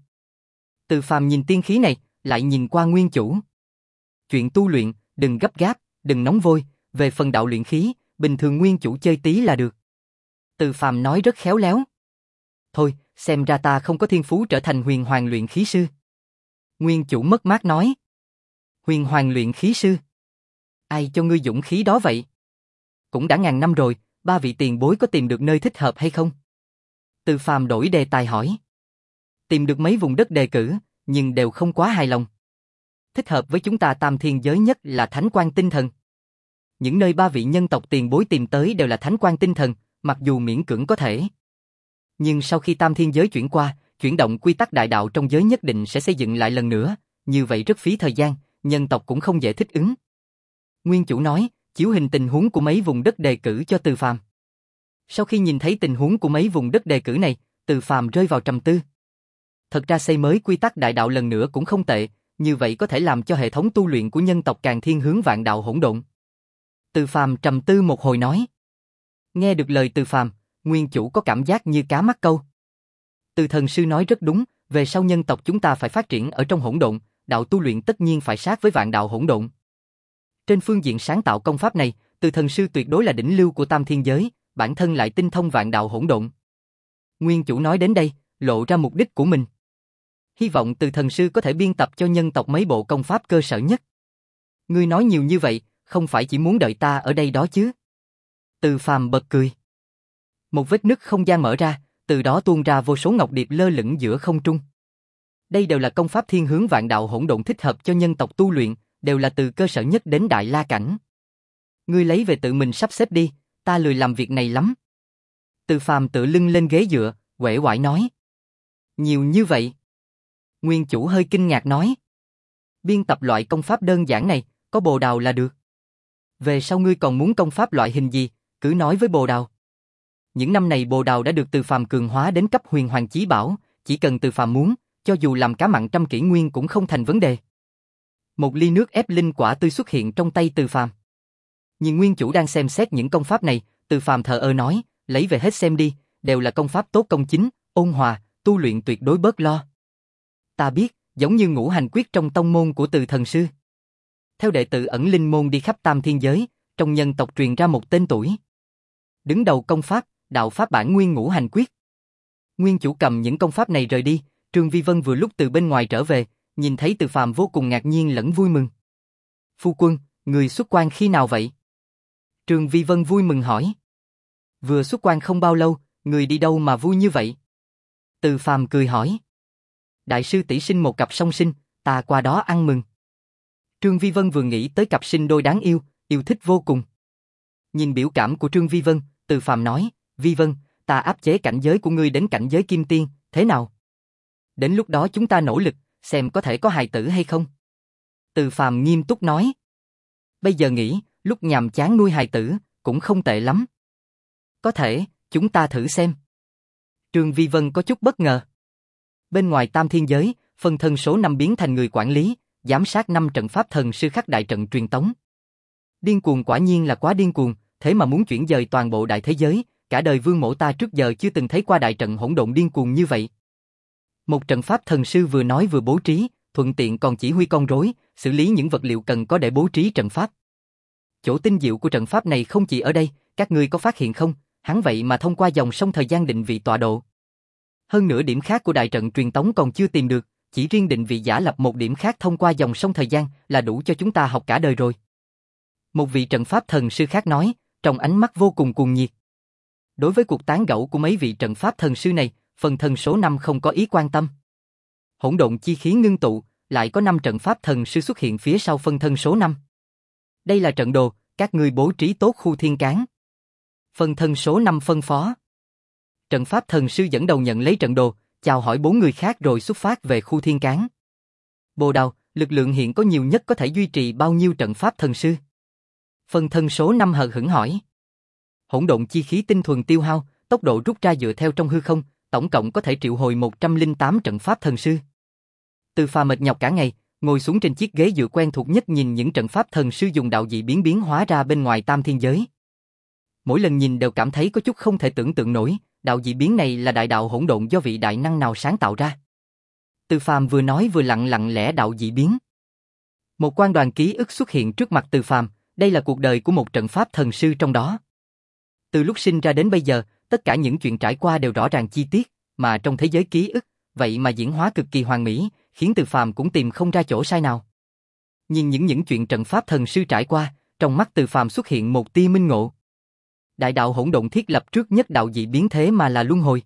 A: Từ Phàm nhìn tiên khí này, lại nhìn qua nguyên chủ. Chuyện tu luyện, đừng gấp gáp, đừng nóng vội, về phần đạo luyện khí, bình thường nguyên chủ chơi tí là được. Từ Phàm nói rất khéo léo. Thôi, xem ra ta không có thiên phú trở thành huyền hoàng luyện khí sư. Nguyên chủ mất mát nói. Huyền hoàng luyện khí sư? Ai cho ngươi dũng khí đó vậy? Cũng đã ngàn năm rồi, ba vị tiền bối có tìm được nơi thích hợp hay không? Từ Phàm đổi đề tài hỏi. Tìm được mấy vùng đất đề cử, nhưng đều không quá hài lòng. Thích hợp với chúng ta tam thiên giới nhất là thánh quan tinh thần. Những nơi ba vị nhân tộc tiền bối tìm tới đều là thánh quan tinh thần, mặc dù miễn cưỡng có thể. Nhưng sau khi tam thiên giới chuyển qua, chuyển động quy tắc đại đạo trong giới nhất định sẽ xây dựng lại lần nữa, như vậy rất phí thời gian, nhân tộc cũng không dễ thích ứng. Nguyên chủ nói, chiếu hình tình huống của mấy vùng đất đề cử cho Từ Phàm. Sau khi nhìn thấy tình huống của mấy vùng đất đề cử này, Từ Phàm rơi vào trầm tư. Thật ra xây mới quy tắc đại đạo lần nữa cũng không tệ, như vậy có thể làm cho hệ thống tu luyện của nhân tộc càng thiên hướng vạn đạo hỗn độn. Từ Phàm trầm tư một hồi nói. Nghe được lời Từ Phàm, Nguyên chủ có cảm giác như cá mắc câu. Từ thần sư nói rất đúng, về sau nhân tộc chúng ta phải phát triển ở trong hỗn độn, đạo tu luyện tất nhiên phải sát với vạn đạo hỗn độn. Trên phương diện sáng tạo công pháp này, Từ thần sư tuyệt đối là đỉnh lưu của tam thiên giới, bản thân lại tinh thông vạn đạo hỗn độn. Nguyên chủ nói đến đây, lộ ra mục đích của mình. Hy vọng Từ thần sư có thể biên tập cho nhân tộc mấy bộ công pháp cơ sở nhất. Ngươi nói nhiều như vậy, không phải chỉ muốn đợi ta ở đây đó chứ? Từ Phàm bật cười. Một vết nứt không gian mở ra, từ đó tuôn ra vô số ngọc điệp lơ lửng giữa không trung. Đây đều là công pháp thiên hướng vạn đạo hỗn độn thích hợp cho nhân tộc tu luyện, đều là từ cơ sở nhất đến đại la cảnh. Ngươi lấy về tự mình sắp xếp đi, ta lười làm việc này lắm. Từ Phàm tựa lưng lên ghế dựa, uể oải nói. Nhiều như vậy. Nguyên chủ hơi kinh ngạc nói. Biên tập loại công pháp đơn giản này, có Bồ Đào là được. Về sau ngươi còn muốn công pháp loại hình gì, cứ nói với Bồ Đào. Những năm này Bồ Đào đã được Từ Phàm cường hóa đến cấp huyền hoàng chí bảo, chỉ cần Từ Phàm muốn, cho dù làm cá mặn trăm kỷ nguyên cũng không thành vấn đề. Một ly nước ép linh quả tươi xuất hiện trong tay Từ Phàm. Nhưng nguyên chủ đang xem xét những công pháp này, Từ Phàm thờ ơ nói, lấy về hết xem đi, đều là công pháp tốt công chính, ôn hòa, tu luyện tuyệt đối bớt lo. Ta biết, giống như ngũ hành quyết trong tông môn của Từ thần sư. Theo đệ tử ẩn linh môn đi khắp tam thiên giới, trong nhân tộc truyền ra một tên tuổi. Đứng đầu công pháp, đạo pháp bản nguyên ngũ hành quyết. Nguyên chủ cầm những công pháp này rời đi, Trương Vi Vân vừa lúc từ bên ngoài trở về, nhìn thấy Từ Phàm vô cùng ngạc nhiên lẫn vui mừng. Phu quân, người xuất quan khi nào vậy? Trương Vi Vân vui mừng hỏi. Vừa xuất quan không bao lâu, người đi đâu mà vui như vậy? Từ Phàm cười hỏi. Đại sư tỷ sinh một cặp song sinh, ta qua đó ăn mừng. Trương Vi Vân vừa nghĩ tới cặp sinh đôi đáng yêu, yêu thích vô cùng. Nhìn biểu cảm của Trương Vi Vân, Từ Phàm nói, Vi Vân, ta áp chế cảnh giới của ngươi đến cảnh giới kim tiên, thế nào? Đến lúc đó chúng ta nỗ lực, xem có thể có hài tử hay không? Từ Phàm nghiêm túc nói. Bây giờ nghĩ, lúc nhàm chán nuôi hài tử, cũng không tệ lắm. Có thể, chúng ta thử xem. Trương Vi Vân có chút bất ngờ. Bên ngoài tam thiên giới, phân thân số năm biến thành người quản lý, giám sát năm trận pháp thần sư khắc đại trận truyền tống. Điên cuồng quả nhiên là quá điên cuồng, thế mà muốn chuyển dời toàn bộ đại thế giới, cả đời Vương Mỗ ta trước giờ chưa từng thấy qua đại trận hỗn độn điên cuồng như vậy. Một trận pháp thần sư vừa nói vừa bố trí, thuận tiện còn chỉ huy con rối, xử lý những vật liệu cần có để bố trí trận pháp. Chỗ tinh diệu của trận pháp này không chỉ ở đây, các ngươi có phát hiện không, hắn vậy mà thông qua dòng sông thời gian định vị tọa độ. Hơn nữa điểm khác của đại trận truyền tống còn chưa tìm được, chỉ riêng định vị giả lập một điểm khác thông qua dòng sông thời gian là đủ cho chúng ta học cả đời rồi. Một vị trận pháp thần sư khác nói, trong ánh mắt vô cùng cuồng nhiệt. Đối với cuộc tán gẫu của mấy vị trận pháp thần sư này, phần thân số năm không có ý quan tâm. Hỗn độn chi khí ngưng tụ, lại có năm trận pháp thần sư xuất hiện phía sau phân thân số năm. Đây là trận đồ, các ngươi bố trí tốt khu thiên cán. Phân thân số năm phân phó. Trận pháp thần sư dẫn đầu nhận lấy trận đồ, chào hỏi bốn người khác rồi xuất phát về khu thiên cán. Bồ Đào, lực lượng hiện có nhiều nhất có thể duy trì bao nhiêu trận pháp thần sư? Phân thân số năm hờ hững hỏi. Hỗn độn chi khí tinh thuần tiêu hao, tốc độ rút ra dựa theo trong hư không, tổng cộng có thể triệu hồi một trăm lẻ tám trận pháp thần sư. Từ Phàm mệt nhọc cả ngày, ngồi xuống trên chiếc ghế dựa quen thuộc nhất nhìn những trận pháp thần sư dùng đạo dị biến biến hóa ra bên ngoài tam thiên giới. Mỗi lần nhìn đều cảm thấy có chút không thể tưởng tượng nổi, đạo dị biến này là đại đạo hỗn độn do vị đại năng nào sáng tạo ra. Từ Phàm vừa nói vừa lặng lặng lẽ đạo dị biến. Một quan đoàn ký ức xuất hiện trước mặt Từ Phàm, đây là cuộc đời của một trận pháp thần sư trong đó. Từ lúc sinh ra đến bây giờ, tất cả những chuyện trải qua đều rõ ràng chi tiết, mà trong thế giới ký ức, vậy mà diễn hóa cực kỳ hoàn mỹ, khiến Từ Phàm cũng tìm không ra chỗ sai nào. Nhìn những những chuyện trận pháp thần sư trải qua, trong mắt Từ Phàm xuất hiện một tia minh ngộ. Đại đạo hỗn độn thiết lập trước nhất đạo dị biến thế mà là luân hồi.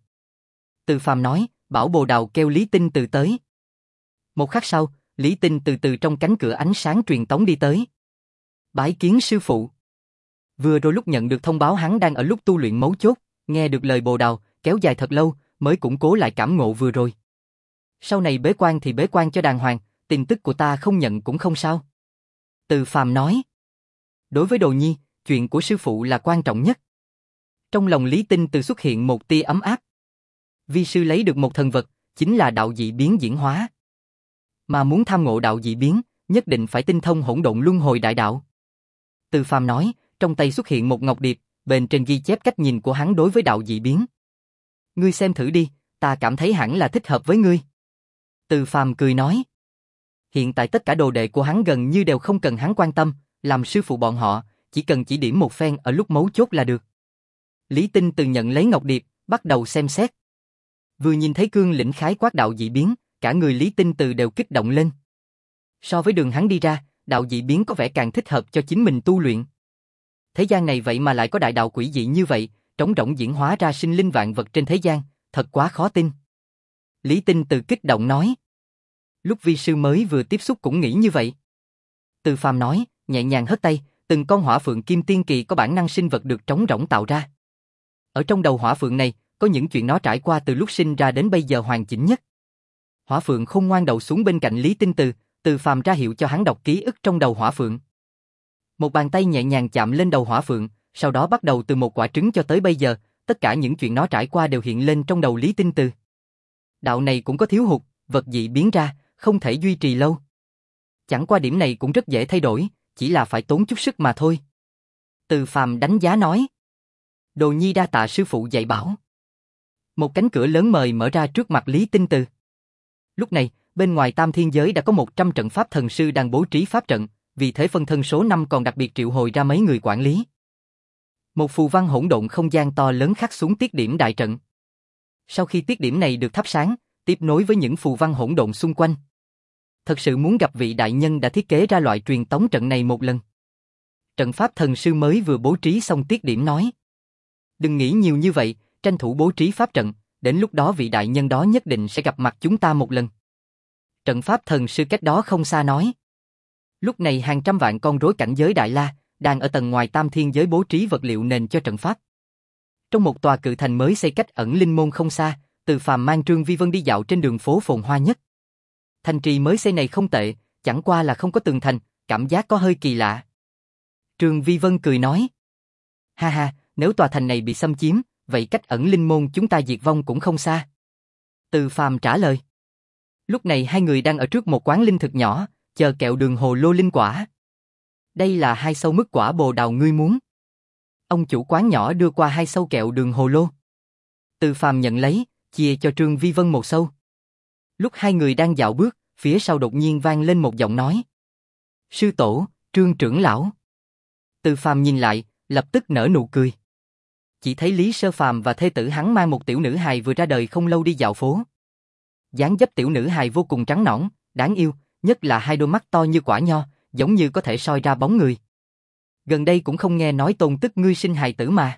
A: Từ Phàm nói, bảo Bồ Đào kêu Lý Tinh Từ tới. Một khắc sau, Lý Tinh từ từ trong cánh cửa ánh sáng truyền tống đi tới. Bái kiến sư phụ. Vừa rồi lúc nhận được thông báo hắn đang ở lúc tu luyện mấu chốt, nghe được lời Bồ Đào, kéo dài thật lâu, mới củng cố lại cảm ngộ vừa rồi. Sau này bế quan thì bế quan cho đàng hoàng, tin tức của ta không nhận cũng không sao. Từ Phàm nói. Đối với Đồ Nhi, chuyện của sư phụ là quan trọng nhất. Trong lòng Lý Tinh Từ xuất hiện một tia ấm áp. Vi sư lấy được một thần vật, chính là đạo dị biến diễn hóa. Mà muốn tham ngộ đạo dị biến, nhất định phải tinh thông hỗn độn luân hồi đại đạo. Từ Phàm nói, trong tay xuất hiện một ngọc điệp, bên trên ghi chép cách nhìn của hắn đối với đạo dị biến. Ngươi xem thử đi, ta cảm thấy hẳn là thích hợp với ngươi. Từ Phàm cười nói. Hiện tại tất cả đồ đệ của hắn gần như đều không cần hắn quan tâm, làm sư phụ bọn họ, chỉ cần chỉ điểm một phen ở lúc mấu chốt là được. Lý Tinh Từ nhận lấy ngọc điệp, bắt đầu xem xét. Vừa nhìn thấy cương lĩnh khái quát đạo dị biến, cả người Lý Tinh Từ đều kích động lên. So với đường hắn đi ra, đạo dị biến có vẻ càng thích hợp cho chính mình tu luyện. Thế gian này vậy mà lại có đại đạo quỷ dị như vậy, trống rỗng diễn hóa ra sinh linh vạn vật trên thế gian, thật quá khó tin. Lý Tinh Từ kích động nói. Lúc vi sư mới vừa tiếp xúc cũng nghĩ như vậy. Từ Phàm nói, nhẹ nhàng hất tay, từng con hỏa phượng kim tiên kỳ có bản năng sinh vật được trống rỗng tạo ra. Ở trong đầu hỏa phượng này, có những chuyện nó trải qua từ lúc sinh ra đến bây giờ hoàn chỉnh nhất. Hỏa phượng khôn ngoan đầu xuống bên cạnh Lý Tinh Từ, Từ Phàm ra hiệu cho hắn đọc ký ức trong đầu hỏa phượng. Một bàn tay nhẹ nhàng chạm lên đầu hỏa phượng, sau đó bắt đầu từ một quả trứng cho tới bây giờ, tất cả những chuyện nó trải qua đều hiện lên trong đầu Lý Tinh Từ. Đạo này cũng có thiếu hụt, vật dị biến ra, không thể duy trì lâu. Chẳng qua điểm này cũng rất dễ thay đổi, chỉ là phải tốn chút sức mà thôi. Từ Phàm đánh giá nói. Đồ Nhi đa tạ sư phụ dạy bảo. Một cánh cửa lớn mời mở ra trước mặt Lý Tinh Từ. Lúc này, bên ngoài Tam Thiên Giới đã có một trăm trận pháp thần sư đang bố trí pháp trận, vì thế phân thân số năm còn đặc biệt triệu hồi ra mấy người quản lý. Một phù văn hỗn độn không gian to lớn khắc xuống tiết điểm đại trận. Sau khi tiết điểm này được thắp sáng, tiếp nối với những phù văn hỗn độn xung quanh. Thật sự muốn gặp vị đại nhân đã thiết kế ra loại truyền tống trận này một lần. Trận pháp thần sư mới vừa bố trí xong tiết điểm nói. Đừng nghĩ nhiều như vậy, tranh thủ bố trí pháp trận, đến lúc đó vị đại nhân đó nhất định sẽ gặp mặt chúng ta một lần. Trận pháp thần sư cách đó không xa nói. Lúc này hàng trăm vạn con rối cảnh giới Đại La đang ở tầng ngoài Tam Thiên Giới bố trí vật liệu nền cho trận pháp. Trong một tòa cự thành mới xây cách ẩn linh môn không xa, Từ Phàm mang Trương Vi Vân đi dạo trên đường phố phồn hoa nhất. Thành trì mới xây này không tệ, chẳng qua là không có tường thành, cảm giác có hơi kỳ lạ. Trương Vi Vân cười nói. Ha ha, nếu tòa thành này bị xâm chiếm, vậy cách ẩn linh môn chúng ta diệt vong cũng không xa. Từ Phàm trả lời. Lúc này hai người đang ở trước một quán linh thực nhỏ, chờ kẹo đường hồ lô linh quả. Đây là hai sâu mứt quả bồ đào ngươi muốn. Ông chủ quán nhỏ đưa qua hai sâu kẹo đường hồ lô. Từ Phàm nhận lấy, chia cho Trương Vi Vân một sâu. Lúc hai người đang dạo bước, phía sau đột nhiên vang lên một giọng nói. Sư tổ, Trương trưởng lão. Từ Phàm nhìn lại, lập tức nở nụ cười. Chỉ thấy Lý Sơ Phàm và thê tử hắn mang một tiểu nữ hài vừa ra đời không lâu đi dạo phố. Dáng dấp tiểu nữ hài vô cùng trắng nõn, đáng yêu, nhất là hai đôi mắt to như quả nho, giống như có thể soi ra bóng người. Gần đây cũng không nghe nói tôn tức ngươi sinh hài tử mà.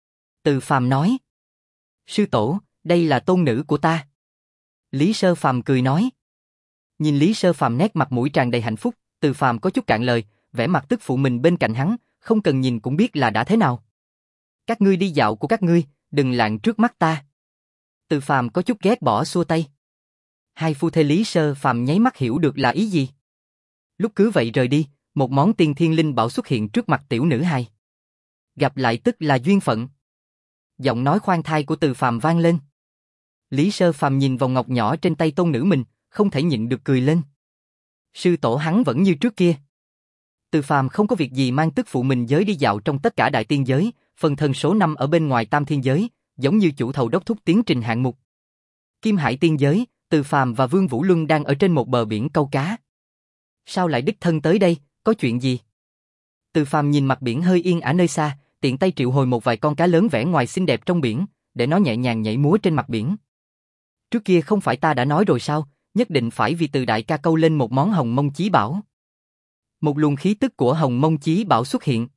A: Từ Phàm nói. Sư tổ, đây là tôn nữ của ta. Lý Sơ Phàm cười nói. Nhìn Lý Sơ Phàm nét mặt mũi tràn đầy hạnh phúc, Từ Phàm có chút cạn lời, vẻ mặt tức phụ mình bên cạnh hắn, không cần nhìn cũng biết là đã thế nào. Các ngươi đi dạo của các ngươi, đừng lạng trước mắt ta. Từ Phàm có chút ghét bỏ xua tay. Hai phu thê Lý Sơ Phàm nháy mắt hiểu được là ý gì. Lúc cứ vậy rời đi, một món tiên thiên linh bảo xuất hiện trước mặt tiểu nữ hài. Gặp lại tức là duyên phận. Giọng nói khoan thai của Từ Phàm vang lên. Lý Sơ Phàm nhìn vòng ngọc nhỏ trên tay tôn nữ mình, không thể nhịn được cười lên. Sư tổ hắn vẫn như trước kia. Từ Phàm không có việc gì mang tức phụ mình giới đi dạo trong tất cả đại tiên giới, phần thân số năm ở bên ngoài Tam Thiên Giới, giống như chủ thầu đốc thúc tiến trình hạng mục. Kim Hải tiên giới, Từ Phàm và Vương Vũ Luân đang ở trên một bờ biển câu cá. Sao lại đích thân tới đây, có chuyện gì? Từ Phàm nhìn mặt biển hơi yên ả nơi xa, tiện tay triệu hồi một vài con cá lớn vẽ ngoài xinh đẹp trong biển, để nó nhẹ nhàng nhảy múa trên mặt biển. Trước kia không phải ta đã nói rồi sao, nhất định phải vì Từ đại ca câu lên một món hồng mông chí bảo. Một luồng khí tức của hồng mông chí bảo xuất hiện.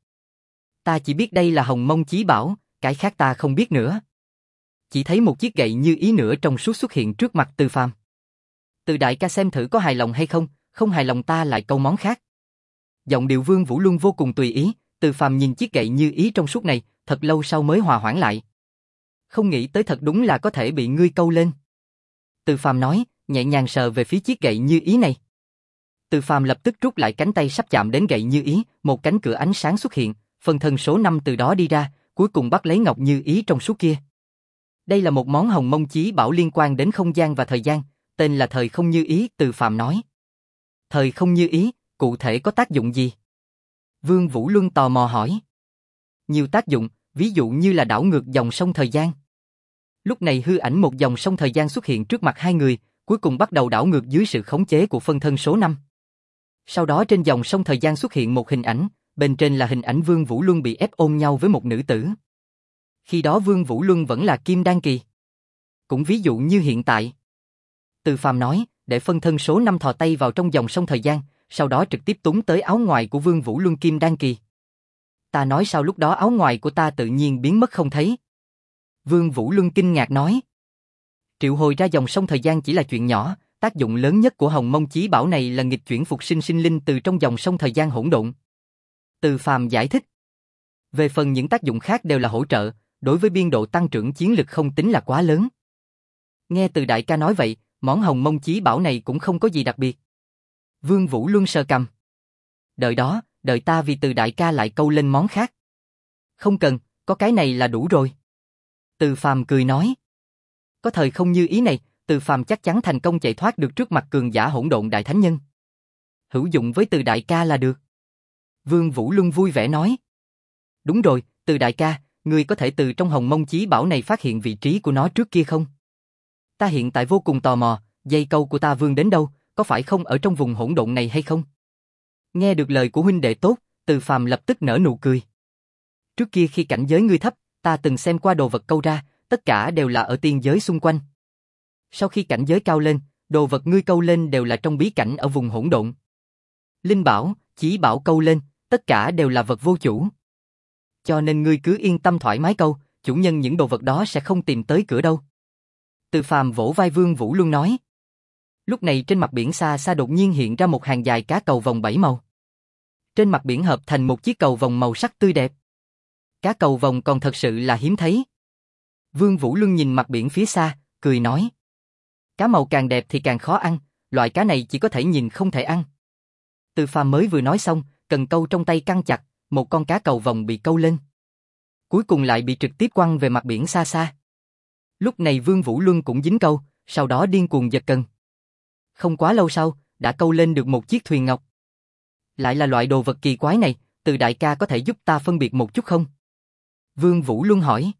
A: Ta chỉ biết đây là hồng mông chí bảo, cái khác ta không biết nữa. Chỉ thấy một chiếc gậy như ý nửa trong suốt xuất hiện trước mặt Từ Phàm. Từ đại ca xem thử có hài lòng hay không, không hài lòng ta lại câu món khác. Giọng điệu Vương Vũ Luân vô cùng tùy ý, Từ Phàm nhìn chiếc gậy như ý trong suốt này, thật lâu sau mới hòa hoãn lại. Không nghĩ tới thật đúng là có thể bị ngươi câu lên. Từ Phàm nói, nhẹ nhàng sờ về phía chiếc gậy như ý này. Từ Phàm lập tức rút lại cánh tay sắp chạm đến gậy như ý, một cánh cửa ánh sáng xuất hiện, phân thân số năm từ đó đi ra, cuối cùng bắt lấy ngọc như ý trong suốt kia. Đây là một món hồng mông chí bảo liên quan đến không gian và thời gian, tên là thời không như ý, Từ Phàm nói. Thời không như ý, cụ thể có tác dụng gì? Vương Vũ Luân tò mò hỏi. Nhiều tác dụng, ví dụ như là đảo ngược dòng sông thời gian. Lúc này hư ảnh một dòng sông thời gian xuất hiện trước mặt hai người, cuối cùng bắt đầu đảo ngược dưới sự khống chế của phân thân số năm. Sau đó trên dòng sông thời gian xuất hiện một hình ảnh, bên trên là hình ảnh Vương Vũ Luân bị ép ôm nhau với một nữ tử. Khi đó Vương Vũ Luân vẫn là Kim Đan kỳ. Cũng ví dụ như hiện tại. Từ Phàm nói, để phân thân số năm thò tay vào trong dòng sông thời gian, sau đó trực tiếp túm tới áo ngoài của Vương Vũ Luân Kim Đan kỳ. Ta nói sao lúc đó áo ngoài của ta tự nhiên biến mất không thấy. Vương Vũ Luân kinh ngạc nói. Triệu hồi ra dòng sông thời gian chỉ là chuyện nhỏ, tác dụng lớn nhất của Hồng Mông Chí Bảo này là nghịch chuyển phục sinh sinh linh từ trong dòng sông thời gian hỗn độn. Từ Phàm giải thích. Về phần những tác dụng khác đều là hỗ trợ, đối với biên độ tăng trưởng chiến lực không tính là quá lớn. Nghe từ đại ca nói vậy, món Hồng Mông Chí Bảo này cũng không có gì đặc biệt. Vương Vũ Luân sờ cằm. Đợi đó, đợi ta vì từ đại ca lại câu lên món khác. Không cần, có cái này là đủ rồi. Từ Phàm cười nói. Có thời không như ý này, Từ Phàm chắc chắn thành công chạy thoát được trước mặt cường giả hỗn độn đại thánh nhân. Hữu dụng với Từ đại ca là được. Vương Vũ Luân vui vẻ nói. Đúng rồi, Từ đại ca, ngươi có thể từ trong Hồng Mông Chí Bảo này phát hiện vị trí của nó trước kia không? Ta hiện tại vô cùng tò mò, dây câu của ta vươn đến đâu, có phải không ở trong vùng hỗn độn này hay không? Nghe được lời của huynh đệ tốt, Từ Phàm lập tức nở nụ cười. Trước kia khi cảnh giới ngươi thấp, ta từng xem qua đồ vật câu ra, tất cả đều là ở tiên giới xung quanh. Sau khi cảnh giới cao lên, đồ vật ngươi câu lên đều là trong bí cảnh ở vùng hỗn độn. Linh bảo, chí bảo câu lên, tất cả đều là vật vô chủ. Cho nên ngươi cứ yên tâm thoải mái câu, chủ nhân những đồ vật đó sẽ không tìm tới cửa đâu. Từ Phàm vỗ vai Vương Vũ Luân nói. Lúc này trên mặt biển xa xa đột nhiên hiện ra một hàng dài cá cầu vồng bảy màu. Trên mặt biển hợp thành một chiếc cầu vồng màu sắc tươi đẹp. Cá cầu vồng còn thật sự là hiếm thấy. Vương Vũ Luân nhìn mặt biển phía xa, cười nói. Cá màu càng đẹp thì càng khó ăn, loại cá này chỉ có thể nhìn không thể ăn. Từ Phàm mới vừa nói xong, cần câu trong tay căng chặt, một con cá cầu vồng bị câu lên. Cuối cùng lại bị trực tiếp quăng về mặt biển xa xa. Lúc này Vương Vũ Luân cũng dính câu, sau đó điên cuồng giật cần. Không quá lâu sau, đã câu lên được một chiếc thuyền ngọc. Lại là loại đồ vật kỳ quái này, Từ đại ca có thể giúp ta phân biệt một chút không? Vương Vũ Luân hỏi.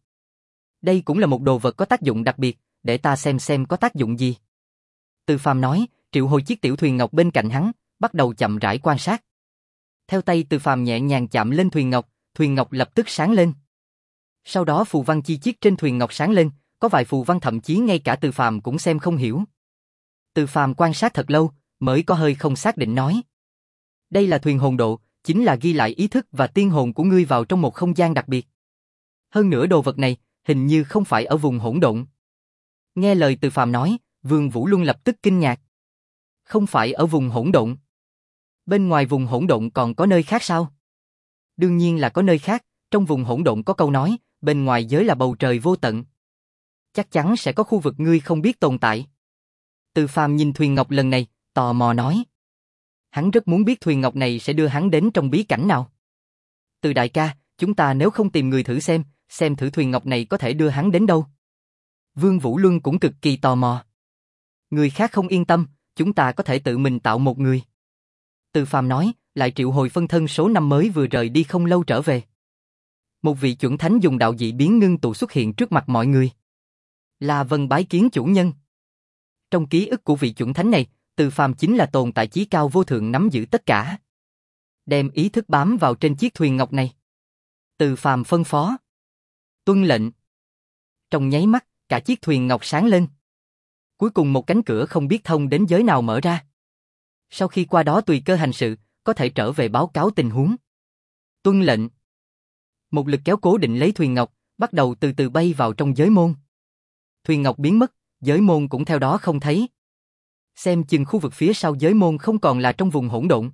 A: Đây cũng là một đồ vật có tác dụng đặc biệt, để ta xem xem có tác dụng gì. Từ Phàm nói, triệu hồi chiếc tiểu thuyền ngọc bên cạnh hắn, bắt đầu chậm rãi quan sát. Theo tay Từ Phàm nhẹ nhàng chạm lên thuyền ngọc, thuyền ngọc lập tức sáng lên. Sau đó phù văn chi chiết trên thuyền ngọc sáng lên, có vài phù văn thậm chí ngay cả Từ Phàm cũng xem không hiểu. Từ Phàm quan sát thật lâu, mới có hơi không xác định nói. Đây là thuyền hồn độ, chính là ghi lại ý thức và tiên hồn của ngươi vào trong một không gian đặc biệt. Hơn nữa đồ vật này, hình như không phải ở vùng hỗn độn. Nghe lời Từ Phàm nói, Vương Vũ Luân lập tức kinh ngạc. Không phải ở vùng hỗn độn. Bên ngoài vùng hỗn độn còn có nơi khác sao? Đương nhiên là có nơi khác, trong vùng hỗn độn có câu nói, bên ngoài giới là bầu trời vô tận. Chắc chắn sẽ có khu vực ngươi không biết tồn tại. Từ Phàm nhìn thuyền ngọc lần này, tò mò nói. Hắn rất muốn biết thuyền ngọc này sẽ đưa hắn đến trong bí cảnh nào. Từ đại ca, chúng ta nếu không tìm người thử xem, xem thử thuyền ngọc này có thể đưa hắn đến đâu. Vương Vũ Luân cũng cực kỳ tò mò. Người khác không yên tâm, chúng ta có thể tự mình tạo một người. Từ Phàm nói, lại triệu hồi phân thân số năm mới vừa rời đi không lâu trở về. Một vị chuẩn thánh dùng đạo dị biến ngưng tụ xuất hiện trước mặt mọi người. Là Vân bái kiến chủ nhân. Trong ký ức của vị chuẩn thánh này, Từ Phàm chính là tồn tại chí cao vô thượng nắm giữ tất cả. Đem ý thức bám vào trên chiếc thuyền ngọc này. Từ Phàm phân phó. Tuân lệnh. Trong nháy mắt, cả chiếc thuyền ngọc sáng lên. Cuối cùng một cánh cửa không biết thông đến giới nào mở ra. Sau khi qua đó tùy cơ hành sự, có thể trở về báo cáo tình huống. Tuân lệnh. Một lực kéo cố định lấy thuyền ngọc, bắt đầu từ từ bay vào trong giới môn. Thuyền ngọc biến mất, giới môn cũng theo đó không thấy. Xem chừng khu vực phía sau giới môn không còn là trong vùng hỗn độn.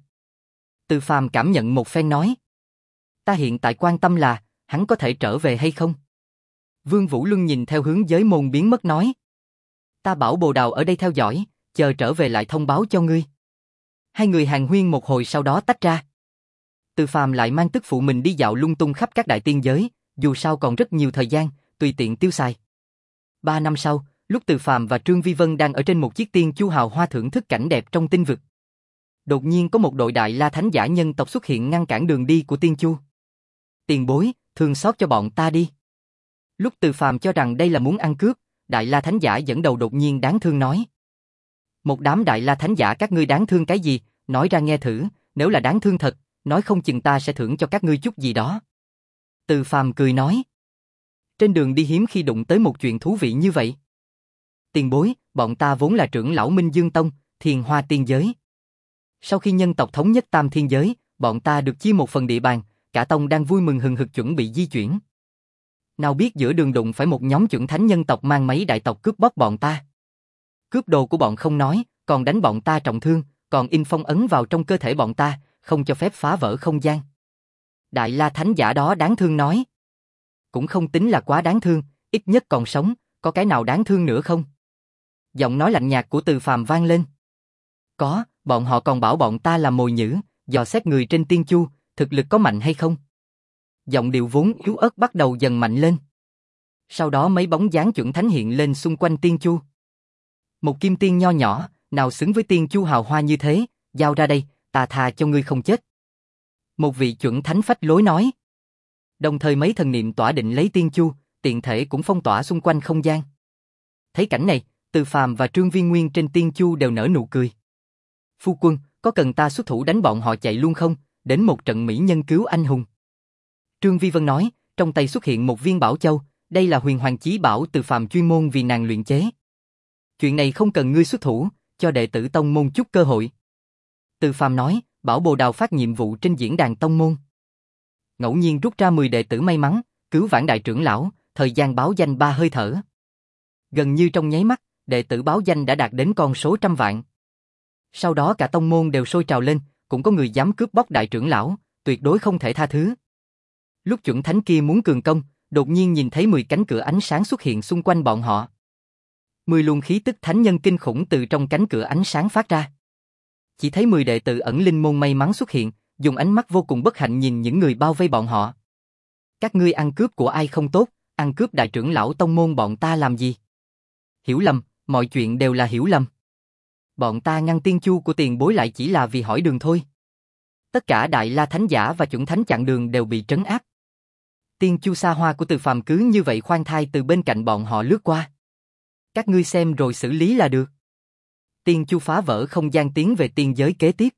A: Từ Phàm cảm nhận một phen nói. Ta hiện tại quan tâm là, hắn có thể trở về hay không? Vương Vũ Luân nhìn theo hướng giới môn biến mất nói. Ta bảo Bồ Đào ở đây theo dõi, chờ trở về lại thông báo cho ngươi. Hai người hàn huyên một hồi sau đó tách ra. Từ Phàm lại mang tức phụ mình đi dạo lung tung khắp các đại tiên giới, dù sao còn rất nhiều thời gian, tùy tiện tiêu xài. Ba năm sau, lúc Từ Phàm và Trương Vi Vân đang ở trên một chiếc tiên chu hào hoa thưởng thức cảnh đẹp trong tinh vực. Đột nhiên có một đội Đại La Thánh giả nhân tộc xuất hiện ngăn cản đường đi của tiên chu. Tiền bối, thương xót cho bọn ta đi. Lúc Từ Phàm cho rằng đây là muốn ăn cướp, Đại La Thánh giả dẫn đầu đột nhiên đáng thương nói. Một đám Đại La Thánh giả các ngươi đáng thương cái gì, nói ra nghe thử, nếu là đáng thương thật, nói không chừng ta sẽ thưởng cho các ngươi chút gì đó. Từ Phàm cười nói. Trên đường đi hiếm khi đụng tới một chuyện thú vị như vậy. Tiền bối, bọn ta vốn là trưởng lão Minh Dương Tông, Thiền Hoa Tiên Giới. Sau khi nhân tộc thống nhất Tam Thiên Giới, bọn ta được chia một phần địa bàn, cả tông đang vui mừng hừng hực chuẩn bị di chuyển. Nào biết giữa đường đụng phải một nhóm chuẩn thánh nhân tộc mang mấy đại tộc cướp bóc bọn ta. Cướp đồ của bọn không nói, còn đánh bọn ta trọng thương, còn in phong ấn vào trong cơ thể bọn ta, không cho phép phá vỡ không gian. Đại La Thánh giả đó đáng thương nói. Cũng không tính là quá đáng thương, ít nhất còn sống, có cái nào đáng thương nữa không? Giọng nói lạnh nhạt của Từ Phàm vang lên. Có, bọn họ còn bảo bọn ta là mồi nhử, dò xét người trên tiên chu, thực lực có mạnh hay không? Giọng điệu vốn yếu ớt bắt đầu dần mạnh lên. Sau đó mấy bóng dáng chuẩn thánh hiện lên xung quanh tiên chu. Một kim tiên nho nhỏ, nào xứng với tiên chu hào hoa như thế, giao ra đây, ta tha cho ngươi không chết. Một vị chuẩn thánh phách lối nói. Đồng thời mấy thần niệm tỏa định lấy tiên chu, tiện thể cũng phong tỏa xung quanh không gian. Thấy cảnh này, Từ Phàm và Trương Viên Nguyên trên tiên chu đều nở nụ cười. Phu quân, có cần ta xuất thủ đánh bọn họ chạy luôn không? Đến một trận mỹ nhân cứu anh hùng. Trương Vi Vân nói, trong tay xuất hiện một viên bảo châu, đây là huyền hoàng chí bảo Từ Phàm chuyên môn vì nàng luyện chế. Chuyện này không cần ngươi xuất thủ, cho đệ tử tông môn chút cơ hội. Từ Phàm nói, bảo bồ đào phát nhiệm vụ trên diễn đàn tông môn. Ngẫu nhiên rút ra mười đệ tử may mắn, cứu vãn đại trưởng lão, thời gian báo danh ba hơi thở. Gần như trong nháy mắt, đệ tử báo danh đã đạt đến con số trăm vạn. Sau đó cả tông môn đều sôi trào lên, cũng có người dám cướp bóc đại trưởng lão, tuyệt đối không thể tha thứ. Lúc chuẩn thánh kia muốn cường công, đột nhiên nhìn thấy mười cánh cửa ánh sáng xuất hiện xung quanh bọn họ. Mười luồng khí tức thánh nhân kinh khủng từ trong cánh cửa ánh sáng phát ra. Chỉ thấy mười đệ tử ẩn linh môn may mắn xuất hiện, dùng ánh mắt vô cùng bất hạnh nhìn những người bao vây bọn họ. Các ngươi ăn cướp của ai không tốt, ăn cướp đại trưởng lão tông môn bọn ta làm gì? Hiểu lầm, mọi chuyện đều là hiểu lầm. Bọn ta ngăn tiên chu của tiền bối lại chỉ là vì hỏi đường thôi. Tất cả Đại La Thánh giả và chuẩn thánh chặn đường đều bị trấn áp. Tiên chu xa hoa của Từ Phàm cứ như vậy khoan thai từ bên cạnh bọn họ lướt qua. Các ngươi xem rồi xử lý là được. Tiên chu phá vỡ không gian tiến về tiên giới kế tiếp.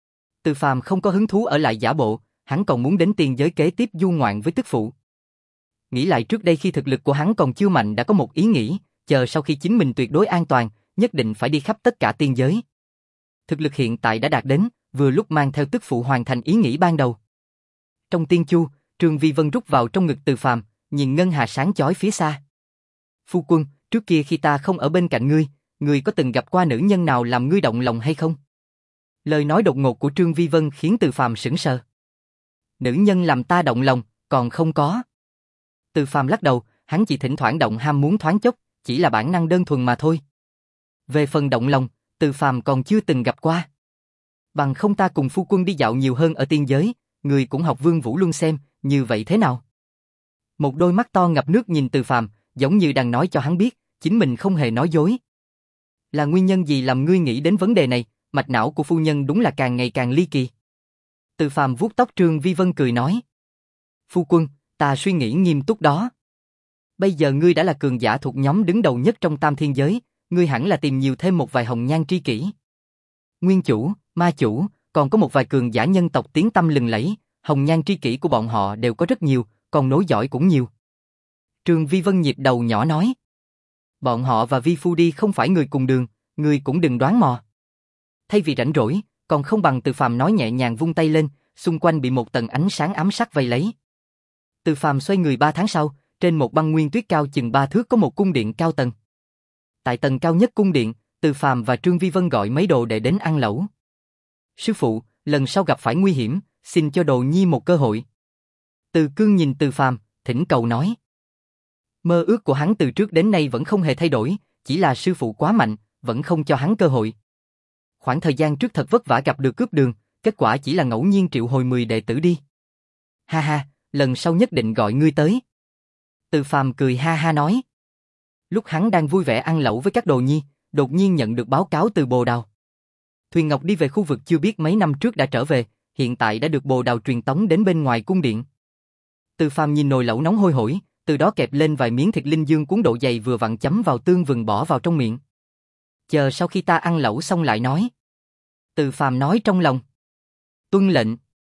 A: Từ Phàm không có hứng thú ở lại giả bộ, hắn còn muốn đến tiên giới kế tiếp du ngoạn với tức phụ. Nghĩ lại trước đây khi thực lực của hắn còn chưa mạnh đã có một ý nghĩ, chờ sau khi chính mình tuyệt đối an toàn, nhất định phải đi khắp tất cả tiên giới. Thực lực hiện tại đã đạt đến, vừa lúc mang theo tức phụ hoàn thành ý nghĩ ban đầu. Trong tiên chu, Trương Vi Vân rút vào trong ngực Từ Phàm, nhìn ngân hà sáng chói phía xa. Phu quân, trước kia khi ta không ở bên cạnh ngươi, ngươi có từng gặp qua nữ nhân nào làm ngươi động lòng hay không? Lời nói đột ngột của Trương Vi Vân khiến Từ Phàm sững sờ. Nữ nhân làm ta động lòng, còn không có. Từ Phàm lắc đầu, hắn chỉ thỉnh thoảng động ham muốn thoáng chốc, chỉ là bản năng đơn thuần mà thôi. Về phần động lòng, Từ Phàm còn chưa từng gặp qua. Bằng không ta cùng phu quân đi dạo nhiều hơn ở tiên giới, người cũng học Vương Vũ Luân xem, như vậy thế nào? Một đôi mắt to ngập nước nhìn Từ Phàm, giống như đang nói cho hắn biết, chính mình không hề nói dối. Là nguyên nhân gì làm ngươi nghĩ đến vấn đề này, mạch não của phu nhân đúng là càng ngày càng ly kỳ. Từ Phàm vuốt tóc Trương Vi Vân cười nói. Phu quân, ta suy nghĩ nghiêm túc đó. Bây giờ ngươi đã là cường giả thuộc nhóm đứng đầu nhất trong Tam Thiên Giới, ngươi hẳn là tìm nhiều thêm một vài hồng nhan tri kỷ. Nguyên chủ, ma chủ, còn có một vài cường giả nhân tộc tiếng tăm lừng lẫy, hồng nhan tri kỷ của bọn họ đều có rất nhiều, còn nối dõi cũng nhiều. Trương Vi Vân nhịp đầu nhỏ nói. Bọn họ và Vi Phu đi không phải người cùng đường, ngươi cũng đừng đoán mò. Thay vì rảnh rỗi, còn không bằng Từ Phàm nói nhẹ nhàng vung tay lên, xung quanh bị một tầng ánh sáng ám sắc vây lấy. Từ Phàm xoay người ba tháng sau, trên một băng nguyên tuyết cao chừng ba thước có một cung điện cao tầng. Tại tầng cao nhất cung điện, Từ Phàm và Trương Vi Vân gọi mấy đồ đệ đến ăn lẩu. Sư phụ, lần sau gặp phải nguy hiểm, xin cho đồ nhi một cơ hội. Từ Cương nhìn Từ Phàm, thỉnh cầu nói. Mơ ước của hắn từ trước đến nay vẫn không hề thay đổi, chỉ là sư phụ quá mạnh, vẫn không cho hắn cơ hội. Khoảng thời gian trước thật vất vả gặp được cướp đường, kết quả chỉ là ngẫu nhiên triệu hồi mười đệ tử đi. Ha ha, lần sau nhất định gọi ngươi tới. Từ Phàm cười ha ha nói. Lúc hắn đang vui vẻ ăn lẩu với các đồ nhi, đột nhiên nhận được báo cáo từ Bồ Đào. Thuyền Ngọc đi về khu vực chưa biết mấy năm trước đã trở về, hiện tại đã được Bồ Đào truyền tống đến bên ngoài cung điện. Từ Phàm nhìn nồi lẩu nóng hôi hổi, từ đó kẹp lên vài miếng thịt linh dương cuốn độ dày vừa vặn chấm vào tương vừng bỏ vào trong miệng. Chờ sau khi ta ăn lẩu xong lại nói. Từ Phàm nói trong lòng. Tuân lệnh.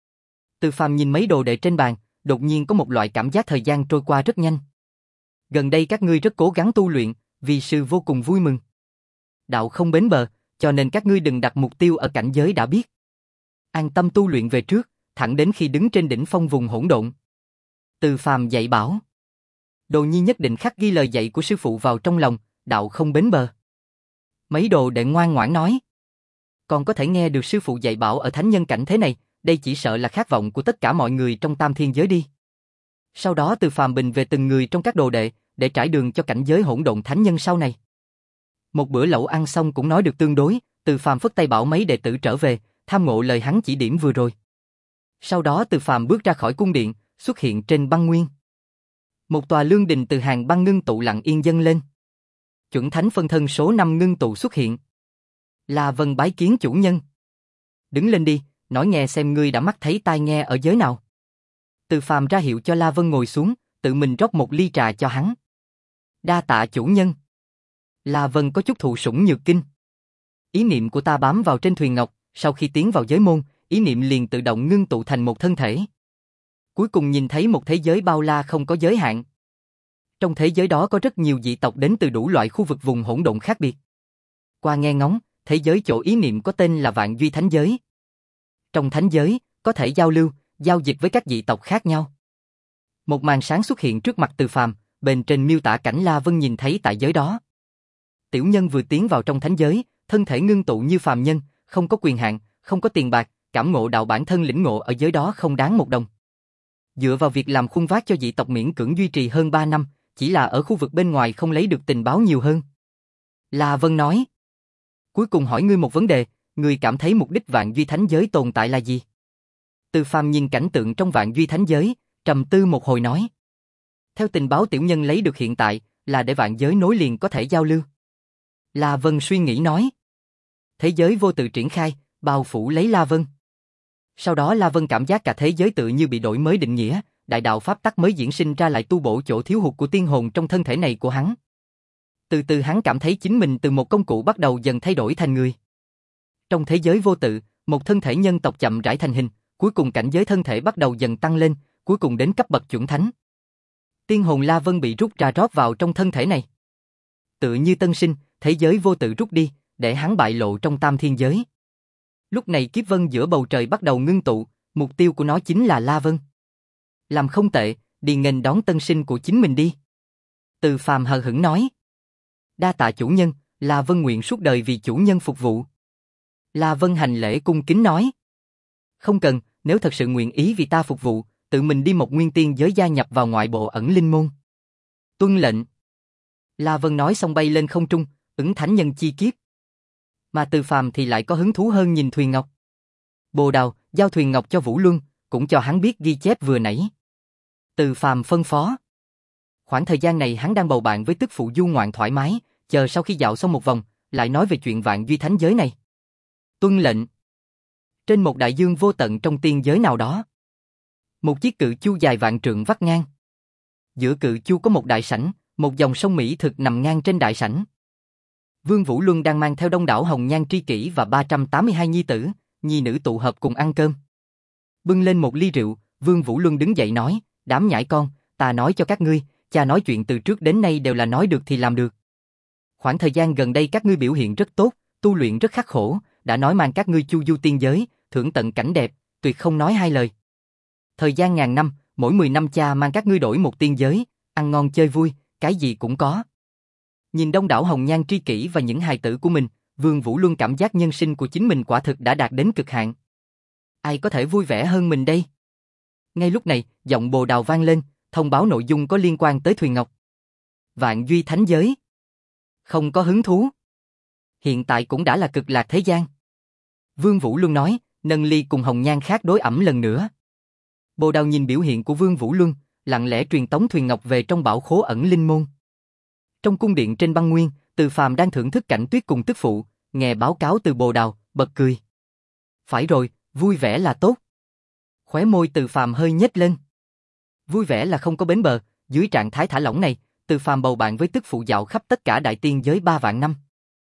A: Từ Phàm nhìn mấy đồ đệ trên bàn, đột nhiên có một loại cảm giác thời gian trôi qua rất nhanh. Gần đây các ngươi rất cố gắng tu luyện, vì sư vô cùng vui mừng. Đạo không bến bờ, cho nên các ngươi đừng đặt mục tiêu ở cảnh giới đã biết. An tâm tu luyện về trước, thẳng đến khi đứng trên đỉnh phong vùng hỗn độn. Từ Phàm dạy bảo. Đồ nhi nhất định khắc ghi lời dạy của sư phụ vào trong lòng, đạo không bến bờ. Mấy đồ đệ ngoan ngoãn nói. Còn có thể nghe được sư phụ dạy bảo ở thánh nhân cảnh thế này, đây chỉ sợ là khát vọng của tất cả mọi người trong tam thiên giới đi. Sau đó Từ Phàm bình về từng người trong các đồ đệ, để trải đường cho cảnh giới hỗn độn thánh nhân sau này. Một bữa lẩu ăn xong cũng nói được tương đối, Từ Phàm phất tay bảo mấy đệ tử trở về, tham ngộ lời hắn chỉ điểm vừa rồi. Sau đó Từ Phàm bước ra khỏi cung điện, xuất hiện trên băng nguyên. Một tòa lương đình từ hàng băng ngưng tụ lặng yên dâng lên. Chuẩn thánh phân thân số năm ngưng tụ xuất hiện. La Vân bái kiến chủ nhân. Đứng lên đi, nói nghe xem ngươi đã mắt thấy tai nghe ở giới nào. Từ Phàm ra hiệu cho La Vân ngồi xuống, tự mình rót một ly trà cho hắn. Đa tạ chủ nhân. La Vân có chút thụ sủng nhược kinh. Ý niệm của ta bám vào trên thuyền ngọc, sau khi tiến vào giới môn, ý niệm liền tự động ngưng tụ thành một thân thể. Cuối cùng nhìn thấy một thế giới bao la không có giới hạn. Trong thế giới đó có rất nhiều dị tộc đến từ đủ loại khu vực vùng hỗn độn khác biệt. Qua nghe ngóng, thế giới chỗ ý niệm có tên là Vạn Duy Thánh Giới. Trong thánh giới, có thể giao lưu, giao dịch với các dị tộc khác nhau. Một màn sáng xuất hiện trước mặt Từ Phàm, bên trên miêu tả cảnh La Vân nhìn thấy tại giới đó. Tiểu nhân vừa tiến vào trong thánh giới, thân thể ngưng tụ như phàm nhân, không có quyền hạn, không có tiền bạc, cảm ngộ đạo bản thân lĩnh ngộ ở giới đó không đáng một đồng. Dựa vào việc làm khuôn vác cho dị tộc miễn cưỡng duy trì hơn ba năm, chỉ là ở khu vực bên ngoài không lấy được tình báo nhiều hơn. La Vân nói. Cuối cùng hỏi ngươi một vấn đề, ngươi cảm thấy mục đích Vạn Duy Thánh Giới tồn tại là gì? Từ Phàm nhìn cảnh tượng trong Vạn Duy Thánh Giới, trầm tư một hồi nói. Theo tình báo tiểu nhân lấy được hiện tại, là để vạn giới nối liền có thể giao lưu. La Vân suy nghĩ nói. Thế giới vô tự triển khai, bao phủ lấy La Vân. Sau đó La Vân cảm giác cả thế giới tự như bị đổi mới định nghĩa, đại đạo pháp tắc mới diễn sinh ra lại tu bổ chỗ thiếu hụt của tiên hồn trong thân thể này của hắn. Từ từ hắn cảm thấy chính mình từ một công cụ bắt đầu dần thay đổi thành người. Trong thế giới vô tự, một thân thể nhân tộc chậm rãi thành hình, cuối cùng cảnh giới thân thể bắt đầu dần tăng lên, cuối cùng đến cấp bậc chuẩn thánh. Tiên hồn La Vân bị rút ra rót vào trong thân thể này. Tự như tân sinh, thế giới vô tự rút đi, để hắn bại lộ trong tam thiên giới. Lúc này kiếp vân giữa bầu trời bắt đầu ngưng tụ, mục tiêu của nó chính là La Vân. Làm không tệ, đi nghênh đón tân sinh của chính mình đi. Từ Phàm hờ hững nói. Đa tạ chủ nhân, La Vân nguyện suốt đời vì chủ nhân phục vụ. La Vân hành lễ cung kính nói. Không cần, nếu thật sự nguyện ý vì ta phục vụ, tự mình đi một nguyên tiên giới gia nhập vào ngoại bộ ẩn linh môn. Tuân lệnh. La Vân nói xong bay lên không trung, ứng thánh nhân chi kiếp. Mà Từ Phàm thì lại có hứng thú hơn nhìn thuyền ngọc. Bồ Đào, giao thuyền ngọc cho Vũ Luân, cũng cho hắn biết ghi chép vừa nãy. Từ Phàm phân phó. Khoảng thời gian này hắn đang bầu bạn với tức phụ du ngoạn thoải mái, chờ sau khi dạo xong một vòng, lại nói về chuyện Vạn Duy Thánh Giới này. Tuân lệnh. Trên một đại dương vô tận trong tiên giới nào đó, một chiếc cự chu dài vạn trượng vắt ngang. Giữa cự chu có một đại sảnh, một dòng sông Mỹ thực nằm ngang trên đại sảnh. Vương Vũ Luân đang mang theo đông đảo hồng nhan tri kỷ và ba trăm tám mươi hai nhi tử, nhi nữ tụ hợp cùng ăn cơm. Bưng lên một ly rượu, Vương Vũ Luân đứng dậy nói, đám nhãi con, ta nói cho các ngươi, cha nói chuyện từ trước đến nay đều là nói được thì làm được. Khoảng thời gian gần đây các ngươi biểu hiện rất tốt, tu luyện rất khắc khổ, đã nói mang các ngươi chu du tiên giới, thưởng tận cảnh đẹp, tuyệt không nói hai lời. Thời gian ngàn năm, mỗi mười năm cha mang các ngươi đổi một tiên giới, ăn ngon chơi vui, cái gì cũng có. Nhìn đông đảo hồng nhan tri kỷ và những hài tử của mình, Vương Vũ Luân cảm giác nhân sinh của chính mình quả thực đã đạt đến cực hạn. Ai có thể vui vẻ hơn mình đây? Ngay lúc này, giọng Bồ Đào vang lên, thông báo nội dung có liên quan tới thuyền ngọc. Vạn Duy Thánh Giới. Không có hứng thú. hiện tại cũng đã là cực lạc thế gian. Vương Vũ Luân nói, nâng ly cùng Hồng Nhan khác đối ẩm lần nữa. Bồ Đào nhìn biểu hiện của Vương Vũ Luân, lặng lẽ truyền tống thuyền ngọc về trong bảo khố ẩn linh môn. Trong cung điện trên băng nguyên, Từ Phàm đang thưởng thức cảnh tuyết cùng tức phụ, nghe báo cáo từ Bồ Đào, bật cười. Phải rồi, vui vẻ là tốt. Khóe môi Từ Phàm hơi nhếch lên. Vui vẻ là không có bến bờ, dưới trạng thái thả lỏng này, Từ Phàm bầu bạn với tức phụ dạo khắp tất cả đại tiên giới ba vạn năm.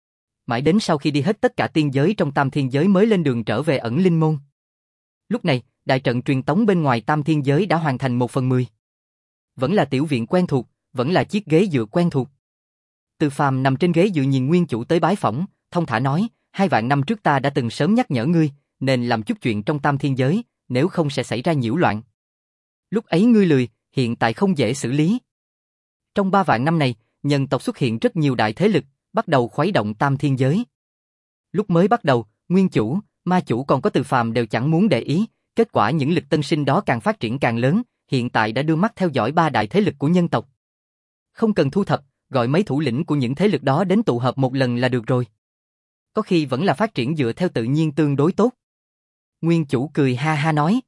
A: Mãi đến sau khi đi hết tất cả tiên giới trong tam thiên giới mới lên đường trở về ẩn linh môn. Lúc này, đại trận truyền tống bên ngoài tam thiên giới đã hoàn thành một phần mười. Vẫn là tiểu viện quen thuộc, vẫn là chiếc ghế dựa quen thuộc. Từ Phàm nằm trên ghế dựa nhìn nguyên chủ tới bái phỏng, thông thả nói, hai vạn năm trước ta đã từng sớm nhắc nhở ngươi, nên làm chút chuyện trong tam thiên giới, nếu không sẽ xảy ra nhiễu loạn. Lúc ấy ngươi lười, hiện tại không dễ xử lý. Trong ba vạn năm này, nhân tộc xuất hiện rất nhiều đại thế lực, bắt đầu khuấy động tam thiên giới. Lúc mới bắt đầu, nguyên chủ, ma chủ còn có Từ Phàm đều chẳng muốn để ý, kết quả những lực tân sinh đó càng phát triển càng lớn, hiện tại đã đưa mắt theo dõi ba đại thế lực của nhân tộc. Không cần thu thập, gọi mấy thủ lĩnh của những thế lực đó đến tụ hợp một lần là được rồi. Có khi vẫn là phát triển dựa theo tự nhiên tương đối tốt. Nguyên chủ cười ha ha nói.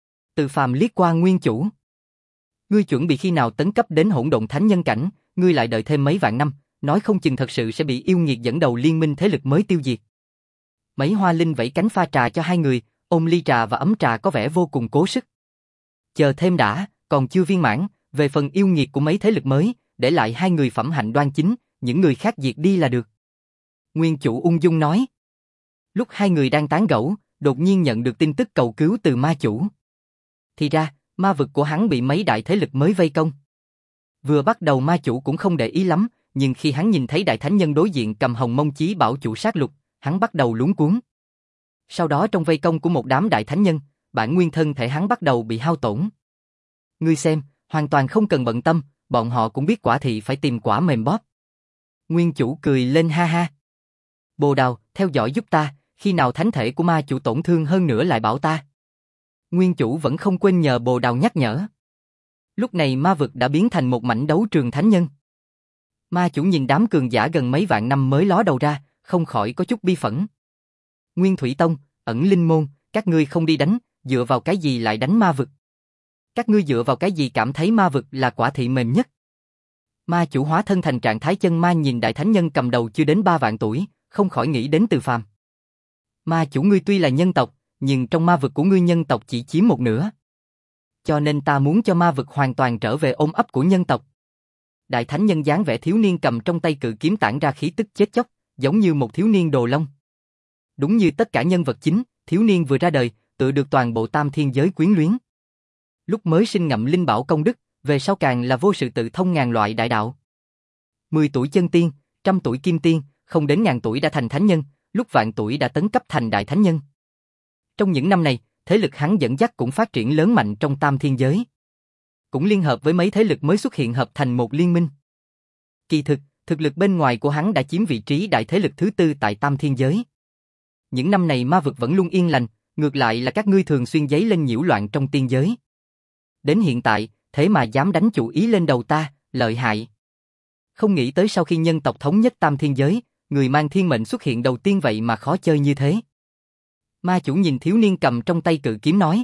A: Từ Phàm liếc qua nguyên chủ. Ngươi chuẩn bị khi nào tấn cấp đến hỗn độn thánh nhân cảnh, ngươi lại đợi thêm mấy vạn năm, nói không chừng thật sự sẽ bị yêu nghiệt dẫn đầu liên minh thế lực mới tiêu diệt. Mấy hoa linh vẫy cánh pha trà cho hai người, ôm ly trà và ấm trà có vẻ vô cùng cố sức. Chờ thêm đã, còn chưa viên mãn, về phần yêu nghiệt của mấy thế lực mới, để lại hai người phẩm hạnh đoan chính, những người khác diệt đi là được. Nguyên chủ ung dung nói. Lúc hai người đang tán gẫu, đột nhiên nhận được tin tức cầu cứu từ ma chủ. Thì ra, ma vực của hắn bị mấy đại thế lực mới vây công. Vừa bắt đầu ma chủ cũng không để ý lắm, nhưng khi hắn nhìn thấy đại thánh nhân đối diện cầm hồng mông chí bảo chủ sát lục, hắn bắt đầu luống cuống. Sau đó trong vây công của một đám đại thánh nhân, bản nguyên thân thể hắn bắt đầu bị hao tổn. Ngươi xem, hoàn toàn không cần bận tâm, bọn họ cũng biết quả thị phải tìm quả mềm bóp. Nguyên chủ cười lên ha ha. Bồ Đào, theo dõi giúp ta, khi nào thánh thể của ma chủ tổn thương hơn nữa lại bảo ta. Nguyên chủ vẫn không quên nhờ Bồ Đào nhắc nhở. Lúc này ma vực đã biến thành một mảnh đấu trường thánh nhân. Ma chủ nhìn đám cường giả gần mấy vạn năm mới ló đầu ra, không khỏi có chút bi phẫn. Nguyên Thủy Tông, ẩn linh môn, các ngươi không đi đánh, dựa vào cái gì lại đánh ma vực? Các ngươi dựa vào cái gì cảm thấy ma vực là quả thị mềm nhất? Ma chủ hóa thân thành trạng thái chân ma nhìn đại thánh nhân cầm đầu chưa đến ba vạn tuổi, không khỏi nghĩ đến Từ Phàm. Ma chủ ngươi tuy là nhân tộc, nhưng trong ma vực của ngươi nhân tộc chỉ chiếm một nửa. Cho nên ta muốn cho ma vực hoàn toàn trở về ôm ấp của nhân tộc. Đại thánh nhân dáng vẻ thiếu niên cầm trong tay cự kiếm tản ra khí tức chết chóc, giống như một thiếu niên đồ long. Đúng như tất cả nhân vật chính, thiếu niên vừa ra đời, tự được toàn bộ tam thiên giới quyến luyến. Lúc mới sinh ngậm linh bảo công đức, về sau càng là vô sự tự thông ngàn loại đại đạo. Mười tuổi chân tiên, trăm tuổi kim tiên, không đến ngàn tuổi đã thành thánh nhân, lúc vạn tuổi đã tấn cấp thành đại thánh nhân. Trong những năm này, thế lực hắn dẫn dắt cũng phát triển lớn mạnh trong tam thiên giới. Cũng liên hợp với mấy thế lực mới xuất hiện hợp thành một liên minh. Kỳ thực, thực lực bên ngoài của hắn đã chiếm vị trí đại thế lực thứ tư tại tam thiên giới. Những năm này ma vực vẫn luôn yên lành, ngược lại là các ngươi thường xuyên giấy lên nhiễu loạn trong tiên giới. Đến hiện tại, thế mà dám đánh chủ ý lên đầu ta, lợi hại. Không nghĩ tới sau khi nhân tộc thống nhất tam thiên giới, người mang thiên mệnh xuất hiện đầu tiên vậy mà khó chơi như thế. Ma chủ nhìn thiếu niên cầm trong tay cự kiếm nói.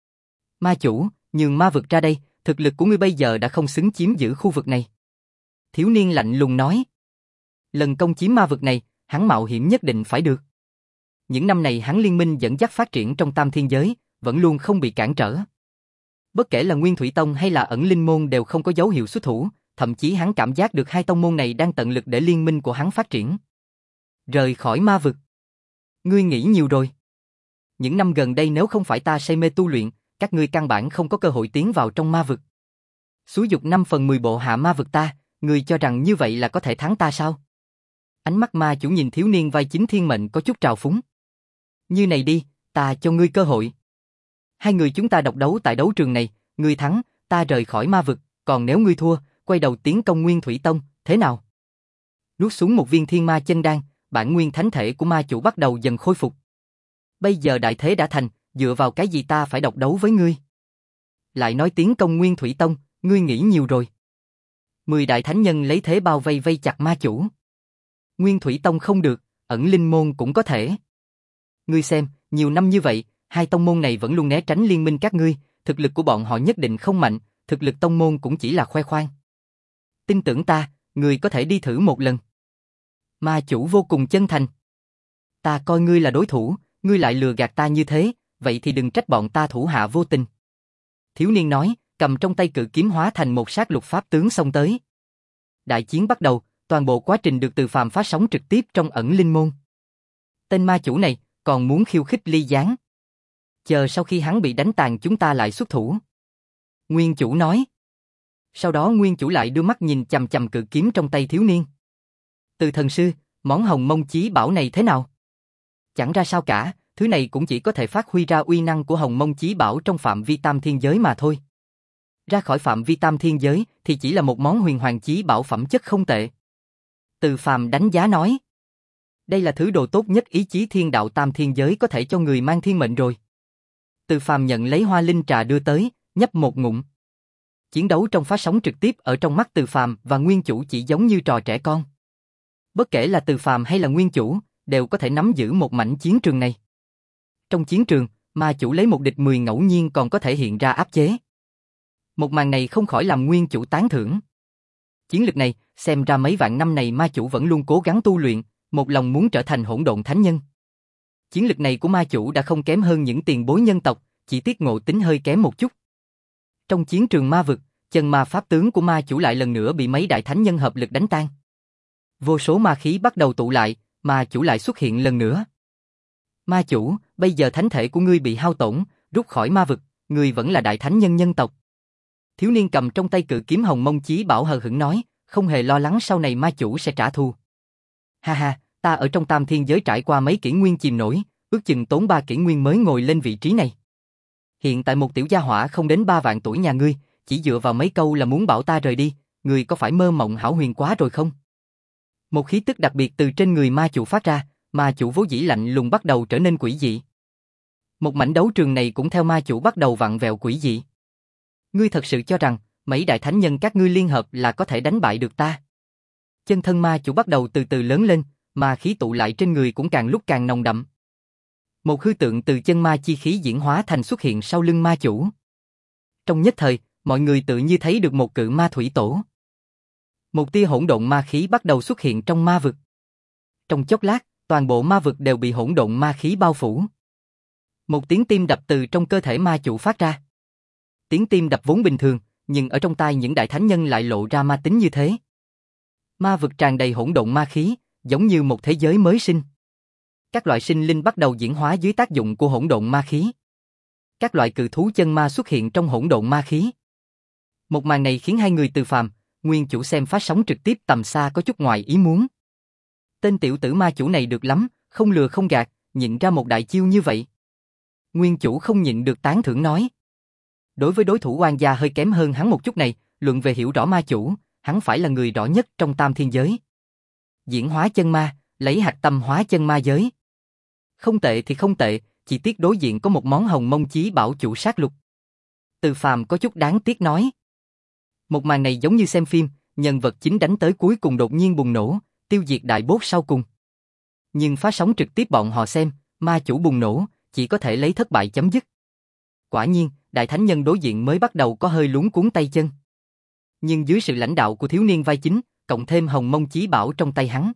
A: Ma chủ, nhường ma vực ra đây, thực lực của ngươi bây giờ đã không xứng chiếm giữ khu vực này. Thiếu niên lạnh lùng nói. Lần công chiếm ma vực này, hắn mạo hiểm nhất định phải được. Những năm này hắn liên minh dẫn dắt phát triển trong tam thiên giới, vẫn luôn không bị cản trở. Bất kể là Nguyên Thủy Tông hay là ẩn linh môn đều không có dấu hiệu xuất thủ, thậm chí hắn cảm giác được hai tông môn này đang tận lực để liên minh của hắn phát triển. Rời khỏi ma vực. Ngươi nghĩ nhiều rồi. Những năm gần đây nếu không phải ta say mê tu luyện, các ngươi căn bản không có cơ hội tiến vào trong ma vực. Xúi dục năm phần mười bộ hạ ma vực ta, ngươi cho rằng như vậy là có thể thắng ta sao? Ánh mắt ma chủ nhìn thiếu niên vai chính thiên mệnh có chút trào phúng. Như này đi, ta cho ngươi cơ hội. Hai người chúng ta độc đấu tại đấu trường này, ngươi thắng, ta rời khỏi ma vực, còn nếu ngươi thua, quay đầu tiến công Nguyên Thủy Tông, thế nào? Nuốt xuống một viên thiên ma chân đan, bản nguyên thánh thể của ma chủ bắt đầu dần khôi phục. Bây giờ đại thế đã thành, dựa vào cái gì ta phải độc đấu với ngươi? Lại nói tiến công Nguyên Thủy Tông, ngươi nghĩ nhiều rồi. Mười đại thánh nhân lấy thế bao vây vây chặt ma chủ. Nguyên Thủy Tông không được, ẩn linh môn cũng có thể. Ngươi xem, nhiều năm như vậy, hai tông môn này vẫn luôn né tránh liên minh các ngươi, thực lực của bọn họ nhất định không mạnh, thực lực tông môn cũng chỉ là khoe khoang. Tin tưởng ta, ngươi có thể đi thử một lần. Ma chủ vô cùng chân thành. Ta coi ngươi là đối thủ, ngươi lại lừa gạt ta như thế, vậy thì đừng trách bọn ta thủ hạ vô tình. Thiếu niên nói, cầm trong tay cự kiếm hóa thành một sát lục pháp tướng xông tới. Đại chiến bắt đầu, toàn bộ quá trình được Từ Phàm phát sóng trực tiếp trong ẩn linh môn. Tên ma chủ này còn muốn khiêu khích ly gián. Chờ sau khi hắn bị đánh tàn chúng ta lại xuất thủ. Nguyên chủ nói. Sau đó nguyên chủ lại đưa mắt nhìn chằm chằm cự kiếm trong tay thiếu niên. Từ thần sư, món hồng mông chí bảo này thế nào? Chẳng ra sao cả, thứ này cũng chỉ có thể phát huy ra uy năng của hồng mông chí bảo trong phạm vi tam thiên giới mà thôi. Ra khỏi phạm vi tam thiên giới thì chỉ là một món huyền hoàng chí bảo phẩm chất không tệ. Từ Phàm đánh giá nói. Đây là thứ đồ tốt nhất ý chí thiên đạo tam thiên giới có thể cho người mang thiên mệnh rồi. Từ Phàm nhận lấy hoa linh trà đưa tới, nhấp một ngụm. Chiến đấu trong phát sóng trực tiếp ở trong mắt Từ Phàm và nguyên chủ chỉ giống như trò trẻ con. Bất kể là Từ Phàm hay là nguyên chủ, đều có thể nắm giữ một mảnh chiến trường này. Trong chiến trường, ma chủ lấy một địch mười ngẫu nhiên còn có thể hiện ra áp chế. Một màn này không khỏi làm nguyên chủ tán thưởng. Chiến lực này, xem ra mấy vạn năm này ma chủ vẫn luôn cố gắng tu luyện, một lòng muốn trở thành hỗn độn thánh nhân. Chiến lực này của ma chủ đã không kém hơn những tiền bối nhân tộc, chỉ tiếc ngộ tính hơi kém một chút. Trong chiến trường ma vực, chân ma pháp tướng của ma chủ lại lần nữa bị mấy đại thánh nhân hợp lực đánh tan. Vô số ma khí bắt đầu tụ lại, ma chủ lại xuất hiện lần nữa. Ma chủ, bây giờ thánh thể của ngươi bị hao tổn, rút khỏi ma vực, ngươi vẫn là đại thánh nhân nhân tộc. Thiếu niên cầm trong tay cự kiếm hồng mông chí bảo hờ hững nói, không hề lo lắng sau này ma chủ sẽ trả thù. Ha ha, ta ở trong tam thiên giới trải qua mấy kỷ nguyên chìm nổi, ước chừng tốn ba kỷ nguyên mới ngồi lên vị trí này. Hiện tại một tiểu gia hỏa không đến ba vạn tuổi nhà ngươi, chỉ dựa vào mấy câu là muốn bảo ta rời đi, ngươi có phải mơ mộng hão huyền quá rồi không? Một khí tức đặc biệt từ trên người ma chủ phát ra, ma chủ vốn dĩ lạnh lùng bắt đầu trở nên quỷ dị. Một mảnh đấu trường này cũng theo ma chủ bắt đầu vặn vẹo quỷ dị. Ngươi thật sự cho rằng, mấy đại thánh nhân các ngươi liên hợp là có thể đánh bại được ta? Chân thân ma chủ bắt đầu từ từ lớn lên, ma khí tụ lại trên người cũng càng lúc càng nồng đậm. Một hư tượng từ chân ma chi khí diễn hóa thành xuất hiện sau lưng ma chủ. Trong nhất thời, mọi người tự như thấy được một cự ma thủy tổ. Một tia hỗn độn ma khí bắt đầu xuất hiện trong ma vực. Trong chốc lát, toàn bộ ma vực đều bị hỗn độn ma khí bao phủ. Một tiếng tim đập từ trong cơ thể ma chủ phát ra. Tiếng tim đập vốn bình thường, nhưng ở trong tai những đại thánh nhân lại lộ ra ma tính như thế. Ma vực tràn đầy hỗn độn ma khí, giống như một thế giới mới sinh. Các loại sinh linh bắt đầu diễn hóa dưới tác dụng của hỗn độn ma khí. Các loại cự thú chân ma xuất hiện trong hỗn độn ma khí. Một màn này khiến hai người Từ Phàm, nguyên chủ xem phát sóng trực tiếp tầm xa có chút ngoài ý muốn. Tên tiểu tử ma chủ này được lắm, không lừa không gạt, nhịn ra một đại chiêu như vậy. Nguyên chủ không nhịn được tán thưởng nói. Đối với đối thủ oan gia hơi kém hơn hắn một chút này, luận về hiểu rõ ma chủ, hắn phải là người rõ nhất trong tam thiên giới. Diễn hóa chân ma, lấy hạt tâm hóa chân ma giới. Không tệ thì không tệ, chỉ tiếc đối diện có một món hồng mông chí bảo chủ sát lục. Từ Phàm có chút đáng tiếc nói. Một màn này giống như xem phim, nhân vật chính đánh tới cuối cùng đột nhiên bùng nổ, tiêu diệt đại boss sau cùng. Nhưng phát sóng trực tiếp bọn họ xem, ma chủ bùng nổ, chỉ có thể lấy thất bại chấm dứt. Quả nhiên, đại thánh nhân đối diện mới bắt đầu có hơi luống cuống tay chân. Nhưng dưới sự lãnh đạo của thiếu niên vai chính, cộng thêm hồng mông chí bảo trong tay hắn,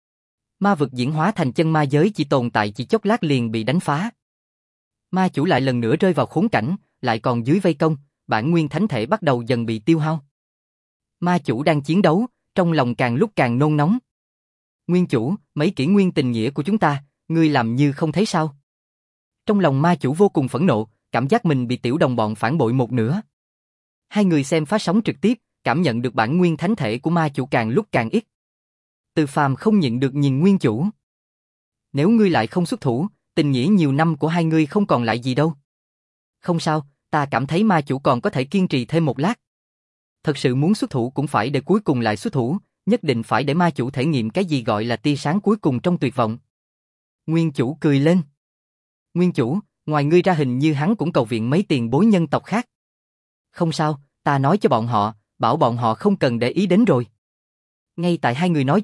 A: ma vực diễn hóa thành chân ma giới chỉ tồn tại chỉ chốc lát liền bị đánh phá. Ma chủ lại lần nữa rơi vào khốn cảnh, lại còn dưới vây công, bản nguyên thánh thể bắt đầu dần bị tiêu hao. Ma chủ đang chiến đấu, trong lòng càng lúc càng nôn nóng. Nguyên chủ, mấy kỷ nguyên tình nghĩa của chúng ta, ngươi làm như không thấy sao? Trong lòng ma chủ vô cùng phẫn nộ, cảm giác mình bị tiểu đồng bọn phản bội một nửa. Hai người xem phát sóng trực tiếp, cảm nhận được bản nguyên thánh thể của ma chủ càng lúc càng ít. Từ Phàm không nhịn được nhìn nguyên chủ. Nếu ngươi lại không xuất thủ, tình nghĩa nhiều năm của hai ngươi không còn lại gì đâu. Không sao, ta cảm thấy ma chủ còn có thể kiên trì thêm một lát. Thật sự muốn xuất thủ cũng phải để cuối cùng lại xuất thủ, nhất định phải để ma chủ thể nghiệm cái gì gọi là tia sáng cuối cùng trong tuyệt vọng. Nguyên chủ cười lên. Nguyên chủ, ngoài ngươi ra hình như hắn cũng cầu viện mấy tiền bối nhân tộc khác. Không sao, ta nói cho bọn họ, bảo bọn họ không cần để ý đến rồi. Ngay tại hai người nói chuyện,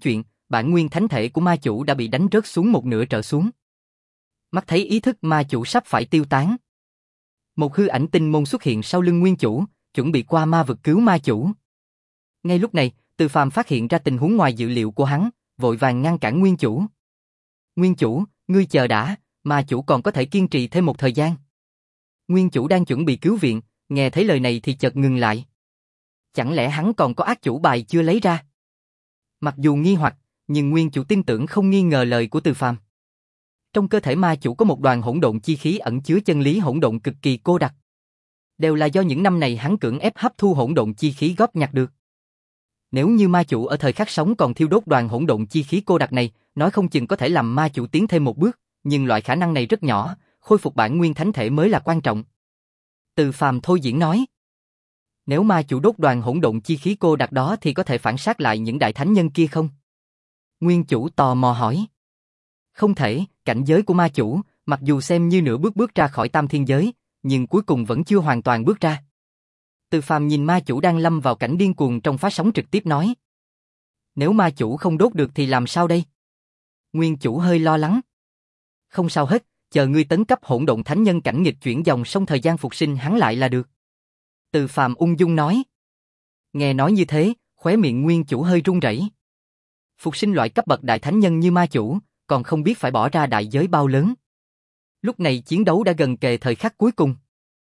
A: bản nguyên thánh thể của ma chủ đã bị đánh rớt xuống một nửa trở xuống. Mắt thấy ý thức ma chủ sắp phải tiêu tán. Một hư ảnh tinh môn xuất hiện sau lưng nguyên chủ, chuẩn bị qua ma vực cứu ma chủ. Ngay lúc này, Từ Phàm phát hiện ra tình huống ngoài dự liệu của hắn, vội vàng ngăn cản nguyên chủ. Nguyên chủ, ngươi chờ đã, ma chủ còn có thể kiên trì thêm một thời gian. Nguyên chủ đang chuẩn bị cứu viện, nghe thấy lời này thì chợt ngừng lại. Chẳng lẽ hắn còn có ác chủ bài chưa lấy ra? Mặc dù nghi hoặc, nhưng nguyên chủ tin tưởng không nghi ngờ lời của Từ Phàm. Trong cơ thể ma chủ có một đoàn hỗn độn chi khí ẩn chứa chân lý hỗn độn cực kỳ cô đặc. Đều là do những năm này hắn cưỡng ép hấp thu hỗn độn chi khí góp nhặt được. Nếu như ma chủ ở thời khắc sống còn thiêu đốt đoàn hỗn độn chi khí cô đặc này, nói không chừng có thể làm ma chủ tiến thêm một bước, nhưng loại khả năng này rất nhỏ, khôi phục bản nguyên thánh thể mới là quan trọng. Từ Phàm thôi diễn nói. Nếu ma chủ đốt đoàn hỗn độn chi khí cô đặc đó thì có thể phản sát lại những đại thánh nhân kia không? Nguyên chủ tò mò hỏi. Không thể, cảnh giới của ma chủ, mặc dù xem như nửa bước bước ra khỏi tam thiên giới, nhưng cuối cùng vẫn chưa hoàn toàn bước ra. Từ Phàm nhìn ma chủ đang lâm vào cảnh điên cuồng trong phát sóng trực tiếp nói. Nếu ma chủ không đốt được thì làm sao đây? Nguyên chủ hơi lo lắng. Không sao hết, chờ ngươi tấn cấp hỗn độn thánh nhân cảnh nghịch chuyển dòng xong thời gian phục sinh hắn lại là được. Từ Phàm ung dung nói. Nghe nói như thế, khóe miệng nguyên chủ hơi run rẩy. Phục sinh loại cấp bậc đại thánh nhân như ma chủ, còn không biết phải bỏ ra đại giới bao lớn. Lúc này chiến đấu đã gần kề thời khắc cuối cùng.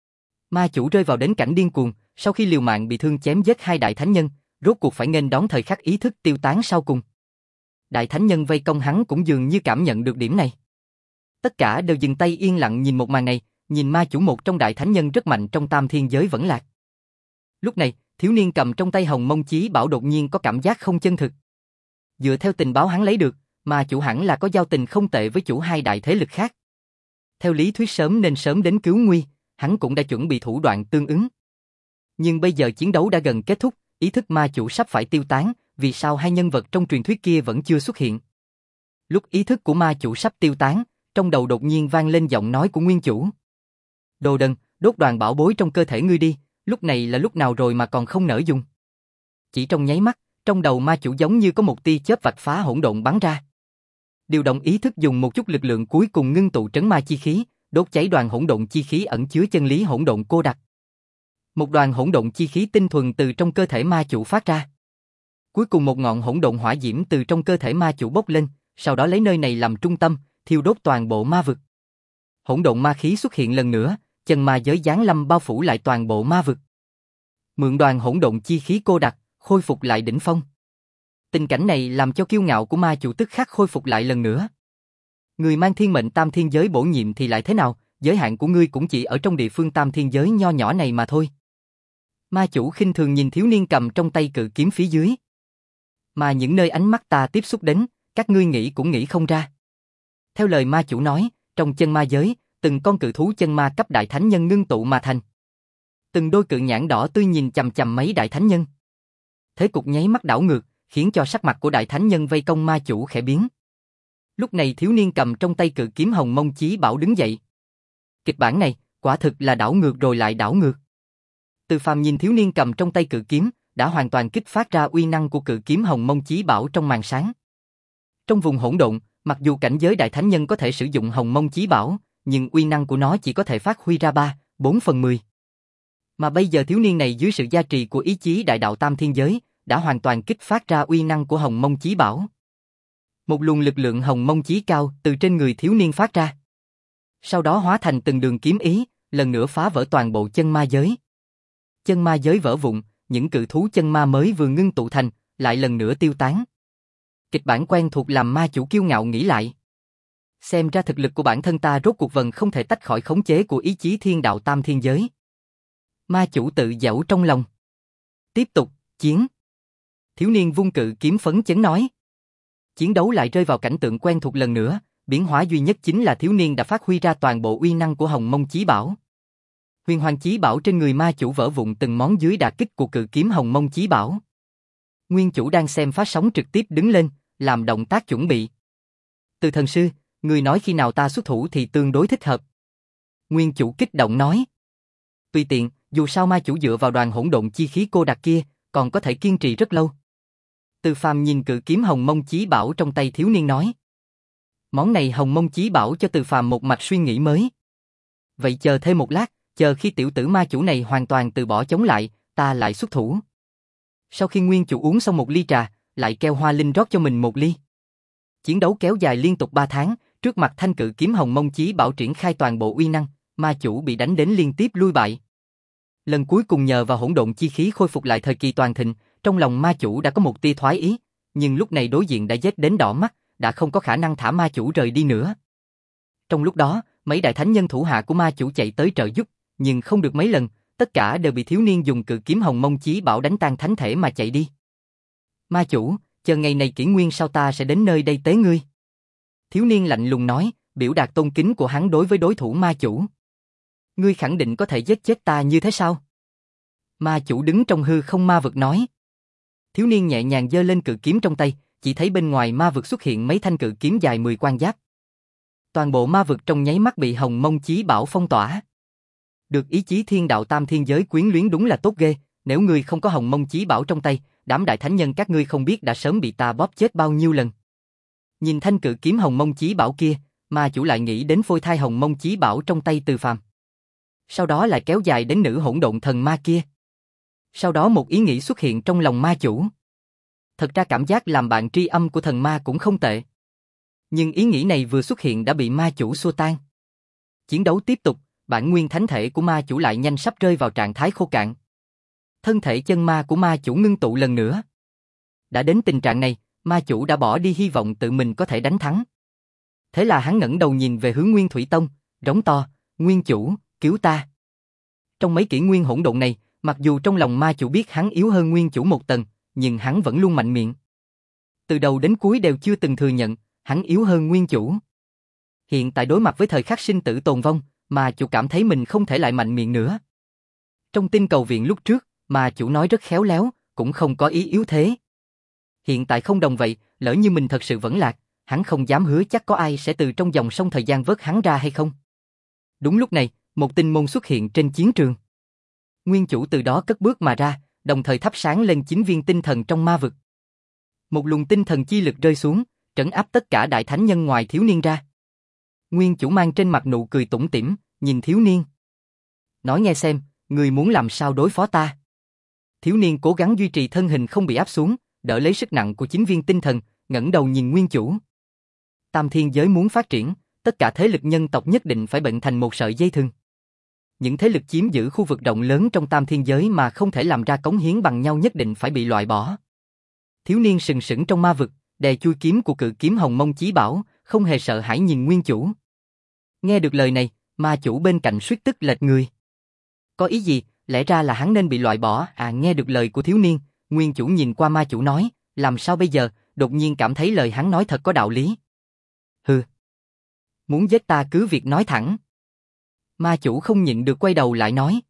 A: Ma chủ rơi vào đến cảnh điên cuồng, sau khi liều mạng bị thương chém giết hai đại thánh nhân, rốt cuộc phải nghênh đón thời khắc ý thức tiêu tán sau cùng. Đại thánh nhân vây công hắn cũng dường như cảm nhận được điểm này. Tất cả đều dừng tay yên lặng nhìn một màn này, nhìn ma chủ một trong đại thánh nhân rất mạnh trong tam thiên giới vẫn lạc. Lúc này, thiếu niên cầm trong tay hồng mông chí bảo đột nhiên có cảm giác không chân thực. Dựa theo tình báo hắn lấy được, ma chủ hẳn là có giao tình không tệ với chủ hai đại thế lực khác. Theo lý thuyết sớm nên sớm đến cứu nguy, hắn cũng đã chuẩn bị thủ đoạn tương ứng. Nhưng bây giờ chiến đấu đã gần kết thúc, ý thức ma chủ sắp phải tiêu tán, vì sao hai nhân vật trong truyền thuyết kia vẫn chưa xuất hiện? Lúc ý thức của ma chủ sắp tiêu tán, trong đầu đột nhiên vang lên giọng nói của nguyên chủ. Đồ đần, đốt đoàn bảo bối trong cơ thể ngươi đi, lúc này là lúc nào rồi mà còn không nỡ dùng. Chỉ trong nháy mắt, trong đầu ma chủ giống như có một tia chớp vạch phá hỗn độn bắn ra. Điều động ý thức dùng một chút lực lượng cuối cùng ngưng tụ trấn ma chi khí, đốt cháy đoàn hỗn độn chi khí ẩn chứa chân lý hỗn độn cô đặc. Một đoàn hỗn độn chi khí tinh thuần từ trong cơ thể ma chủ phát ra. Cuối cùng một ngọn hỗn độn hỏa diễm từ trong cơ thể ma chủ bốc lên, sau đó lấy nơi này làm trung tâm, thiêu đốt toàn bộ ma vực. Hỗn độn ma khí xuất hiện lần nữa, chân ma giới giáng lâm bao phủ lại toàn bộ ma vực. Mượn đoàn hỗn độn chi khí cô đặc, khôi phục lại đỉnh phong. Tình cảnh này làm cho kiêu ngạo của ma chủ tức khắc khôi phục lại lần nữa. Người mang thiên mệnh tam thiên giới bổ nhiệm thì lại thế nào, giới hạn của ngươi cũng chỉ ở trong địa phương tam thiên giới nho nhỏ này mà thôi. Ma chủ khinh thường nhìn thiếu niên cầm trong tay cự kiếm phía dưới. Mà những nơi ánh mắt ta tiếp xúc đến, các ngươi nghĩ cũng nghĩ không ra. Theo lời ma chủ nói, trong chân ma giới, từng con cự thú chân ma cấp đại thánh nhân ngưng tụ mà thành. Từng đôi cự nhãn đỏ tươi nhìn chằm chằm mấy đại thánh nhân. Thế cục nháy mắt đảo ngược, khiến cho sắc mặt của đại thánh nhân vây công ma chủ khẽ biến. Lúc này thiếu niên cầm trong tay cự kiếm hồng mông chí bảo đứng dậy. Kịch bản này, quả thực là đảo ngược rồi lại đảo ngược. Từ Phàm nhìn thiếu niên cầm trong tay cự kiếm, đã hoàn toàn kích phát ra uy năng của cự kiếm hồng mông chí bảo trong màn sáng. Trong vùng hỗn độn, mặc dù cảnh giới đại thánh nhân có thể sử dụng hồng mông chí bảo, nhưng uy năng của nó chỉ có thể phát huy ra ba, bốn phần mười. Mà bây giờ thiếu niên này dưới sự gia trì của ý chí đại đạo tam thiên giới, đã hoàn toàn kích phát ra uy năng của hồng mông chí bảo. Một luồng lực lượng hồng mông chí cao từ trên người thiếu niên phát ra. Sau đó hóa thành từng đường kiếm ý, lần nữa phá vỡ toàn bộ chân ma giới. Chân ma giới vỡ vụn, những cự thú chân ma mới vừa ngưng tụ thành, lại lần nữa tiêu tán. Kịch bản quen thuộc làm ma chủ kiêu ngạo nghĩ lại. Xem ra thực lực của bản thân ta rốt cuộc vẫn không thể tách khỏi khống chế của ý chí thiên đạo tam thiên giới. Ma chủ tự giễu trong lòng. Tiếp tục, chiến. Thiếu niên vung cự kiếm phấn chấn nói. Chiến đấu lại rơi vào cảnh tượng quen thuộc lần nữa, biến hóa duy nhất chính là thiếu niên đã phát huy ra toàn bộ uy năng của hồng mông chí bảo. Huyền hoàng chí bảo trên người ma chủ vỡ vụn từng món dưới đả kích của cự kiếm hồng mông chí bảo. Nguyên chủ đang xem phát sóng trực tiếp đứng lên, làm động tác chuẩn bị. Từ thần sư, người nói khi nào ta xuất thủ thì tương đối thích hợp. Nguyên chủ kích động nói. Tùy tiện, dù sao ma chủ dựa vào đoàn hỗn độn chi khí cô đặc kia, còn có thể kiên trì rất lâu. Từ Phàm nhìn cự kiếm Hồng Mông Chí Bảo trong tay thiếu niên nói. Món này Hồng Mông Chí Bảo cho Từ Phàm một mạch suy nghĩ mới. Vậy chờ thêm một lát, chờ khi tiểu tử ma chủ này hoàn toàn từ bỏ chống lại, ta lại xuất thủ. Sau khi nguyên chủ uống xong một ly trà, lại kêu Hoa Linh rót cho mình một ly. Chiến đấu kéo dài liên tục ba tháng, trước mặt thanh cự kiếm Hồng Mông Chí Bảo triển khai toàn bộ uy năng, ma chủ bị đánh đến liên tiếp lui bại. Lần cuối cùng nhờ vào hỗn độn chi khí khôi phục lại thời kỳ toàn thịnh, trong lòng ma chủ đã có một tia thoái ý, nhưng lúc này đối diện đã giết đến đỏ mắt, đã không có khả năng thả ma chủ rời đi nữa. Trong lúc đó, mấy đại thánh nhân thủ hạ của ma chủ chạy tới trợ giúp, nhưng không được mấy lần, tất cả đều bị thiếu niên dùng cự kiếm Hồng Mông Chí Bảo đánh tan thánh thể mà chạy đi. Ma chủ, chờ ngày này kỷ nguyên sau ta sẽ đến nơi đây tế ngươi. Thiếu niên lạnh lùng nói, biểu đạt tôn kính của hắn đối với đối thủ ma chủ. Ngươi khẳng định có thể giết chết ta như thế sao? Ma chủ đứng trong hư không ma vực nói. Thiếu niên nhẹ nhàng giơ lên cự kiếm trong tay, chỉ thấy bên ngoài ma vực xuất hiện mấy thanh cự kiếm dài mười quan giáp. Toàn bộ ma vực trong nháy mắt bị Hồng Mông Chí Bảo phong tỏa. Được ý chí thiên đạo tam thiên giới quyến luyến đúng là tốt ghê, nếu ngươi không có Hồng Mông Chí Bảo trong tay, đám đại thánh nhân các ngươi không biết đã sớm bị ta bóp chết bao nhiêu lần. Nhìn thanh cự kiếm Hồng Mông Chí Bảo kia, ma chủ lại nghĩ đến phôi thai Hồng Mông Chí Bảo trong tay Từ Phàm. Sau đó lại kéo dài đến nữ hỗn độn thần ma kia. Sau đó một ý nghĩ xuất hiện trong lòng ma chủ. Thật ra cảm giác làm bạn tri âm của thần ma cũng không tệ. Nhưng ý nghĩ này vừa xuất hiện đã bị ma chủ xua tan. Chiến đấu tiếp tục, bản nguyên thánh thể của ma chủ lại nhanh sắp rơi vào trạng thái khô cạn. Thân thể chân ma của ma chủ ngưng tụ lần nữa. Đã đến tình trạng này, ma chủ đã bỏ đi hy vọng tự mình có thể đánh thắng. Thế là hắn ngẩng đầu nhìn về hướng Nguyên Thủy Tông, rống to, Nguyên chủ, cứu ta. Trong mấy kỷ nguyên hỗn độn này, mặc dù trong lòng ma chủ biết hắn yếu hơn Nguyên chủ một tầng, nhưng hắn vẫn luôn mạnh miệng. Từ đầu đến cuối đều chưa từng thừa nhận, hắn yếu hơn Nguyên chủ. Hiện tại đối mặt với thời khắc sinh tử tồn vong, ma chủ cảm thấy mình không thể lại mạnh miệng nữa. Trong tinh cầu viện lúc trước, ma chủ nói rất khéo léo, cũng không có ý yếu thế. Hiện tại không đồng vậy, lỡ như mình thật sự vẫn lạc, hắn không dám hứa chắc có ai sẽ từ trong dòng sông thời gian vớt hắn ra hay không. Đúng lúc này, một tinh môn xuất hiện trên chiến trường. Nguyên chủ từ đó cất bước mà ra, đồng thời thắp sáng lên chín viên tinh thần trong ma vực. Một luồng tinh thần chi lực rơi xuống, trấn áp tất cả đại thánh nhân ngoài thiếu niên ra. Nguyên chủ mang trên mặt nụ cười tủm tỉm, nhìn thiếu niên. Nói nghe xem, người muốn làm sao đối phó ta? Thiếu niên cố gắng duy trì thân hình không bị áp xuống, đỡ lấy sức nặng của chín viên tinh thần, ngẩng đầu nhìn nguyên chủ. Tam thiên giới muốn phát triển, tất cả thế lực nhân tộc nhất định phải bệnh thành một sợi dây thừng. Những thế lực chiếm giữ khu vực rộng lớn trong tam thiên giới mà không thể làm ra cống hiến bằng nhau nhất định phải bị loại bỏ. Thiếu niên sừng sững trong ma vực, đè chui kiếm của cự kiếm Hồng Mông Chí Bảo, không hề sợ hãi nhìn nguyên chủ. Nghe được lời này, ma chủ bên cạnh suýt tức lệch người. Có ý gì, lẽ ra là hắn nên bị loại bỏ à? Nghe được lời của thiếu niên, nguyên chủ nhìn qua ma chủ nói, làm sao bây giờ, đột nhiên cảm thấy lời hắn nói thật có đạo lý. Hừ. Muốn giết ta cứ việc nói thẳng. Ma chủ không nhịn được quay đầu lại nói.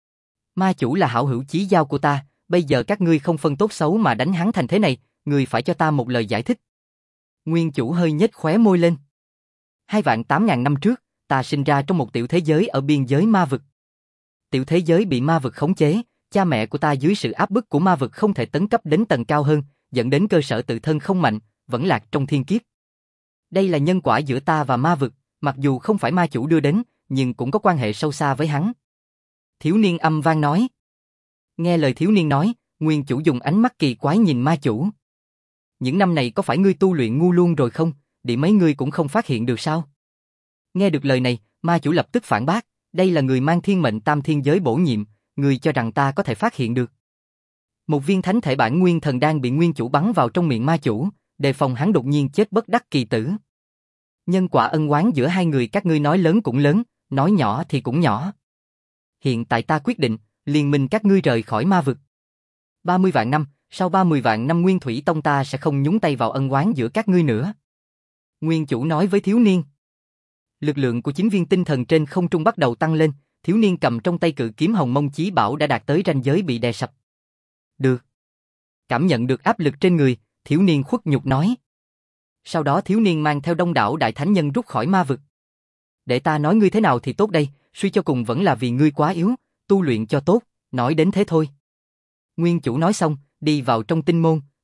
A: Ma chủ là hảo hữu chí giao của ta, bây giờ các ngươi không phân tốt xấu mà đánh hắn thành thế này, ngươi phải cho ta một lời giải thích. Nguyên chủ hơi nhếch khóe môi lên. Hai vạn tám ngàn năm trước, ta sinh ra trong một tiểu thế giới ở biên giới ma vực. Tiểu thế giới bị ma vực khống chế, cha mẹ của ta dưới sự áp bức của ma vực không thể tấn cấp đến tầng cao hơn, dẫn đến cơ sở tự thân không mạnh, vẫn lạc trong thiên kiếp. Đây là nhân quả giữa ta và ma vực, mặc dù không phải ma chủ đưa đến, nhưng cũng có quan hệ sâu xa với hắn. Thiếu niên âm vang nói. Nghe lời thiếu niên nói, nguyên chủ dùng ánh mắt kỳ quái nhìn ma chủ. Những năm này có phải ngươi tu luyện ngu luôn rồi không, để mấy ngươi cũng không phát hiện được sao? Nghe được lời này, ma chủ lập tức phản bác, đây là người mang thiên mệnh tam thiên giới bổ nhiệm, ngươi cho rằng ta có thể phát hiện được. Một viên thánh thể bản nguyên thần đang bị nguyên chủ bắn vào trong miệng ma chủ, đề phòng hắn đột nhiên chết bất đắc kỳ tử. Nhân quả ân oán giữa hai người các ngươi nói lớn cũng lớn, nói nhỏ thì cũng nhỏ. Hiện tại ta quyết định, liên minh các ngươi rời khỏi ma vực. ba mươi vạn năm, sau ba mươi vạn năm Nguyên Thủy Tông ta sẽ không nhúng tay vào ân oán giữa các ngươi nữa. Nguyên chủ nói với thiếu niên. Lực lượng của chín viên tinh thần trên không trung bắt đầu tăng lên, thiếu niên cầm trong tay cự kiếm Hồng Mông Chí Bảo đã đạt tới ranh giới bị đè sập. Được. Cảm nhận được áp lực trên người, thiếu niên khuất nhục nói. Sau đó thiếu niên mang theo đông đảo đại thánh nhân rút khỏi ma vực. Để ta nói ngươi thế nào thì tốt đây, suy cho cùng vẫn là vì ngươi quá yếu, tu luyện cho tốt, nói đến thế thôi. Nguyên chủ nói xong, đi vào trong tinh môn,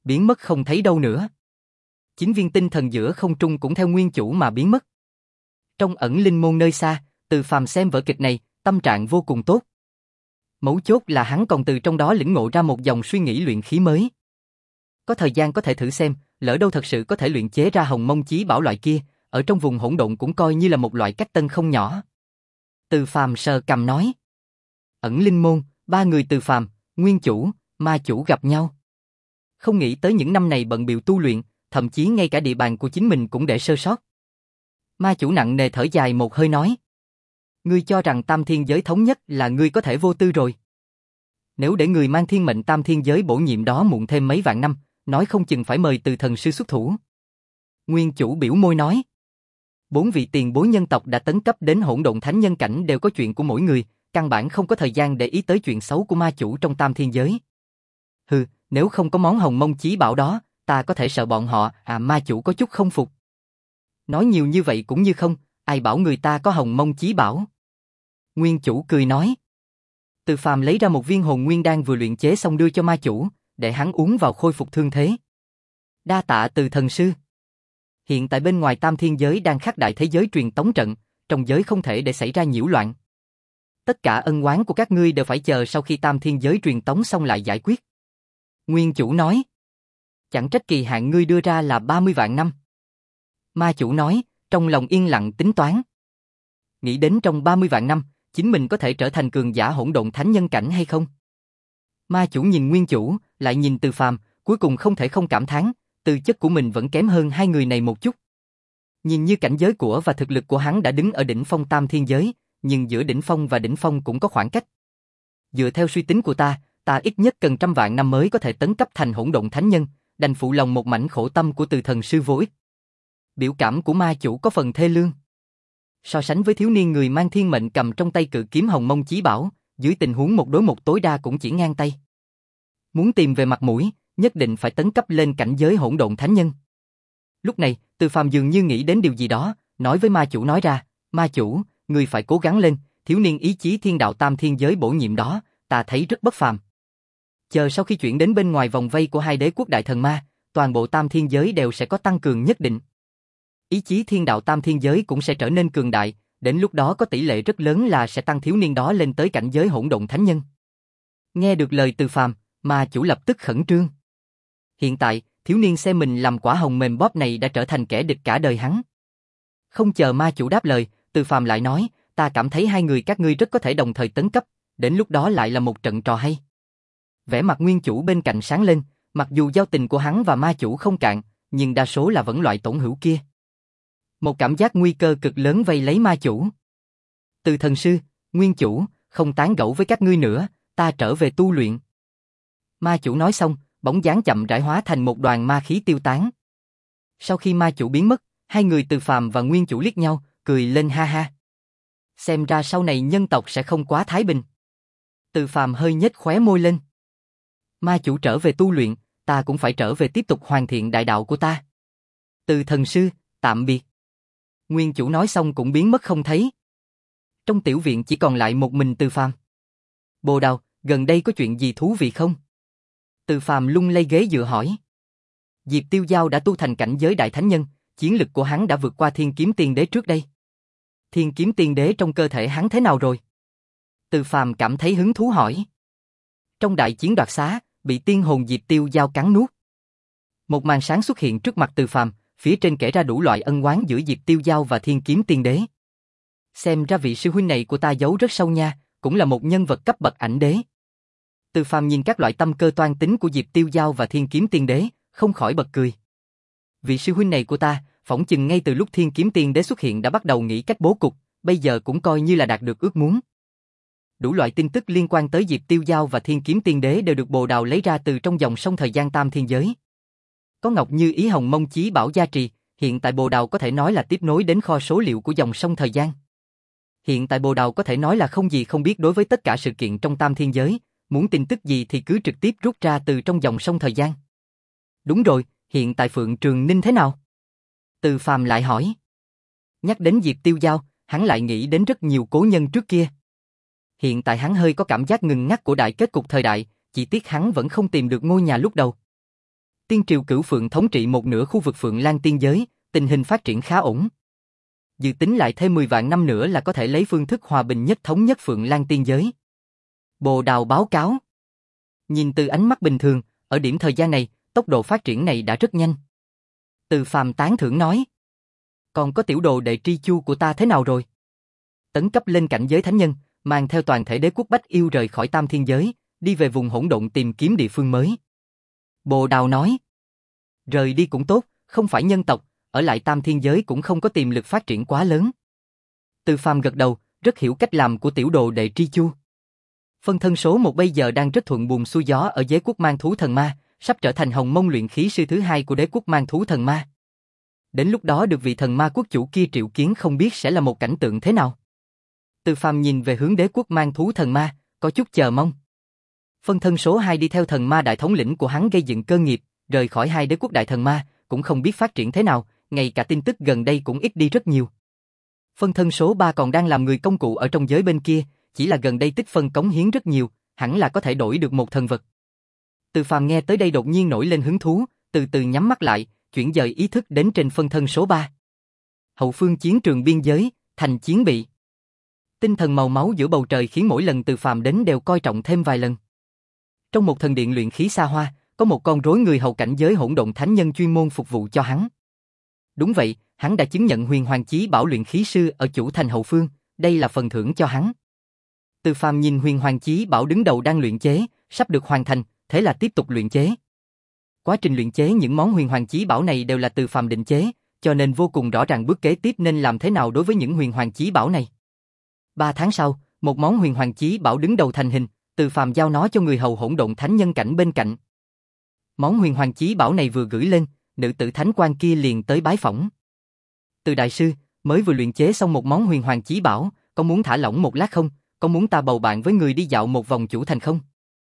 A: biến mất không thấy đâu nữa. Chín viên tinh thần giữa không trung cũng theo nguyên chủ mà biến mất. Trong ẩn linh môn nơi xa, Từ Phàm xem vở kịch này, tâm trạng vô cùng tốt. Mấu chốt là hắn còn từ trong đó lĩnh ngộ ra một dòng suy nghĩ luyện khí mới. Có thời gian có thể thử xem, lỡ đâu thật sự có thể luyện chế ra hồng mông chí bảo loại kia, ở trong vùng hỗn độn cũng coi như là một loại cách tân không nhỏ. Từ Phàm sờ cằm nói. Ẩn linh môn, ba người Từ Phàm, nguyên chủ, ma chủ gặp nhau. Không nghĩ tới những năm này bận bịu tu luyện, thậm chí ngay cả địa bàn của chính mình cũng để sơ sót. Ma chủ nặng nề thở dài một hơi nói. Ngươi cho rằng tam thiên giới thống nhất là ngươi có thể vô tư rồi. Nếu để người mang thiên mệnh tam thiên giới bổ nhiệm đó muộn thêm mấy vạn năm, nói không chừng phải mời Từ thần sư xuất thủ. Nguyên chủ biểu môi nói. Bốn vị tiền bối nhân tộc đã tấn cấp đến hỗn độn thánh nhân cảnh đều có chuyện của mỗi người, căn bản không có thời gian để ý tới chuyện xấu của ma chủ trong tam thiên giới. Hừ, nếu không có món hồng mông chí bảo đó, ta có thể sợ bọn họ, à ma chủ có chút không phục. Nói nhiều như vậy cũng như không, ai bảo người ta có hồng mông chí bảo. Nguyên chủ cười nói. Từ Phàm lấy ra một viên hồn nguyên đan vừa luyện chế xong đưa cho ma chủ, để hắn uống vào khôi phục thương thế. Đa tạ Từ thần sư. Hiện tại bên ngoài tam thiên giới đang khắc đại thế giới truyền tống trận, trong giới không thể để xảy ra nhiễu loạn. Tất cả ân oán của các ngươi đều phải chờ sau khi tam thiên giới truyền tống xong lại giải quyết. Nguyên chủ nói. Chẳng trách kỳ hạn ngươi đưa ra là ba mươi vạn năm. Ma chủ nói, trong lòng yên lặng tính toán. Nghĩ đến trong ba mươi vạn năm, chính mình có thể trở thành cường giả hỗn độn thánh nhân cảnh hay không? Ma chủ nhìn nguyên chủ, lại nhìn Từ Phàm, cuối cùng không thể không cảm thán, tư chất của mình vẫn kém hơn hai người này một chút. Nhìn như cảnh giới của và thực lực của hắn đã đứng ở đỉnh phong tam thiên giới, nhưng giữa đỉnh phong và đỉnh phong cũng có khoảng cách. Dựa theo suy tính của ta, ta ít nhất cần trăm vạn năm mới có thể tấn cấp thành hỗn độn thánh nhân, đành phụ lòng một mảnh khổ tâm của Từ thần sư vô ích. Biểu cảm của ma chủ có phần thê lương. So sánh với thiếu niên người mang thiên mệnh cầm trong tay cự kiếm hồng mông chí bảo, dưới tình huống một đối một tối đa cũng chỉ ngang tay. Muốn tìm về mặt mũi, nhất định phải tấn cấp lên cảnh giới hỗn độn thánh nhân. Lúc này, Từ Phàm dường như nghĩ đến điều gì đó, nói với ma chủ nói ra, ma chủ, ngươi phải cố gắng lên, thiếu niên ý chí thiên đạo tam thiên giới bổ nhiệm đó, ta thấy rất bất phàm. Chờ sau khi chuyển đến bên ngoài vòng vây của hai đế quốc đại thần ma, toàn bộ tam thiên giới đều sẽ có tăng cường nhất định. Ý chí thiên đạo tam thiên giới cũng sẽ trở nên cường đại, đến lúc đó có tỷ lệ rất lớn là sẽ tăng thiếu niên đó lên tới cảnh giới hỗn độn thánh nhân. Nghe được lời Từ Phàm, ma chủ lập tức khẩn trương. Hiện tại, thiếu niên xem mình làm quả hồng mềm bóp này đã trở thành kẻ địch cả đời hắn. Không chờ ma chủ đáp lời, Từ Phàm lại nói, ta cảm thấy hai người các ngươi rất có thể đồng thời tấn cấp, đến lúc đó lại là một trận trò hay. Vẻ mặt nguyên chủ bên cạnh sáng lên, mặc dù giao tình của hắn và ma chủ không cạn, nhưng đa số là vẫn loại tổn hữu kia. Một cảm giác nguy cơ cực lớn vây lấy ma chủ. Từ thần sư, nguyên chủ, không tán gẫu với các ngươi nữa, ta trở về tu luyện. Ma chủ nói xong, bóng dáng chậm rãi hóa thành một đoàn ma khí tiêu tán. Sau khi ma chủ biến mất, hai người Từ Phàm và nguyên chủ liếc nhau, cười lên ha ha. Xem ra sau này nhân tộc sẽ không quá thái bình. Từ Phàm hơi nhếch khóe môi lên. Ma chủ trở về tu luyện, ta cũng phải trở về tiếp tục hoàn thiện đại đạo của ta. Từ thần sư, tạm biệt. Nguyên chủ nói xong cũng biến mất không thấy. Trong tiểu viện chỉ còn lại một mình Từ Phàm. Bồ Đào, gần đây có chuyện gì thú vị không? Từ Phàm lung lay ghế dựa hỏi. Diệp Tiêu Giao đã tu thành cảnh giới đại thánh nhân, chiến lực của hắn đã vượt qua Thiên Kiếm Tiên Đế trước đây. Thiên Kiếm Tiên Đế trong cơ thể hắn thế nào rồi? Từ Phàm cảm thấy hứng thú hỏi. Trong đại chiến đoạt xá, bị tiên hồn Diệp Tiêu Giao cắn nuốt. Một màn sáng xuất hiện trước mặt Từ Phàm, phía trên kể ra đủ loại ân oán giữa Diệp Tiêu Giao và Thiên Kiếm Tiên Đế. Xem ra vị sư huynh này của ta giấu rất sâu nha, cũng là một nhân vật cấp bậc ảnh đế. Từ Phàm nhìn các loại tâm cơ toan tính của Diệp Tiêu Giao và Thiên Kiếm Tiên Đế, không khỏi bật cười. Vị sư huynh này của ta, phỏng chừng ngay từ lúc Thiên Kiếm Tiên Đế xuất hiện đã bắt đầu nghĩ cách bố cục, bây giờ cũng coi như là đạt được ước muốn. Đủ loại tin tức liên quan tới Diệp Tiêu Giao và Thiên Kiếm Tiên Đế đều được Bồ Đào lấy ra từ trong dòng sông thời gian tam thiên giới. Có Ngọc Như Ý Hồng Mông Chí Bảo gia trì, hiện tại Bồ Đào có thể nói là tiếp nối đến kho số liệu của dòng sông thời gian. Hiện tại Bồ Đào có thể nói là không gì không biết đối với tất cả sự kiện trong tam thiên giới, muốn tin tức gì thì cứ trực tiếp rút ra từ trong dòng sông thời gian. Đúng rồi, hiện tại Phượng Trường Ninh thế nào? Từ Phàm lại hỏi. Nhắc đến Diệp Tiêu Giao, hắn lại nghĩ đến rất nhiều cố nhân trước kia. Hiện tại hắn hơi có cảm giác ngừng ngắt của đại kết cục thời đại, chỉ tiếc hắn vẫn không tìm được ngôi nhà lúc đầu. Tiên triều Cửu Phượng thống trị một nửa khu vực Phượng Lan tiên giới, tình hình phát triển khá ổn. Dự tính lại thêm mười vạn năm nữa là có thể lấy phương thức hòa bình nhất thống nhất Phượng Lan tiên giới. Bồ Đào báo cáo. Nhìn từ ánh mắt bình thường, ở điểm thời gian này, tốc độ phát triển này đã rất nhanh. Từ Phàm tán thưởng nói. Còn có tiểu đồ đệ Tri Chu của ta thế nào rồi? Tấn cấp lên cảnh giới thánh nhân, mang theo toàn thể đế quốc Bách Yêu rời khỏi Tam Thiên Giới, đi về vùng hỗn độn tìm kiếm địa phương mới. Bồ Đào nói. Rời đi cũng tốt, không phải nhân tộc, ở lại Tam Thiên Giới cũng không có tiềm lực phát triển quá lớn. Từ Phàm gật đầu, rất hiểu cách làm của tiểu đồ đệ Tri Chu. Phân thân số một bây giờ đang rất thuận buồm xuôi gió ở đế quốc mang thú thần ma, sắp trở thành hồng mông luyện khí sư thứ hai của đế quốc mang thú thần ma. Đến lúc đó được vị thần ma quốc chủ kia triệu kiến không biết sẽ là một cảnh tượng thế nào. Từ Phàm nhìn về hướng đế quốc mang thú thần ma, có chút chờ mong. Phân thân số hai đi theo thần ma đại thống lĩnh của hắn gây dựng cơ nghiệp, rời khỏi hai đế quốc đại thần ma, cũng không biết phát triển thế nào, ngay cả tin tức gần đây cũng ít đi rất nhiều. Phân thân số ba còn đang làm người công cụ ở trong giới bên kia, chỉ là gần đây tích phân cống hiến rất nhiều, hẳn là có thể đổi được một thần vật. Từ Phàm nghe tới đây đột nhiên nổi lên hứng thú, từ từ nhắm mắt lại, chuyển dời ý thức đến trên phân thân số ba. Hậu phương chiến trường biên giới, thành chiến bị. Tinh thần màu máu giữa bầu trời khiến mỗi lần Từ Phàm đến đều coi trọng thêm vài lần. Trong một thần điện luyện khí xa hoa, có một con rối người hầu cảnh giới hỗn độn thánh nhân chuyên môn phục vụ cho hắn. Đúng vậy, hắn đã chứng nhận huyền hoàng chí bảo luyện khí sư ở chủ thành hậu phương, đây là phần thưởng cho hắn. Từ Phàm nhìn huyền hoàng chí bảo đứng đầu đang luyện chế, sắp được hoàn thành, thế là tiếp tục luyện chế. Quá trình luyện chế những món huyền hoàng chí bảo này đều là Từ Phàm định chế, cho nên vô cùng rõ ràng bước kế tiếp nên làm thế nào đối với những huyền hoàng chí bảo này. Ba tháng sau, một món huyền hoàng chí bảo đứng đầu thành hình, Từ Phàm giao nó cho người hầu hỗn độn thánh nhân cảnh bên cạnh. Món huyền hoàng chí bảo này vừa gửi lên, nữ tử thánh quan kia liền tới bái phỏng. Từ đại sư, mới vừa luyện chế xong một món huyền hoàng chí bảo, có muốn thả lỏng một lát không? Có muốn ta bầu bạn với người đi dạo một vòng chủ thành không?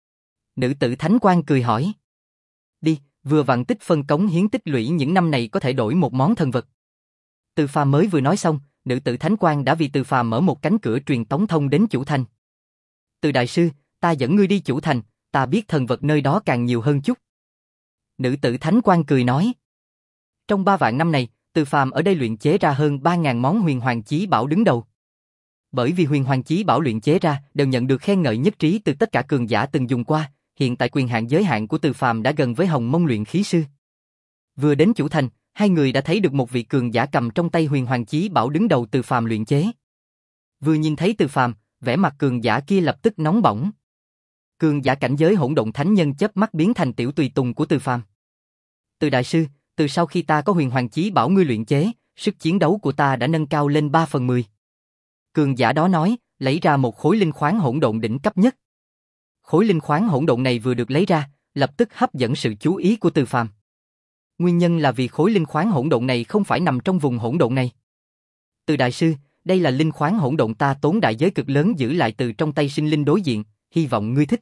A: Nữ tử thánh quan cười hỏi. Đi, vừa vặn tích phân cống hiến tích lũy những năm này có thể đổi một món thần vật. Từ Phàm mới vừa nói xong, nữ tử thánh quan đã vì Từ Phàm mở một cánh cửa truyền tống thông đến chủ thành. Từ đại sư, ta dẫn ngươi đi chủ thành, ta biết thần vật nơi đó càng nhiều hơn chút. Nữ tử thánh quan cười nói. Trong ba vạn năm này, Từ Phàm ở đây luyện chế ra hơn ba ngàn món huyền hoàng chí bảo đứng đầu. Bởi vì huyền hoàng chí bảo luyện chế ra đều nhận được khen ngợi nhất trí từ tất cả cường giả từng dùng qua, hiện tại quyền hạn giới hạn của Từ Phàm đã gần với hồng mông luyện khí sư. Vừa đến chủ thành, hai người đã thấy được một vị cường giả cầm trong tay huyền hoàng chí bảo đứng đầu Từ Phàm luyện chế. Vừa nhìn thấy Từ Phàm, vẻ mặt cường giả kia lập tức nóng bỏng. Cường giả cảnh giới hỗn độn thánh nhân chớp mắt biến thành tiểu tùy tùng của Từ Phàm. Từ đại sư, từ sau khi ta có huyền hoàng chí bảo ngươi luyện chế, sức chiến đấu của ta đã nâng cao lên ba phần mười. Cường giả đó nói, lấy ra một khối linh khoáng hỗn độn đỉnh cấp nhất. Khối linh khoáng hỗn độn này vừa được lấy ra, lập tức hấp dẫn sự chú ý của Từ Phàm. Nguyên nhân là vì khối linh khoáng hỗn độn này không phải nằm trong vùng hỗn độn này. Từ đại sư, đây là linh khoáng hỗn độn ta tốn đại giới cực lớn giữ lại từ trong tay sinh linh đối diện, hy vọng ngươi thích.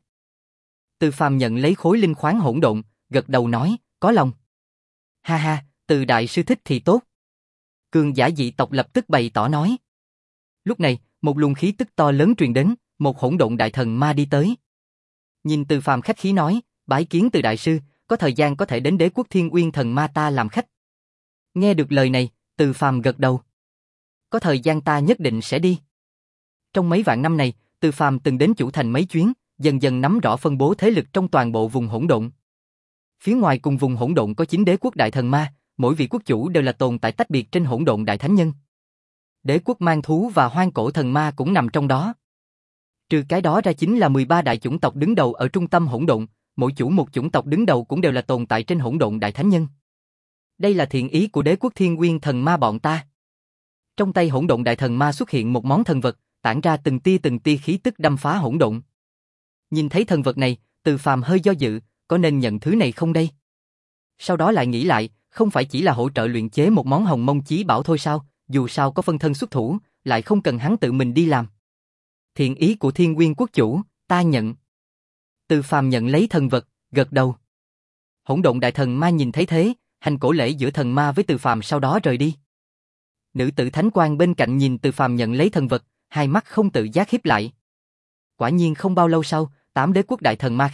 A: Từ Phàm nhận lấy khối linh khoáng hỗn độn, gật đầu nói, có lòng. Ha ha, Từ đại sư thích thì tốt. Cường giả dị tộc lập tức bày tỏ nói. Lúc này, một luồng khí tức to lớn truyền đến, một hỗn độn đại thần ma đi tới. Nhìn Từ Phàm khách khí nói, bái kiến Từ đại sư, có thời gian có thể đến đế quốc Thiên Uyên thần ma ta làm khách. Nghe được lời này, Từ Phàm gật đầu. Có thời gian ta nhất định sẽ đi. Trong mấy vạn năm này, Từ Phàm từng đến chủ thành mấy chuyến, dần dần nắm rõ phân bố thế lực trong toàn bộ vùng hỗn độn. Phía ngoài cùng vùng hỗn độn có chín đế quốc đại thần ma, mỗi vị quốc chủ đều là tồn tại tách biệt trên hỗn độn đại thánh nhân. Đế quốc mang thú và hoang cổ thần ma cũng nằm trong đó. Trừ cái đó ra chính là mười ba đại chủng tộc đứng đầu ở trung tâm hỗn độn, mỗi chủ một chủng tộc đứng đầu cũng đều là tồn tại trên hỗn độn đại thánh nhân. Đây là thiện ý của đế quốc Thiên Uyên thần ma bọn ta. Trong tay hỗn độn đại thần ma xuất hiện một món thần vật, tản ra từng tia từng tia khí tức đâm phá hỗn độn. Nhìn thấy thần vật này, Từ Phàm hơi do dự, có nên nhận thứ này không đây? Sau đó lại nghĩ lại, không phải chỉ là hỗ trợ luyện chế một món hồng mông chí bảo thôi sao, dù sao có phân thân xuất thủ, lại không cần hắn tự mình đi làm. Thiện ý của Thiên Uyên quốc chủ, ta nhận. Từ Phàm nhận lấy thần vật, gật đầu. Hỗn độn đại thần ma nhìn thấy thế, hành cổ lễ giữa thần ma với Từ Phàm sau đó rời đi. Nữ tử thánh quan bên cạnh nhìn Từ Phàm nhận lấy thần vật, hai mắt không tự giác híp lại. Quả nhiên không bao lâu sau, tám đế quốc đại thần ma khác,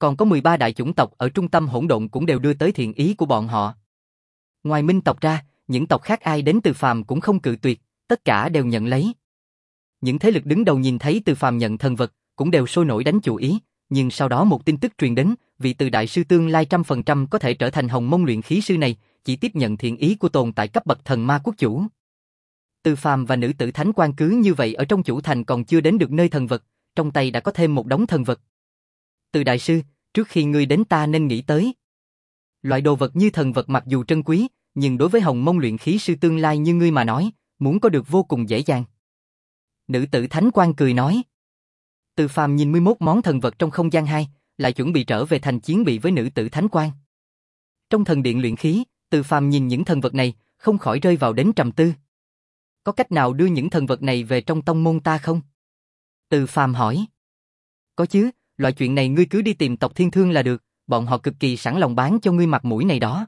A: còn có mười ba đại chủng tộc ở trung tâm hỗn độn cũng đều đưa tới thiện ý của bọn họ. Ngoài Minh tộc ra, những tộc khác ai đến Từ Phàm cũng không cự tuyệt, tất cả đều nhận lấy. Những thế lực đứng đầu nhìn thấy Từ Phàm nhận thần vật, cũng đều sôi nổi đánh chủ ý, nhưng sau đó một tin tức truyền đến, vị Từ đại sư tương lai trăm phần trăm có thể trở thành Hồng Mông luyện khí sư này, chỉ tiếp nhận thiện ý của tồn tại cấp bậc thần ma quốc chủ. Từ Phàm và nữ tử Thánh Quan cứ như vậy ở trong chủ thành còn chưa đến được nơi thần vật, trong tay đã có thêm một đống thần vật. Từ đại sư, trước khi ngươi đến ta nên nghĩ tới. Loại đồ vật như thần vật mặc dù trân quý, nhưng đối với Hồng Mông luyện khí sư tương lai như ngươi mà nói, muốn có được vô cùng dễ dàng. Nữ tử Thánh Quan cười nói. Từ Phàm nhìn mười mốt món thần vật trong không gian hai, lại chuẩn bị trở về thành chiến bị với nữ tử Thánh Quan. Trong thần điện luyện khí, Từ Phàm nhìn những thần vật này, không khỏi rơi vào đến trầm tư. Có cách nào đưa những thần vật này về trong tông môn ta không? Từ Phàm hỏi. Có chứ, loại chuyện này ngươi cứ đi tìm tộc Thiên Thương là được, bọn họ cực kỳ sẵn lòng bán cho ngươi mặt mũi này đó.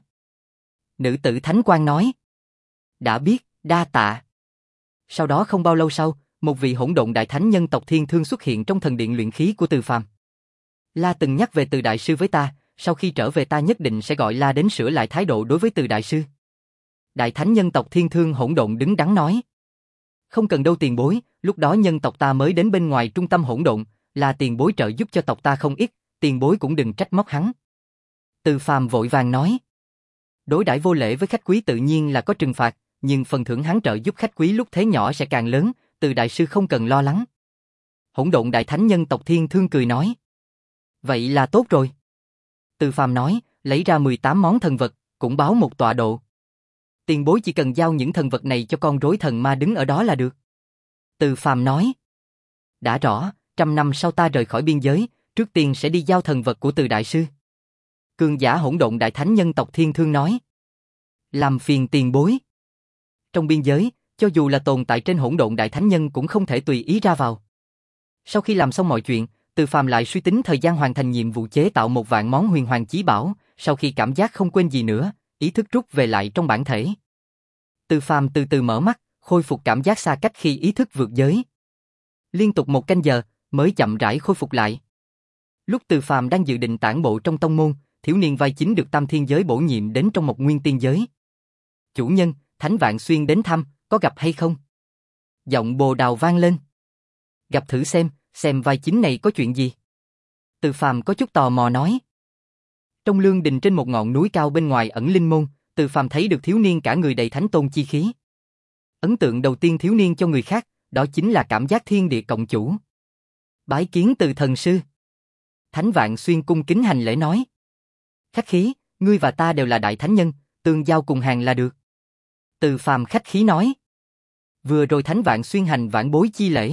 A: Nữ tử Thánh Quan nói. Đã biết, đa tạ. Sau đó không bao lâu sau, một vị hỗn độn đại thánh nhân tộc Thiên Thương xuất hiện trong thần điện luyện khí của Từ Phàm. La từng nhắc về Từ đại sư với ta, sau khi trở về ta nhất định sẽ gọi La đến sửa lại thái độ đối với Từ đại sư. Đại thánh nhân tộc Thiên Thương hỗn độn đứng đắn nói. Không cần đâu tiền bối, lúc đó nhân tộc ta mới đến bên ngoài trung tâm hỗn độn, là tiền bối trợ giúp cho tộc ta không ít, tiền bối cũng đừng trách móc hắn. Từ Phàm vội vàng nói. Đối đãi vô lễ với khách quý tự nhiên là có trừng phạt, nhưng phần thưởng hắn trợ giúp khách quý lúc thế nhỏ sẽ càng lớn, Từ đại sư không cần lo lắng. Hỗn độn đại thánh nhân tộc Thiên Thương cười nói. Vậy là tốt rồi. Từ Phàm nói, lấy ra mười tám món thần vật, cũng báo một tọa độ. Tiền bối chỉ cần giao những thần vật này cho con rối thần ma đứng ở đó là được. Từ Phàm nói. Đã rõ, trăm năm sau ta rời khỏi biên giới, trước tiên sẽ đi giao thần vật của Từ đại sư. Cường giả hỗn độn đại thánh nhân tộc Thiên Thương nói. Làm phiền tiền bối. Trong biên giới, cho dù là tồn tại trên hỗn độn đại thánh nhân cũng không thể tùy ý ra vào. Sau khi làm xong mọi chuyện, Từ Phàm lại suy tính thời gian hoàn thành nhiệm vụ chế tạo một vạn món huyền hoàng chí bảo, sau khi cảm giác không quên gì nữa, ý thức rút về lại trong bản thể. Từ Phàm từ từ mở mắt, khôi phục cảm giác xa cách khi ý thức vượt giới. Liên tục một canh giờ, mới chậm rãi khôi phục lại. Lúc Từ Phàm đang dự định tản bộ trong tông môn, thiếu niên vai chính được Tam Thiên giới bổ nhiệm đến trong một nguyên tiên giới. Chủ nhân, Thánh Vạn Xuyên đến thăm, có gặp hay không? Giọng Bồ Đào vang lên. Gặp thử xem, xem vai chính này có chuyện gì. Từ Phàm có chút tò mò nói. Trong lương đình trên một ngọn núi cao bên ngoài ẩn linh môn, Từ Phàm thấy được thiếu niên cả người đầy thánh tôn chi khí. Ấn tượng đầu tiên thiếu niên cho người khác, đó chính là cảm giác thiên địa cộng chủ. Bái kiến Từ thần sư. Thánh Vạn Xuyên cung kính hành lễ nói. Khách khí, ngươi và ta đều là đại thánh nhân, tương giao cùng hàng là được. Từ Phàm khách khí nói. Vừa rồi Thánh Vạn Xuyên hành vãn bối chi lễ.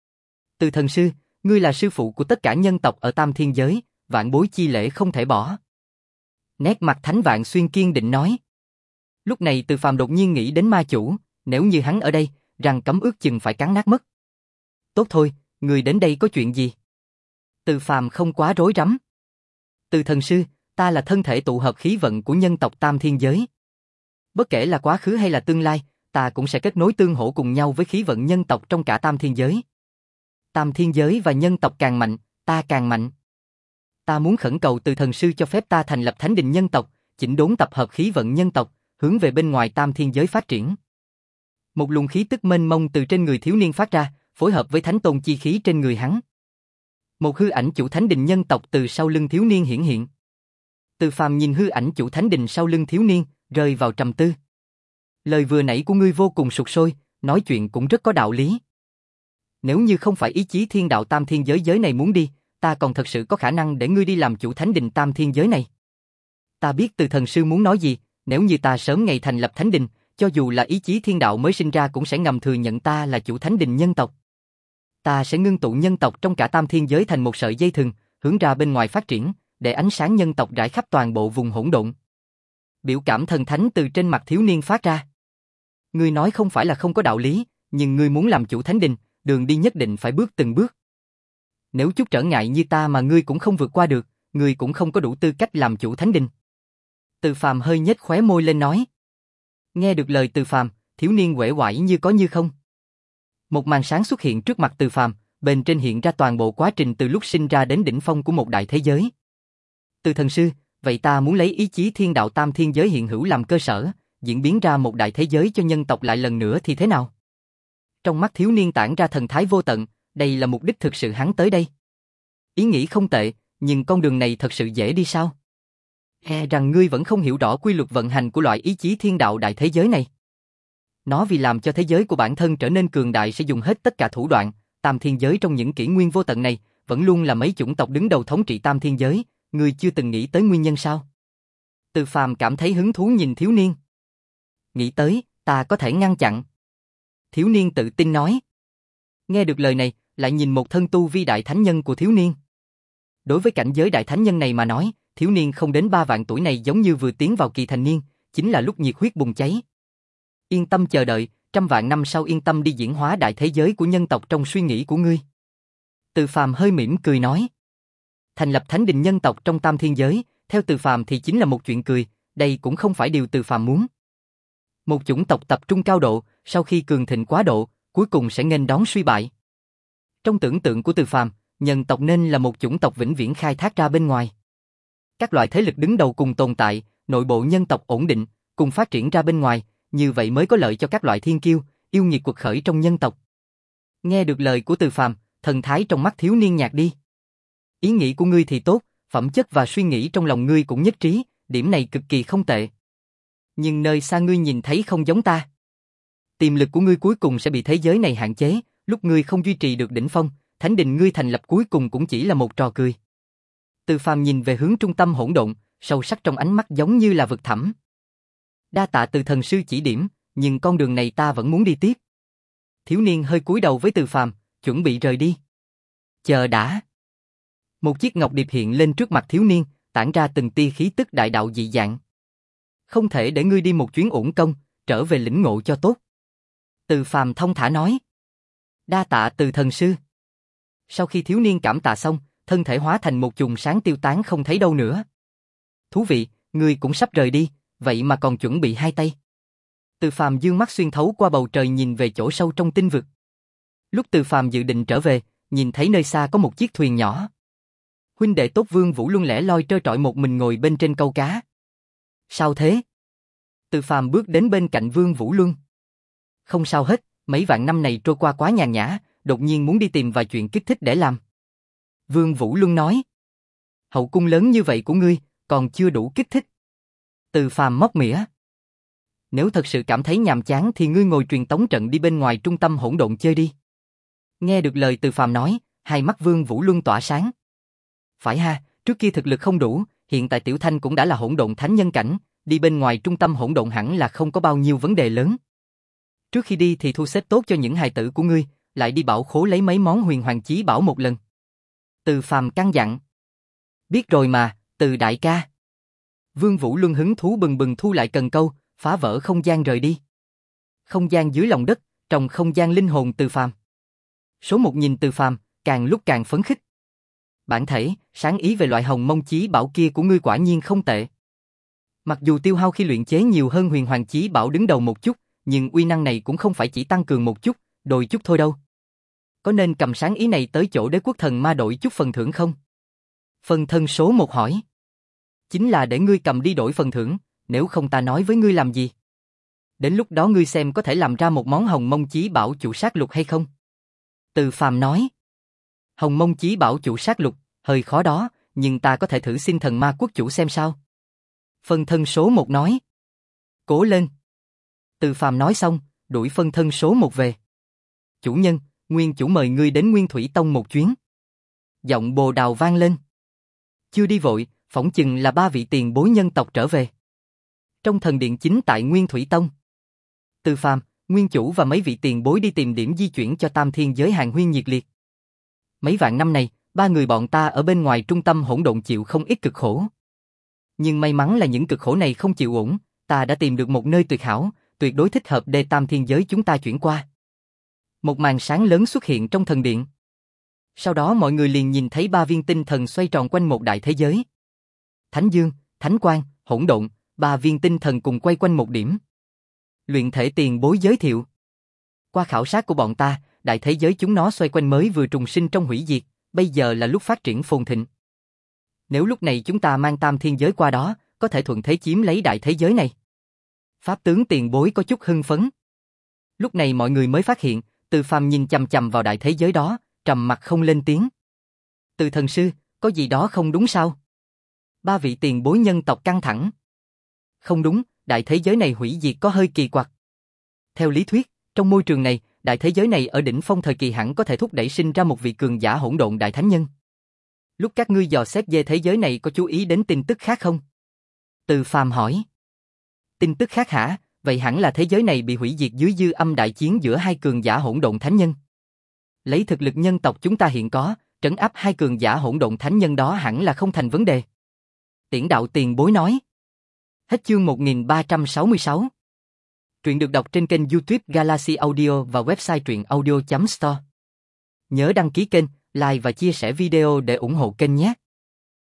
A: Từ thần sư, ngươi là sư phụ của tất cả nhân tộc ở Tam Thiên giới, vãn bối chi lễ không thể bỏ. Nét mặt Thánh Vạn Xuyên kiên định nói. Lúc này Từ Phàm đột nhiên nghĩ đến ma chủ, nếu như hắn ở đây, rằng cấm ước chừng phải cắn nát mất. Tốt thôi, người đến đây có chuyện gì? Từ Phàm không quá rối rắm. Từ thần sư, ta là thân thể tụ hợp khí vận của nhân tộc Tam Thiên giới. Bất kể là quá khứ hay là tương lai, ta cũng sẽ kết nối tương hỗ cùng nhau với khí vận nhân tộc trong cả Tam Thiên giới. Tam Thiên giới và nhân tộc càng mạnh, ta càng mạnh. Ta muốn khẩn cầu Từ thần sư cho phép ta thành lập thánh đình nhân tộc, chỉnh đốn tập hợp khí vận nhân tộc, hướng về bên ngoài Tam Thiên giới phát triển. Một luồng khí tức mênh mông từ trên người thiếu niên phát ra, phối hợp với thánh tôn chi khí trên người hắn. Một hư ảnh chủ thánh đình nhân tộc từ sau lưng thiếu niên hiển hiện. Từ Phàm nhìn hư ảnh chủ thánh đình sau lưng thiếu niên, rơi vào trầm tư. Lời vừa nãy của ngươi vô cùng sục sôi, nói chuyện cũng rất có đạo lý. Nếu như không phải ý chí thiên đạo Tam Thiên giới giới này muốn đi, ta còn thật sự có khả năng để ngươi đi làm chủ thánh đình Tam Thiên giới này. Ta biết Từ thần sư muốn nói gì, nếu như ta sớm ngày thành lập thánh đình, cho dù là ý chí thiên đạo mới sinh ra cũng sẽ ngầm thừa nhận ta là chủ thánh đình nhân tộc. Ta sẽ ngưng tụ nhân tộc trong cả Tam Thiên giới thành một sợi dây thừng, hướng ra bên ngoài phát triển, để ánh sáng nhân tộc rải khắp toàn bộ vùng hỗn độn. Biểu cảm thần thánh từ trên mặt thiếu niên phát ra. Ngươi nói không phải là không có đạo lý, nhưng ngươi muốn làm chủ thánh đình, đường đi nhất định phải bước từng bước. Nếu chút trở ngại như ta mà ngươi cũng không vượt qua được, ngươi cũng không có đủ tư cách làm chủ thánh đình. Từ Phàm hơi nhếch khóe môi lên nói. Nghe được lời Từ Phàm, thiếu niên uể oải như có như không. Một màn sáng xuất hiện trước mặt Từ Phàm, bên trên hiện ra toàn bộ quá trình từ lúc sinh ra đến đỉnh phong của một đại thế giới. Từ thần sư, vậy ta muốn lấy ý chí thiên đạo tam thiên giới hiện hữu làm cơ sở, diễn biến ra một đại thế giới cho nhân tộc lại lần nữa thì thế nào? Trong mắt thiếu niên tản ra thần thái vô tận, đây là mục đích thực sự hắn tới đây. Ý nghĩ không tệ, nhưng con đường này thật sự dễ đi sao? E rằng ngươi vẫn không hiểu rõ quy luật vận hành của loại ý chí thiên đạo đại thế giới này. Nó vì làm cho thế giới của bản thân trở nên cường đại sẽ dùng hết tất cả thủ đoạn, tam thiên giới trong những kỷ nguyên vô tận này, vẫn luôn là mấy chủng tộc đứng đầu thống trị tam thiên giới, ngươi chưa từng nghĩ tới nguyên nhân sao? Từ Phàm cảm thấy hứng thú nhìn thiếu niên. Nghĩ tới, ta có thể ngăn chặn. Thiếu niên tự tin nói. Nghe được lời này, lại nhìn một thân tu vi đại thánh nhân của thiếu niên. Đối với cảnh giới đại thánh nhân này mà nói, thiếu niên không đến ba vạn tuổi này giống như vừa tiến vào kỳ thành niên, chính là lúc nhiệt huyết bùng cháy. Yên tâm chờ đợi, trăm vạn năm sau yên tâm đi diễn hóa đại thế giới của nhân tộc trong suy nghĩ của ngươi. Từ Phàm hơi mỉm cười nói. Thành lập thánh đình nhân tộc trong tam thiên giới, theo Từ Phàm thì chính là một chuyện cười, đây cũng không phải điều Từ Phàm muốn. Một chủng tộc tập trung cao độ, sau khi cường thịnh quá độ, cuối cùng sẽ nghênh đón suy bại. Trong tưởng tượng của Từ Phàm, nhân tộc nên là một chủng tộc vĩnh viễn khai thác ra bên ngoài. Các loại thế lực đứng đầu cùng tồn tại, nội bộ nhân tộc ổn định, cùng phát triển ra bên ngoài, như vậy mới có lợi cho các loại thiên kiêu, yêu nghiệt quật khởi trong nhân tộc. Nghe được lời của Từ Phàm, thần thái trong mắt thiếu niên nhạt đi. Ý nghĩ của ngươi thì tốt, phẩm chất và suy nghĩ trong lòng ngươi cũng nhất trí, điểm này cực kỳ không tệ. Nhưng nơi xa ngươi nhìn thấy không giống ta. Tiềm lực của ngươi cuối cùng sẽ bị thế giới này hạn chế, lúc ngươi không duy trì được đỉnh phong, thánh đình ngươi thành lập cuối cùng cũng chỉ là một trò cười. Từ Phàm nhìn về hướng trung tâm hỗn độn, sâu sắc trong ánh mắt giống như là vực thẳm. Đa tạ Từ thần sư chỉ điểm, nhưng con đường này ta vẫn muốn đi tiếp. Thiếu niên hơi cúi đầu với Từ Phàm, chuẩn bị rời đi. Chờ đã. Một chiếc ngọc điệp hiện lên trước mặt thiếu niên, tản ra từng tia khí tức đại đạo dị dạng. Không thể để ngươi đi một chuyến uổng công, trở về lĩnh ngộ cho tốt. Từ Phàm thông thả nói. Đa tạ Từ thần sư. Sau khi thiếu niên cảm tạ xong, thân thể hóa thành một chùm sáng tiêu tán không thấy đâu nữa. Thú vị, ngươi cũng sắp rời đi, vậy mà còn chuẩn bị hai tay. Từ Phàm dương mắt xuyên thấu qua bầu trời nhìn về chỗ sâu trong tinh vực. Lúc Từ Phàm dự định trở về, nhìn thấy nơi xa có một chiếc thuyền nhỏ. Huynh đệ tốt Vương Vũ Luân lẻ loi trơ trọi một mình ngồi bên trên câu cá. Sao thế? Từ Phàm bước đến bên cạnh Vương Vũ Luân. Không sao hết, mấy vạn năm này trôi qua quá nhàn nhã, đột nhiên muốn đi tìm vài chuyện kích thích để làm. Vương Vũ Luân nói. Hậu cung lớn như vậy của ngươi, còn chưa đủ kích thích. Từ Phàm móc mỉa. Nếu thật sự cảm thấy nhàm chán thì ngươi ngồi truyền tống trận đi bên ngoài trung tâm hỗn độn chơi đi. Nghe được lời Từ Phàm nói, hai mắt Vương Vũ Luân tỏa sáng. Phải ha, trước kia thực lực không đủ, hiện tại Tiểu Thanh cũng đã là hỗn độn thánh nhân cảnh, đi bên ngoài trung tâm hỗn độn hẳn là không có bao nhiêu vấn đề lớn. Trước khi đi thì thu xếp tốt cho những hài tử của ngươi, lại đi bảo khố lấy mấy món huyền hoàng chí bảo một lần. Từ Phàm căn dặn. Biết rồi mà, Từ đại ca. Vương Vũ Luân hứng thú bừng bừng thu lại cần câu, phá vỡ không gian rời đi. Không gian dưới lòng đất, trong không gian linh hồn Từ Phàm. Số một nhìn Từ Phàm, càng lúc càng phấn khích. Bản thể, sáng ý về loại hồng mông chí bảo kia của ngươi quả nhiên không tệ. Mặc dù tiêu hao khi luyện chế nhiều hơn huyền hoàng chí bảo đứng đầu một chút, nhưng uy năng này cũng không phải chỉ tăng cường một chút, đôi chút thôi đâu. Có nên cầm sáng ý này tới chỗ Đế Quốc Thần Ma đổi chút phần thưởng không? Phần thân số một hỏi. Chính là để ngươi cầm đi đổi phần thưởng, nếu không ta nói với ngươi làm gì? Đến lúc đó ngươi xem có thể làm ra một món hồng mông chí bảo chủ sát lục hay không? Từ Phàm nói. Hồng mông chí bảo chủ sát lục, hơi khó đó, nhưng ta có thể thử xin Thần Ma quốc chủ xem sao. Phân thân số một nói. Cố lên. Từ Phàm nói xong, đuổi phân thân số một về. Chủ nhân, nguyên chủ mời ngươi đến Nguyên Thủy Tông một chuyến. Giọng Bồ Đào vang lên. Chưa đi vội, phỏng chừng là ba vị tiền bối nhân tộc trở về. Trong thần điện chính tại Nguyên Thủy Tông. Từ Phàm, nguyên chủ và mấy vị tiền bối đi tìm điểm di chuyển cho tam thiên giới hàng huyên nhiệt liệt. Mấy vạn năm này, ba người bọn ta ở bên ngoài trung tâm hỗn độn chịu không ít cực khổ. Nhưng may mắn là những cực khổ này không chịu ổn, ta đã tìm được một nơi tuyệt hảo, tuyệt đối thích hợp để tam thiên giới chúng ta chuyển qua. Một màn sáng lớn xuất hiện trong thần điện. Sau đó mọi người liền nhìn thấy ba viên tinh thần xoay tròn quanh một đại thế giới. Thánh Dương, Thánh Quang, Hỗn Độn, ba viên tinh thần cùng quay quanh một điểm. Luyện thể tiền bối giới thiệu. Qua khảo sát của bọn ta, đại thế giới chúng nó xoay quanh mới vừa trùng sinh trong hủy diệt, bây giờ là lúc phát triển phồn thịnh. Nếu lúc này chúng ta mang tam thiên giới qua đó, có thể thuận thế chiếm lấy đại thế giới này. Pháp tướng tiền bối có chút hưng phấn. Lúc này mọi người mới phát hiện, Từ Phàm nhìn chằm chằm vào đại thế giới đó, trầm mặt không lên tiếng. Từ thần sư, có gì đó không đúng sao? Ba vị tiền bối nhân tộc căng thẳng. Không đúng, đại thế giới này hủy diệt có hơi kỳ quặc. Theo lý thuyết, trong môi trường này, đại thế giới này ở đỉnh phong thời kỳ hẳn có thể thúc đẩy sinh ra một vị cường giả hỗn độn đại thánh nhân. Lúc các ngươi dò xét về thế giới này có chú ý đến tin tức khác không? Từ Phàm hỏi. Tin tức khác hả? Vậy hẳn là thế giới này bị hủy diệt dưới dư âm đại chiến giữa hai cường giả hỗn độn thánh nhân. Lấy thực lực nhân tộc chúng ta hiện có, trấn áp hai cường giả hỗn độn thánh nhân đó hẳn là không thành vấn đề. Tiễn đạo tiền bối nói. Hết chương một nghìn ba trăm sáu mươi sáu. Truyện được đọc trên kênh YouTube Galaxy Audio và website truyện audio chấm store. Nhớ đăng ký kênh, like và chia sẻ video để ủng hộ kênh nhé.